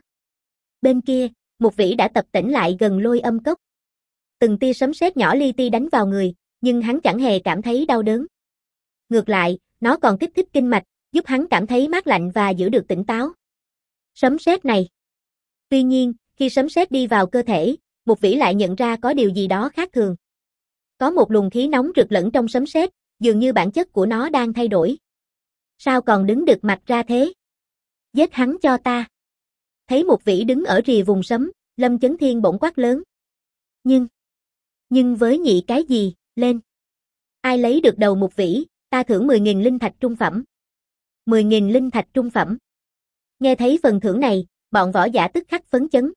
Bên kia, một vĩ đã tập tễnh lại gần lôi âm cốc. Từng tia sấm sét nhỏ li ti đánh vào người, nhưng hắn chẳng hề cảm thấy đau đớn. Ngược lại, nó còn kích thích kinh mạch, giúp hắn cảm thấy mát lạnh và giữ được tỉnh táo. Sấm sét này. Tuy nhiên, khi sấm sét đi vào cơ thể, một vĩ lại nhận ra có điều gì đó khác thường. Có một luồng khí nóng rực lẫn trong sấm sét, dường như bản chất của nó đang thay đổi. Sao còn đứng đực mặt ra thế? Giết hắn cho ta. Thấy một vĩ đứng ở rìa vùng sấm, Lâm Chấn Thiên bỗng quát lớn. Nhưng, nhưng với nhị cái gì, lên. Ai lấy được đầu một vĩ, ta thưởng mười nghìn linh thạch trung phẩm. mười nghìn linh thạch trung phẩm. Nghe thấy phần thưởng này, bọn võ giả tức khắc phấn chấn.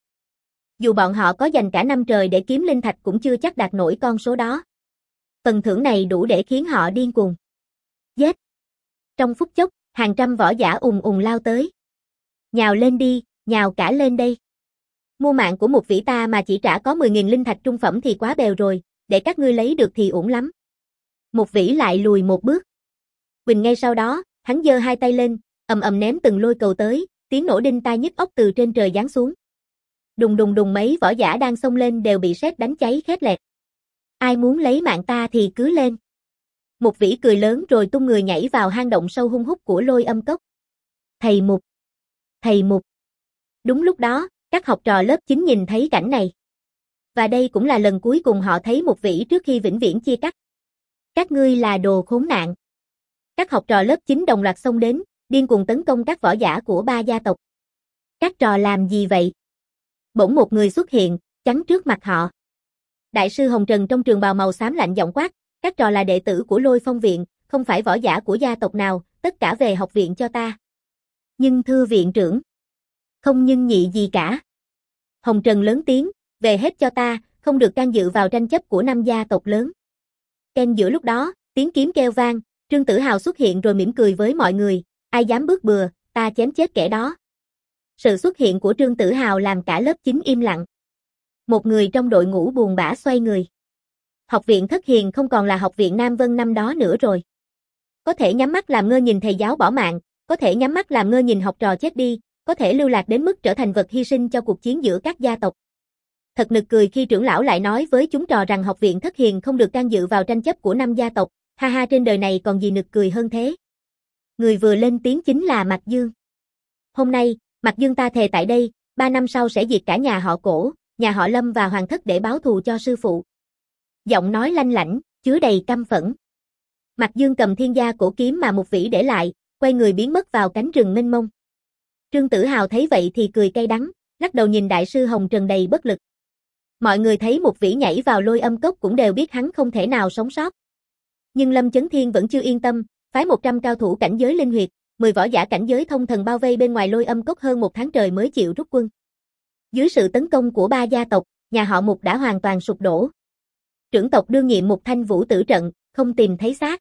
Dù bọn họ có dành cả năm trời để kiếm linh thạch cũng chưa chắc đạt nổi con số đó. Phần thưởng này đủ để khiến họ điên cuồng. Giết! Trong phút chốc, hàng trăm võ giả ùn ùn lao tới. Nhào lên đi, nhào cả lên đây. Mua mạng của một vĩ ta mà chỉ trả có mười nghìn linh thạch trung phẩm thì quá bèo rồi, để các ngươi lấy được thì ổn lắm. Một vĩ lại lùi một bước. Quỳnh ngay sau đó, hắn giơ hai tay lên, ầm ầm ném từng lôi cầu tới, tiếng nổ đinh tai nhức óc từ trên trời giáng xuống. Đùng đùng đùng mấy võ giả đang xông lên đều bị sét đánh cháy khét lẹt. Ai muốn lấy mạng ta thì cứ lên. Một vĩ cười lớn rồi tung người nhảy vào hang động sâu hun hút của lôi âm cốc. Thầy Mục! Thầy Mục! Đúng lúc đó, các học trò lớp chín nhìn thấy cảnh này. Và đây cũng là lần cuối cùng họ thấy một vĩ trước khi vĩnh viễn chia cắt. Các ngươi là đồ khốn nạn. Các học trò lớp chín đồng loạt xông đến, điên cuồng tấn công các võ giả của ba gia tộc. Các trò làm gì vậy? Bỗng một người xuất hiện, chắn trước mặt họ. Đại sư Hồng Trần trong trường bào màu xám lạnh giọng quát, các trò là đệ tử của Lôi Phong viện, không phải võ giả của gia tộc nào, tất cả về học viện cho ta. Nhưng thưa viện trưởng. Không nhưng nhị gì cả. Hồng Trần lớn tiếng, về hết cho ta, không được can dự vào tranh chấp của năm gia tộc lớn. Ken giữa lúc đó, tiếng kiếm kêu vang, Trương Tử Hào xuất hiện rồi mỉm cười với mọi người, ai dám bước bừa, ta chém chết kẻ đó. Sự xuất hiện của Trương Tử Hào làm cả lớp chín im lặng. Một người trong đội ngũ buồn bã xoay người. Học viện Thất Hiền không còn là học viện Nam Vân năm đó nữa rồi. Có thể nhắm mắt làm ngơ nhìn thầy giáo bỏ mạng, có thể nhắm mắt làm ngơ nhìn học trò chết đi, có thể lưu lạc đến mức trở thành vật hy sinh cho cuộc chiến giữa các gia tộc. Thật nực cười khi trưởng lão lại nói với chúng trò rằng học viện Thất Hiền không được can dự vào tranh chấp của năm gia tộc, ha ha, trên đời này còn gì nực cười hơn thế. Người vừa lên tiếng chính là Mạc Dương. Hôm nay, Mạc Dương ta thề tại đây, ba năm sau sẽ diệt cả nhà họ Cổ, nhà họ Lâm và Hoàng thất để báo thù cho sư phụ. Giọng nói lanh lảnh, chứa đầy căm phẫn. Mạc Dương cầm thiên gia cổ kiếm mà một vĩ để lại, quay người biến mất vào cánh rừng mênh mông. Trương Tử Hào thấy vậy thì cười cay đắng, lắc đầu nhìn đại sư Hồng Trần đầy bất lực. Mọi người thấy một vĩ nhảy vào lôi âm cốc cũng đều biết hắn không thể nào sống sót. Nhưng Lâm Chấn Thiên vẫn chưa yên tâm, phái một trăm cao thủ cảnh giới linh huyệt, mười võ giả cảnh giới thông thần bao vây bên ngoài lôi âm cốc hơn một tháng trời mới chịu rút quân. Dưới sự tấn công của ba gia tộc, nhà họ Mục đã hoàn toàn sụp đổ. Trưởng tộc đương nhiệm Mục Thanh Vũ tử trận, không tìm thấy xác.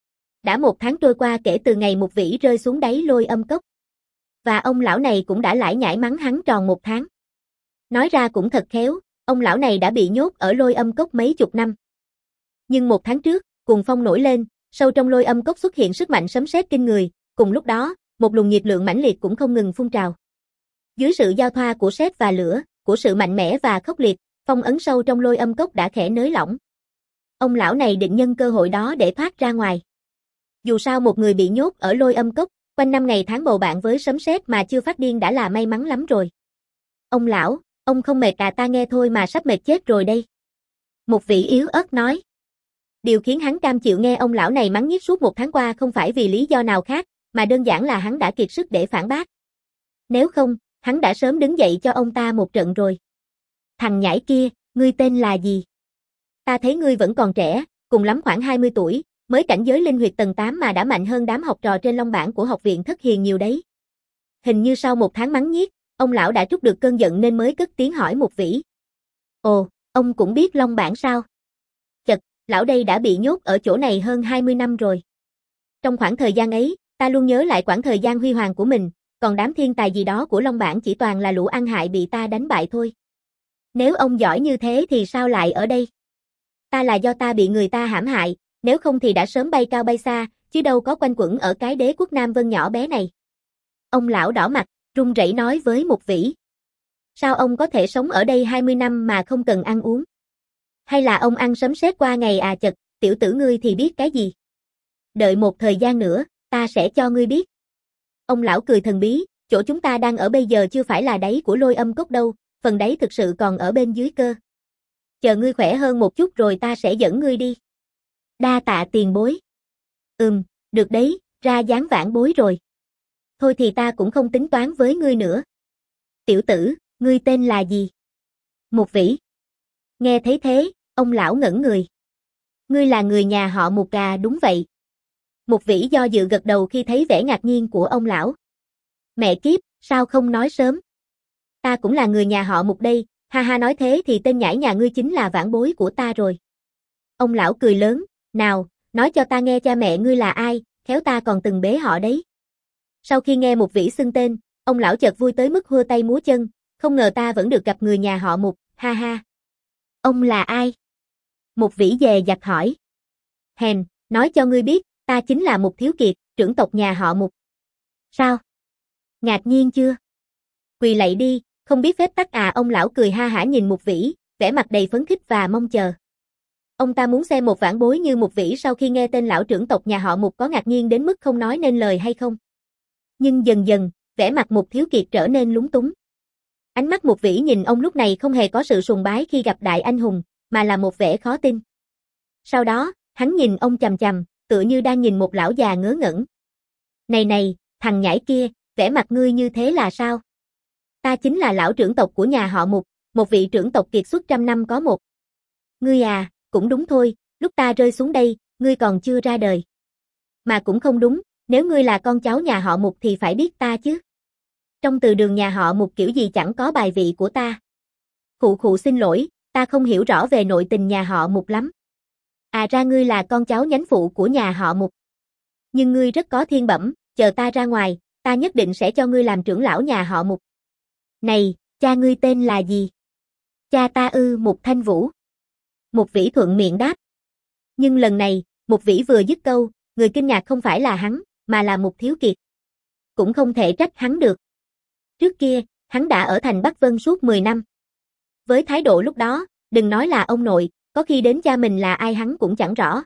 Đã một tháng trôi qua kể từ ngày một vĩ rơi xuống đáy lôi âm cốc. Và ông lão này cũng đã lải nhải mắng hắn tròn một tháng. Nói ra cũng thật khéo, ông lão này đã bị nhốt ở lôi âm cốc mấy chục năm. Nhưng một tháng trước, cuồng phong nổi lên, sâu trong lôi âm cốc xuất hiện sức mạnh sấm sét kinh người, cùng lúc đó, một luồng nhiệt lượng mãnh liệt cũng không ngừng phun trào. Dưới sự giao thoa của sét và lửa, của sự mạnh mẽ và khốc liệt, phong ấn sâu trong lôi âm cốc đã khẽ nới lỏng. Ông lão này định nhân cơ hội đó để thoát ra ngoài. Dù sao một người bị nhốt ở lôi âm cốc, quanh năm ngày tháng bầu bạn với sấm sét mà chưa phát điên đã là may mắn lắm rồi. Ông lão, ông không mệt à? Ta nghe thôi mà sắp mệt chết rồi đây. Một vị yếu ớt nói. Điều khiến hắn cam chịu nghe ông lão này mắng nhiếc suốt một tháng qua không phải vì lý do nào khác, mà đơn giản là hắn đã kiệt sức để phản bác. Nếu không, hắn đã sớm đứng dậy cho ông ta một trận rồi. Thằng nhãi kia, ngươi tên là gì? Ta thấy ngươi vẫn còn trẻ, cùng lắm khoảng hai mươi tuổi, mới cảnh giới linh huyệt tầng tám mà đã mạnh hơn đám học trò trên long bảng của học viện Thất Hiền nhiều đấy. Hình như sau một tháng mắng nhiếc, ông lão đã trút được cơn giận nên mới cất tiếng hỏi Mục Vĩ. Ồ, ông cũng biết long bảng sao? Chật, lão đây đã bị nhốt ở chỗ này hơn hai mươi năm rồi. Trong khoảng thời gian ấy, ta luôn nhớ lại quãng thời gian huy hoàng của mình, còn đám thiên tài gì đó của long bảng chỉ toàn là lũ ăn hại bị ta đánh bại thôi. Nếu ông giỏi như thế thì sao lại ở đây? Ta là do ta bị người ta hãm hại, nếu không thì đã sớm bay cao bay xa, chứ đâu có quanh quẩn ở cái đế quốc Nam Vân nhỏ bé này. Ông lão đỏ mặt, run rẩy nói với Mục Vĩ. Sao ông có thể sống ở đây hai mươi năm mà không cần ăn uống? Hay là ông ăn sấm sét qua ngày à? Chật, tiểu tử ngươi thì biết cái gì? Đợi một thời gian nữa, ta sẽ cho ngươi biết. Ông lão cười thần bí, chỗ chúng ta đang ở bây giờ chưa phải là đáy của Lôi Âm Cốc đâu, phần đáy thực sự còn ở bên dưới cơ. Chờ ngươi khỏe hơn một chút rồi ta sẽ dẫn ngươi đi. Đa tạ tiền bối. Ừm, được đấy, ra dáng vãn bối rồi. Thôi thì ta cũng không tính toán với ngươi nữa. Tiểu tử, ngươi tên là gì? Mục Vĩ. Nghe thấy thế, ông lão ngẩn người. Ngươi là người nhà họ Mục à? Đúng vậy. Mục Vĩ do dự gật đầu khi thấy vẻ ngạc nhiên của ông lão. Mẹ kiếp, sao không nói sớm? Ta cũng là người nhà họ Mục đây, ha ha, nói thế thì tên nhãi nhà ngươi chính là vãn bối của ta rồi. Ông lão cười lớn, nào, nói cho ta nghe cha mẹ ngươi là ai, khéo ta còn từng bế họ đấy. Sau khi nghe Mục Vĩ xưng tên, ông lão chợt vui tới mức hua tay múa chân, không ngờ ta vẫn được gặp người nhà họ Mục, ha ha. Ông là ai? Mục Vĩ dè dặt hỏi. Hèn, nói cho ngươi biết, ta chính là Mục Thiếu Kiệt, trưởng tộc nhà họ Mục. Sao? Ngạc nhiên chưa? Quỳ lạy đi, không biết phép tắc à? Ông lão cười ha hả nhìn Mục Vĩ, vẻ mặt đầy phấn khích và mong chờ. Ông ta muốn xem một vãn bối như Mục Vĩ sau khi nghe tên lão trưởng tộc nhà họ Mục có ngạc nhiên đến mức không nói nên lời hay không. Nhưng dần dần, vẻ mặt Mục Thiếu Kiệt trở nên lúng túng. Ánh mắt Mục Vĩ nhìn ông lúc này không hề có sự sùng bái khi gặp đại anh hùng, mà là một vẻ khó tin. Sau đó, hắn nhìn ông chằm chằm, tựa như đang nhìn một lão già ngớ ngẩn. Này này, thằng nhãi kia, vẻ mặt ngươi như thế là sao? Ta chính là lão trưởng tộc của nhà họ Mục, một vị trưởng tộc kiệt xuất trăm năm có một. Ngươi à, cũng đúng thôi, lúc ta rơi xuống đây, ngươi còn chưa ra đời. Mà cũng không đúng, nếu ngươi là con cháu nhà họ Mục thì phải biết ta chứ. Trong từ đường nhà họ Mục kiểu gì chẳng có bài vị của ta. Khụ khụ, xin lỗi, ta không hiểu rõ về nội tình nhà họ Mục lắm. À, ra ngươi là con cháu nhánh phụ của nhà họ Mục. Nhưng ngươi rất có thiên bẩm, chờ ta ra ngoài, ta nhất định sẽ cho ngươi làm trưởng lão nhà họ Mục. Này, cha ngươi tên là gì? Cha ta ư? Mục Thanh Vũ. Mục Vĩ thuận miệng đáp. Nhưng lần này, Mục Vĩ vừa dứt câu, người kinh ngạc không phải là hắn, mà là Mục Thiếu Kiệt. Cũng không thể trách hắn được. Trước kia, hắn đã ở thành Bắc Vân suốt mười năm. Với thái độ lúc đó, đừng nói là ông nội, có khi đến cha mình là ai hắn cũng chẳng rõ.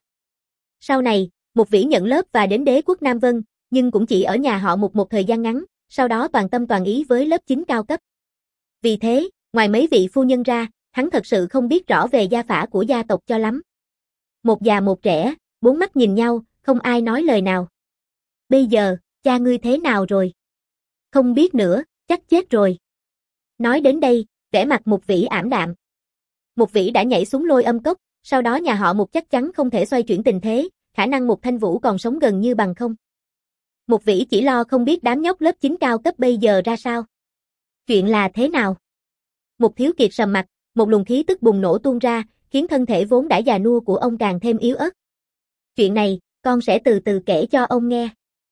Sau này, Mục Vĩ nhận lớp và đến đế quốc Nam Vân, nhưng cũng chỉ ở nhà họ Mục một thời gian ngắn, sau đó toàn tâm toàn ý với lớp chín cao cấp. Vì thế, ngoài mấy vị phu nhân ra, hắn thật sự không biết rõ về gia phả của gia tộc cho lắm. Một già một trẻ, bốn mắt nhìn nhau, không ai nói lời nào. Bây giờ, cha ngươi thế nào rồi? Không biết nữa, chắc chết rồi. Nói đến đây, vẻ mặt Mục Vĩ ảm đạm. Mục Vĩ đã nhảy xuống Lôi Âm Cốc, sau đó nhà họ Mục chắc chắn không thể xoay chuyển tình thế, khả năng Mục Thanh Vũ còn sống gần như bằng không. Mục Vĩ chỉ lo không biết đám nhóc lớp chín cao cấp bây giờ ra sao. Chuyện là thế nào? Mục Thiếu Kiệt sầm mặt, một luồng khí tức bùng nổ tuôn ra, khiến thân thể vốn đã già nua của ông càng thêm yếu ớt. Chuyện này, con sẽ từ từ kể cho ông nghe.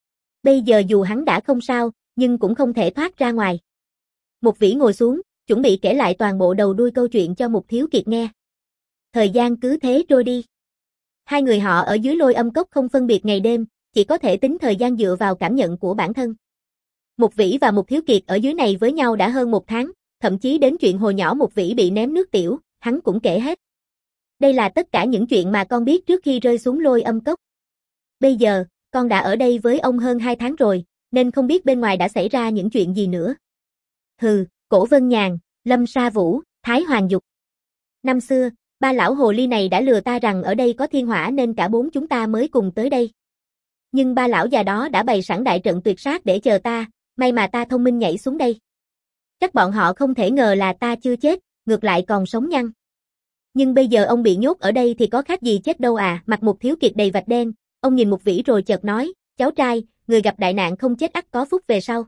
Bây giờ dù hắn đã không sao, nhưng cũng không thể thoát ra ngoài. Mục Vĩ ngồi xuống, chuẩn bị kể lại toàn bộ đầu đuôi câu chuyện cho Mục Thiếu Kiệt nghe. Thời gian cứ thế trôi đi. Hai người họ ở dưới Lôi Âm Cốc không phân biệt ngày đêm, chỉ có thể tính thời gian dựa vào cảm nhận của bản thân. Mục Vĩ và Mục Thiếu Kiệt ở dưới này với nhau đã hơn một tháng, thậm chí đến chuyện hồi nhỏ Mục Vĩ bị ném nước tiểu, hắn cũng kể hết. Đây là tất cả những chuyện mà con biết trước khi rơi xuống Lôi Âm Cốc. Bây giờ, con đã ở đây với ông hơn hai tháng rồi, nên không biết bên ngoài đã xảy ra những chuyện gì nữa. Hừ, Cổ Vân Nhàn, Lâm Sa Vũ, Thái Hoàng Dục. Năm xưa, ba lão hồ ly này đã lừa ta rằng ở đây có thiên hỏa nên cả bốn chúng ta mới cùng tới đây. Nhưng ba lão già đó đã bày sẵn đại trận tuyệt sát để chờ ta, may mà ta thông minh nhảy xuống đây. Chắc bọn họ không thể ngờ là ta chưa chết, ngược lại còn sống nhăn. Nhưng bây giờ ông bị nhốt ở đây thì có khác gì chết đâu à, mặt Mục Thiếu Kiệt đầy vạch đen, ông nhìn Mục Vĩ rồi chợt nói, cháu trai, người gặp đại nạn không chết ắt có phúc về sau.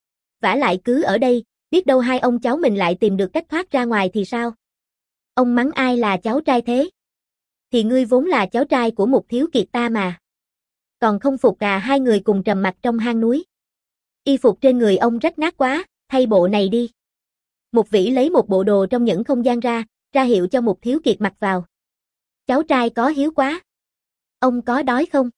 Vả lại cứ ở đây, biết đâu hai ông cháu mình lại tìm được cách thoát ra ngoài thì sao? Ông mắng ai là cháu trai thế? Thì ngươi vốn là cháu trai của Mục Thiếu Kiệt ta mà. Còn không phục à? Hai người cùng trầm mặt trong hang núi. Y phục trên người ông rách nát quá, thay bộ này đi. Mục Vĩ lấy một bộ đồ trong những không gian ra, ra hiệu cho Mục Thiếu Kiệt mặc vào. Cháu trai có hiếu quá. Ông có đói không?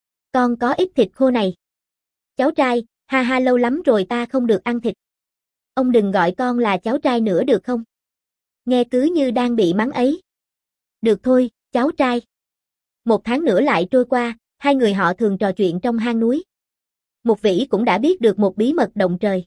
Con có ít thịt khô này. Cháu trai, ha ha lâu lắm rồi ta không được ăn thịt. Ông đừng gọi con là cháu trai nữa được không? Nghe cứ như đang bị mắng ấy. Được thôi, cháu trai. Một tháng nữa lại trôi qua, hai người họ thường trò chuyện trong hang núi. Mục Vĩ cũng đã biết được một bí mật động trời.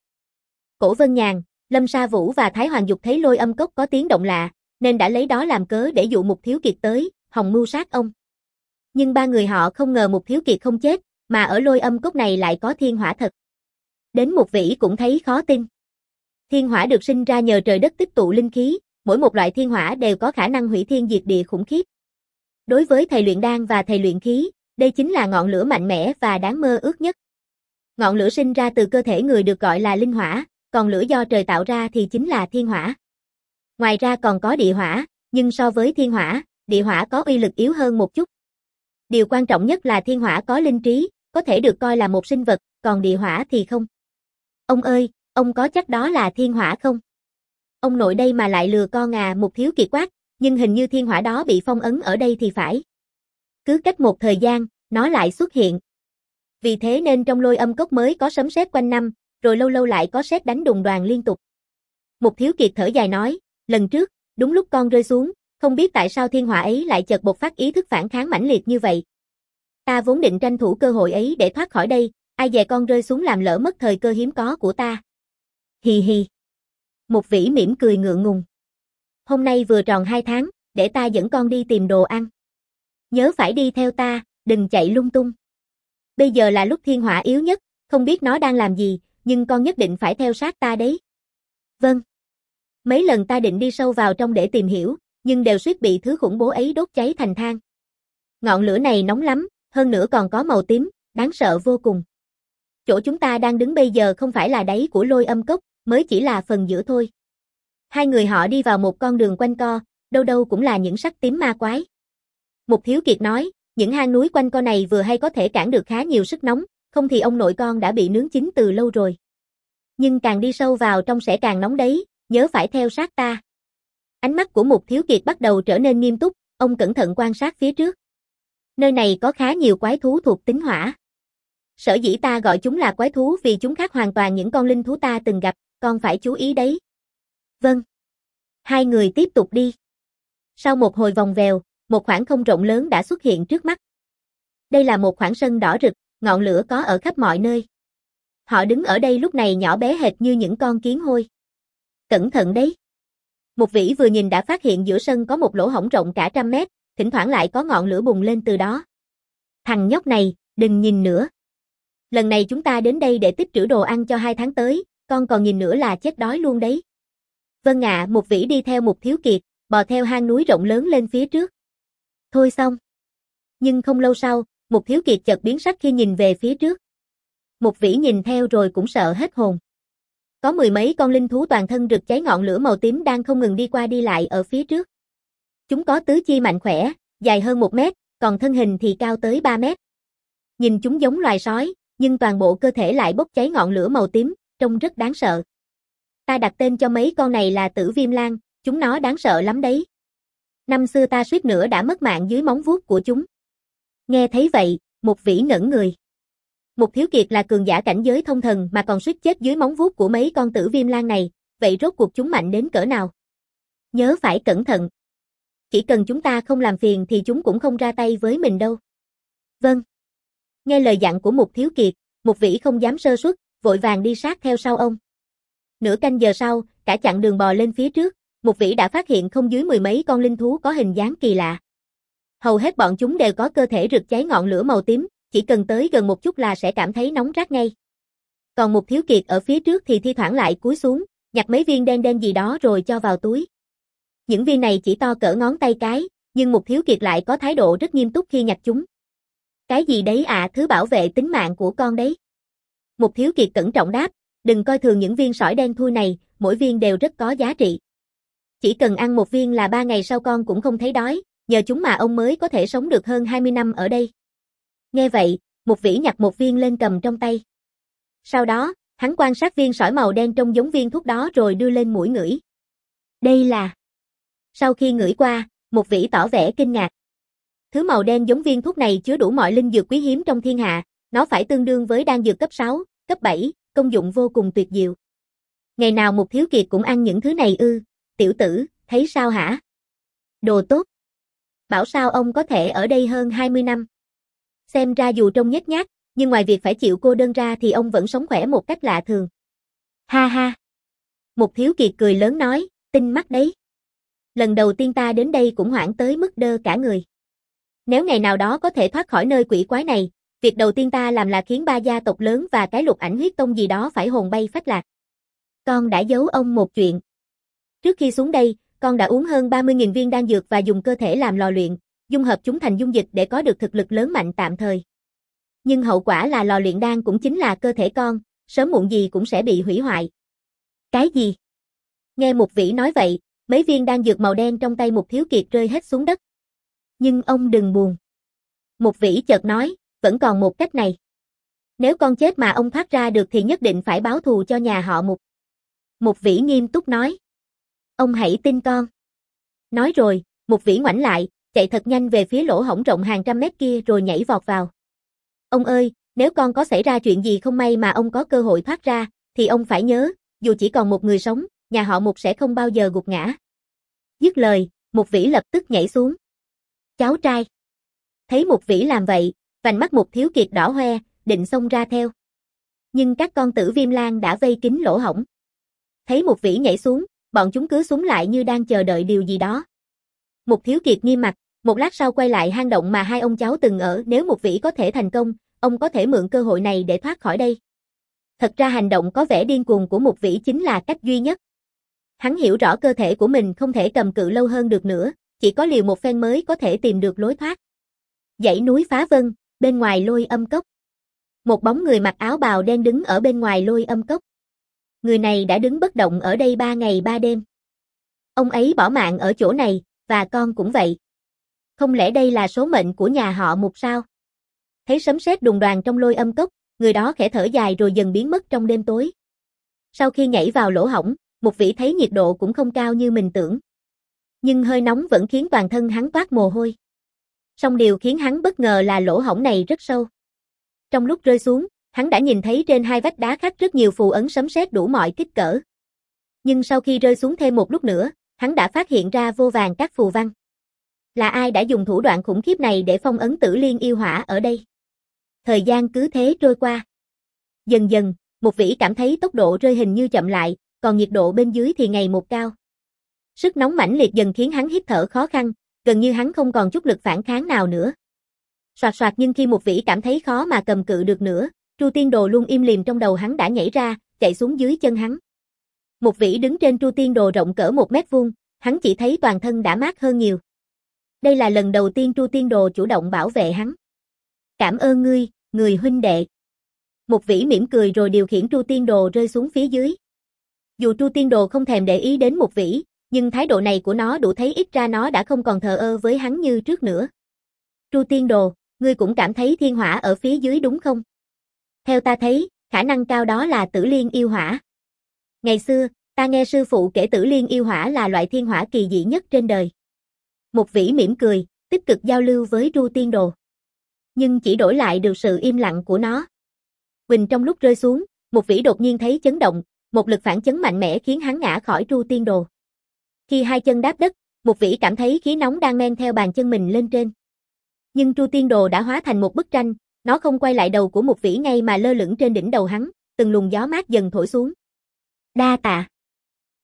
Cổ Vân Nhàn, Lâm Sa Vũ và Thái Hoàng Dục thấy Lôi Âm Cốc có tiếng động lạ, nên đã lấy đó làm cớ để dụ Mục Thiếu Kiệt tới, hòng mưu sát ông. Nhưng ba người họ không ngờ Mục Thiếu Kiệt không chết, mà ở Lôi Âm Cốc này lại có thiên hỏa thật. Đến Mục Vĩ cũng thấy khó tin. Thiên hỏa được sinh ra nhờ trời đất tích tụ linh khí, mỗi một loại thiên hỏa đều có khả năng hủy thiên diệt địa khủng khiếp. Đối với thầy luyện đan và thầy luyện khí, đây chính là ngọn lửa mạnh mẽ và đáng mơ ước nhất. Ngọn lửa sinh ra từ cơ thể người được gọi là linh hỏa, còn lửa do trời tạo ra thì chính là thiên hỏa. Ngoài ra còn có địa hỏa, nhưng so với thiên hỏa, địa hỏa có uy lực yếu hơn một chút. Điều quan trọng nhất là thiên hỏa có linh trí, có thể được coi là một sinh vật, còn địa hỏa thì không. Ông ơi, ông có chắc đó là thiên hỏa không? Ông nội đây mà lại lừa con à? Mục Thiếu Kiệt quát, nhưng hình như thiên hỏa đó bị phong ấn ở đây thì phải. Cứ cách một thời gian, nó lại xuất hiện. Vì thế nên trong Lôi Âm Cốc mới có sấm sét quanh năm, rồi lâu lâu lại có sét đánh đùng đoàng liên tục. Mục Thiếu Kiệt thở dài nói, lần trước, đúng lúc con rơi xuống, không biết tại sao thiên hỏa ấy lại chợt bộc phát ý thức phản kháng mãnh liệt như vậy. Ta vốn định tranh thủ cơ hội ấy để thoát khỏi đây, ai dè con rơi xuống làm lỡ mất thời cơ hiếm có của ta. Hì hì. Mục Vĩ mỉm cười ngượng ngùng. Hôm nay vừa tròn hai tháng, để ta dẫn con đi tìm đồ ăn. Nhớ phải đi theo ta, đừng chạy lung tung. Bây giờ là lúc thiên hỏa yếu nhất, không biết nó đang làm gì, nhưng con nhất định phải theo sát ta đấy. Vâng. Mấy lần ta định đi sâu vào trong để tìm hiểu, nhưng đều suýt bị thứ khủng bố ấy đốt cháy thành than. Ngọn lửa này nóng lắm, hơn nữa còn có màu tím, đáng sợ vô cùng. Chỗ chúng ta đang đứng bây giờ không phải là đáy của Lôi Âm Cốc, mới chỉ là phần giữa thôi. Hai người họ đi vào một con đường quanh co, đâu đâu cũng là những sắc tím ma quái. Mục Thiếu Kiệt nói, những hang núi quanh co này vừa hay có thể cản được khá nhiều sức nóng, không thì ông nội con đã bị nướng chín từ lâu rồi. Nhưng càng đi sâu vào trong sẽ càng nóng đấy, nhớ phải theo sát ta. Ánh mắt của Mục Thiếu Kiệt bắt đầu trở nên nghiêm túc, ông cẩn thận quan sát phía trước. Nơi này có khá nhiều quái thú thuộc tính hỏa. Sở dĩ ta gọi chúng là quái thú vì chúng khác hoàn toàn những con linh thú ta từng gặp, con phải chú ý đấy. Vâng. Hai người tiếp tục đi. Sau một hồi vòng vèo, một khoảng không rộng lớn đã xuất hiện trước mắt. Đây là một khoảng sân đỏ rực, ngọn lửa có ở khắp mọi nơi. Họ đứng ở đây lúc này nhỏ bé hệt như những con kiến hôi. Cẩn thận đấy. Mục Vĩ vừa nhìn đã phát hiện giữa sân có một lỗ hổng rộng cả trăm mét, thỉnh thoảng lại có ngọn lửa bùng lên từ đó. Thằng nhóc này, đừng nhìn nữa. Lần này chúng ta đến đây để tích trữ đồ ăn cho hai tháng tới, con còn nhìn nữa là chết đói luôn đấy. Vâng ạ, Mục Vĩ đi theo Mục Thiếu Kiệt, bò theo hang núi rộng lớn lên phía trước. Thôi xong. Nhưng không lâu sau, Mục Thiếu Kiệt chợt biến sắc khi nhìn về phía trước. Mục Vĩ nhìn theo rồi cũng sợ hết hồn. Có mười mấy con linh thú toàn thân rực cháy ngọn lửa màu tím đang không ngừng đi qua đi lại ở phía trước. Chúng có tứ chi mạnh khỏe, dài hơn một mét, còn thân hình thì cao tới ba mét. Nhìn chúng giống loài sói, nhưng toàn bộ cơ thể lại bốc cháy ngọn lửa màu tím, trông rất đáng sợ. Ta đặt tên cho mấy con này là Tử Viêm Lang, chúng nó đáng sợ lắm đấy. Năm xưa ta suýt nữa đã mất mạng dưới móng vuốt của chúng. Nghe thấy vậy, Mục Vĩ ngẩn người. Mục Thiếu Kiệt là cường giả cảnh giới thông thần mà còn suýt chết dưới móng vuốt của mấy con Tử Viêm Lang này, vậy rốt cuộc chúng mạnh đến cỡ nào? Nhớ phải cẩn thận. Chỉ cần chúng ta không làm phiền thì chúng cũng không ra tay với mình đâu. Vâng. Nghe lời dặn của Mục Thiếu Kiệt, Mục Vĩ không dám sơ suất, vội vàng đi sát theo sau ông. Nửa canh giờ sau, cả chặng đường bò lên phía trước, Mục Vĩ đã phát hiện không dưới mười mấy con linh thú có hình dáng kỳ lạ. Hầu hết bọn chúng đều có cơ thể rực cháy ngọn lửa màu tím, chỉ cần tới gần một chút là sẽ cảm thấy nóng rát ngay. Còn Mục Thiếu Kiệt ở phía trước thì thi thoảng lại cúi xuống, nhặt mấy viên đen đen gì đó rồi cho vào túi. Những viên này chỉ to cỡ ngón tay cái, nhưng Mục Thiếu Kiệt lại có thái độ rất nghiêm túc khi nhặt chúng. Cái gì đấy ạ, à, thứ bảo vệ tính mạng của con đấy. Mục Thiếu Kiệt cẩn trọng đáp, đừng coi thường những viên sỏi đen thui này, mỗi viên đều rất có giá trị. Chỉ cần ăn một viên là ba ngày sau con cũng không thấy đói, nhờ chúng mà ông mới có thể sống được hơn hai mươi năm ở đây. Nghe vậy, Mục Vĩ nhặt một viên lên cầm trong tay. Sau đó, hắn quan sát viên sỏi màu đen trông giống viên thuốc đó rồi đưa lên mũi ngửi. Đây là... Sau khi ngửi qua, Mục Vĩ tỏ vẻ kinh ngạc. Thứ màu đen giống viên thuốc này chứa đủ mọi linh dược quý hiếm trong thiên hạ, nó phải tương đương với đan dược cấp sáu, cấp bảy, công dụng vô cùng tuyệt diệu. Ngày nào Mục Thiếu Kiệt cũng ăn những thứ này ư, tiểu tử, thấy sao hả? Đồ tốt. Bảo sao ông có thể ở đây hơn hai mươi năm. Xem ra dù trông nhếch nhác, nhưng ngoài việc phải chịu cô đơn ra thì ông vẫn sống khỏe một cách lạ thường. Ha ha. Mục Thiếu Kiệt cười lớn nói, tinh mắt đấy. Lần đầu tiên ta đến đây cũng hoảng tới mức đơ cả người. Nếu ngày nào đó có thể thoát khỏi nơi quỷ quái này, việc đầu tiên ta làm là khiến ba gia tộc lớn và cái Lục Ảnh Huyết Tông gì đó phải hồn bay phách lạc. Con đã giấu ông một chuyện. Trước khi xuống đây, con đã uống hơn ba mươi nghìn viên đan dược và dùng cơ thể làm lò luyện, dung hợp chúng thành dung dịch để có được thực lực lớn mạnh tạm thời. Nhưng hậu quả là lò luyện đan cũng chính là cơ thể con, sớm muộn gì cũng sẽ bị hủy hoại. Cái gì? Nghe Mục Vĩ nói vậy, mấy viên đan dược màu đen trong tay Mục Thiếu Kiệt rơi hết xuống đất. Nhưng ông đừng buồn. Mục Vĩ chợt nói, vẫn còn một cách này. Nếu con chết mà ông thoát ra được thì nhất định phải báo thù cho nhà họ Mục. Mục Vĩ nghiêm túc nói. Ông hãy tin con. Nói rồi, Mục Vĩ ngoảnh lại, chạy thật nhanh về phía lỗ hổng rộng hàng trăm mét kia rồi nhảy vọt vào. Ông ơi, nếu con có xảy ra chuyện gì không may mà ông có cơ hội thoát ra, thì ông phải nhớ, dù chỉ còn một người sống, nhà họ Mục sẽ không bao giờ gục ngã. Dứt lời, Mục Vĩ lập tức nhảy xuống. Cháu trai. Thấy Mục Vĩ làm vậy, vành mắt Mục Thiếu Kiệt đỏ hoe, định xông ra theo. Nhưng các con tử viêm lang đã vây kín lỗ hổng. Thấy Mục Vĩ nhảy xuống, bọn chúng cứ súng lại như đang chờ đợi điều gì đó. Mục Thiếu Kiệt nghiêm mặt, một lát sau quay lại hang động mà hai ông cháu từng ở, nếu Mục Vĩ có thể thành công, ông có thể mượn cơ hội này để thoát khỏi đây. Thật ra hành động có vẻ điên cuồng của Mục Vĩ chính là cách duy nhất. Hắn hiểu rõ cơ thể của mình không thể cầm cự lâu hơn được nữa, chỉ có liều một phen mới có thể tìm được lối thoát. Dãy núi Phá Vân, bên ngoài Lôi Âm Cốc. Một bóng người mặc áo bào đen đứng ở bên ngoài Lôi Âm Cốc. Người này đã đứng bất động ở đây ba ngày ba đêm. Ông ấy bỏ mạng ở chỗ này, và con cũng vậy. Không lẽ đây là số mệnh của nhà họ Mục sao? Thấy sấm sét đùng đoàng trong Lôi Âm Cốc, người đó khẽ thở dài rồi dần biến mất trong đêm tối. Sau khi nhảy vào lỗ hổng, Mục Vĩ thấy nhiệt độ cũng không cao như mình tưởng. Nhưng hơi nóng vẫn khiến toàn thân hắn toát mồ hôi. Song điều khiến hắn bất ngờ là lỗ hổng này rất sâu. Trong lúc rơi xuống, hắn đã nhìn thấy trên hai vách đá khắc rất nhiều phù ấn sấm sét đủ mọi kích cỡ. Nhưng sau khi rơi xuống thêm một lúc nữa, hắn đã phát hiện ra vô vàn các phù văn. Là ai đã dùng thủ đoạn khủng khiếp này để phong ấn Tử Liên yêu hỏa ở đây? Thời gian cứ thế trôi qua. Dần dần, Mục Vĩ cảm thấy tốc độ rơi hình như chậm lại, còn nhiệt độ bên dưới thì ngày một cao. Sức nóng mãnh liệt dần khiến hắn hít thở khó khăn, gần như hắn không còn chút lực phản kháng nào nữa. Soạt soạt, nhưng khi Mục Vĩ cảm thấy khó mà cầm cự được nữa, Tru Tiên Đồ luôn im lìm trong đầu hắn đã nhảy ra, chạy xuống dưới chân hắn. Mục Vĩ đứng trên Tru Tiên Đồ rộng cỡ một mét vuông, hắn chỉ thấy toàn thân đã mát hơn nhiều. Đây là lần đầu tiên Tru Tiên Đồ chủ động bảo vệ hắn. Cảm ơn ngươi, người huynh đệ. Mục Vĩ mỉm cười rồi điều khiển Tru Tiên Đồ rơi xuống phía dưới. Dù Tru Tiên Đồ không thèm để ý đến Mục Vĩ, nhưng thái độ này của nó đủ thấy ít ra nó đã không còn thờ ơ với hắn như trước nữa. Tru Tiên Đồ, ngươi cũng cảm thấy thiên hỏa ở phía dưới đúng không? Theo ta thấy, khả năng cao đó là Tử Liên yêu hỏa. Ngày xưa, ta nghe sư phụ kể Tử Liên yêu hỏa là loại thiên hỏa kỳ dị nhất trên đời. Mục Vĩ mỉm cười, tích cực giao lưu với Tru Tiên Đồ. Nhưng chỉ đổi lại được sự im lặng của nó. Quỳnh trong lúc rơi xuống, Mục Vĩ đột nhiên thấy chấn động, một lực phản chấn mạnh mẽ khiến hắn ngã khỏi Tru Tiên Đồ. Khi hai chân đáp đất, Mục Vĩ cảm thấy khí nóng đang men theo bàn chân mình lên trên. Nhưng Tru Tiên Đồ đã hóa thành một bức tranh, nó không quay lại đầu của Mục Vĩ ngay mà lơ lửng trên đỉnh đầu hắn, từng luồng gió mát dần thổi xuống. Đa tạ.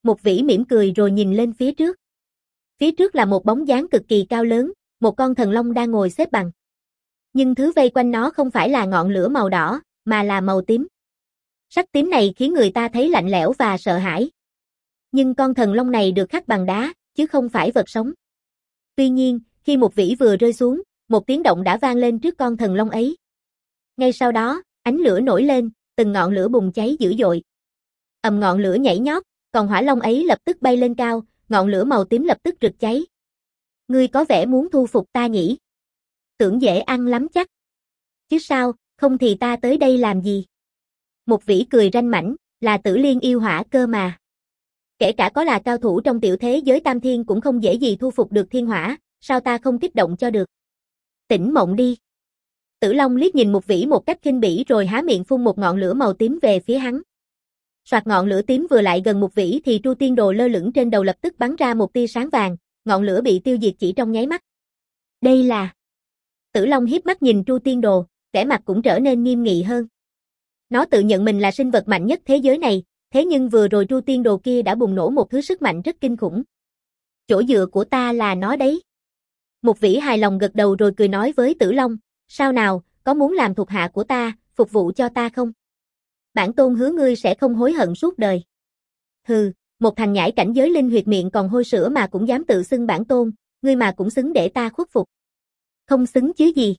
Một vĩ mỉm cười rồi nhìn lên phía trước. Phía trước là một bóng dáng cực kỳ cao lớn, một con thần long đang ngồi xếp bằng. Nhưng thứ vây quanh nó không phải là ngọn lửa màu đỏ, mà là màu tím. Sắc tím này khiến người ta thấy lạnh lẽo và sợ hãi. Nhưng con thần long này được khắc bằng đá, chứ không phải vật sống. Tuy nhiên, khi một vĩ vừa rơi xuống, một tiếng động đã vang lên trước con thần long ấy. Ngay sau đó, ánh lửa nổi lên, từng ngọn lửa bùng cháy dữ dội. Ầm, ngọn lửa nhảy nhót, còn hỏa long ấy lập tức bay lên cao, ngọn lửa màu tím lập tức rực cháy. Ngươi có vẻ muốn thu phục ta nhỉ? Tưởng dễ ăn lắm chắc. Chứ sao, không thì ta tới đây làm gì? Một vĩ cười ranh mãnh, là Tử Liên yêu hỏa cơ mà. Kể cả có là cao thủ trong tiểu thế giới tam thiên cũng không dễ gì thu phục được thiên hỏa, sao ta không kích động cho được? Tỉnh mộng đi. Tử Long liếc nhìn một vĩ một cách khinh bỉ rồi há miệng phun một ngọn lửa màu tím về phía hắn. Soạt, ngọn lửa tím vừa lại gần một vĩ thì Tru Tiên Đồ lơ lửng trên đầu lập tức bắn ra một tia sáng vàng, ngọn lửa bị tiêu diệt chỉ trong nháy mắt. Đây là... Tử Long hiếp mắt nhìn Tru Tiên Đồ, vẻ mặt cũng trở nên nghiêm nghị hơn. Nó tự nhận mình là sinh vật mạnh nhất thế giới này, thế nhưng vừa rồi Tru Tiên Đồ kia đã bùng nổ một thứ sức mạnh rất kinh khủng. Chỗ dựa của ta là nó đấy. Một vĩ hài lòng gật đầu rồi cười nói với Tử Long, sao nào, có muốn làm thuộc hạ của ta, phục vụ cho ta không? Bản tôn hứa ngươi sẽ không hối hận suốt đời. Hừ, một thằng nhãi cảnh giới linh huyệt miệng còn hôi sữa mà cũng dám tự xưng bản tôn, ngươi mà cũng xứng để ta khuất phục. Không xứng chứ gì.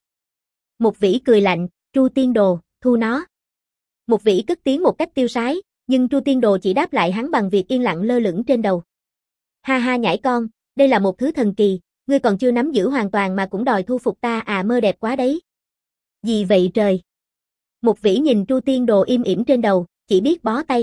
Một vĩ cười lạnh, Tru Tiên Đồ, thu nó. Một vĩ cất tiếng một cách tiêu sái, nhưng Tru Tiên Đồ chỉ đáp lại hắn bằng việc yên lặng lơ lửng trên đầu. Ha ha nhãi con, đây là một thứ thần kỳ, ngươi còn chưa nắm giữ hoàn toàn mà cũng đòi thu phục ta à, mơ đẹp quá đấy. Gì vậy trời? Một vĩ nhìn Tru Tiên Đồ im ỉm trên đầu, chỉ biết bó tay.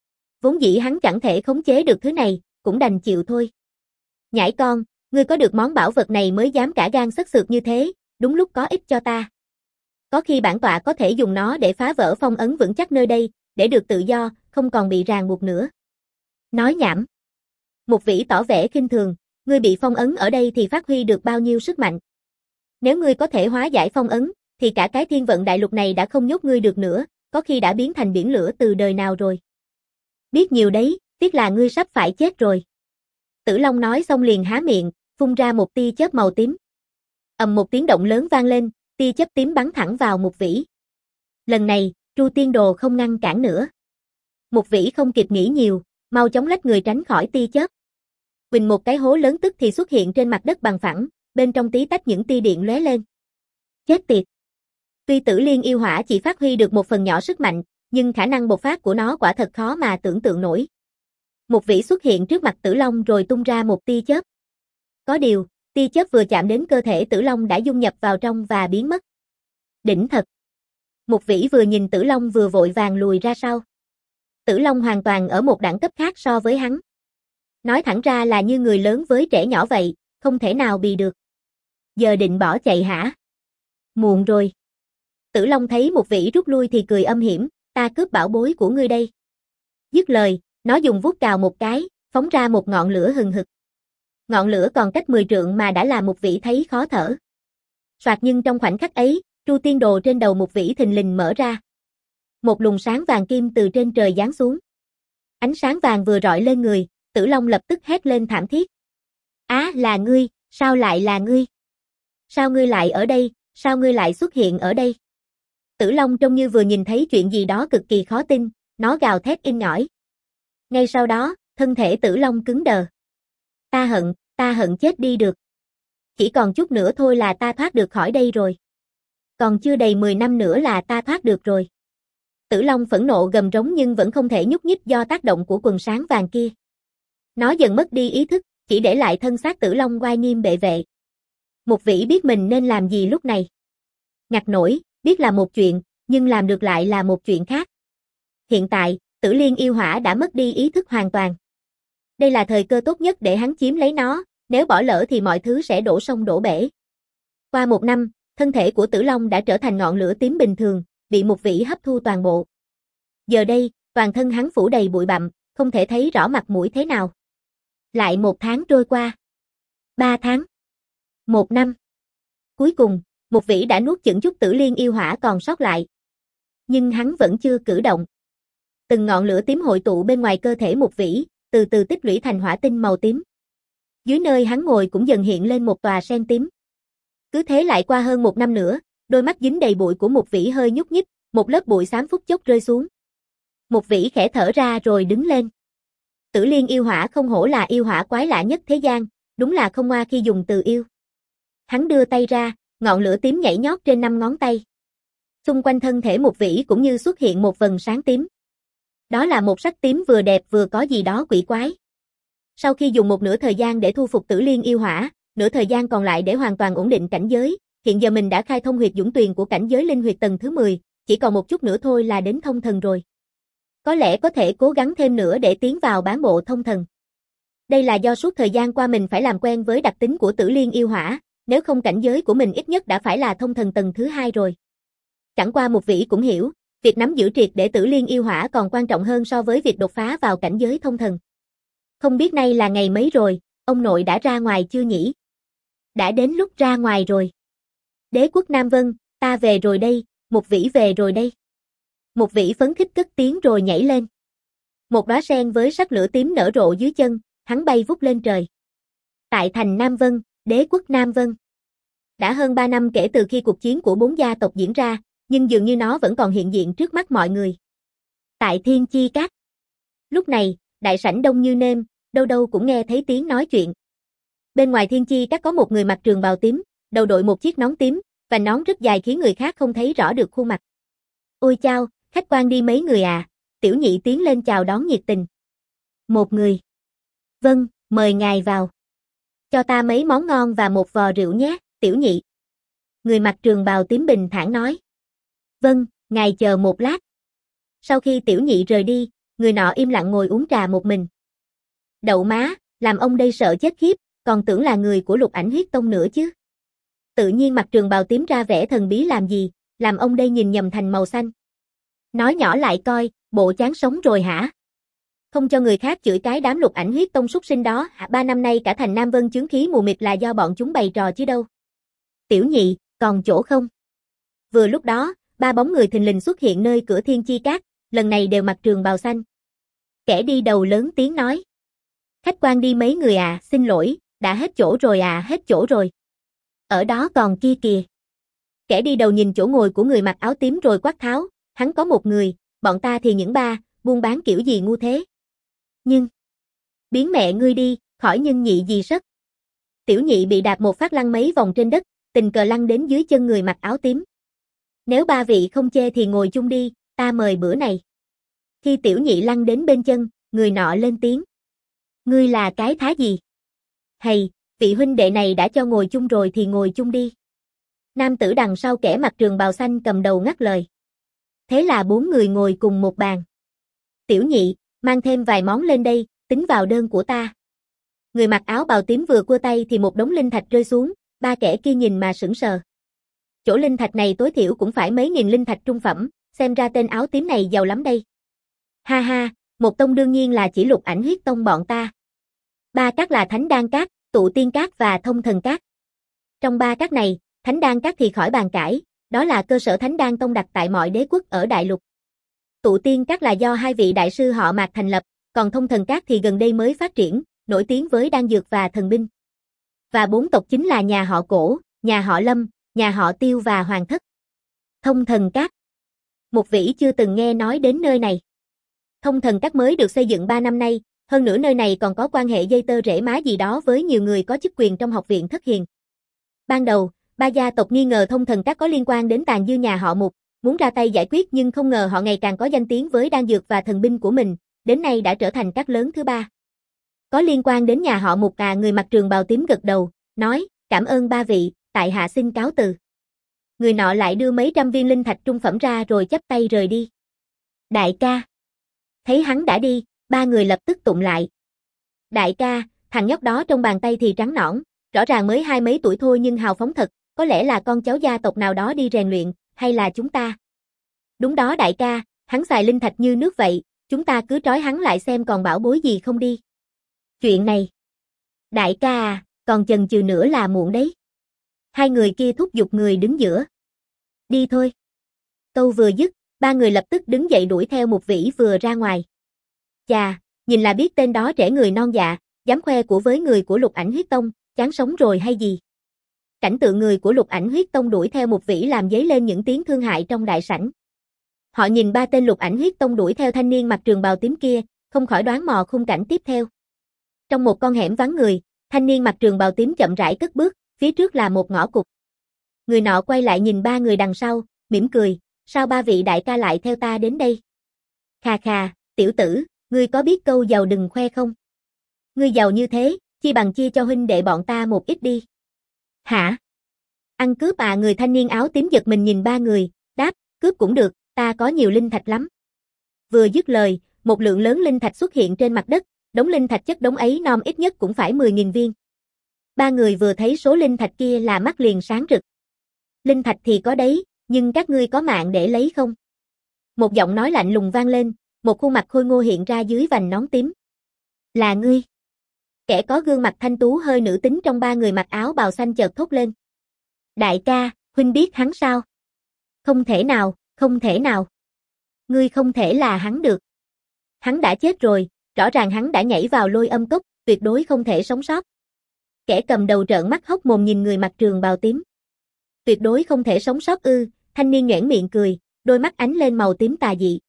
Vốn dĩ hắn chẳng thể khống chế được thứ này, cũng đành chịu thôi. Nhãi con, ngươi có được món bảo vật này mới dám cả gan sất sượt như thế, đúng lúc có ích cho ta. Có khi bản tọa có thể dùng nó để phá vỡ phong ấn vững chắc nơi đây, để được tự do, không còn bị ràng buộc nữa. Nói nhảm. Một vĩ tỏ vẻ khinh thường, ngươi bị phong ấn ở đây thì phát huy được bao nhiêu sức mạnh. Nếu ngươi có thể hóa giải phong ấn, thì cả cái thiên vận đại lục này đã không nhốt ngươi được nữa, có khi đã biến thành biển lửa từ đời nào rồi. Biết nhiều đấy, tiếc là ngươi sắp phải chết rồi. Tử Long nói xong liền há miệng, phun ra một tia chớp màu tím. Ầm, một tiếng động lớn vang lên, tia chớp tím bắn thẳng vào một vĩ. Lần này, Tru Tiên Đồ không ngăn cản nữa. Một vĩ không kịp nghĩ nhiều, mau chóng lách người tránh khỏi tia chớp. Quỳnh, một cái hố lớn tức thì xuất hiện trên mặt đất bằng phẳng, bên trong tí tách những tia điện lóe lên. Chết tiệt. Tuy Tử Liên yêu hỏa chỉ phát huy được một phần nhỏ sức mạnh, nhưng khả năng bộc phát của nó quả thật khó mà tưởng tượng nổi. Một vĩ xuất hiện trước mặt Tử Long rồi tung ra một tia chớp. Có điều, tia chớp vừa chạm đến cơ thể Tử Long đã dung nhập vào trong và biến mất. Đỉnh thật. Một vĩ vừa nhìn Tử Long vừa vội vàng lùi ra sau. Tử Long hoàn toàn ở một đẳng cấp khác so với hắn. Nói thẳng ra là như người lớn với trẻ nhỏ vậy, không thể nào bì được. Giờ định bỏ chạy hả? Muộn rồi. Tử Long thấy một vĩ rút lui thì cười âm hiểm, ta cướp bảo bối của ngươi đây. Dứt lời, nó dùng vuốt cào một cái, phóng ra một ngọn lửa hừng hực. Ngọn lửa còn cách mười trượng mà đã làm một vĩ thấy khó thở. Soạt, nhưng trong khoảnh khắc ấy, Tru Tiên Đồ trên đầu một vĩ thình lình mở ra. Một luồng sáng vàng kim từ trên trời giáng xuống. Ánh sáng vàng vừa rọi lên người, Tử Long lập tức hét lên thảm thiết. Á, là ngươi, sao lại là ngươi? Sao ngươi lại ở đây, sao ngươi lại xuất hiện ở đây? Tử Long trông như vừa nhìn thấy chuyện gì đó cực kỳ khó tin, nó gào thét in ỏi. Ngay sau đó, thân thể Tử Long cứng đờ. Ta hận, ta hận chết đi được. Chỉ còn chút nữa thôi là ta thoát được khỏi đây rồi. Còn chưa đầy mười năm nữa là ta thoát được rồi. Tử Long phẫn nộ gầm rống nhưng vẫn không thể nhúc nhích do tác động của quần sáng vàng kia. Nó dần mất đi ý thức, chỉ để lại thân xác Tử Long oai nghiêm bệ vệ. Một vĩ biết mình nên làm gì lúc này. Ngặt nổi, biết là một chuyện, nhưng làm được lại là một chuyện khác. Hiện tại, Tử Liên yêu hỏa đã mất đi ý thức hoàn toàn. Đây là thời cơ tốt nhất để hắn chiếm lấy nó, nếu bỏ lỡ thì mọi thứ sẽ đổ sông đổ bể. Qua một năm, thân thể của Tử Long đã trở thành ngọn lửa tím bình thường, bị một vĩ hấp thu toàn bộ. Giờ đây, toàn thân hắn phủ đầy bụi bặm, không thể thấy rõ mặt mũi thế nào. Lại một tháng trôi qua. Ba tháng. Một năm. Cuối cùng, một vĩ đã nuốt chửng chút Tử Liên yêu hỏa còn sót lại. Nhưng hắn vẫn chưa cử động. Từng ngọn lửa tím hội tụ bên ngoài cơ thể một vĩ, từ từ tích lũy thành hỏa tinh màu tím. Dưới nơi hắn ngồi cũng dần hiện lên một tòa sen tím. Cứ thế lại qua hơn một năm nữa, đôi mắt dính đầy bụi của Mục Vĩ hơi nhúc nhích, một lớp bụi xám phút chốc rơi xuống. Mục Vĩ khẽ thở ra rồi đứng lên. Tử Liên yêu hỏa không hổ là yêu hỏa quái lạ nhất thế gian, đúng là không ngoa khi dùng từ yêu. Hắn đưa tay ra, ngọn lửa tím nhảy nhót trên năm ngón tay. Xung quanh thân thể Mục Vĩ cũng như xuất hiện một vầng sáng tím. Đó là một sắc tím vừa đẹp vừa có gì đó quỷ quái. Sau khi dùng một nửa thời gian để thu phục Tử Liên yêu hỏa, nửa thời gian còn lại để hoàn toàn ổn định cảnh giới, hiện giờ mình đã khai thông huyệt dũng tuyền của cảnh giới linh huyệt tầng thứ mười, chỉ còn một chút nữa thôi là đến thông thần rồi. Có lẽ có thể cố gắng thêm nữa để tiến vào bán bộ thông thần. Đây là do suốt thời gian qua mình phải làm quen với đặc tính của Tử Liên yêu hỏa, nếu không cảnh giới của mình ít nhất đã phải là thông thần tầng thứ hai rồi. Chẳng qua Mục Vĩ cũng hiểu, việc nắm giữ triệt để Tử Liên yêu hỏa còn quan trọng hơn so với việc đột phá vào cảnh giới thông thần. Không biết nay là ngày mấy rồi, ông nội đã ra ngoài chưa nhỉ? Đã đến lúc ra ngoài rồi. Đế quốc Nam Vân, ta về rồi đây, Mục Vĩ về rồi đây. Mục Vĩ phấn khích cất tiếng rồi nhảy lên. Một đóa sen với sắc lửa tím nở rộ dưới chân, hắn bay vút lên trời. Tại thành Nam Vân, đế quốc Nam Vân. Đã hơn ba năm kể từ khi cuộc chiến của bốn gia tộc diễn ra, nhưng dường như nó vẫn còn hiện diện trước mắt mọi người. Tại Thiên Chi Các. Lúc này, đại sảnh đông như nêm, đâu đâu cũng nghe thấy tiếng nói chuyện. Bên ngoài Thiên Chi Các có một người mặc trường bào tím, đầu đội một chiếc nón tím, và nón rất dài khiến người khác không thấy rõ được khuôn mặt. Ôi chao, khách quan đi mấy người à, Tiểu Nhị tiến lên chào đón nhiệt tình. Một người. Vâng, mời ngài vào. Cho ta mấy món ngon và một vò rượu nhé, Tiểu Nhị. Người mặc trường bào tím bình thản nói. Vâng, ngài chờ một lát. Sau khi Tiểu Nhị rời đi, người nọ im lặng ngồi uống trà một mình. Đậu má, làm ông đây sợ chết khiếp, còn tưởng là người của Lục Ảnh Huyết Tông nữa chứ. Tự nhiên mặc trường bào tím ra vẻ thần bí làm gì, làm ông đây nhìn nhầm thành màu xanh. Nói nhỏ lại coi, bộ chán sống rồi hả? Không cho người khác chửi cái đám Lục Ảnh Huyết Tông súc sinh đó, ba năm nay cả thành Nam Vân chướng khí mù mịt là do bọn chúng bày trò chứ đâu. Tiểu Nhị, còn chỗ không? Vừa lúc đó, ba bóng người thình lình xuất hiện nơi cửa Thiên Chi Các, lần này đều mặc trường bào xanh. Kẻ đi đầu lớn tiếng nói. Khách quan đi mấy người à, xin lỗi, đã hết chỗ rồi à, hết chỗ rồi. Ở đó còn kia kìa. Kẻ đi đầu nhìn chỗ ngồi của người mặc áo tím rồi quát tháo, hắn có một người, bọn ta thì những ba, buôn bán kiểu gì ngu thế. Nhưng, biến mẹ ngươi đi, khỏi nhân nhị gì sất. Tiểu Nhị bị đạp một phát lăn mấy vòng trên đất, tình cờ lăn đến dưới chân người mặc áo tím. Nếu ba vị không chê thì ngồi chung đi, ta mời bữa này. Khi Tiểu Nhị lăn đến bên chân, người nọ lên tiếng. Ngươi là cái thá gì? Hay, vị huynh đệ này đã cho ngồi chung rồi thì ngồi chung đi. Nam tử đằng sau kẻ mặc trường bào xanh cầm đầu ngắt lời. Thế là bốn người ngồi cùng một bàn. Tiểu Nhị, mang thêm vài món lên đây, tính vào đơn của ta. Người mặc áo bào tím vừa cua tay thì một đống linh thạch rơi xuống, ba kẻ kia nhìn mà sững sờ. Chỗ linh thạch này tối thiểu cũng phải mấy nghìn linh thạch trung phẩm, xem ra tên áo tím này giàu lắm đây. Ha ha, một tông đương nhiên là chỉ Lục Ảnh Huyết Tông bọn ta. Ba các là Thánh Đan Các, Tụ Tiên Các và Thông Thần Các. Trong ba các này, Thánh Đan Các thì khỏi bàn cãi, đó là cơ sở Thánh Đan Tông đặt tại mọi đế quốc ở đại lục. Tụ Tiên Các là do hai vị đại sư họ Mạc thành lập, còn Thông Thần Các thì gần đây mới phát triển, nổi tiếng với đan dược và thần binh. Và bốn tộc chính là nhà họ Cổ, nhà họ Lâm, nhà họ Tiêu và Hoàng Thất. Thông Thần Các. Mục Vĩ chưa từng nghe nói đến nơi này. Thông Thần Các mới được xây dựng ba năm nay, hơn nữa nơi này còn có quan hệ dây tơ rễ má gì đó với nhiều người có chức quyền trong học viện Thất Hiền. Ban đầu, ba gia tộc nghi ngờ Thông Thần Các có liên quan đến tàn dư nhà họ Mục, muốn ra tay giải quyết nhưng không ngờ họ ngày càng có danh tiếng với đan dược và thần binh của mình, đến nay đã trở thành các lớn thứ ba. Có liên quan đến nhà họ Mục à, người mặc trường bào tím gật đầu, nói, cảm ơn ba vị, tại hạ xin cáo từ. Người nọ lại đưa mấy trăm viên linh thạch trung phẩm ra rồi chắp tay rời đi. Đại ca. Thấy hắn đã đi, ba người lập tức tụng lại. Đại ca, thằng nhóc đó trong bàn tay thì trắng nõn, rõ ràng mới hai mấy tuổi thôi nhưng hào phóng thật, có lẽ là con cháu gia tộc nào đó đi rèn luyện, hay là chúng ta? Đúng đó đại ca, hắn xài linh thạch như nước vậy, chúng ta cứ trói hắn lại xem còn bảo bối gì không đi. Chuyện này. Đại ca à, còn chần chừ nữa là muộn đấy. Hai người kia thúc giục người đứng giữa. Đi thôi. Câu vừa dứt, ba người lập tức đứng dậy đuổi theo Mục Vĩ vừa ra ngoài. Chà, Nhìn là biết tên đó trẻ người non dạ, dám khoe của với người của Lục Ảnh Huyết Tông, chán sống rồi hay gì? Cảnh tượng người của Lục Ảnh Huyết Tông đuổi theo Mục Vĩ làm dấy lên những tiếng thương hại trong đại sảnh. Họ nhìn ba tên Lục Ảnh Huyết Tông đuổi theo thanh niên mặc trường bào tím kia, không khỏi đoán mò khung cảnh tiếp theo. Trong một con hẻm vắng người, thanh niên mặc trường bào tím chậm rãi cất bước, phía trước là một ngõ cụt. Người nọ quay lại nhìn ba người đằng sau, mỉm cười, sao ba vị đại ca lại theo ta đến đây? Khà khà, tiểu tử, ngươi có biết câu giàu đừng khoe không? Ngươi giàu như thế, chi bằng chia cho huynh đệ bọn ta một ít đi. Hả? Ăn cướp à? Người thanh niên áo tím giật mình nhìn ba người, đáp, cướp cũng được, ta có nhiều linh thạch lắm. Vừa dứt lời, một lượng lớn linh thạch xuất hiện trên mặt đất, đống linh thạch chất đống ấy non ít nhất cũng phải mười nghìn viên. Ba người vừa thấy số linh thạch kia là mắt liền sáng rực. Linh thạch thì có đấy, nhưng các ngươi có mạng để lấy không? Một giọng nói lạnh lùng vang lên, một khuôn mặt khôi ngô hiện ra dưới vành nón tím. Là ngươi? Kẻ có gương mặt thanh tú hơi nữ tính trong ba người mặc áo bào xanh chợt thốt lên. Đại ca, huynh biết hắn sao? Không thể nào, không thể nào. Ngươi không thể là hắn được. Hắn đã chết rồi, rõ ràng hắn đã nhảy vào lôi âm cốc, tuyệt đối không thể sống sót. Kẻ cầm đầu trợn mắt hốc mồm nhìn người mặc trường bào tím. Tuyệt đối không thể sống sót ư? Thanh niên nhoẻn miệng cười, đôi mắt ánh lên màu tím tà dị.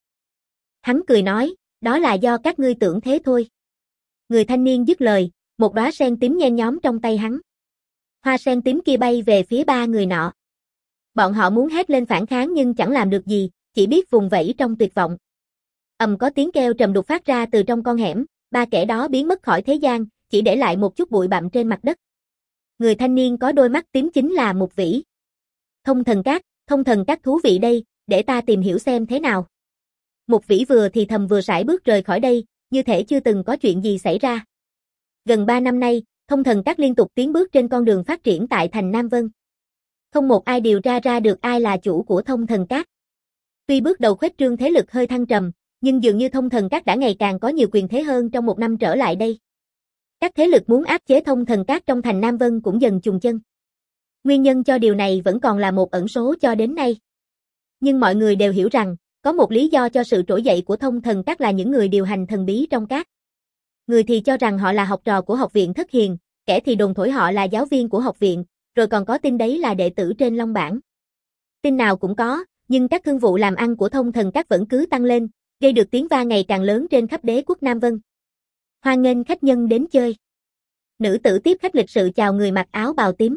Hắn cười nói, đó là do các ngươi tưởng thế thôi. Người thanh niên dứt lời, một đóa sen tím nhen nhóm trong tay hắn. Hoa sen tím kia bay về phía ba người nọ. Bọn họ muốn hét lên phản kháng nhưng chẳng làm được gì, chỉ biết vùng vẫy trong tuyệt vọng. Ầm có tiếng kêu trầm đục phát ra từ trong con hẻm, ba kẻ đó biến mất khỏi thế gian, chỉ để lại một chút bụi bặm trên mặt đất. Người thanh niên có đôi mắt tím chính là Mục Vĩ. Thông thần các, thông thần các thú vị đây, để ta tìm hiểu xem thế nào. Mục Vĩ vừa thì thầm vừa sải bước rời khỏi đây, như thể chưa từng có chuyện gì xảy ra. Gần ba năm nay, thông thần các liên tục tiến bước trên con đường phát triển tại thành Nam Vân. Không một ai điều tra ra được ai là chủ của thông thần các. Tuy bước đầu khuếch trương thế lực hơi thăng trầm, nhưng dường như thông thần các đã ngày càng có nhiều quyền thế hơn trong một năm trở lại đây. Các thế lực muốn áp chế thông thần các trong thành Nam Vân cũng dần chùng chân. Nguyên nhân cho điều này vẫn còn là một ẩn số cho đến nay. Nhưng mọi người đều hiểu rằng, có một lý do cho sự trỗi dậy của thông thần các là những người điều hành thần bí trong các. Người thì cho rằng họ là học trò của học viện Thất Hiền, kẻ thì đồn thổi họ là giáo viên của học viện, rồi còn có tin đấy là đệ tử trên Long Bảng. Tin nào cũng có, nhưng các thương vụ làm ăn của thông thần các vẫn cứ tăng lên, gây được tiếng vang ngày càng lớn trên khắp đế quốc Nam Vân. Hoan nghênh khách nhân đến chơi. Nữ tử tiếp khách lịch sự chào người mặc áo bào tím.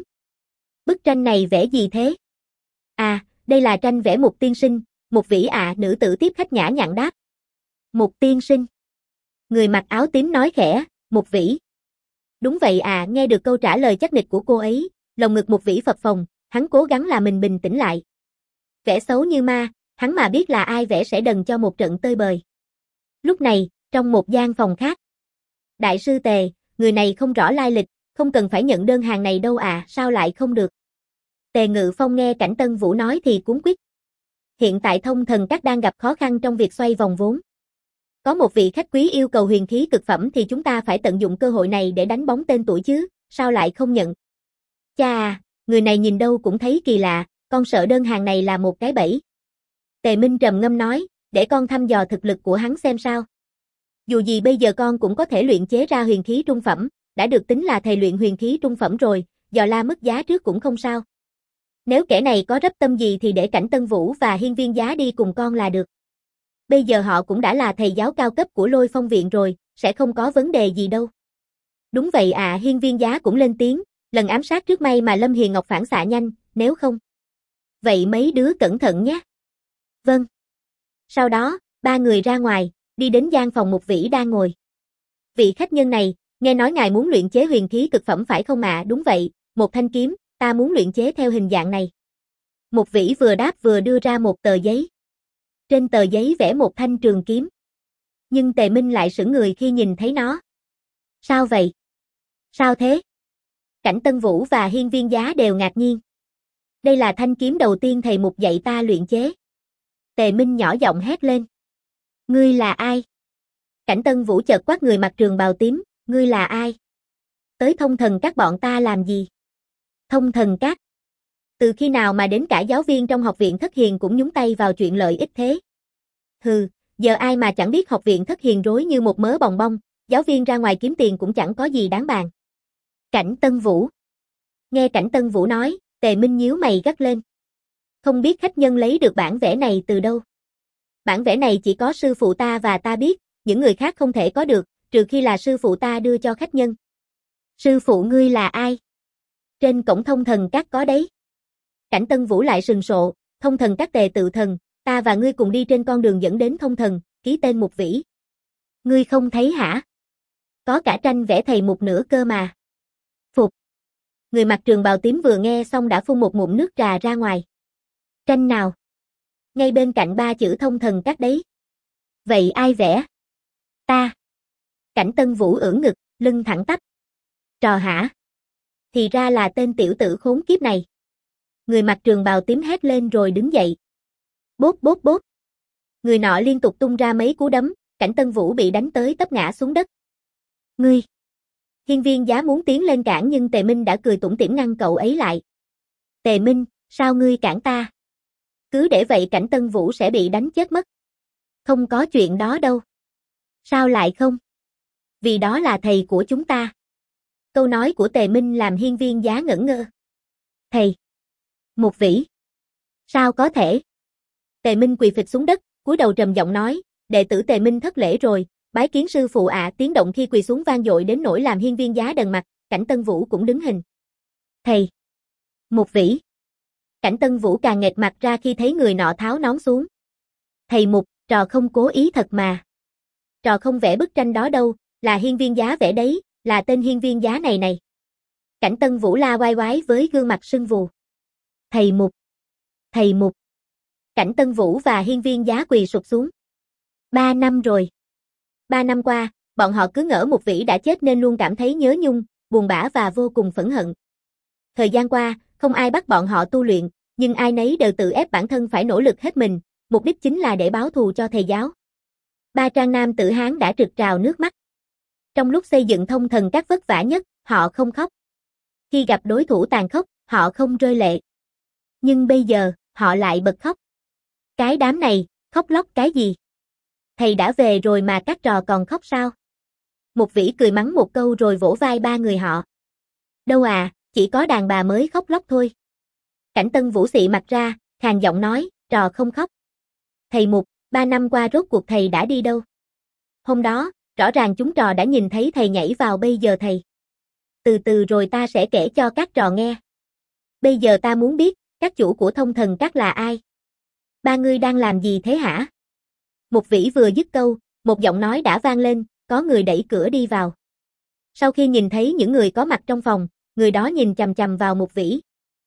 Bức tranh này vẽ gì thế? À, đây là tranh vẽ Mục tiên sinh, Mục Vĩ ạ. À, nữ tử tiếp khách nhã nhặn đáp. Mục tiên sinh. Người mặc áo tím nói khẽ, Mục Vĩ. Đúng vậy à, nghe được câu trả lời chắc nịch của cô ấy, lồng ngực Mục Vĩ phập phồng, hắn cố gắng làm mình bình tĩnh lại. Vẽ xấu như ma, hắn mà biết là ai vẽ sẽ đần cho một trận tơi bời. Lúc này, trong một gian phòng khác. Đại sư Tề, người này không rõ lai lịch, không cần phải nhận đơn hàng này đâu à, sao lại không được? Tề Ngự Phong nghe Cảnh Tân Vũ nói thì cuống quýt. Hiện tại thông thần các đang gặp khó khăn trong việc xoay vòng vốn. Có một vị khách quý yêu cầu huyền khí cực phẩm thì chúng ta phải tận dụng cơ hội này để đánh bóng tên tuổi chứ, sao lại không nhận? Chà à, người này nhìn đâu cũng thấy kỳ lạ, con sợ đơn hàng này là một cái bẫy. Tề Minh trầm ngâm nói, để con thăm dò thực lực của hắn xem sao. Dù gì bây giờ con cũng có thể luyện chế ra huyền khí trung phẩm, đã được tính là thầy luyện huyền khí trung phẩm rồi, dò la mức giá trước cũng không sao. Nếu kẻ này có rắp tâm gì thì để Cảnh Tân Vũ và Hiên Viên Giá đi cùng con là được. Bây giờ họ cũng đã là thầy giáo cao cấp của Lôi Phong Viện rồi, sẽ không có vấn đề gì đâu. Đúng vậy à, Hiên Viên Giá cũng lên tiếng, lần ám sát trước may mà Lâm Hiền Ngọc phản xạ nhanh, nếu không. Vậy mấy đứa cẩn thận nhé. Vâng. Sau đó, ba người ra ngoài, đi đến gian phòng Mục Vĩ đang ngồi. Vị khách nhân này, nghe nói ngài muốn luyện chế huyền khí cực phẩm phải không ạ? À? Đúng vậy, một thanh kiếm, ta muốn luyện chế theo hình dạng này. Mục Vĩ vừa đáp vừa đưa ra một tờ giấy. Trên tờ giấy vẽ một thanh trường kiếm. Nhưng Tề Minh lại sững người khi nhìn thấy nó. Sao vậy? Sao thế? Cảnh Tân Vũ và Hiên Viên Giá đều ngạc nhiên. Đây là thanh kiếm đầu tiên thầy Mục dạy ta luyện chế. Tề Minh nhỏ giọng hét lên. Ngươi là ai? Cảnh Tân Vũ chợt quát người mặc trường bào tím, ngươi là ai? Tới thông thần các bọn ta làm gì? Thông thần các? Từ khi nào mà đến cả giáo viên trong học viện Thất Hiền cũng nhúng tay vào chuyện lợi ích thế? Hừ, giờ ai mà chẳng biết học viện Thất Hiền rối như một mớ bòng bong, giáo viên ra ngoài kiếm tiền cũng chẳng có gì đáng bàn. Cảnh Tân Vũ. Nghe Cảnh Tân Vũ nói, Tề Minh nhíu mày gắt lên. Không biết khách nhân lấy được bản vẽ này từ đâu. Bản vẽ này chỉ có sư phụ ta và ta biết, những người khác không thể có được, trừ khi là sư phụ ta đưa cho khách nhân. Sư phụ ngươi là ai? Trên cổng Thông Thần Các có đấy. Cảnh Tân Vũ lại sừng sộ, Thông Thần Các Tề Tự Thần, ta và ngươi cùng đi trên con đường dẫn đến Thông Thần, ký tên Mục Vĩ. Ngươi không thấy hả? Có cả tranh vẽ thầy Mục nữa cơ mà. Phục. Người mặc trường bào tím vừa nghe xong đã phun một ngụm nước trà ra ngoài. Tranh nào? Ngay bên cạnh ba chữ Thông Thần Các đấy. Vậy ai vẽ? Ta. Cảnh Tân Vũ ưỡn ngực, lưng thẳng tắp. Trò hả? Thì ra là tên tiểu tử khốn kiếp này. Người mặc trường bào tím hét lên rồi đứng dậy. Bốp bốp bốp. Người nọ liên tục tung ra mấy cú đấm, Cảnh Tân Vũ bị đánh tới tấp ngã xuống đất. Ngươi. Hiên Viên Giá muốn tiến lên cản nhưng Tề Minh đã cười tủm tỉm ngăn cậu ấy lại. Tề Minh, sao ngươi cản ta? Cứ để vậy Cảnh Tân Vũ sẽ bị đánh chết mất. Không có chuyện đó đâu. Sao lại không? Vì đó là thầy của chúng ta. Câu nói của Tề Minh làm Hiên Viên Giá ngẩn ngơ. Thầy. Mục Vĩ. Sao có thể? Tề Minh quỳ phịch xuống đất, cúi đầu trầm giọng nói, đệ tử Tề Minh thất lễ rồi, bái kiến sư phụ ạ. Tiếng động khi quỳ xuống vang dội đến nỗi làm Hiên Viên Giá đần mặt, Cảnh Tân Vũ cũng đứng hình. Thầy. Mục Vĩ. Cảnh Tân Vũ càng nghệt mặt ra khi thấy người nọ tháo nón xuống. Thầy Mục, trò không cố ý thật mà. Trò không vẽ bức tranh đó đâu, là Hiên Viên Giá vẽ đấy, là tên Hiên Viên Giá này này. Cảnh Tân Vũ la oai oái với gương mặt sưng vù. Thầy Mục. Thầy Mục. Cảnh Tân Vũ và Hiên Viên Giá quỳ sụp xuống. Ba năm rồi. Ba năm qua, bọn họ cứ ngỡ Mục Vĩ đã chết nên luôn cảm thấy nhớ nhung, buồn bã và vô cùng phẫn hận. Thời gian qua, không ai bắt bọn họ tu luyện, nhưng ai nấy đều tự ép bản thân phải nỗ lực hết mình, mục đích chính là để báo thù cho thầy giáo. Ba trang nam tử Hán đã rực trào nước mắt. Trong lúc xây dựng Thông Thần Các vất vả nhất, họ không khóc. Khi gặp đối thủ tàn khốc, họ không rơi lệ. Nhưng bây giờ, họ lại bật khóc. Cái đám này, khóc lóc cái gì? Thầy đã về rồi mà các trò còn khóc sao? Mục Vĩ cười mắng một câu rồi vỗ vai ba người họ. Đâu à, chỉ có đàn bà mới khóc lóc thôi. Cảnh Tân Vũ xị mặt ra, khàn giọng nói, trò không khóc. Thầy Mục, ba năm qua rốt cuộc thầy đã đi đâu? Hôm đó, rõ ràng chúng trò đã nhìn thấy thầy nhảy vào bây giờ thầy. Từ từ rồi ta sẽ kể cho các trò nghe. Bây giờ ta muốn biết, các chủ của Thông Thần Các là ai? Ba ngươi đang làm gì thế hả? Mục Vĩ vừa dứt câu, một giọng nói đã vang lên, có người đẩy cửa đi vào. Sau khi nhìn thấy những người có mặt trong phòng, người đó nhìn chằm chằm vào Mục Vĩ.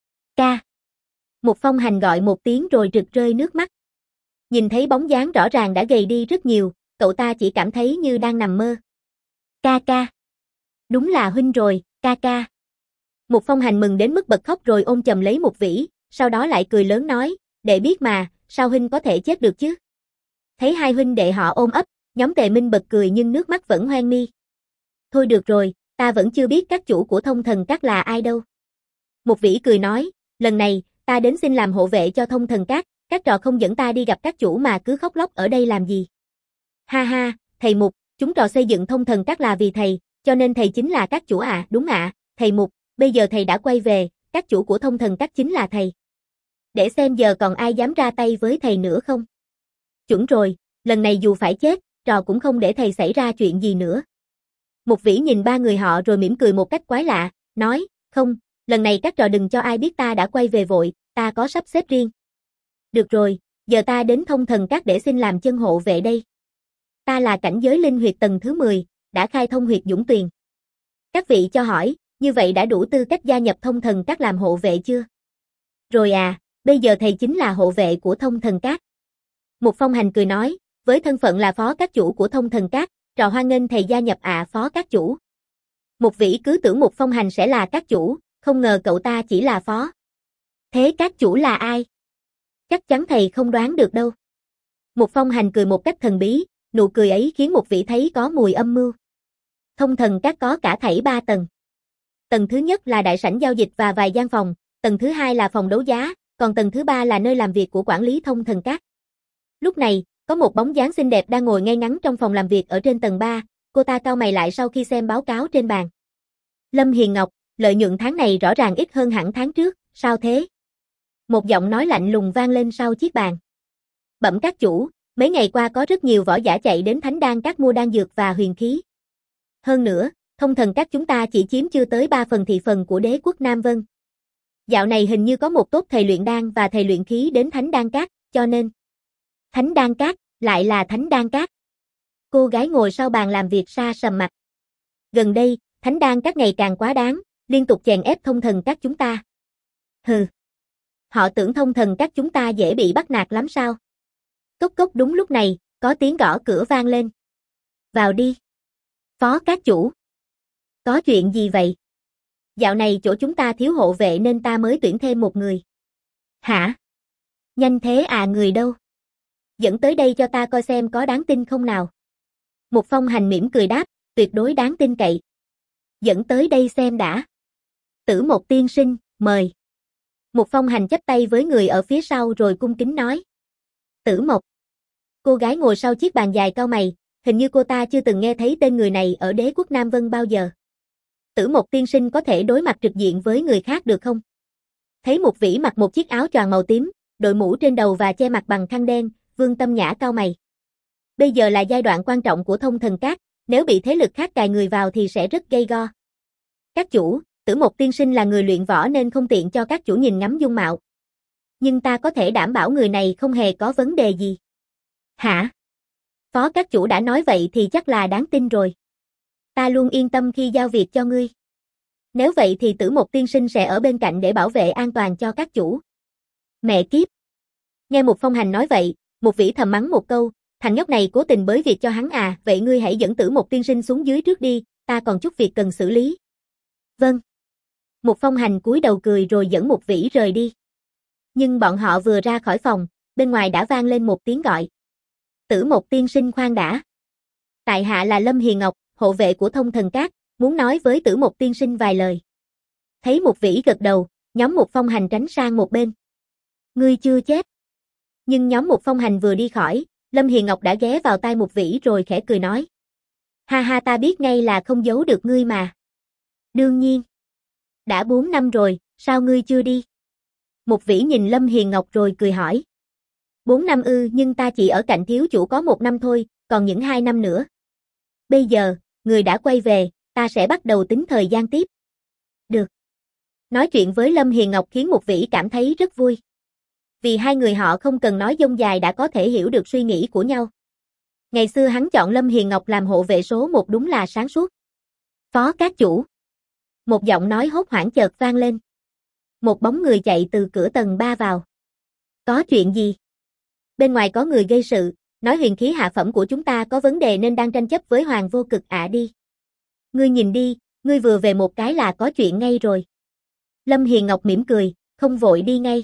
Ca. Mục Phong Hành gọi một tiếng rồi rực rơi nước mắt. Nhìn thấy bóng dáng rõ ràng đã gầy đi rất nhiều, cậu ta chỉ cảm thấy như đang nằm mơ. Ca ca. Đúng là huynh rồi, ca ca. Mục Phong Hành mừng đến mức bật khóc rồi ôm chầm lấy Mục Vĩ, sau đó lại cười lớn nói, đệ biết mà, sao huynh có thể chết được chứ? Thấy hai huynh đệ họ ôm ấp, nhóm Tề Minh bật cười nhưng nước mắt vẫn hoen mi. Thôi được rồi, ta vẫn chưa biết các chủ của Thông Thần Các là ai đâu. Mục Vĩ cười nói, lần này, ta đến xin làm hộ vệ cho Thông Thần Các, các trò không dẫn ta đi gặp các chủ mà cứ khóc lóc ở đây làm gì. Ha ha, thầy Mục, chúng trò xây dựng Thông Thần Các là vì thầy, cho nên thầy chính là các chủ à, đúng ạ, thầy Mục, bây giờ thầy đã quay về, các chủ của Thông Thần Các chính là thầy. Để xem giờ còn ai dám ra tay với thầy nữa không. Chuẩn rồi, lần này dù phải chết, trò cũng không để thầy xảy ra chuyện gì nữa. Mục Vĩ nhìn ba người họ rồi mỉm cười một cách quái lạ, nói, không, lần này các trò đừng cho ai biết ta đã quay về vội, ta có sắp xếp riêng. Được rồi, giờ ta đến Thông Thần Các để xin làm chân hộ vệ đây. Ta là cảnh giới linh huyệt tầng thứ mười, đã khai thông huyệt Dũng Tuyền. Các vị cho hỏi, như vậy đã đủ tư cách gia nhập Thông Thần Các làm hộ vệ chưa? Rồi à, bây giờ thầy chính là hộ vệ của Thông Thần Các. Mục Phong Hành cười nói, với thân phận là phó các chủ của Thông Thần Các, trò hoan nghênh thầy gia nhập ạ à, phó các chủ. Mục Vĩ cứ tưởng Mục Phong Hành sẽ là các chủ, không ngờ cậu ta chỉ là phó. Thế các chủ là ai? Chắc chắn thầy không đoán được đâu. Mục Phong Hành cười một cách thần bí, nụ cười ấy khiến Mục Vĩ thấy có mùi âm mưu. Thông Thần Các có cả thảy ba tầng. Tầng thứ nhất là đại sảnh giao dịch và vài gian phòng, tầng thứ hai là phòng đấu giá, còn tầng thứ ba là nơi làm việc của quản lý Thông Thần Các. Lúc này, Có một bóng dáng xinh đẹp đang ngồi ngay ngắn trong phòng làm việc ở trên tầng ba, cô ta cau mày lại sau khi xem báo cáo trên bàn. Lâm Hiền Ngọc, lợi nhuận tháng này rõ ràng ít hơn hẳn tháng trước, sao thế? Một giọng nói lạnh lùng vang lên sau chiếc bàn. Bẩm các chủ, mấy ngày qua có rất nhiều võ giả chạy đến Thánh Đan Các mua đan dược và huyền khí. Hơn nữa, Thông Thần Các chúng ta chỉ chiếm chưa tới ba phần thị phần của đế quốc Nam Vân. Dạo này hình như có một tốt thầy luyện đan và thầy luyện khí đến Thánh Đan Các, cho nên... Thánh Đan Các, lại là Thánh Đan Các. Cô gái ngồi sau bàn làm việc sa sầm mặt. Gần đây, Thánh Đan Các ngày càng quá đáng, liên tục chèn ép Thông Thần Các chúng ta. Hừ. Họ tưởng Thông Thần Các chúng ta dễ bị bắt nạt lắm sao? Cốc cốc đúng lúc này, có tiếng gõ cửa vang lên. Vào đi. Phó các chủ. Có chuyện gì vậy? Dạo này chỗ chúng ta thiếu hộ vệ nên ta mới tuyển thêm một người. Hả? Nhanh thế à, người đâu? Dẫn tới đây cho ta coi xem có đáng tin không nào. Một Phong Hành mỉm cười đáp, tuyệt đối đáng tin cậy. Dẫn tới đây xem đã. Tử Một tiên sinh, mời. Một Phong Hành chắp tay với người ở phía sau rồi cung kính nói. Tử Mộc. Cô gái ngồi sau chiếc bàn dài cau mày, hình như cô ta chưa từng nghe thấy tên người này ở đế quốc Nam Vân bao giờ. Tử Mộc tiên sinh có thể đối mặt trực diện với người khác được không? Thấy Mục Vĩ mặc một chiếc áo choàng màu tím, đội mũ trên đầu và che mặt bằng khăn đen, Vương Tâm Nhã cau mày. Bây giờ là giai đoạn quan trọng của Thông Thần Các, nếu bị thế lực khác cài người vào thì sẽ rất gây go. Các chủ, Tử Mộc tiên sinh là người luyện võ nên không tiện cho các chủ nhìn ngắm dung mạo. Nhưng ta có thể đảm bảo người này không hề có vấn đề gì. Hả? Phó các chủ đã nói vậy thì chắc là đáng tin rồi. Ta luôn yên tâm khi giao việc cho ngươi. Nếu vậy thì Tử Mộc tiên sinh sẽ ở bên cạnh để bảo vệ an toàn cho các chủ. Mẹ kiếp. Nghe Mục Phong Hành nói vậy, Mục Vĩ thầm mắng một câu, thằng nhóc này cố tình bới việc cho hắn à, vậy ngươi hãy dẫn Tử Mộc tiên sinh xuống dưới trước đi, ta còn chút việc cần xử lý. Vâng. Mục Phong Hành cúi đầu cười rồi dẫn Mục Vĩ rời đi. Nhưng bọn họ vừa ra khỏi phòng, bên ngoài đã vang lên một tiếng gọi. Tử Mộc tiên sinh khoan đã. Tại hạ là Lâm Hiền Ngọc, hộ vệ của Thông Thần Các, muốn nói với Tử Mộc tiên sinh vài lời. Thấy Mục Vĩ gật đầu, nhóm Mục Phong Hành tránh sang một bên. Ngươi chưa chết. Nhưng nhóm Mục Phong Hành vừa đi khỏi, Lâm Hiền Ngọc đã ghé vào tai Mục Vĩ rồi khẽ cười nói. Ha ha, ta biết ngay là không giấu được ngươi mà. Đương nhiên. Đã bốn năm rồi, sao ngươi chưa đi? Mục Vĩ nhìn Lâm Hiền Ngọc rồi cười hỏi. Bốn năm ư, nhưng ta chỉ ở cạnh thiếu chủ có một năm thôi, còn những hai năm nữa. Bây giờ, người đã quay về, ta sẽ bắt đầu tính thời gian tiếp. Được. Nói chuyện với Lâm Hiền Ngọc khiến Mục Vĩ cảm thấy rất vui. Vì hai người họ không cần nói dông dài đã có thể hiểu được suy nghĩ của nhau. Ngày xưa hắn chọn Lâm Hiền Ngọc làm hộ vệ số một đúng là sáng suốt. Phó các chủ. Một giọng nói hốt hoảng chợt vang lên. Một bóng người chạy từ cửa tầng ba vào. Có chuyện gì? Bên ngoài có người gây sự, nói huyền khí hạ phẩm của chúng ta có vấn đề nên đang tranh chấp với Hoàng Vô Cực ạ. À đi. Ngươi nhìn đi, ngươi vừa về một cái là có chuyện ngay rồi. Lâm Hiền Ngọc mỉm cười, không vội đi ngay.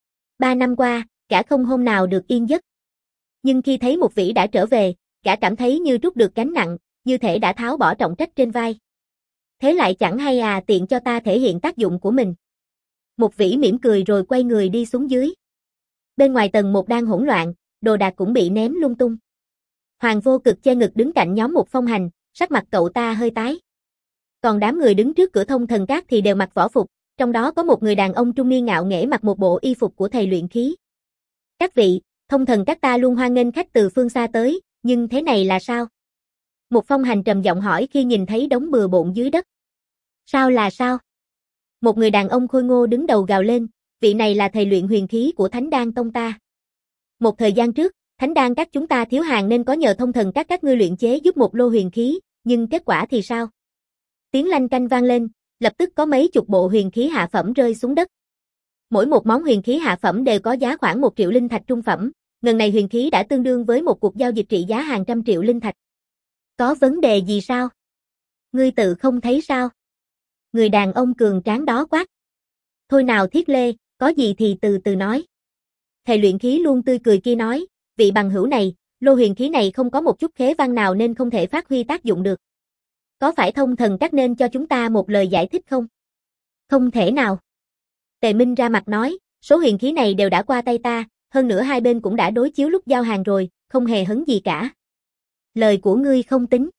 Ba năm qua, gã không hôm nào được yên giấc. Nhưng khi thấy Mục Vĩ đã trở về, gã cảm thấy như trút được gánh nặng, như thể đã tháo bỏ trọng trách trên vai. Thế lại chẳng hay à, tiện cho ta thể hiện tác dụng của mình. Mục Vĩ mỉm cười rồi quay người đi xuống dưới. Bên ngoài tầng một đang hỗn loạn, đồ đạc cũng bị ném lung tung. Hoàng Vô Cực che ngực đứng cạnh nhóm Mục Phong Hành, sắc mặt cậu ta hơi tái. Còn đám người đứng trước cửa Thông Thần Các thì đều mặc võ phục, trong đó có một người đàn ông trung niên ngạo nghễ mặc một bộ y phục của thầy luyện khí. Các vị, Thông Thần Các ta luôn hoan nghênh khách từ phương xa tới, nhưng thế này là sao? Mục Phong Hành trầm giọng hỏi khi nhìn thấy đống bừa bộn dưới đất. Sao là sao? Một người đàn ông khôi ngô đứng đầu gào lên, vị này là thầy luyện huyền khí của Thánh Đan Tông ta. Một thời gian trước, Thánh Đan Các chúng ta thiếu hàng nên có nhờ Thông Thần Các các ngươi luyện chế giúp một lô huyền khí, nhưng kết quả thì sao? Tiếng lanh canh vang lên, lập tức có mấy chục bộ huyền khí hạ phẩm rơi xuống đất. Mỗi một món huyền khí hạ phẩm đều có giá khoảng một triệu linh thạch trung phẩm, ngần này huyền khí đã tương đương với một cuộc giao dịch trị giá hàng trăm triệu linh thạch. Có vấn đề gì sao? Ngươi tự không thấy sao? Người đàn ông cường tráng đó quát. Thôi nào Thiết Lê, có gì thì từ từ nói. Thầy luyện khí luôn tươi cười kia nói, vị bằng hữu này, lô huyền khí này không có một chút khế văn nào nên không thể phát huy tác dụng được. Có phải Thông Thần Các nên cho chúng ta một lời giải thích không? Không thể nào. Tề Minh ra mặt nói, số huyền khí này đều đã qua tay ta, hơn nữa hai bên cũng đã đối chiếu lúc giao hàng rồi, không hề hấn gì cả. Lời của ngươi không tính.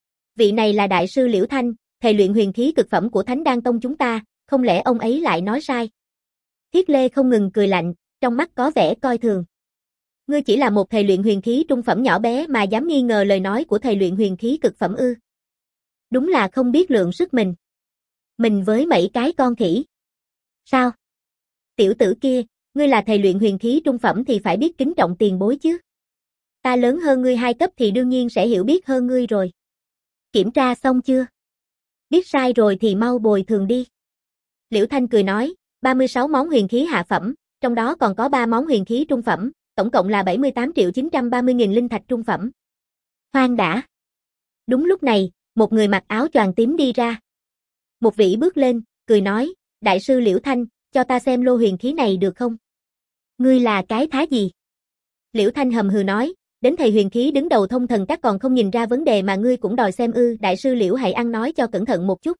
Vị này là đại sư Liễu Thanh, thầy luyện huyền khí cực phẩm của Thánh Đan Tông chúng ta, không lẽ ông ấy lại nói sai? Thiết Lê không ngừng cười lạnh, trong mắt có vẻ coi thường. Ngươi chỉ là một thầy luyện huyền khí trung phẩm nhỏ bé mà dám nghi ngờ lời nói của thầy luyện huyền khí cực phẩm ư? Đúng là không biết lượng sức mình. Mình với mấy cái con khỉ. Sao? Tiểu tử kia, ngươi là thầy luyện huyền khí trung phẩm thì phải biết kính trọng tiền bối chứ. Ta lớn hơn ngươi hai cấp thì đương nhiên sẽ hiểu biết hơn ngươi rồi. Kiểm tra xong chưa? Biết sai rồi thì mau bồi thường đi. Liễu Thanh cười nói, ba mươi sáu món huyền khí hạ phẩm, trong đó còn có ba món huyền khí trung phẩm, tổng cộng là bảy mươi tám triệu chín trăm ba mươi nghìn linh thạch trung phẩm. Khoan đã. Đúng lúc này, một người mặc áo choàng tím đi ra. Một vị bước lên, cười nói, đại sư Liễu Thanh, cho ta xem lô huyền khí này được không? Ngươi là cái thá gì? Liễu Thanh hầm hừ nói, đến thầy huyền khí đứng đầu thông thần các còn không nhìn ra vấn đề mà ngươi cũng đòi xem ư? Đại sư Liễu hãy ăn nói cho cẩn thận một chút.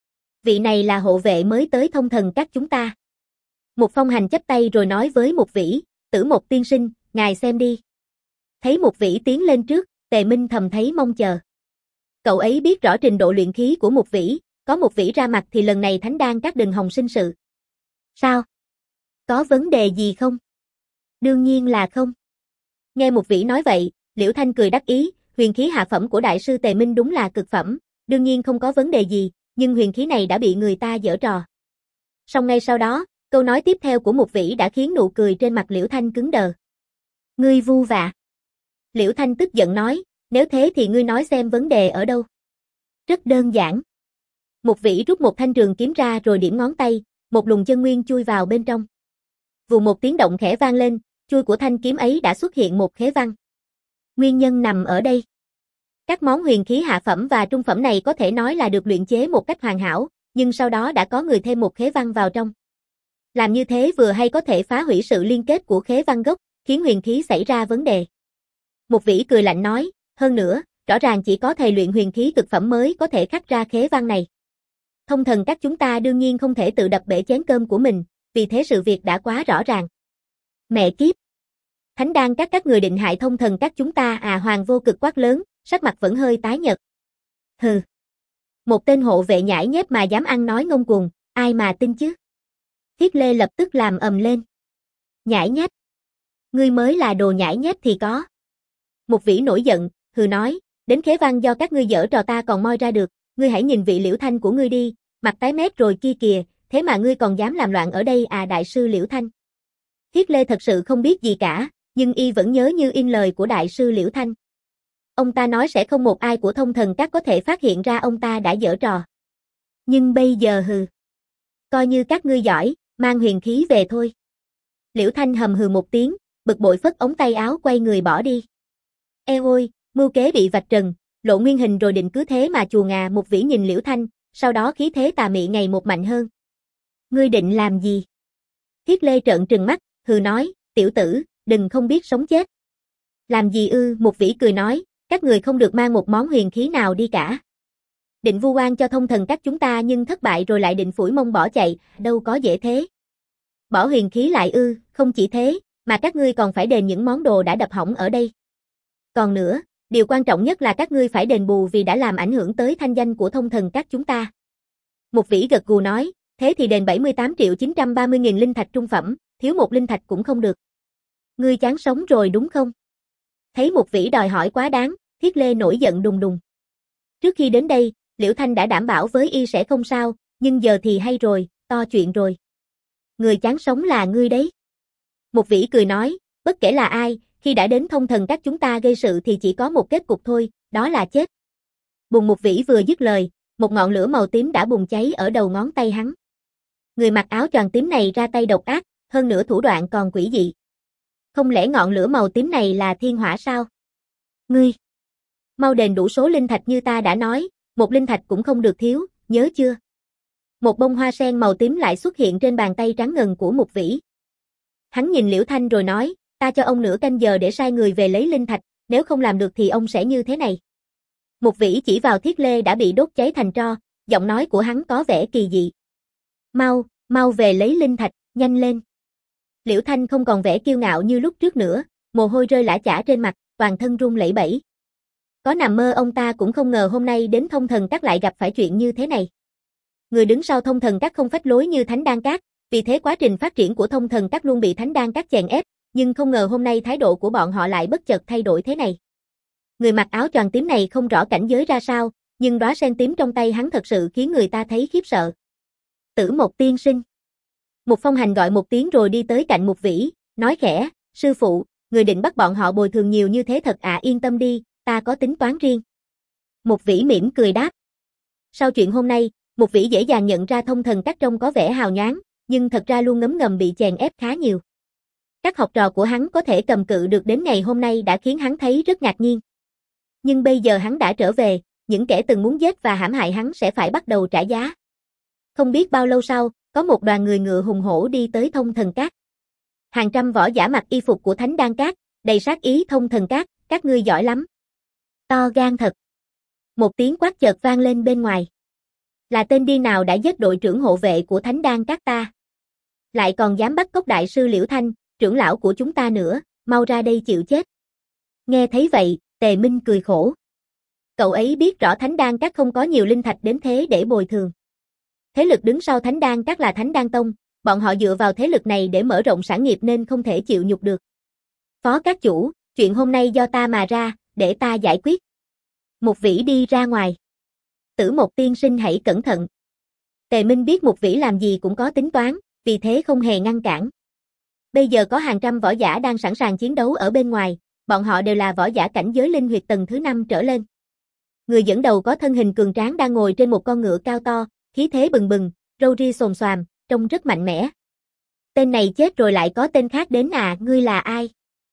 Vị này là hộ vệ mới tới thông thần các chúng ta. Một phong hành chắp tay rồi nói với một vĩ, Tử Một tiên sinh, ngài xem đi. Thấy một vĩ tiến lên trước, Tề Minh thầm thấy mong chờ. Cậu ấy biết rõ trình độ luyện khí của một vĩ, có một vĩ ra mặt thì lần này Thánh Đan các đừng hòng sinh sự. Sao? Có vấn đề gì không? Đương nhiên là không. Nghe một vĩ nói vậy, Liễu Thanh cười đắc ý, huyền khí hạ phẩm của đại sư Tề Minh đúng là cực phẩm, đương nhiên không có vấn đề gì, nhưng huyền khí này đã bị người ta giở trò. Song ngay sau đó, câu nói tiếp theo của một vĩ đã khiến nụ cười trên mặt Liễu Thanh cứng đờ. Ngươi vu vạ. Liễu Thanh tức giận nói, nếu thế thì ngươi nói xem vấn đề ở đâu. Rất đơn giản. Một vĩ rút một thanh trường kiếm ra rồi điểm ngón tay, một luồng chân nguyên chui vào bên trong. Vù một tiếng động khẽ vang lên, chui của thanh kiếm ấy đã xuất hiện một khế văn. Nguyên nhân nằm ở đây. Các món huyền khí hạ phẩm và trung phẩm này có thể nói là được luyện chế một cách hoàn hảo, nhưng sau đó đã có người thêm một khế văn vào trong. Làm như thế vừa hay có thể phá hủy sự liên kết của khế văn gốc, khiến huyền khí xảy ra vấn đề. Một vĩ cười lạnh nói, hơn nữa, rõ ràng chỉ có thầy luyện huyền khí cực phẩm mới có thể khắc ra khế văn này. Thông thần các chúng ta đương nhiên không thể tự đập bể chén cơm của mình, vì thế sự việc đã quá rõ ràng. Mẹ kiếp! Thánh Đan các các người định hại thông thần các chúng ta à? Hoàng Vô Cực quát lớn, sắc mặt vẫn hơi tái nhợt. Hừ! Một tên hộ vệ nhãi nhép mà dám ăn nói ngông cuồng, ai mà tin chứ? Thiết Lê lập tức làm ầm lên. Nhãi nhép! Ngươi mới là đồ nhãi nhép thì có. Một vĩ nổi giận, hừ nói, đến khế văn do các ngươi giở trò ta còn moi ra được, ngươi hãy nhìn vị Liễu Thanh của ngươi đi, mặt tái mét rồi kia kìa, thế mà ngươi còn dám làm loạn ở đây à? Đại sư Liễu Thanh. Thiết Lê thật sự không biết gì cả, nhưng y vẫn nhớ như in lời của đại sư Liễu Thanh. Ông ta nói sẽ không một ai của thông thần các có thể phát hiện ra ông ta đã giở trò. Nhưng bây giờ hừ. Coi như các ngươi giỏi, mang huyền khí về thôi. Liễu Thanh hầm hừ một tiếng, bực bội phất ống tay áo quay người bỏ đi. Eo ôi, mưu kế bị vạch trần, lộ nguyên hình rồi định cứ thế mà chù ngà. Một vĩ nhìn Liễu Thanh, sau đó khí thế tà mị ngày một mạnh hơn. Ngươi định làm gì? Thiết Lê trợn trừng mắt, hừ nói, tiểu tử, đừng không biết sống chết. Làm gì ư? Một vĩ cười nói, các người không được mang một món huyền khí nào đi cả. Định vu oan cho thông thần các chúng ta nhưng thất bại rồi lại định phủi mông bỏ chạy, đâu có dễ thế. Bỏ huyền khí lại ư? Không chỉ thế, mà các ngươi còn phải đền những món đồ đã đập hỏng ở đây. Còn nữa, điều quan trọng nhất là các ngươi phải đền bù vì đã làm ảnh hưởng tới thanh danh của thông thần các chúng ta. Một vĩ gật gù nói, thế thì đền bảy mươi tám triệu chín trăm ba mươi nghìn linh thạch trung phẩm, thiếu một linh thạch cũng không được. Ngươi chán sống rồi đúng không? Thấy một vĩ đòi hỏi quá đáng, Thiết Lê nổi giận đùng đùng. Trước khi đến đây, Liễu Thanh đã đảm bảo với y sẽ không sao, nhưng giờ thì hay rồi, to chuyện rồi. Người chán sống là ngươi đấy. Một vĩ cười nói, bất kể là ai, khi đã đến thông thần các chúng ta gây sự thì chỉ có một kết cục thôi, đó là chết. Bùng. Một vĩ vừa dứt lời, một ngọn lửa màu tím đã bùng cháy ở đầu ngón tay hắn. Người mặc áo choàng tím này ra tay độc ác, hơn nữa thủ đoạn còn quỷ dị. Không lẽ ngọn lửa màu tím này là thiên hỏa sao? Ngươi! Mau đền đủ số linh thạch như ta đã nói, một linh thạch cũng không được thiếu, nhớ chưa? Một bông hoa sen màu tím lại xuất hiện trên bàn tay trắng ngần của một vĩ. Hắn nhìn Liễu Thanh rồi nói, ta cho ông nửa canh giờ để sai người về lấy linh thạch, nếu không làm được thì ông sẽ như thế này. Một vĩ chỉ vào Thiết Lê đã bị đốt cháy thành tro, giọng nói của hắn có vẻ kỳ dị. Mau, mau về lấy linh thạch, nhanh lên. Liễu Thanh không còn vẻ kiêu ngạo như lúc trước nữa, mồ hôi rơi lã chã trên mặt, toàn thân run lẩy bẩy. Có nằm mơ ông ta cũng không ngờ hôm nay đến Thông Thần Các lại gặp phải chuyện như thế này. Người đứng sau Thông Thần Các không phách lối như Thánh Đan Các, vì thế quá trình phát triển của Thông Thần Các luôn bị Thánh Đan Các chèn ép, nhưng không ngờ hôm nay thái độ của bọn họ lại bất chợt thay đổi thế này. Người mặc áo choàng tím này không rõ cảnh giới ra sao, nhưng đóa sen tím trong tay hắn thật sự khiến người ta thấy khiếp sợ. Tử Mộc tiên sinh. Mục Phong Hành gọi một tiếng rồi đi tới cạnh Mục Vĩ, nói khẽ, sư phụ, người định bắt bọn họ bồi thường nhiều như thế thật ạ, à, yên tâm đi, ta có tính toán riêng. Mục Vĩ mỉm cười đáp. Sau chuyện hôm nay, Mục Vĩ dễ dàng nhận ra Thông Thần Các trông có vẻ hào nhoáng, nhưng thật ra luôn ngấm ngầm bị chèn ép khá nhiều. Các học trò của hắn có thể cầm cự được đến ngày hôm nay đã khiến hắn thấy rất ngạc nhiên. Nhưng bây giờ hắn đã trở về, những kẻ từng muốn giết và hãm hại hắn sẽ phải bắt đầu trả giá. Không biết bao lâu sau, có một đoàn người ngựa hùng hổ đi tới Thông Thần Các. Hàng trăm võ giả mặc y phục của Thánh Đan Các, đầy sát ý. Thông Thần Các, các ngươi giỏi lắm. To gan thật. Một tiếng quát chợt vang lên bên ngoài. Là tên điên nào đã giết đội trưởng hộ vệ của Thánh Đan Các ta? Lại còn dám bắt cóc đại sư Liễu Thanh, trưởng lão của chúng ta nữa, mau ra đây chịu chết. Nghe thấy vậy, Tề Minh cười khổ. Cậu ấy biết rõ Thánh Đan Các không có nhiều linh thạch đến thế để bồi thường. Thế lực đứng sau Thánh Đan Các là Thánh Đan Tông, bọn họ dựa vào thế lực này để mở rộng sản nghiệp nên không thể chịu nhục được. Phó các chủ, chuyện hôm nay do ta mà ra, để ta giải quyết. Mục Vĩ đi ra ngoài. Tử Mộc tiên sinh hãy cẩn thận. Tề Minh biết Mục Vĩ làm gì cũng có tính toán, vì thế không hề ngăn cản. Bây giờ có hàng trăm võ giả đang sẵn sàng chiến đấu ở bên ngoài, bọn họ đều là võ giả cảnh giới linh huyệt tầng thứ năm trở lên. Người dẫn đầu có thân hình cường tráng đang ngồi trên một con ngựa cao to, khí thế bừng bừng, râu ria xồm xoàm, trông rất mạnh mẽ. Tên này chết rồi lại có tên khác đến à, ngươi là ai?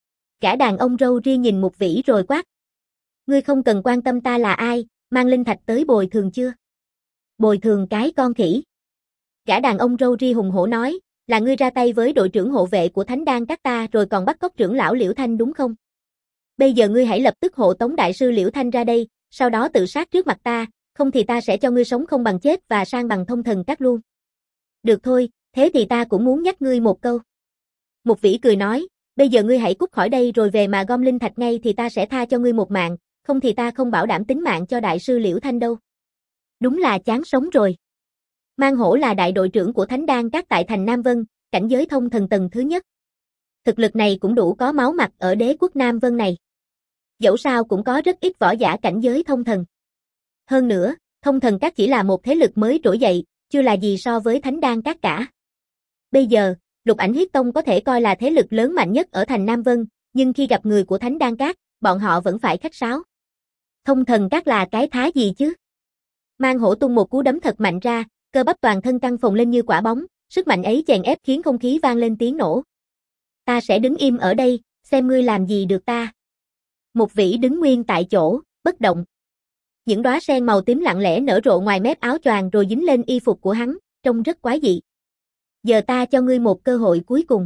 Gã đàn ông râu ria nhìn Mục Vĩ rồi quát. Ngươi không cần quan tâm ta là ai, mang linh thạch tới bồi thường chưa? Bồi thường cái con khỉ. Gã đàn ông râu ria hùng hổ nói, là ngươi ra tay với đội trưởng hộ vệ của Thánh Đan Các ta rồi còn bắt cóc trưởng lão Liễu Thanh đúng không? Bây giờ ngươi hãy lập tức hộ tống đại sư Liễu Thanh ra đây, sau đó tự sát trước mặt ta, không thì ta sẽ cho ngươi sống không bằng chết và sang bằng Thông Thần Các luôn. Được thôi, thế thì ta cũng muốn nhắc ngươi một câu. Mục Vĩ cười nói, bây giờ ngươi hãy cút khỏi đây rồi về mà gom linh thạch ngay thì ta sẽ tha cho ngươi một mạng, không thì ta không bảo đảm tính mạng cho đại sư Liễu Thanh đâu. Đúng là chán sống rồi. Mang Hổ là đại đội trưởng của Thánh Đan Các tại thành Nam Vân, cảnh giới thông thần tầng thứ nhất. Thực lực này cũng đủ có máu mặt ở đế quốc Nam Vân này. Dẫu sao cũng có rất ít võ giả cảnh giới thông thần. Hơn nữa, Thông Thần Các chỉ là một thế lực mới trỗi dậy, chưa là gì so với Thánh Đan Các cả. Bây giờ, Lục Ảnh Huyết Tông có thể coi là thế lực lớn mạnh nhất ở thành Nam Vân, nhưng khi gặp người của Thánh Đan Các, bọn họ vẫn phải khách sáo. Thông Thần Các là cái thá gì chứ? Mang Hổ tung một cú đấm thật mạnh ra, cơ bắp toàn thân căng phồng lên như quả bóng, sức mạnh ấy chèn ép khiến không khí vang lên tiếng nổ. Ta sẽ đứng im ở đây, xem ngươi làm gì được ta. Mục Vĩ đứng nguyên tại chỗ, bất động. Những đóa sen màu tím lặng lẽ nở rộ ngoài mép áo choàng rồi dính lên y phục của hắn, trông rất quái dị. Giờ ta cho ngươi một cơ hội cuối cùng.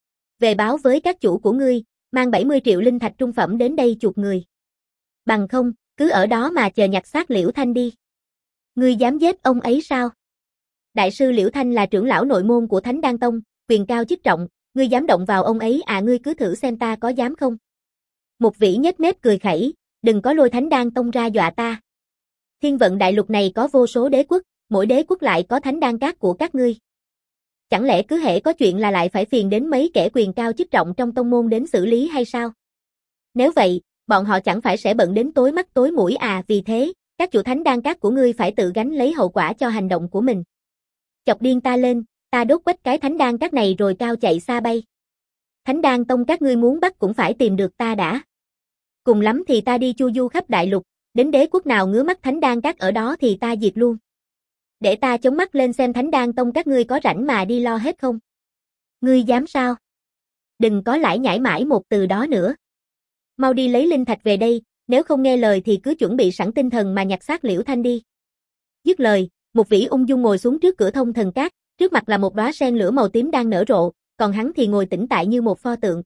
Về báo với các chủ của ngươi, mang bảy mươi triệu linh thạch trung phẩm đến đây chuộc người. Bằng không, cứ ở đó mà chờ nhặt xác Liễu Thanh đi. Ngươi dám giết ông ấy sao? Đại sư Liễu Thanh là trưởng lão nội môn của Thánh Đan Tông, quyền cao chức trọng, ngươi dám động vào ông ấy à, ngươi cứ thử xem ta có dám không? Mục Vĩ nhếch mép cười khẩy, đừng có lôi Thánh Đan Tông ra dọa ta. Thiên vận đại lục này có vô số đế quốc, mỗi đế quốc lại có Thánh Đan Các của các ngươi. Chẳng lẽ cứ hễ có chuyện là lại phải phiền đến mấy kẻ quyền cao chức trọng trong tông môn đến xử lý hay sao? Nếu vậy, bọn họ chẳng phải sẽ bận đến tối mắt tối mũi à, vì thế, các chủ Thánh Đan Các của ngươi phải tự gánh lấy hậu quả cho hành động của mình. Chọc điên ta lên, ta đốt quách cái Thánh Đan Các này rồi cao chạy xa bay. Thánh Đan Tông các ngươi muốn bắt cũng phải tìm được ta đã. Cùng lắm thì ta đi chu du khắp đại lục, đến đế quốc nào ngứa mắt Thánh Đan Các ở đó thì ta diệt luôn. Để ta chống mắt lên xem Thánh Đan Tông các ngươi có rảnh mà đi lo hết không? Ngươi dám sao? Đừng có lải nhải mãi một từ đó nữa. Mau đi lấy linh thạch về đây, nếu không nghe lời thì cứ chuẩn bị sẵn tinh thần mà nhặt xác Liễu Thanh đi. Dứt lời, Mục Vĩ ung dung ngồi xuống trước cửa Thông Thần Các, trước mặt là một đóa sen lửa màu tím đang nở rộ, còn hắn thì ngồi tĩnh tại như một pho tượng.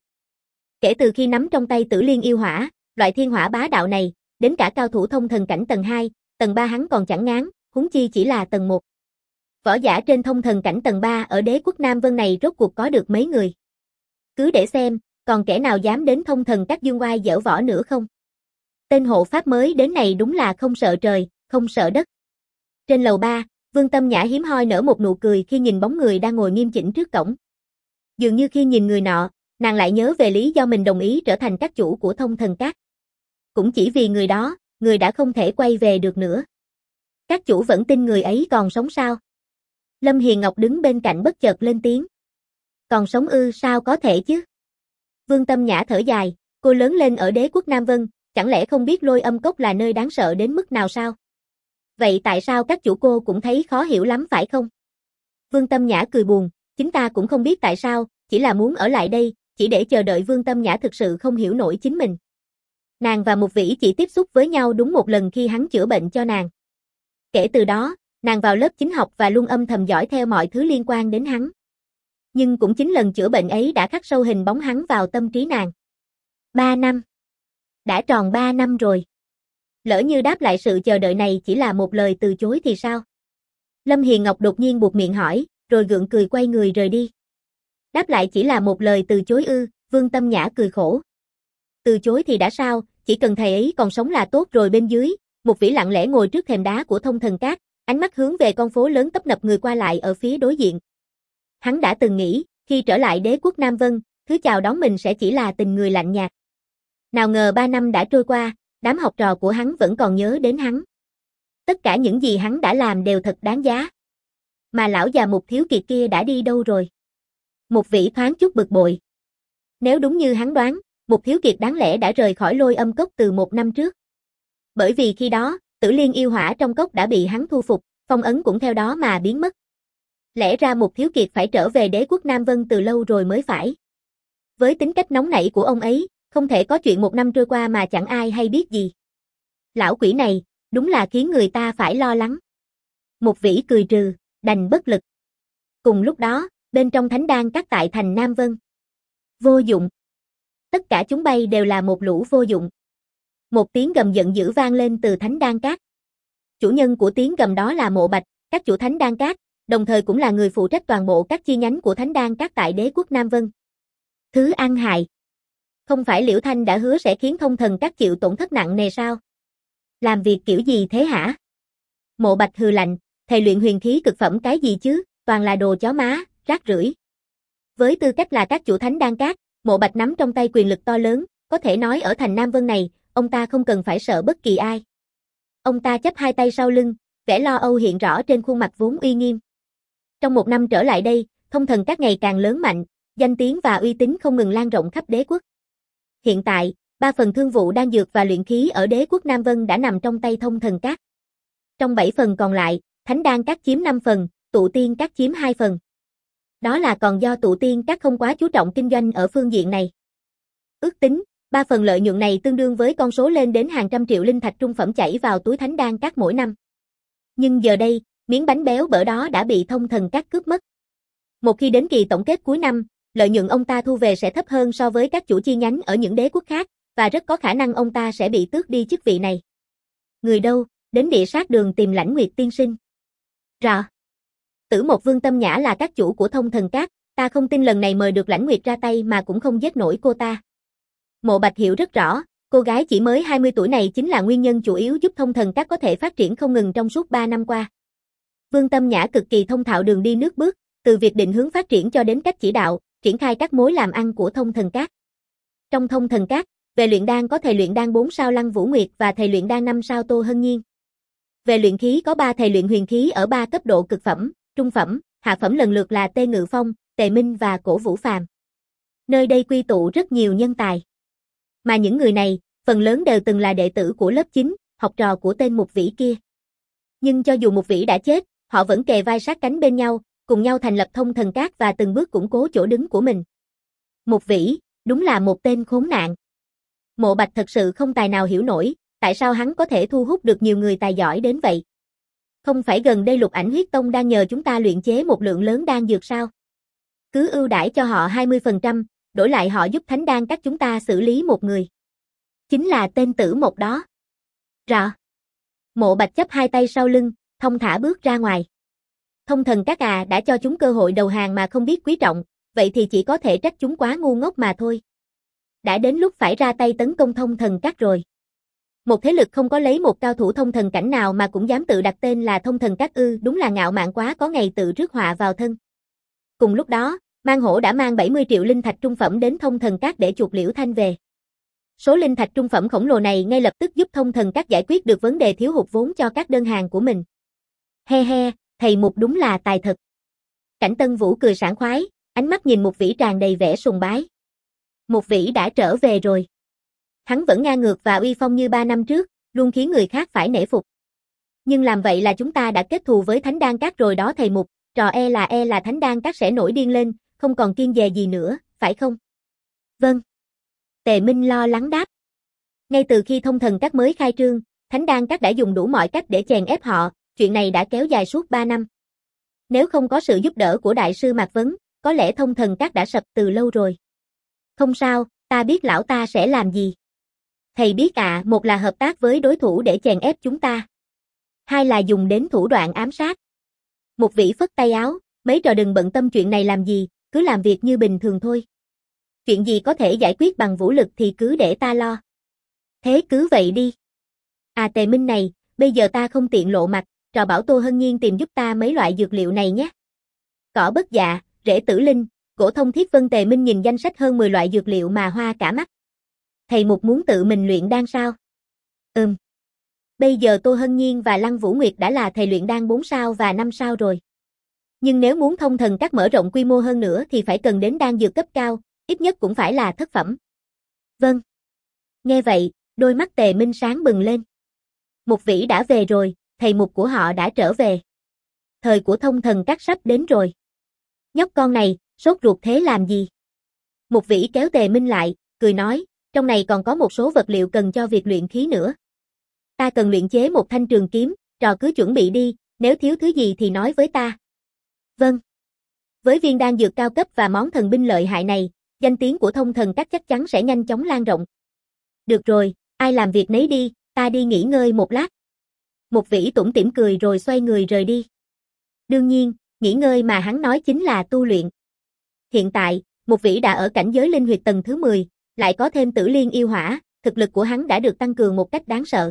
Kể từ khi nắm trong tay Tử Liên yêu hỏa, loại thiên hỏa bá đạo này, đến cả cao thủ thông thần cảnh tầng hai, tầng ba hắn còn chẳng ngán, huống chi chỉ là tầng một. Võ giả trên thông thần cảnh tầng ba ở đế quốc Nam Vân này rốt cuộc có được mấy người. Cứ để xem, còn kẻ nào dám đến Thông Thần Các dương oai dở võ nữa không? Tên hộ pháp mới đến này đúng là không sợ trời, không sợ đất. Trên lầu ba, Vương Tâm Nhã hiếm hoi nở một nụ cười khi nhìn bóng người đang ngồi nghiêm chỉnh trước cổng. Dường như khi nhìn người nọ, nàng lại nhớ về lý do mình đồng ý trở thành các chủ của Thông Thần Các. Cũng chỉ vì người đó, người đã không thể quay về được nữa. Các chủ vẫn tin người ấy còn sống sao? Lâm Hiền Ngọc đứng bên cạnh bất chợt lên tiếng. Còn sống ư, sao có thể chứ? Vương Tâm Nhã thở dài, cô lớn lên ở đế quốc Nam Vân, chẳng lẽ không biết Lôi Âm Cốc là nơi đáng sợ đến mức nào sao? Vậy tại sao các chủ cô cũng thấy khó hiểu lắm phải không? Vương Tâm Nhã cười buồn, chính ta cũng không biết tại sao, chỉ là muốn ở lại đây, chỉ để chờ đợi. Vương Tâm Nhã thực sự không hiểu nổi chính mình. Nàng và Mục Vĩ chỉ tiếp xúc với nhau đúng một lần khi hắn chữa bệnh cho nàng. Kể từ đó, nàng vào lớp chính học và luôn âm thầm dõi theo mọi thứ liên quan đến hắn. Nhưng cũng chính lần chữa bệnh ấy đã khắc sâu hình bóng hắn vào tâm trí nàng. Ba năm. Đã tròn ba năm rồi. Lỡ như đáp lại sự chờ đợi này chỉ là một lời từ chối thì sao? Lâm Hiền Ngọc đột nhiên buột miệng hỏi, rồi gượng cười quay người rời đi. Đáp lại chỉ là một lời từ chối ư? Vương Tâm Nhã cười khổ. Từ chối thì đã sao, chỉ cần thầy ấy còn sống là tốt rồi. Bên dưới, Mục Vĩ lặng lẽ ngồi trước thềm đá của Thông Thần Các, ánh mắt hướng về con phố lớn tấp nập người qua lại ở phía đối diện. Hắn đã từng nghĩ, khi trở lại đế quốc Nam Vân, thứ chào đón mình sẽ chỉ là tình người lạnh nhạt. Nào ngờ ba năm đã trôi qua, đám học trò của hắn vẫn còn nhớ đến hắn. Tất cả những gì hắn đã làm đều thật đáng giá. Mà lão già Mục Thiếu Kiệt kia đã đi đâu rồi? Mục Vĩ thoáng chút bực bội. Nếu đúng như hắn đoán, Mục Thiếu Kiệt đáng lẽ đã rời khỏi Lôi Âm Cốc từ một năm trước. Bởi vì khi đó, Tử Liên yêu hỏa trong cốc đã bị hắn thu phục, phong ấn cũng theo đó mà biến mất. Lẽ ra Mục Thiếu Kiệt phải trở về đế quốc Nam Vân từ lâu rồi mới phải. Với tính cách nóng nảy của ông ấy, không thể có chuyện một năm trôi qua mà chẳng ai hay biết gì. Lão quỷ này, đúng là khiến người ta phải lo lắng. Mục Vĩ cười trừ, đành bất lực. Cùng lúc đó, bên trong thánh đan các tại thành Nam Vân. Vô dụng. Tất cả chúng bay đều là một lũ vô dụng. Một tiếng gầm giận dữ vang lên từ thánh đan các. Chủ nhân của tiếng gầm đó là Mộ Bạch, các chủ thánh đan các, đồng thời cũng là người phụ trách toàn bộ các chi nhánh của thánh đan các tại đế quốc Nam Vân. Thứ ăn hại. Không phải Liễu Thanh đã hứa sẽ khiến Thông Thần Các chịu tổn thất nặng nề sao? Làm việc kiểu gì thế hả? Mộ Bạch hừ lạnh, thầy luyện huyền khí cực phẩm cái gì chứ, toàn là đồ chó má, rác rưởi. Với tư cách là các chủ thánh đan các, Mộ Bạch nắm trong tay quyền lực to lớn, có thể nói ở thành Nam Vân này, ông ta không cần phải sợ bất kỳ ai. Ông ta chắp hai tay sau lưng, vẻ lo âu hiện rõ trên khuôn mặt vốn uy nghiêm. Trong một năm trở lại đây, Thông Thần Các ngày càng lớn mạnh, danh tiếng và uy tín không ngừng lan rộng khắp đế quốc. Hiện tại, ba phần thương vụ đan dược và luyện khí ở đế quốc Nam Vân đã nằm trong tay Thông Thần Các. Trong bảy phần còn lại, Thánh Đan Các chiếm năm phần, Tụ Tiên Các chiếm hai phần. Đó là còn do Tụ Tiên Các không quá chú trọng kinh doanh ở phương diện này. Ước tính, ba phần lợi nhuận này tương đương với con số lên đến hàng trăm triệu linh thạch trung phẩm chảy vào túi Thánh Đan Các mỗi năm. Nhưng giờ đây, miếng bánh béo bở đó đã bị Thông Thần Các cướp mất. Một khi đến kỳ tổng kết cuối năm, lợi nhuận ông ta thu về sẽ thấp hơn so với các chủ chi nhánh ở những đế quốc khác, và rất có khả năng ông ta sẽ bị tước đi chức vị này. Người đâu, đến địa sát đường tìm Lãnh Nguyệt tiên sinh. Rọ. Tử Một Vương Tâm Nhã là các chủ của Thông Thần Các, ta không tin lần này mời được Lãnh Nguyệt ra tay mà cũng không giết nổi cô ta. Mộ Bạch hiểu rất rõ, cô gái chỉ mới hai mươi tuổi này chính là nguyên nhân chủ yếu giúp Thông Thần Các có thể phát triển không ngừng trong suốt ba năm qua. Vương Tâm Nhã cực kỳ thông thạo đường đi nước bước, từ việc định hướng phát triển cho đến cách chỉ đạo, triển khai các mối làm ăn của Thông Thần Các. Trong Thông Thần Các, về luyện đan có thầy luyện đan bốn sao Lăng Vũ Nguyệt và thầy luyện đan năm sao Tô Hân Nhiên. Về luyện khí có ba thầy luyện huyền khí ở ba cấp độ cực phẩm, trung phẩm, hạ phẩm lần lượt là Tê Ngự Phong, Tề Minh và Cổ Vũ Phàm. Nơi đây quy tụ rất nhiều nhân tài. Mà những người này, phần lớn đều từng là đệ tử của lớp chín, học trò của tên Mục Vĩ kia. Nhưng cho dù Mục Vĩ đã chết, họ vẫn kề vai sát cánh bên nhau, cùng nhau thành lập Thông Thần Các và từng bước củng cố chỗ đứng của mình. Mục Vĩ, đúng là một tên khốn nạn. Mộ Bạch thật sự không tài nào hiểu nổi, tại sao hắn có thể thu hút được nhiều người tài giỏi đến vậy. Không phải gần đây Lục Ảnh Huyết Tông đang nhờ chúng ta luyện chế một lượng lớn đan dược sao? Cứ ưu đãi cho họ hai mươi phần trăm, đổi lại họ giúp Thánh Đan Các chúng ta xử lý một người. Chính là tên Tử Một đó. Rọ. Mộ Bạch chấp hai tay sau lưng, thông thả bước ra ngoài. Thông Thần Các à, đã cho chúng cơ hội đầu hàng mà không biết quý trọng, vậy thì chỉ có thể trách chúng quá ngu ngốc mà thôi. Đã đến lúc phải ra tay tấn công Thông Thần Các rồi. Một thế lực không có lấy một cao thủ thông thần cảnh nào mà cũng dám tự đặt tên là Thông Thần Các ư, đúng là ngạo mạn quá, có ngày tự rước họa vào thân. Cùng lúc đó, Mang Hổ đã mang bảy mươi triệu linh thạch trung phẩm đến Thông Thần Các để chuộc Liễu Thanh về. Số linh thạch trung phẩm khổng lồ này ngay lập tức giúp Thông Thần Các giải quyết được vấn đề thiếu hụt vốn cho các đơn hàng của mình. He he, thầy Mục đúng là tài thật. Cảnh Tân Vũ cười sảng khoái, ánh mắt nhìn Mục Vĩ tràn đầy vẻ sùng bái. Mục Vĩ đã trở về rồi. Hắn vẫn ngang ngược và uy phong như ba năm trước, luôn khiến người khác phải nể phục. Nhưng làm vậy là chúng ta đã kết thù với Thánh Đan Các rồi đó thầy Mục, trò e là e là Thánh Đan Các sẽ nổi điên lên, không còn kiêng dè gì nữa, phải không? Vâng. Tề Minh lo lắng đáp. Ngay từ khi Thông Thần Các mới khai trương, Thánh Đan Các đã dùng đủ mọi cách để chèn ép họ, chuyện này đã kéo dài suốt ba năm. Nếu không có sự giúp đỡ của Đại sư Mạc Vấn, có lẽ Thông Thần Các đã sập từ lâu rồi. Không sao, ta biết lão ta sẽ làm gì. Thầy biết ạ, à, một là hợp tác với đối thủ để chèn ép chúng ta. Hai là dùng đến thủ đoạn ám sát. Mục Vĩ phất tay áo, mấy trò đừng bận tâm chuyện này làm gì, cứ làm việc như bình thường thôi. Chuyện gì có thể giải quyết bằng vũ lực thì cứ để ta lo. Thế cứ vậy đi. À Tề Minh này, bây giờ ta không tiện lộ mặt, trò bảo Tô Hân Nhiên tìm giúp ta mấy loại dược liệu này nhé. Cỏ bất dạ, rễ tử linh, gỗ thông thiết vân. Tề Minh nhìn danh sách hơn mười loại dược liệu mà hoa cả mắt. Thầy Mục muốn tự mình luyện đan sao? Ừm. Bây giờ Tô Hân Nhiên và Lăng Vũ Nguyệt đã là thầy luyện đan bốn sao và năm sao rồi. Nhưng nếu muốn Thông Thần Các mở rộng quy mô hơn nữa thì phải cần đến đan dược cấp cao, ít nhất cũng phải là thất phẩm. Vâng. Nghe vậy, đôi mắt Tề Minh sáng bừng lên. Mục Vĩ đã về rồi, thầy Mục của họ đã trở về. Thời của Thông Thần Các sắp đến rồi. Nhóc con này, sốt ruột thế làm gì? Mục Vĩ kéo Tề Minh lại, cười nói, trong này còn có một số vật liệu cần cho việc luyện khí nữa. Ta cần luyện chế một thanh trường kiếm, trò cứ chuẩn bị đi, nếu thiếu thứ gì thì nói với ta. Vâng. Với viên đan dược cao cấp và món thần binh lợi hại này, danh tiếng của Thông Thần Các chắc chắn sẽ nhanh chóng lan rộng. Được rồi, ai làm việc nấy đi, ta đi nghỉ ngơi một lát. Mục Vĩ tủm tỉm cười rồi xoay người rời đi. Đương nhiên, nghỉ ngơi mà hắn nói chính là tu luyện. Hiện tại, Mục Vĩ đã ở cảnh giới linh huyệt tầng thứ mười, lại có thêm Tử Liên yêu hỏa, thực lực của hắn đã được tăng cường một cách đáng sợ.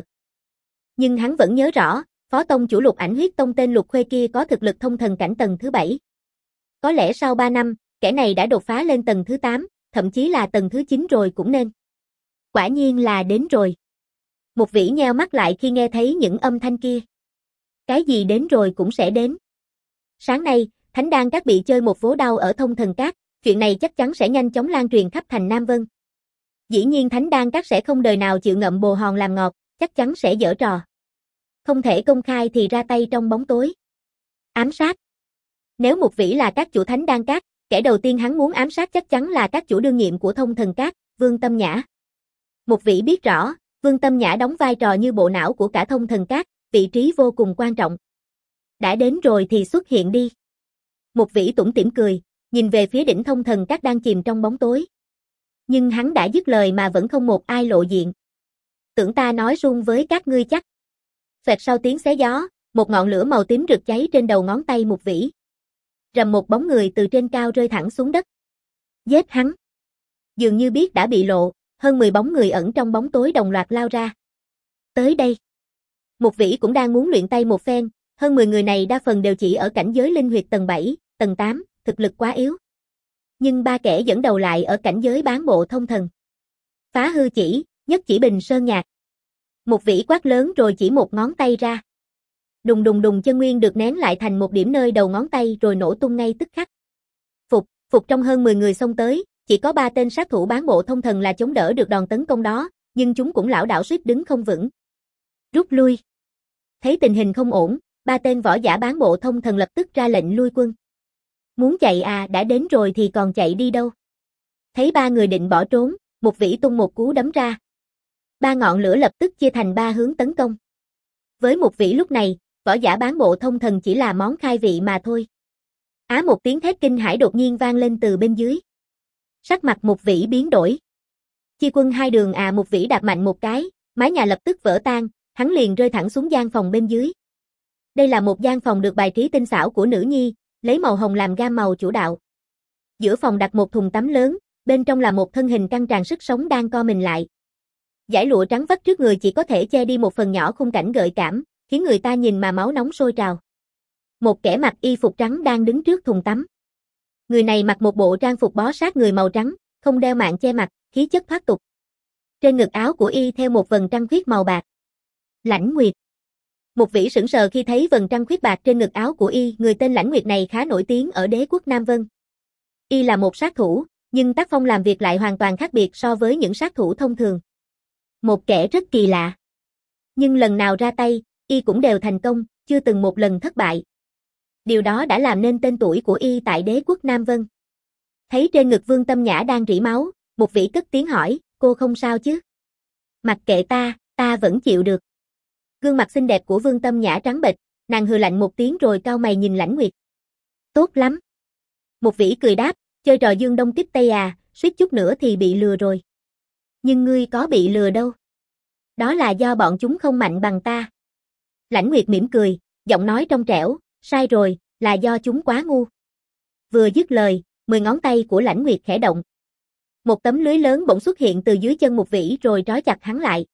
Nhưng hắn vẫn nhớ rõ, phó tông chủ Lục Ảnh Huyết Tông tên Lục Khuê kia có thực lực thông thần cảnh tầng thứ bảy. Có lẽ sau ba năm, kẻ này đã đột phá lên tầng thứ tám, thậm chí là tầng thứ chín rồi cũng nên. Quả nhiên là đến rồi. Mục Vĩ nheo mắt lại khi nghe thấy những âm thanh kia. Cái gì đến rồi cũng sẽ đến. Sáng nay, Thánh Đan Các bị chơi một vố đau ở Thông Thần Các, chuyện này chắc chắn sẽ nhanh chóng lan truyền khắp thành Nam Vân. Dĩ nhiên Thánh Đan Các sẽ không đời nào chịu ngậm bồ hòn làm ngọt, chắc chắn sẽ giở trò. Không thể công khai thì ra tay trong bóng tối. Ám sát. Nếu Mục Vĩ là các chủ Thánh Đan Các, kẻ đầu tiên hắn muốn ám sát chắc chắn là các chủ đương nhiệm của Thông Thần Các, Vương Tâm Nhã. Mục Vĩ biết rõ, Vương Tâm Nhã đóng vai trò như bộ não của cả Thông Thần Các, vị trí vô cùng quan trọng. Đã đến rồi thì xuất hiện đi. Mục Vĩ tủm tỉm cười, nhìn về phía đỉnh Thông Thần Các đang chìm trong bóng tối. Nhưng hắn đã dứt lời mà vẫn không một ai lộ diện. Tưởng ta nói suông với các ngươi chắc. Phẹt sau tiếng xé gió, một ngọn lửa màu tím rực cháy trên đầu ngón tay Mục Vĩ. Rầm một bóng người từ trên cao rơi thẳng xuống đất. Giết hắn. Dường như biết đã bị lộ, hơn mười bóng người ẩn trong bóng tối đồng loạt lao ra. Tới đây. Mục Vĩ cũng đang muốn luyện tay một phen, hơn mười người này đa phần đều chỉ ở cảnh giới linh huyệt tầng bảy, tầng tám, thực lực quá yếu. Nhưng ba kẻ dẫn đầu lại ở cảnh giới bán bộ thông thần. Phá hư chỉ, nhất chỉ bình sơn nhạc. Mục Vĩ quát lớn rồi chỉ một ngón tay ra. Đùng đùng đùng, chân nguyên được nén lại thành một điểm nơi đầu ngón tay rồi nổ tung ngay tức khắc. Phục, phục trong hơn mười người xông tới, chỉ có ba tên sát thủ bán bộ thông thần là chống đỡ được đòn tấn công đó, nhưng chúng cũng lảo đảo suýt đứng không vững. Rút lui. Thấy tình hình không ổn, ba tên võ giả bán bộ thông thần lập tức ra lệnh lui quân. Muốn chạy à, đã đến rồi thì còn chạy đi đâu. Thấy ba người định bỏ trốn, Mục Vĩ tung một cú đấm ra. Ba ngọn lửa lập tức chia thành ba hướng tấn công. Với Mục Vĩ lúc này, võ giả bán bộ thông thần chỉ là món khai vị mà thôi. Á, một tiếng thét kinh hãi đột nhiên vang lên từ bên dưới. Sắc mặt Mục Vĩ biến đổi. Chia quân hai đường à, Mục Vĩ đạp mạnh một cái, mái nhà lập tức vỡ tan, hắn liền rơi thẳng xuống gian phòng bên dưới. Đây là một gian phòng được bài trí tinh xảo của nữ nhi, lấy màu hồng làm gam màu chủ đạo. Giữa phòng đặt một thùng tắm lớn, bên trong là một thân hình căng tràn sức sống đang co mình lại. Dải lụa trắng vắt trước người chỉ có thể che đi một phần nhỏ khung cảnh gợi cảm, khiến người ta nhìn mà máu nóng sôi trào. Một kẻ mặc y phục trắng đang đứng trước thùng tắm. Người này mặc một bộ trang phục bó sát người màu trắng, không đeo mạng che mặt, khí chất thoát tục. Trên ngực áo của y theo một vầng trăng khuyết màu bạc. Lãnh Nguyệt. Một vĩ sững sờ khi thấy vầng trăng khuyết bạc trên ngực áo của y, người tên Lãnh Nguyệt này khá nổi tiếng ở đế quốc Nam Vân. Y là một sát thủ, nhưng tác phong làm việc lại hoàn toàn khác biệt so với những sát thủ thông thường. Một kẻ rất kỳ lạ. Nhưng lần nào ra tay, y cũng đều thành công, chưa từng một lần thất bại. Điều đó đã làm nên tên tuổi của y tại đế quốc Nam Vân. Thấy trên ngực Vương Tâm Nhã đang rỉ máu, một vĩ cất tiếng hỏi, cô không sao chứ? Mặc kệ ta, ta vẫn chịu được. Gương mặt xinh đẹp của Vương Tâm Nhã trắng bệch, nàng hừ lạnh một tiếng rồi cau mày nhìn Lãnh Nguyệt. Tốt lắm. Một vĩ cười đáp, chơi trò dương đông kích tây à, suýt chút nữa thì bị lừa rồi. Nhưng ngươi có bị lừa đâu. Đó là do bọn chúng không mạnh bằng ta. Lãnh Nguyệt mỉm cười, giọng nói trong trẻo, sai rồi, là do chúng quá ngu. Vừa dứt lời, mười ngón tay của Lãnh Nguyệt khẽ động. Một tấm lưới lớn bỗng xuất hiện từ dưới chân một vĩ rồi trói chặt hắn lại.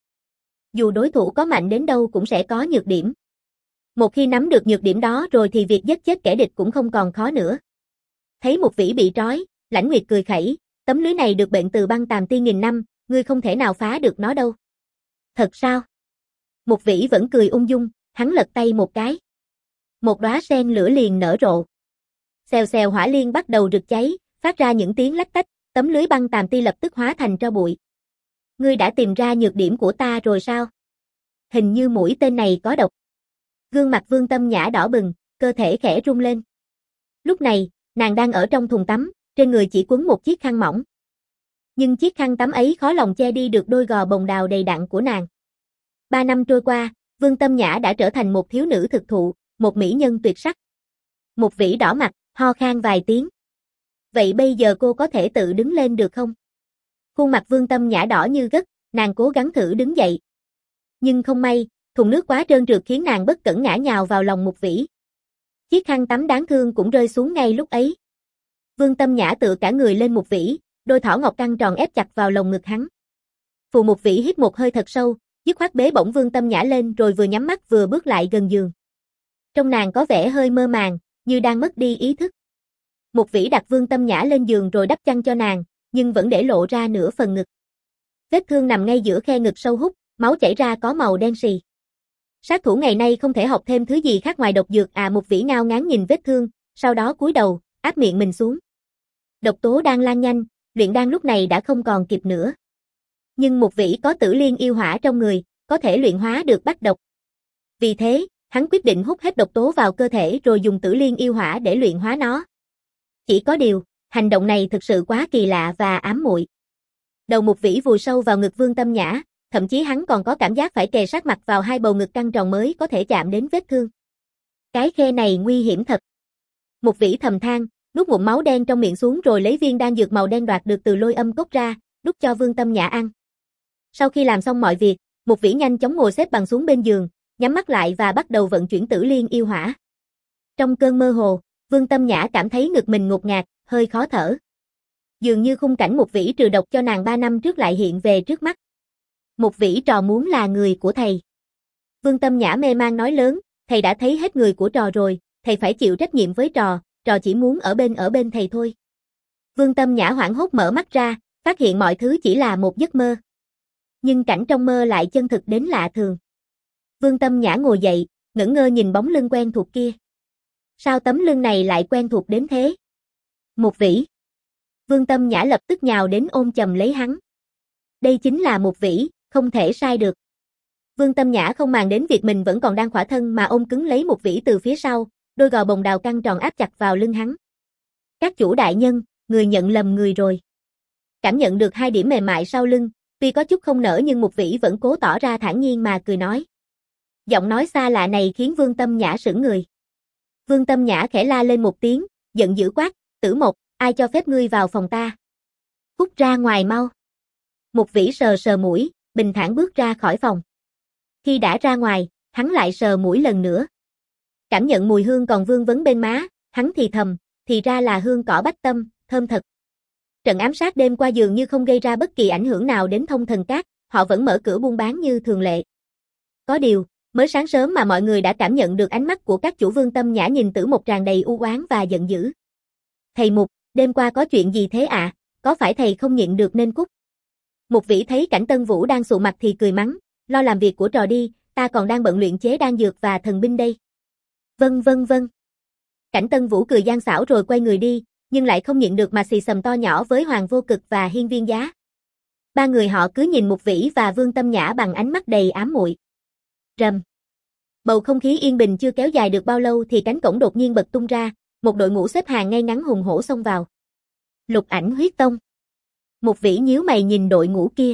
Dù đối thủ có mạnh đến đâu cũng sẽ có nhược điểm. Một khi nắm được nhược điểm đó rồi thì việc giết chết kẻ địch cũng không còn khó nữa. Thấy một vĩ bị trói, Lãnh Nguyệt cười khẩy, tấm lưới này được bệnh từ băng tàm tiên nghìn năm, ngươi không thể nào phá được nó đâu. Thật sao? Một vĩ vẫn cười ung dung, hắn lật tay một cái. Một đóa sen lửa liền nở rộ. Xèo xèo hỏa liên bắt đầu rực cháy, phát ra những tiếng lách tách, tấm lưới băng tàm ti lập tức hóa thành tro bụi. Ngươi đã tìm ra nhược điểm của ta rồi sao? Hình như mũi tên này có độc. Gương mặt Vương Tâm Nhã đỏ bừng, cơ thể khẽ rung lên. Lúc này, nàng đang ở trong thùng tắm, trên người chỉ quấn một chiếc khăn mỏng. Nhưng chiếc khăn tắm ấy khó lòng che đi được đôi gò bồng đào đầy đặn của nàng. Ba năm trôi qua, Vương Tâm Nhã đã trở thành một thiếu nữ thực thụ, một mỹ nhân tuyệt sắc. Một vĩ đỏ mặt, ho khan vài tiếng. Vậy bây giờ cô có thể tự đứng lên được không? Khuôn mặt Vương Tâm Nhã đỏ như gấc, nàng cố gắng thử đứng dậy. Nhưng không may, thùng nước quá trơn trượt khiến nàng bất cẩn ngã nhào vào lòng một vĩ. Chiếc khăn tắm đáng thương cũng rơi xuống ngay lúc ấy. Vương Tâm Nhã tựa cả người lên một vĩ, đôi thỏ ngọc căng tròn ép chặt vào lồng ngực hắn. Phù một vĩ hít một hơi thật sâu, dứt khoát bế bổng Vương Tâm Nhã lên rồi vừa nhắm mắt vừa bước lại gần giường. Trong nàng có vẻ hơi mơ màng, như đang mất đi ý thức. Một vĩ đặt Vương Tâm Nhã lên giường rồi đắp chăn cho nàng, nhưng vẫn để lộ ra nửa phần ngực. Vết thương nằm ngay giữa khe ngực sâu hút, máu chảy ra có màu đen sì. Sát thủ ngày nay không thể học thêm thứ gì khác ngoài độc dược à. Một vĩ ngao ngán nhìn vết thương, sau đó cúi đầu, áp miệng mình xuống. Độc tố đang lan nhanh, luyện đan lúc này đã không còn kịp nữa. Nhưng một vĩ có tử liên yêu hỏa trong người, có thể luyện hóa được bách độc. Vì thế, hắn quyết định hút hết độc tố vào cơ thể rồi dùng tử liên yêu hỏa để luyện hóa nó. Chỉ có điều, hành động này thực sự quá kỳ lạ và ám muội. Đầu một vĩ vùi sâu vào ngực Vương Tâm Nhã, thậm chí hắn còn có cảm giác phải kề sát mặt vào hai bầu ngực căng tròn mới có thể chạm đến vết thương. Cái khe này nguy hiểm thật. Một vĩ thầm than, nuốt ngụm máu đen trong miệng xuống rồi lấy viên đan dược màu đen đoạt được từ Lôi Âm Cốc ra, đút cho Vương Tâm Nhã ăn. Sau khi làm xong mọi việc, một vĩ nhanh chóng ngồi xếp bằng xuống bên giường, nhắm mắt lại và bắt đầu vận chuyển tử liên yêu hỏa. Trong cơn mơ hồ, Vương Tâm Nhã cảm thấy ngực mình ngột ngạt, hơi khó thở. Dường như khung cảnh một vĩ trừ độc cho nàng ba năm trước lại hiện về trước mắt. Một vĩ trò muốn là người của thầy. Vương Tâm Nhã mê man nói lớn, thầy đã thấy hết người của trò rồi, thầy phải chịu trách nhiệm với trò, trò chỉ muốn ở bên ở bên thầy thôi. Vương Tâm Nhã hoảng hốt mở mắt ra, phát hiện mọi thứ chỉ là một giấc mơ. Nhưng cảnh trong mơ lại chân thực đến lạ thường. Vương Tâm Nhã ngồi dậy, ngẩn ngơ nhìn bóng lưng quen thuộc kia. Sao tấm lưng này lại quen thuộc đến thế? Một vĩ. Vương Tâm Nhã lập tức nhào đến ôm chầm lấy hắn. Đây chính là một vĩ, không thể sai được. Vương Tâm Nhã không màng đến việc mình vẫn còn đang khỏa thân mà ôm cứng lấy một vĩ từ phía sau, đôi gò bồng đào căng tròn áp chặt vào lưng hắn. Các chủ đại nhân, người nhận lầm người rồi. Cảm nhận được hai điểm mềm mại sau lưng, tuy có chút không nở nhưng một vĩ vẫn cố tỏ ra thản nhiên mà cười nói. Giọng nói xa lạ này khiến Vương Tâm Nhã sững người. Vương Tâm Nhã khẽ la lên một tiếng, giận dữ quát, Tử Mộc, ai cho phép ngươi vào phòng ta? Cút ra ngoài mau. Một vĩ sờ sờ mũi, bình thản bước ra khỏi phòng. Khi đã ra ngoài, hắn lại sờ mũi lần nữa. Cảm nhận mùi hương còn vương vấn bên má, hắn thì thầm, thì ra là hương cỏ bách tâm, thơm thật. Trận ám sát đêm qua dường như không gây ra bất kỳ ảnh hưởng nào đến Thông Thần Các, họ vẫn mở cửa buôn bán như thường lệ. Có điều, mới sáng sớm mà mọi người đã cảm nhận được ánh mắt của các chủ Vương Tâm Nhã nhìn Tử Mộc tràn đầy u oán và giận dữ. Thầy Mục, đêm qua có chuyện gì thế ạ? À? Có phải thầy không nhịn được nên cút? Mục Vĩ thấy Cảnh Tân Vũ đang sụ mặt thì cười mắng, lo làm việc của trò đi, ta còn đang bận luyện chế đan dược và thần binh đây. Vâng vâng vâng. Cảnh Tân Vũ cười gian xảo rồi quay người đi, nhưng lại không nhịn được mà xì xầm to nhỏ với Hoàng Vô Cực và Hiên Viên Giá. Ba người họ cứ nhìn Mục Vĩ và Vương Tâm Nhã bằng ánh mắt đầy ám muội. Rầm. Bầu không khí yên bình chưa kéo dài được bao lâu thì cánh cổng đột nhiên bật tung ra, một đội ngũ xếp hàng ngay ngắn hùng hổ xông vào. Lục Ảnh Huyết Tông. Mục Vĩ nhíu mày nhìn đội ngũ kia.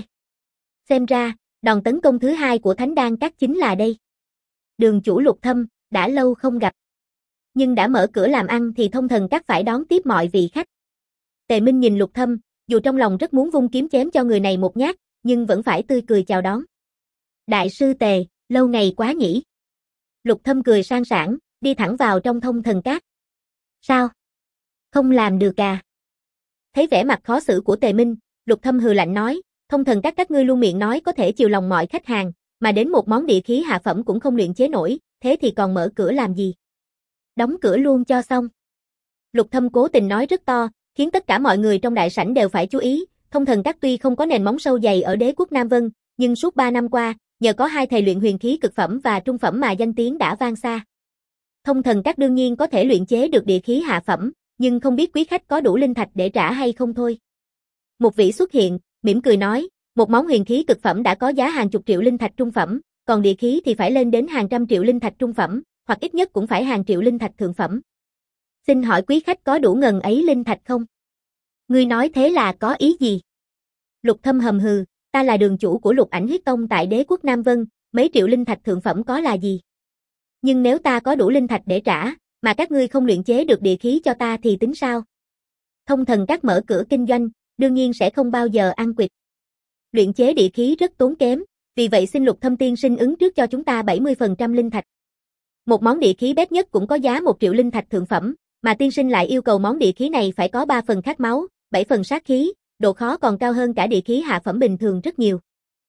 Xem ra, đòn tấn công thứ hai của Thánh Đan Các chính là đây. Đường chủ Lục Thâm, đã lâu không gặp. Nhưng đã mở cửa làm ăn thì Thông Thần Các phải đón tiếp mọi vị khách. Tề Minh nhìn Lục Thâm, dù trong lòng rất muốn vung kiếm chém cho người này một nhát, nhưng vẫn phải tươi cười chào đón. Đại sư Tề, lâu ngày quá nhỉ. Lục Thâm cười sang sảng, đi thẳng vào trong Thông Thần Các. Sao? Không làm được à? Thấy vẻ mặt khó xử của Tề Minh, Lục Thâm hừ lạnh nói, Thông Thần Các các ngươi luôn miệng nói có thể chiều lòng mọi khách hàng, mà đến một món địa khí hạ phẩm cũng không luyện chế nổi, thế thì còn mở cửa làm gì? Đóng cửa luôn cho xong. Lục Thâm cố tình nói rất to, khiến tất cả mọi người trong đại sảnh đều phải chú ý, Thông Thần Các tuy không có nền móng sâu dày ở đế quốc Nam Vân, nhưng suốt ba năm qua, nhờ có hai thầy luyện huyền khí cực phẩm và trung phẩm mà danh tiếng đã vang xa. Thông Thần Các đương nhiên có thể luyện chế được địa khí hạ phẩm, nhưng không biết quý khách có đủ linh thạch để trả hay không thôi. Một vị xuất hiện, mỉm cười nói, một món huyền khí cực phẩm đã có giá hàng chục triệu linh thạch trung phẩm, còn địa khí thì phải lên đến hàng trăm triệu linh thạch trung phẩm, hoặc ít nhất cũng phải hàng triệu linh thạch thượng phẩm. Xin hỏi quý khách có đủ ngần ấy linh thạch không? Ngươi nói thế là có ý gì? Lục Thâm hầm hừ, ta là đường chủ của Lục Ảnh Huyết Tông tại đế quốc Nam Vân, mấy triệu linh thạch thượng phẩm có là gì? Nhưng nếu ta có đủ linh thạch để trả, mà các ngươi không luyện chế được địa khí cho ta thì tính sao? Thông Thần Các mở cửa kinh doanh, đương nhiên sẽ không bao giờ ăn quỵt. Luyện chế địa khí rất tốn kém, vì vậy xin Lục Thâm tiên sinh ứng trước cho chúng ta bảy mươi phần trăm linh thạch. Một món địa khí bét nhất cũng có giá một triệu linh thạch thượng phẩm, mà tiên sinh lại yêu cầu món địa khí này phải có ba phần khát máu, bảy phần sát khí, độ khó còn cao hơn cả địa khí hạ phẩm bình thường rất nhiều.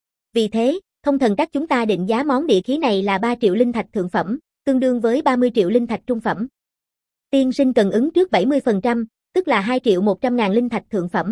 Vì thế, Thông Thần Các chúng ta định giá món địa khí này là ba triệu linh thạch thượng phẩm, tương đương với ba mươi triệu linh thạch trung phẩm. Tiên sinh cần ứng trước bảy mươi phần trăm, tức là hai triệu một trăm ngàn linh thạch thượng phẩm.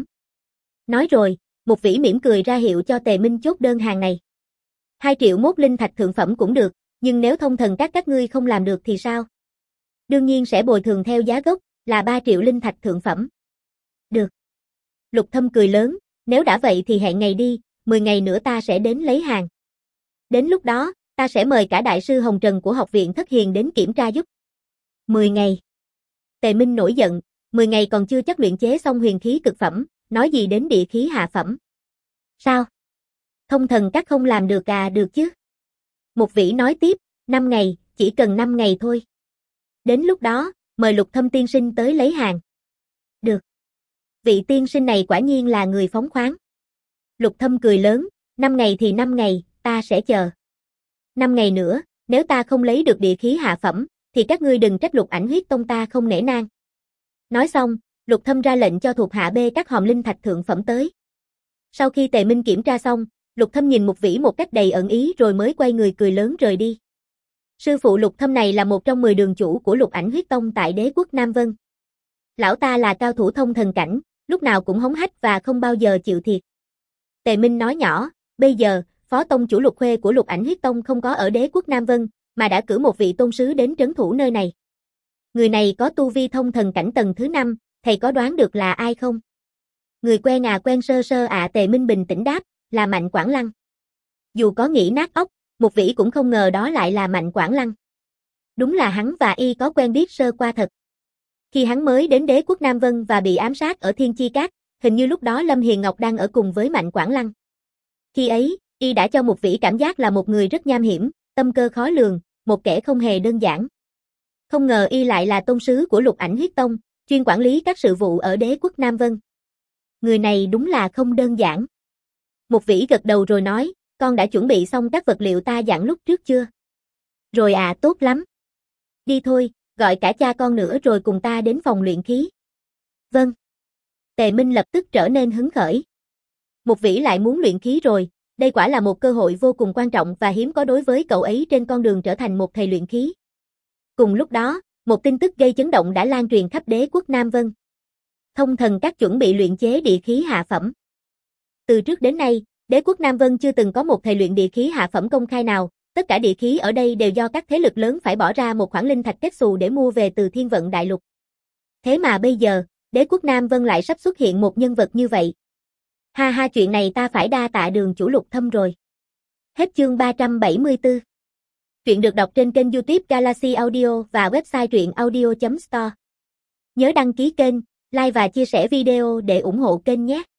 Nói rồi, Mục Vĩ mỉm cười ra hiệu cho Tề Minh chốt đơn hàng này. hai triệu mốt linh thạch thượng phẩm cũng được, nhưng nếu Thông Thần Các các ngươi không làm được thì sao? Đương nhiên sẽ bồi thường theo giá gốc, là ba triệu linh thạch thượng phẩm. Được. Lục Thâm cười lớn, nếu đã vậy thì hẹn ngày đi, mười ngày nữa ta sẽ đến lấy hàng. Đến lúc đó, ta sẽ mời cả đại sư Hồng Trần của học viện Thất Hiền đến kiểm tra giúp. mười ngày. Tề Minh nổi giận, mười ngày còn chưa chắc luyện chế xong huyền khí cực phẩm, nói gì đến địa khí hạ phẩm. Sao? Thông Thần Các không làm được à? Được chứ? Mục Vĩ nói tiếp, năm ngày, chỉ cần năm ngày thôi. Đến lúc đó, mời Lục Thâm tiên sinh tới lấy hàng. Được. Vị tiên sinh này quả nhiên là người phóng khoáng. Lục Thâm cười lớn, năm ngày thì năm ngày, ta sẽ chờ. Năm ngày nữa, nếu ta không lấy được địa khí hạ phẩm, thì các ngươi đừng trách Lục Ảnh Huyết Tông ta không nể nang. Nói xong, Lục Thâm ra lệnh cho thuộc hạ bê các hòm linh thạch thượng phẩm tới. Sau khi Tề Minh kiểm tra xong, Lục Thâm nhìn Mục Vĩ một cách đầy ẩn ý rồi mới quay người cười lớn rời đi. Sư phụ Lục Thâm này là một trong mười đường chủ của Lục Ảnh Huyết Tông tại đế quốc Nam Vân. Lão ta là cao thủ thông thần cảnh, lúc nào cũng hống hách và không bao giờ chịu thiệt. Tề Minh nói nhỏ, bây giờ, phó tông chủ Lục Khuê của Lục Ảnh Huyết Tông không có ở đế quốc Nam Vân, mà đã cử một vị tôn sứ đến trấn thủ nơi này. Người này có tu vi thông thần cảnh tầng thứ năm, thầy có đoán được là ai không? Người quen à quen sơ sơ ạ. Tề Minh bình tĩnh đáp, là Mạnh Quảng Lăng. Dù có nghĩ nát óc, Mục Vĩ cũng không ngờ đó lại là Mạnh Quảng Lăng. Đúng là hắn và y có quen biết sơ qua thật. Khi hắn mới đến đế quốc Nam Vân và bị ám sát ở Thiên Chi Các, hình như lúc đó Lâm Hiền Ngọc đang ở cùng với Mạnh Quảng Lăng. Khi ấy, y đã cho Mục Vĩ cảm giác là một người rất nham hiểm, tâm cơ khó lường, một kẻ không hề đơn giản. Không ngờ y lại là tôn sứ của Lục Ảnh Huyết Tông, chuyên quản lý các sự vụ ở đế quốc Nam Vân. Người này đúng là không đơn giản. Mục Vĩ gật đầu rồi nói, con đã chuẩn bị xong các vật liệu ta dặn lúc trước chưa? Rồi à, tốt lắm. Đi thôi, gọi cả cha con nữa rồi cùng ta đến phòng luyện khí. Vâng. Tề Minh lập tức trở nên hứng khởi. Một vĩ lại muốn luyện khí rồi, đây quả là một cơ hội vô cùng quan trọng và hiếm có đối với cậu ấy trên con đường trở thành một thầy luyện khí. Cùng lúc đó, một tin tức gây chấn động đã lan truyền khắp đế quốc Nam Vân. Thông thần các chuẩn bị luyện chế địa khí hạ phẩm. Từ trước đến nay, đế quốc Nam Vân chưa từng có một thầy luyện địa khí hạ phẩm công khai nào, tất cả địa khí ở đây đều do các thế lực lớn phải bỏ ra một khoản linh thạch kết xù để mua về từ Thiên Vận Đại Lục. Thế mà bây giờ, đế quốc Nam Vân lại sắp xuất hiện một nhân vật như vậy. Ha ha, chuyện này ta phải đa tạ Đường chủ Lục Thâm rồi. Hết chương ba trăm bảy mươi tư. Truyện được đọc trên kênh YouTube Galaxy Audio và website truyện audio chấm store. Nhớ đăng ký kênh, like và chia sẻ video để ủng hộ kênh nhé.